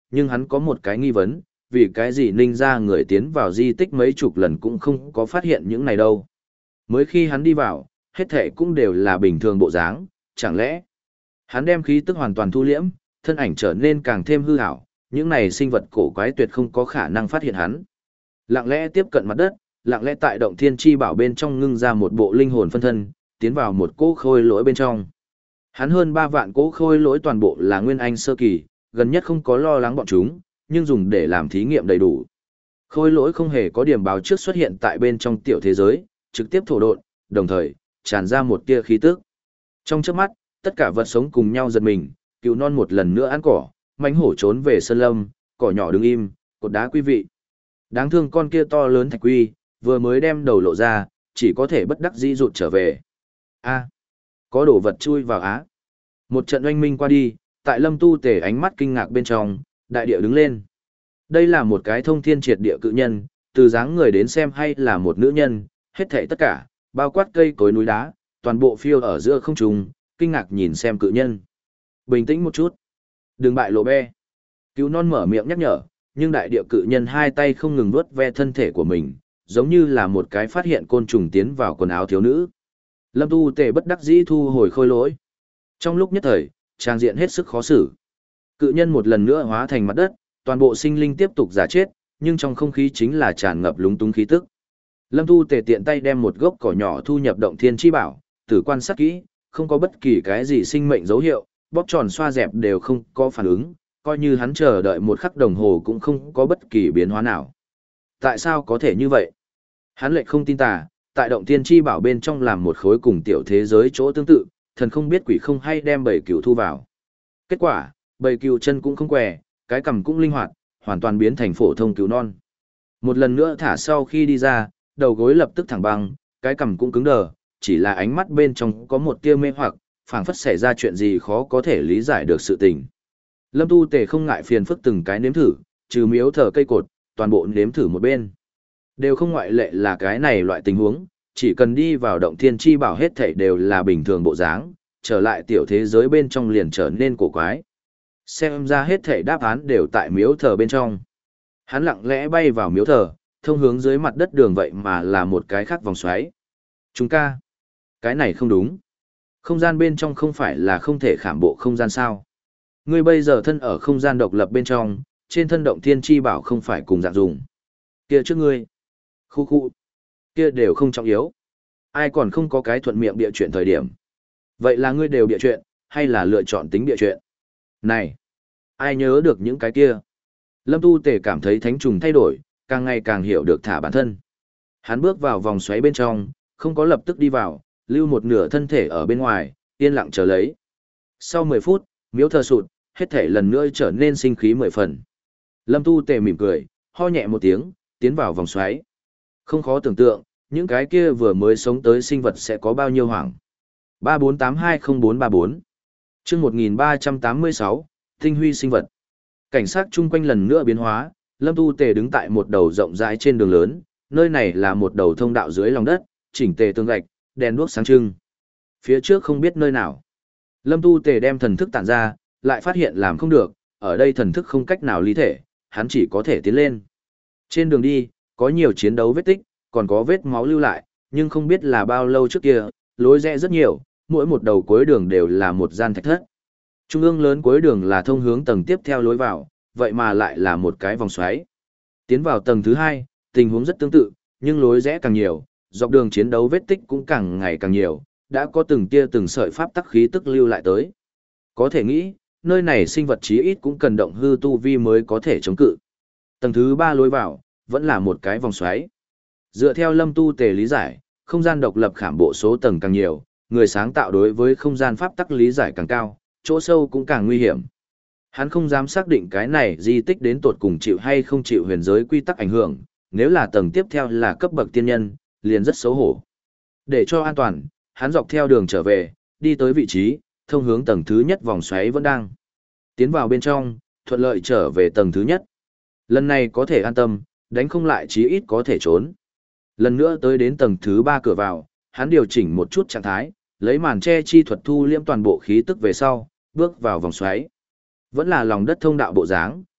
nhưng hắn có một cái nghi vấn, vì cái gì ninh ra người tiến vào di tích mấy chục lần cũng không có phát hiện những này đâu. Mới khi hắn đi vào, hết thể cũng đều là bình thường bộ dáng, chẳng lẽ hắn đem khí tức hoàn toàn thu liễm, thân ảnh trở nên càng thêm hư ảo, những này sinh vật cổ quái tuyệt không có khả năng phát hiện hắn. Lặng lẽ tiếp cận mặt đất, lặng lẽ tại động thiên chi bảo bên trong ngưng ra một bộ linh hồn phân thân, tiến vào một cỗ khôi lỗi bên trong. Hắn hơn ba vạn cỗ khôi lỗi toàn bộ là nguyên anh sơ kỳ, gần nhất không có lo lắng bọn chúng, nhưng dùng để làm thí nghiệm đầy đủ. Khôi lỗi không hề có điểm báo trước xuất hiện tại bên trong tiểu thế giới, trực tiếp thổ độn, đồng thời tràn ra một tia khí tức. Trong chớp mắt, tất cả vật sống cùng nhau giật mình, cừu non một lần nữa ăn cỏ, mãnh hổ trốn về sơn lâm, cỏ nhỏ đứng im, cột đá quý vị. Đáng thương con kia to lớn thạch quy, vừa mới đem đầu lộ ra, chỉ có thể bất đắc dĩ rụt trở về. A, có đồ vật chui vào á. Một trận oanh minh qua đi, tại Lâm Tu Tề ánh mắt kinh ngạc bên trong, đại địa đứng lên. Đây là một cái thông thiên triệt địa cự nhân, từ dáng người đến xem hay là một nữ nhân, hết thảy tất cả, bao quát cây cối núi đá, toàn bộ phiêu ở giữa không trung, kinh ngạc nhìn xem cự nhân. Bình tĩnh một chút, đừng bại lộ be. Cứu non mở miệng nhắc nhở, nhưng đại địa cự nhân hai tay không ngừng vuốt ve thân thể của mình, giống như là một cái phát hiện côn trùng tiến vào quần áo thiếu nữ. Lâm Tu Tề bất đắc dĩ thu hồi khôi lỗi. Trong lúc nhất thời, trang diện hết sức khó xử. Cự nhân một lần nữa hóa thành mặt đất, toàn bộ sinh linh tiếp tục giả chết, nhưng trong không khí chính là tràn ngập lúng túng khí tức. Lâm Tu Tề tiện tay đem một gốc cỏ nhỏ thu nhập động thiên chi bảo, tử quan sát kỹ, không có bất kỳ cái gì sinh mệnh dấu hiệu, bóp tròn xoa dẹp đều không có phản ứng, coi như hắn chờ đợi một khắc đồng hồ cũng không có bất kỳ biến hóa nào. Tại sao có thể như vậy? Hắn lại không tin tà, tại động thiên chi bảo bên trong làm một khối cùng tiểu thế giới chỗ tương tự, thần không biết quỷ không hay đem bầy cừu thu vào. Kết quả, bầy cừu chân cũng không què, cái cằm cũng linh hoạt, hoàn toàn biến thành phổ thông cừu non. Một lần nữa thả sau khi đi ra, đầu gối lập tức thẳng băng, cái cằm cũng cứng đờ, chỉ là ánh mắt bên trong có một tia mê hoặc, phảng phất xảy ra chuyện gì khó có thể lý giải được sự tình. Lâm Tu Tề không ngại phiền phức từng cái nếm thử, trừ miếu thờ cây cột, toàn bộ nếm thử một bên. Đều không ngoại lệ là cái này loại tình huống, chỉ cần đi vào động thiên chi bảo hết thảy đều là bình thường bộ dáng, trở lại tiểu thế giới bên trong liền trở nên cổ quái. Xem ra hết thảy đáp án đều tại miếu thờ bên trong. Hắn lặng lẽ bay vào miếu thờ, thông hướng dưới mặt đất đường vậy mà là một cái khác vòng xoáy. Chúng ca, cái này không đúng. Không gian bên trong không phải là không thể khảm bộ không gian sao. Ngươi bây giờ thân ở không gian độc lập bên trong, trên thân động thiên chi bảo không phải cùng dạng dùng. Kia trước ngươi. Khu khu. Kia đều không trọng yếu. Ai còn không có cái thuận miệng bịa chuyện thời điểm. Vậy là ngươi đều bịa chuyện, hay là lựa chọn tính bịa chuyện? Này! Ai nhớ được những cái kia? Lâm Tu Tề cảm thấy thánh trùng thay đổi, càng ngày càng hiểu được thả bản thân. Hắn bước vào vòng xoáy bên trong, không có lập tức đi vào, lưu một nửa thân thể ở bên ngoài, yên lặng chờ lấy. Sau mười phút, miếu thờ sụt, hết thể lần nữa trở nên sinh khí mười phần. Lâm Tu Tề mỉm cười, ho nhẹ một tiếng, tiến vào vòng xoáy. Không khó tưởng tượng, những cái kia vừa mới sống tới sinh vật sẽ có bao nhiêu hoảng. ba bốn tám hai không bốn ba bốn chương một nghìn ba trăm tám mươi sáu, tinh huy sinh vật. Cảnh sát chung quanh lần nữa biến hóa, Lâm Tu Tề đứng tại một đầu rộng rãi trên đường lớn, nơi này là một đầu thông đạo dưới lòng đất, chỉnh tề tường gạch, đèn đuốc sáng trưng. Phía trước không biết nơi nào. Lâm Tu Tề đem thần thức tản ra, lại phát hiện làm không được, ở đây thần thức không cách nào lý thể, hắn chỉ có thể tiến lên. Trên đường đi, có nhiều chiến đấu vết tích, còn có vết máu lưu lại, nhưng không biết là bao lâu trước kia, lối rẽ rất nhiều, mỗi một đầu cuối đường đều là một gian thạch thất. Trung ương lớn cuối đường là thông hướng tầng tiếp theo lối vào, vậy mà lại là một cái vòng xoáy. Tiến vào tầng thứ hai, tình huống rất tương tự, nhưng lối rẽ càng nhiều, dọc đường chiến đấu vết tích cũng càng ngày càng nhiều, đã có từng tia từng sợi pháp tắc khí tức lưu lại tới. Có thể nghĩ, nơi này sinh vật chí ít cũng cần động hư tu vi mới có thể chống cự. Tầng thứ ba lối vào, vẫn là một cái vòng xoáy. Dựa theo Lâm Tu Tề lý giải, không gian độc lập khảm bộ số tầng càng nhiều, người sáng tạo đối với không gian pháp tắc lý giải càng cao, chỗ sâu cũng càng nguy hiểm. Hắn không dám xác định cái này di tích đến tột cùng chịu hay không chịu huyền giới quy tắc ảnh hưởng, nếu là tầng tiếp theo là cấp bậc tiên nhân, liền rất xấu hổ. Để cho an toàn, hắn dọc theo đường trở về, đi tới vị trí, thông hướng tầng thứ nhất vòng xoáy vẫn đang. Tiến vào bên trong, thuận lợi trở về tầng thứ nhất. Lần này có thể an tâm, đánh không lại chí ít có thể trốn. Lần nữa tới đến tầng thứ ba cửa vào, hắn điều chỉnh một chút trạng thái, lấy màn che chi thuật thu liễm toàn bộ khí tức về sau, bước vào vòng xoáy. Vẫn là lòng đất thông đạo bộ dáng,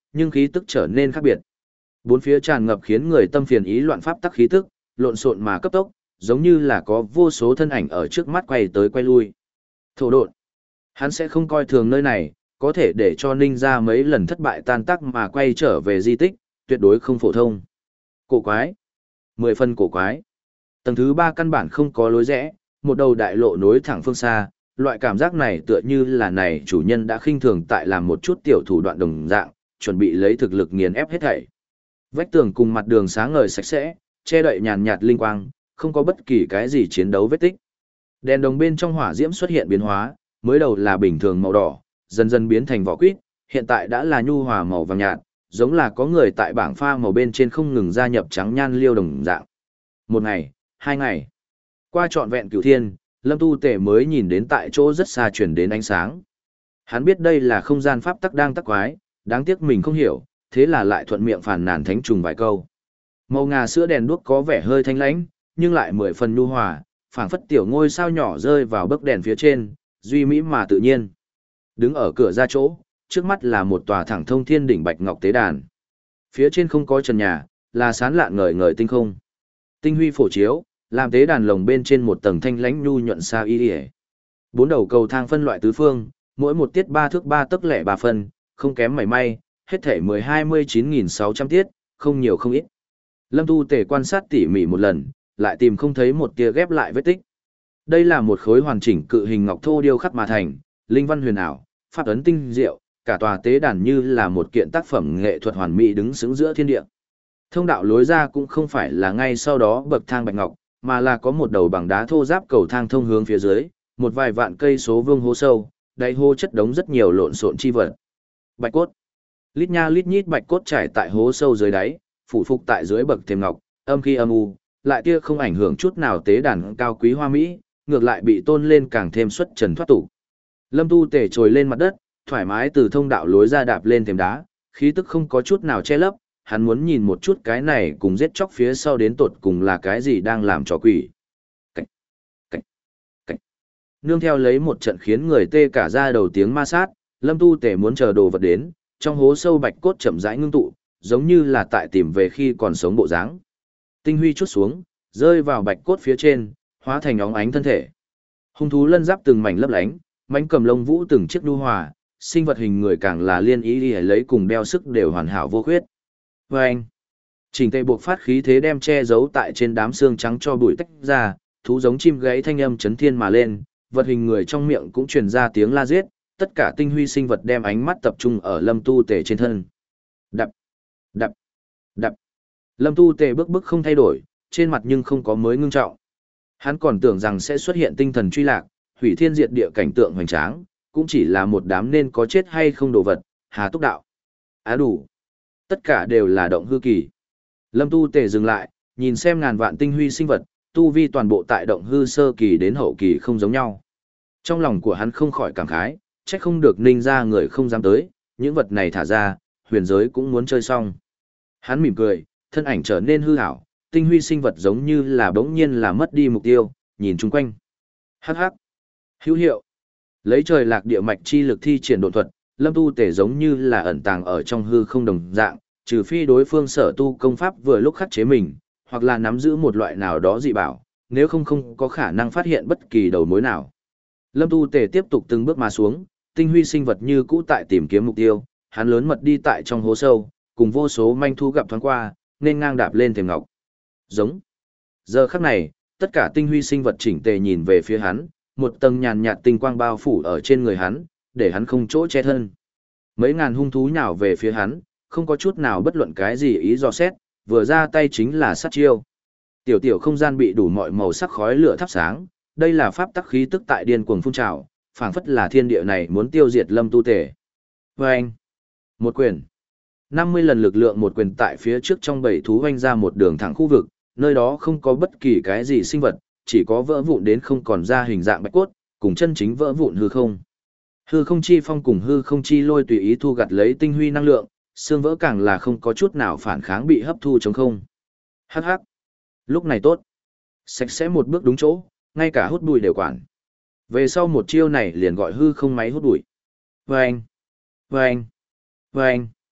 nhưng khí tức trở nên khác biệt. Bốn phía tràn ngập khiến người tâm phiền ý loạn pháp tắc khí tức, lộn xộn mà cấp tốc, giống như là có vô số thân ảnh ở trước mắt quay tới quay lui. Thổ độn. Hắn sẽ không coi thường nơi này, có thể để cho Ninh ra mấy lần thất bại tan tác mà quay trở về di tích, tuyệt đối không phổ thông. Cổ quái. Mười phân cổ quái. Tầng thứ ba căn bản không có lối rẽ, một đầu đại lộ nối thẳng phương xa, loại cảm giác này tựa như là này chủ nhân đã khinh thường tại làm một chút tiểu thủ đoạn đồng dạng, chuẩn bị lấy thực lực nghiền ép hết thảy. Vách tường cùng mặt đường sáng ngời sạch sẽ, che đậy nhàn nhạt linh quang, không có bất kỳ cái gì chiến đấu vết tích. Đèn đồng bên trong hỏa diễm xuất hiện biến hóa, mới đầu là bình thường màu đỏ, dần dần biến thành vỏ quýt, hiện tại đã là nhu hòa màu vàng nhạt, giống là có người tại bảng pha màu bên trên không ngừng gia nhập trắng nhan liêu đồng dạng. Một ngày, hai ngày, qua trọn vẹn cửu thiên, Lâm Tu Tể mới nhìn đến tại chỗ rất xa chuyển đến ánh sáng. Hắn biết đây là không gian pháp tắc đang tắc quái, đáng tiếc mình không hiểu, thế là lại thuận miệng phàn nàn thánh trùng vài câu. Màu ngà sữa đèn đuốc có vẻ hơi thanh lãnh, nhưng lại mười phần nhu hòa, phảng phất tiểu ngôi sao nhỏ rơi vào bấc đèn phía trên, duy mỹ mà tự nhiên. Đứng ở cửa ra chỗ, trước mắt là một tòa thẳng thông thiên đỉnh bạch ngọc tế đàn. Phía trên không có trần nhà, là sán lạn ngời ngời tinh không. Tinh huy phổ chiếu, làm tế đàn lồng bên trên một tầng thanh lãnh nhu nhuận sao y y. Bốn đầu cầu thang phân loại tứ phương, mỗi một tiết ba thước ba tấc lẻ ba phân, không kém mảy may, hết thể mười hai mươi chín nghìn sáu trăm tiết, không nhiều không ít. Lâm Tu Tể quan sát tỉ mỉ một lần, lại tìm không thấy một tia ghép lại vết tích. Đây là một khối hoàn chỉnh cự hình ngọc thô điêu khắc mà thành, linh văn huyền ảo, pháp ấn tinh diệu, cả tòa tế đàn như là một kiện tác phẩm nghệ thuật hoàn mỹ đứng sững giữa thiên địa. Thông đạo lối ra cũng không phải là ngay sau đó bậc thang bạch ngọc, mà là có một đầu bằng đá thô ráp cầu thang thông hướng phía dưới, một vài vạn cây số vương hố sâu, đáy hố chất đống rất nhiều lộn xộn chi vật. Bạch cốt. Lít nha lít nhít bạch cốt trải tại hố sâu dưới đáy, phủ phục tại dưới bậc thềm ngọc, âm khi âm u, lại kia không ảnh hưởng chút nào tế đàn cao quý hoa mỹ, ngược lại bị tôn lên càng thêm xuất trần thoát tục. Lâm Tu Tể trồi lên mặt đất, thoải mái từ thông đạo lối ra đạp lên thềm đá, khí tức không có chút nào che lấp, hắn muốn nhìn một chút cái này cùng giết chóc phía sau đến tột cùng là cái gì đang làm trò quỷ. Cảnh, cảnh, cảnh. Nương theo lấy một trận khiến người tê cả da đầu tiếng ma sát, Lâm Tu Tể muốn chờ đồ vật đến, trong hố sâu bạch cốt chậm rãi ngưng tụ, giống như là tại tìm về khi còn sống bộ dáng. Tinh huy chút xuống, rơi vào bạch cốt phía trên, hóa thành óng ánh thân thể. Hung thú lân giáp từng mảnh lấp lánh, mãnh cầm lông vũ từng chiếc nhu hòa, sinh vật hình người càng là liên ý đi lấy cùng đeo sức đều hoàn hảo vô khuyết. Và anh, chỉnh tề buộc phát khí thế đem che giấu tại trên đám xương trắng cho bụi tách ra, thú giống chim gáy thanh âm chấn thiên mà lên, vật hình người trong miệng cũng truyền ra tiếng la giết, tất cả tinh huy sinh vật đem ánh mắt tập trung ở Lâm Tu Tể trên thân. Đập, đập, đập. Lâm Tu Tể bước bước không thay đổi, trên mặt nhưng không có mới ngưng trọng. Hắn còn tưởng rằng sẽ xuất hiện tinh thần truy lạc, hủy thiên diệt địa cảnh tượng hoành tráng, cũng chỉ là một đám nên có chết hay không đồ vật, hà túc đạo. Á đủ. Tất cả đều là động hư kỳ. Lâm Tu Tể dừng lại, nhìn xem ngàn vạn tinh huy sinh vật, tu vi toàn bộ tại động hư sơ kỳ đến hậu kỳ không giống nhau. Trong lòng của hắn không khỏi cảm khái, trách không được Ninh ra người không dám tới, những vật này thả ra, huyền giới cũng muốn chơi xong. Hắn mỉm cười, thân ảnh trở nên hư ảo, tinh huy sinh vật giống như là bỗng nhiên là mất đi mục tiêu, nhìn chung quanh. Hắc hắc. Hữu hiệu. Lấy trời lạc địa mạch chi lực thi triển độn thuật, Lâm Tu Tể giống như là ẩn tàng ở trong hư không đồng dạng, trừ phi đối phương sở tu công pháp vừa lúc khắc chế mình, hoặc là nắm giữ một loại nào đó dị bảo, nếu không không có khả năng phát hiện bất kỳ đầu mối nào. Lâm Tu Tể tiếp tục từng bước mà xuống, tinh huy sinh vật như cũ tại tìm kiếm mục tiêu, hắn lớn mật đi tại trong hố sâu, cùng vô số manh thu gặp thoáng qua, nên ngang đạp lên thềm ngọc. Giống. Giờ khắc này, tất cả tinh huy sinh vật chỉnh tề nhìn về phía hắn, một tầng nhàn nhạt tinh quang bao phủ ở trên người hắn, để hắn không chỗ che thân. Mấy ngàn hung thú nhào về phía hắn, không có chút nào bất luận cái gì ý dò xét, vừa ra tay chính là sát chiêu. Tiểu tiểu không gian bị đủ mọi màu sắc khói lửa thắp sáng, đây là pháp tắc khí tức tại điên cuồng phun trào, phảng phất là thiên địa này muốn tiêu diệt Lâm Tu Tể. Vâng! Một quyền. năm mươi lần lực lượng một quyền tại phía trước trong bầy thú hoanh ra một đường thẳng khu vực, nơi đó không có bất kỳ cái gì sinh vật, chỉ có vỡ vụn đến không còn ra hình dạng bạch cốt, cùng chân chính vỡ vụn hư không. Hư không chi phong cùng hư không chi lôi tùy ý thu gặt lấy tinh huy năng lượng, xương vỡ càng là không có chút nào phản kháng bị hấp thu chống không. Hắc hắc. Lúc này tốt. Sạch sẽ một bước đúng chỗ, ngay cả hút bụi đều quản. Về sau một chiêu này liền gọi hư không máy hút bụi. Vâng! Vâng! Vâng!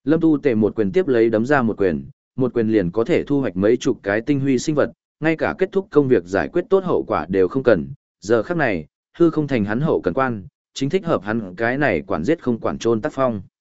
Lâm Tu Tề một quyền tiếp lấy đấm ra một quyền, một quyền liền có thể thu hoạch mấy chục cái tinh huy sinh vật, ngay cả kết thúc công việc giải quyết tốt hậu quả đều không cần. Giờ khắc này, hư không thành hắn hậu cần quan, chính thích hợp hắn cái này quản giết không quản trôn tác phong.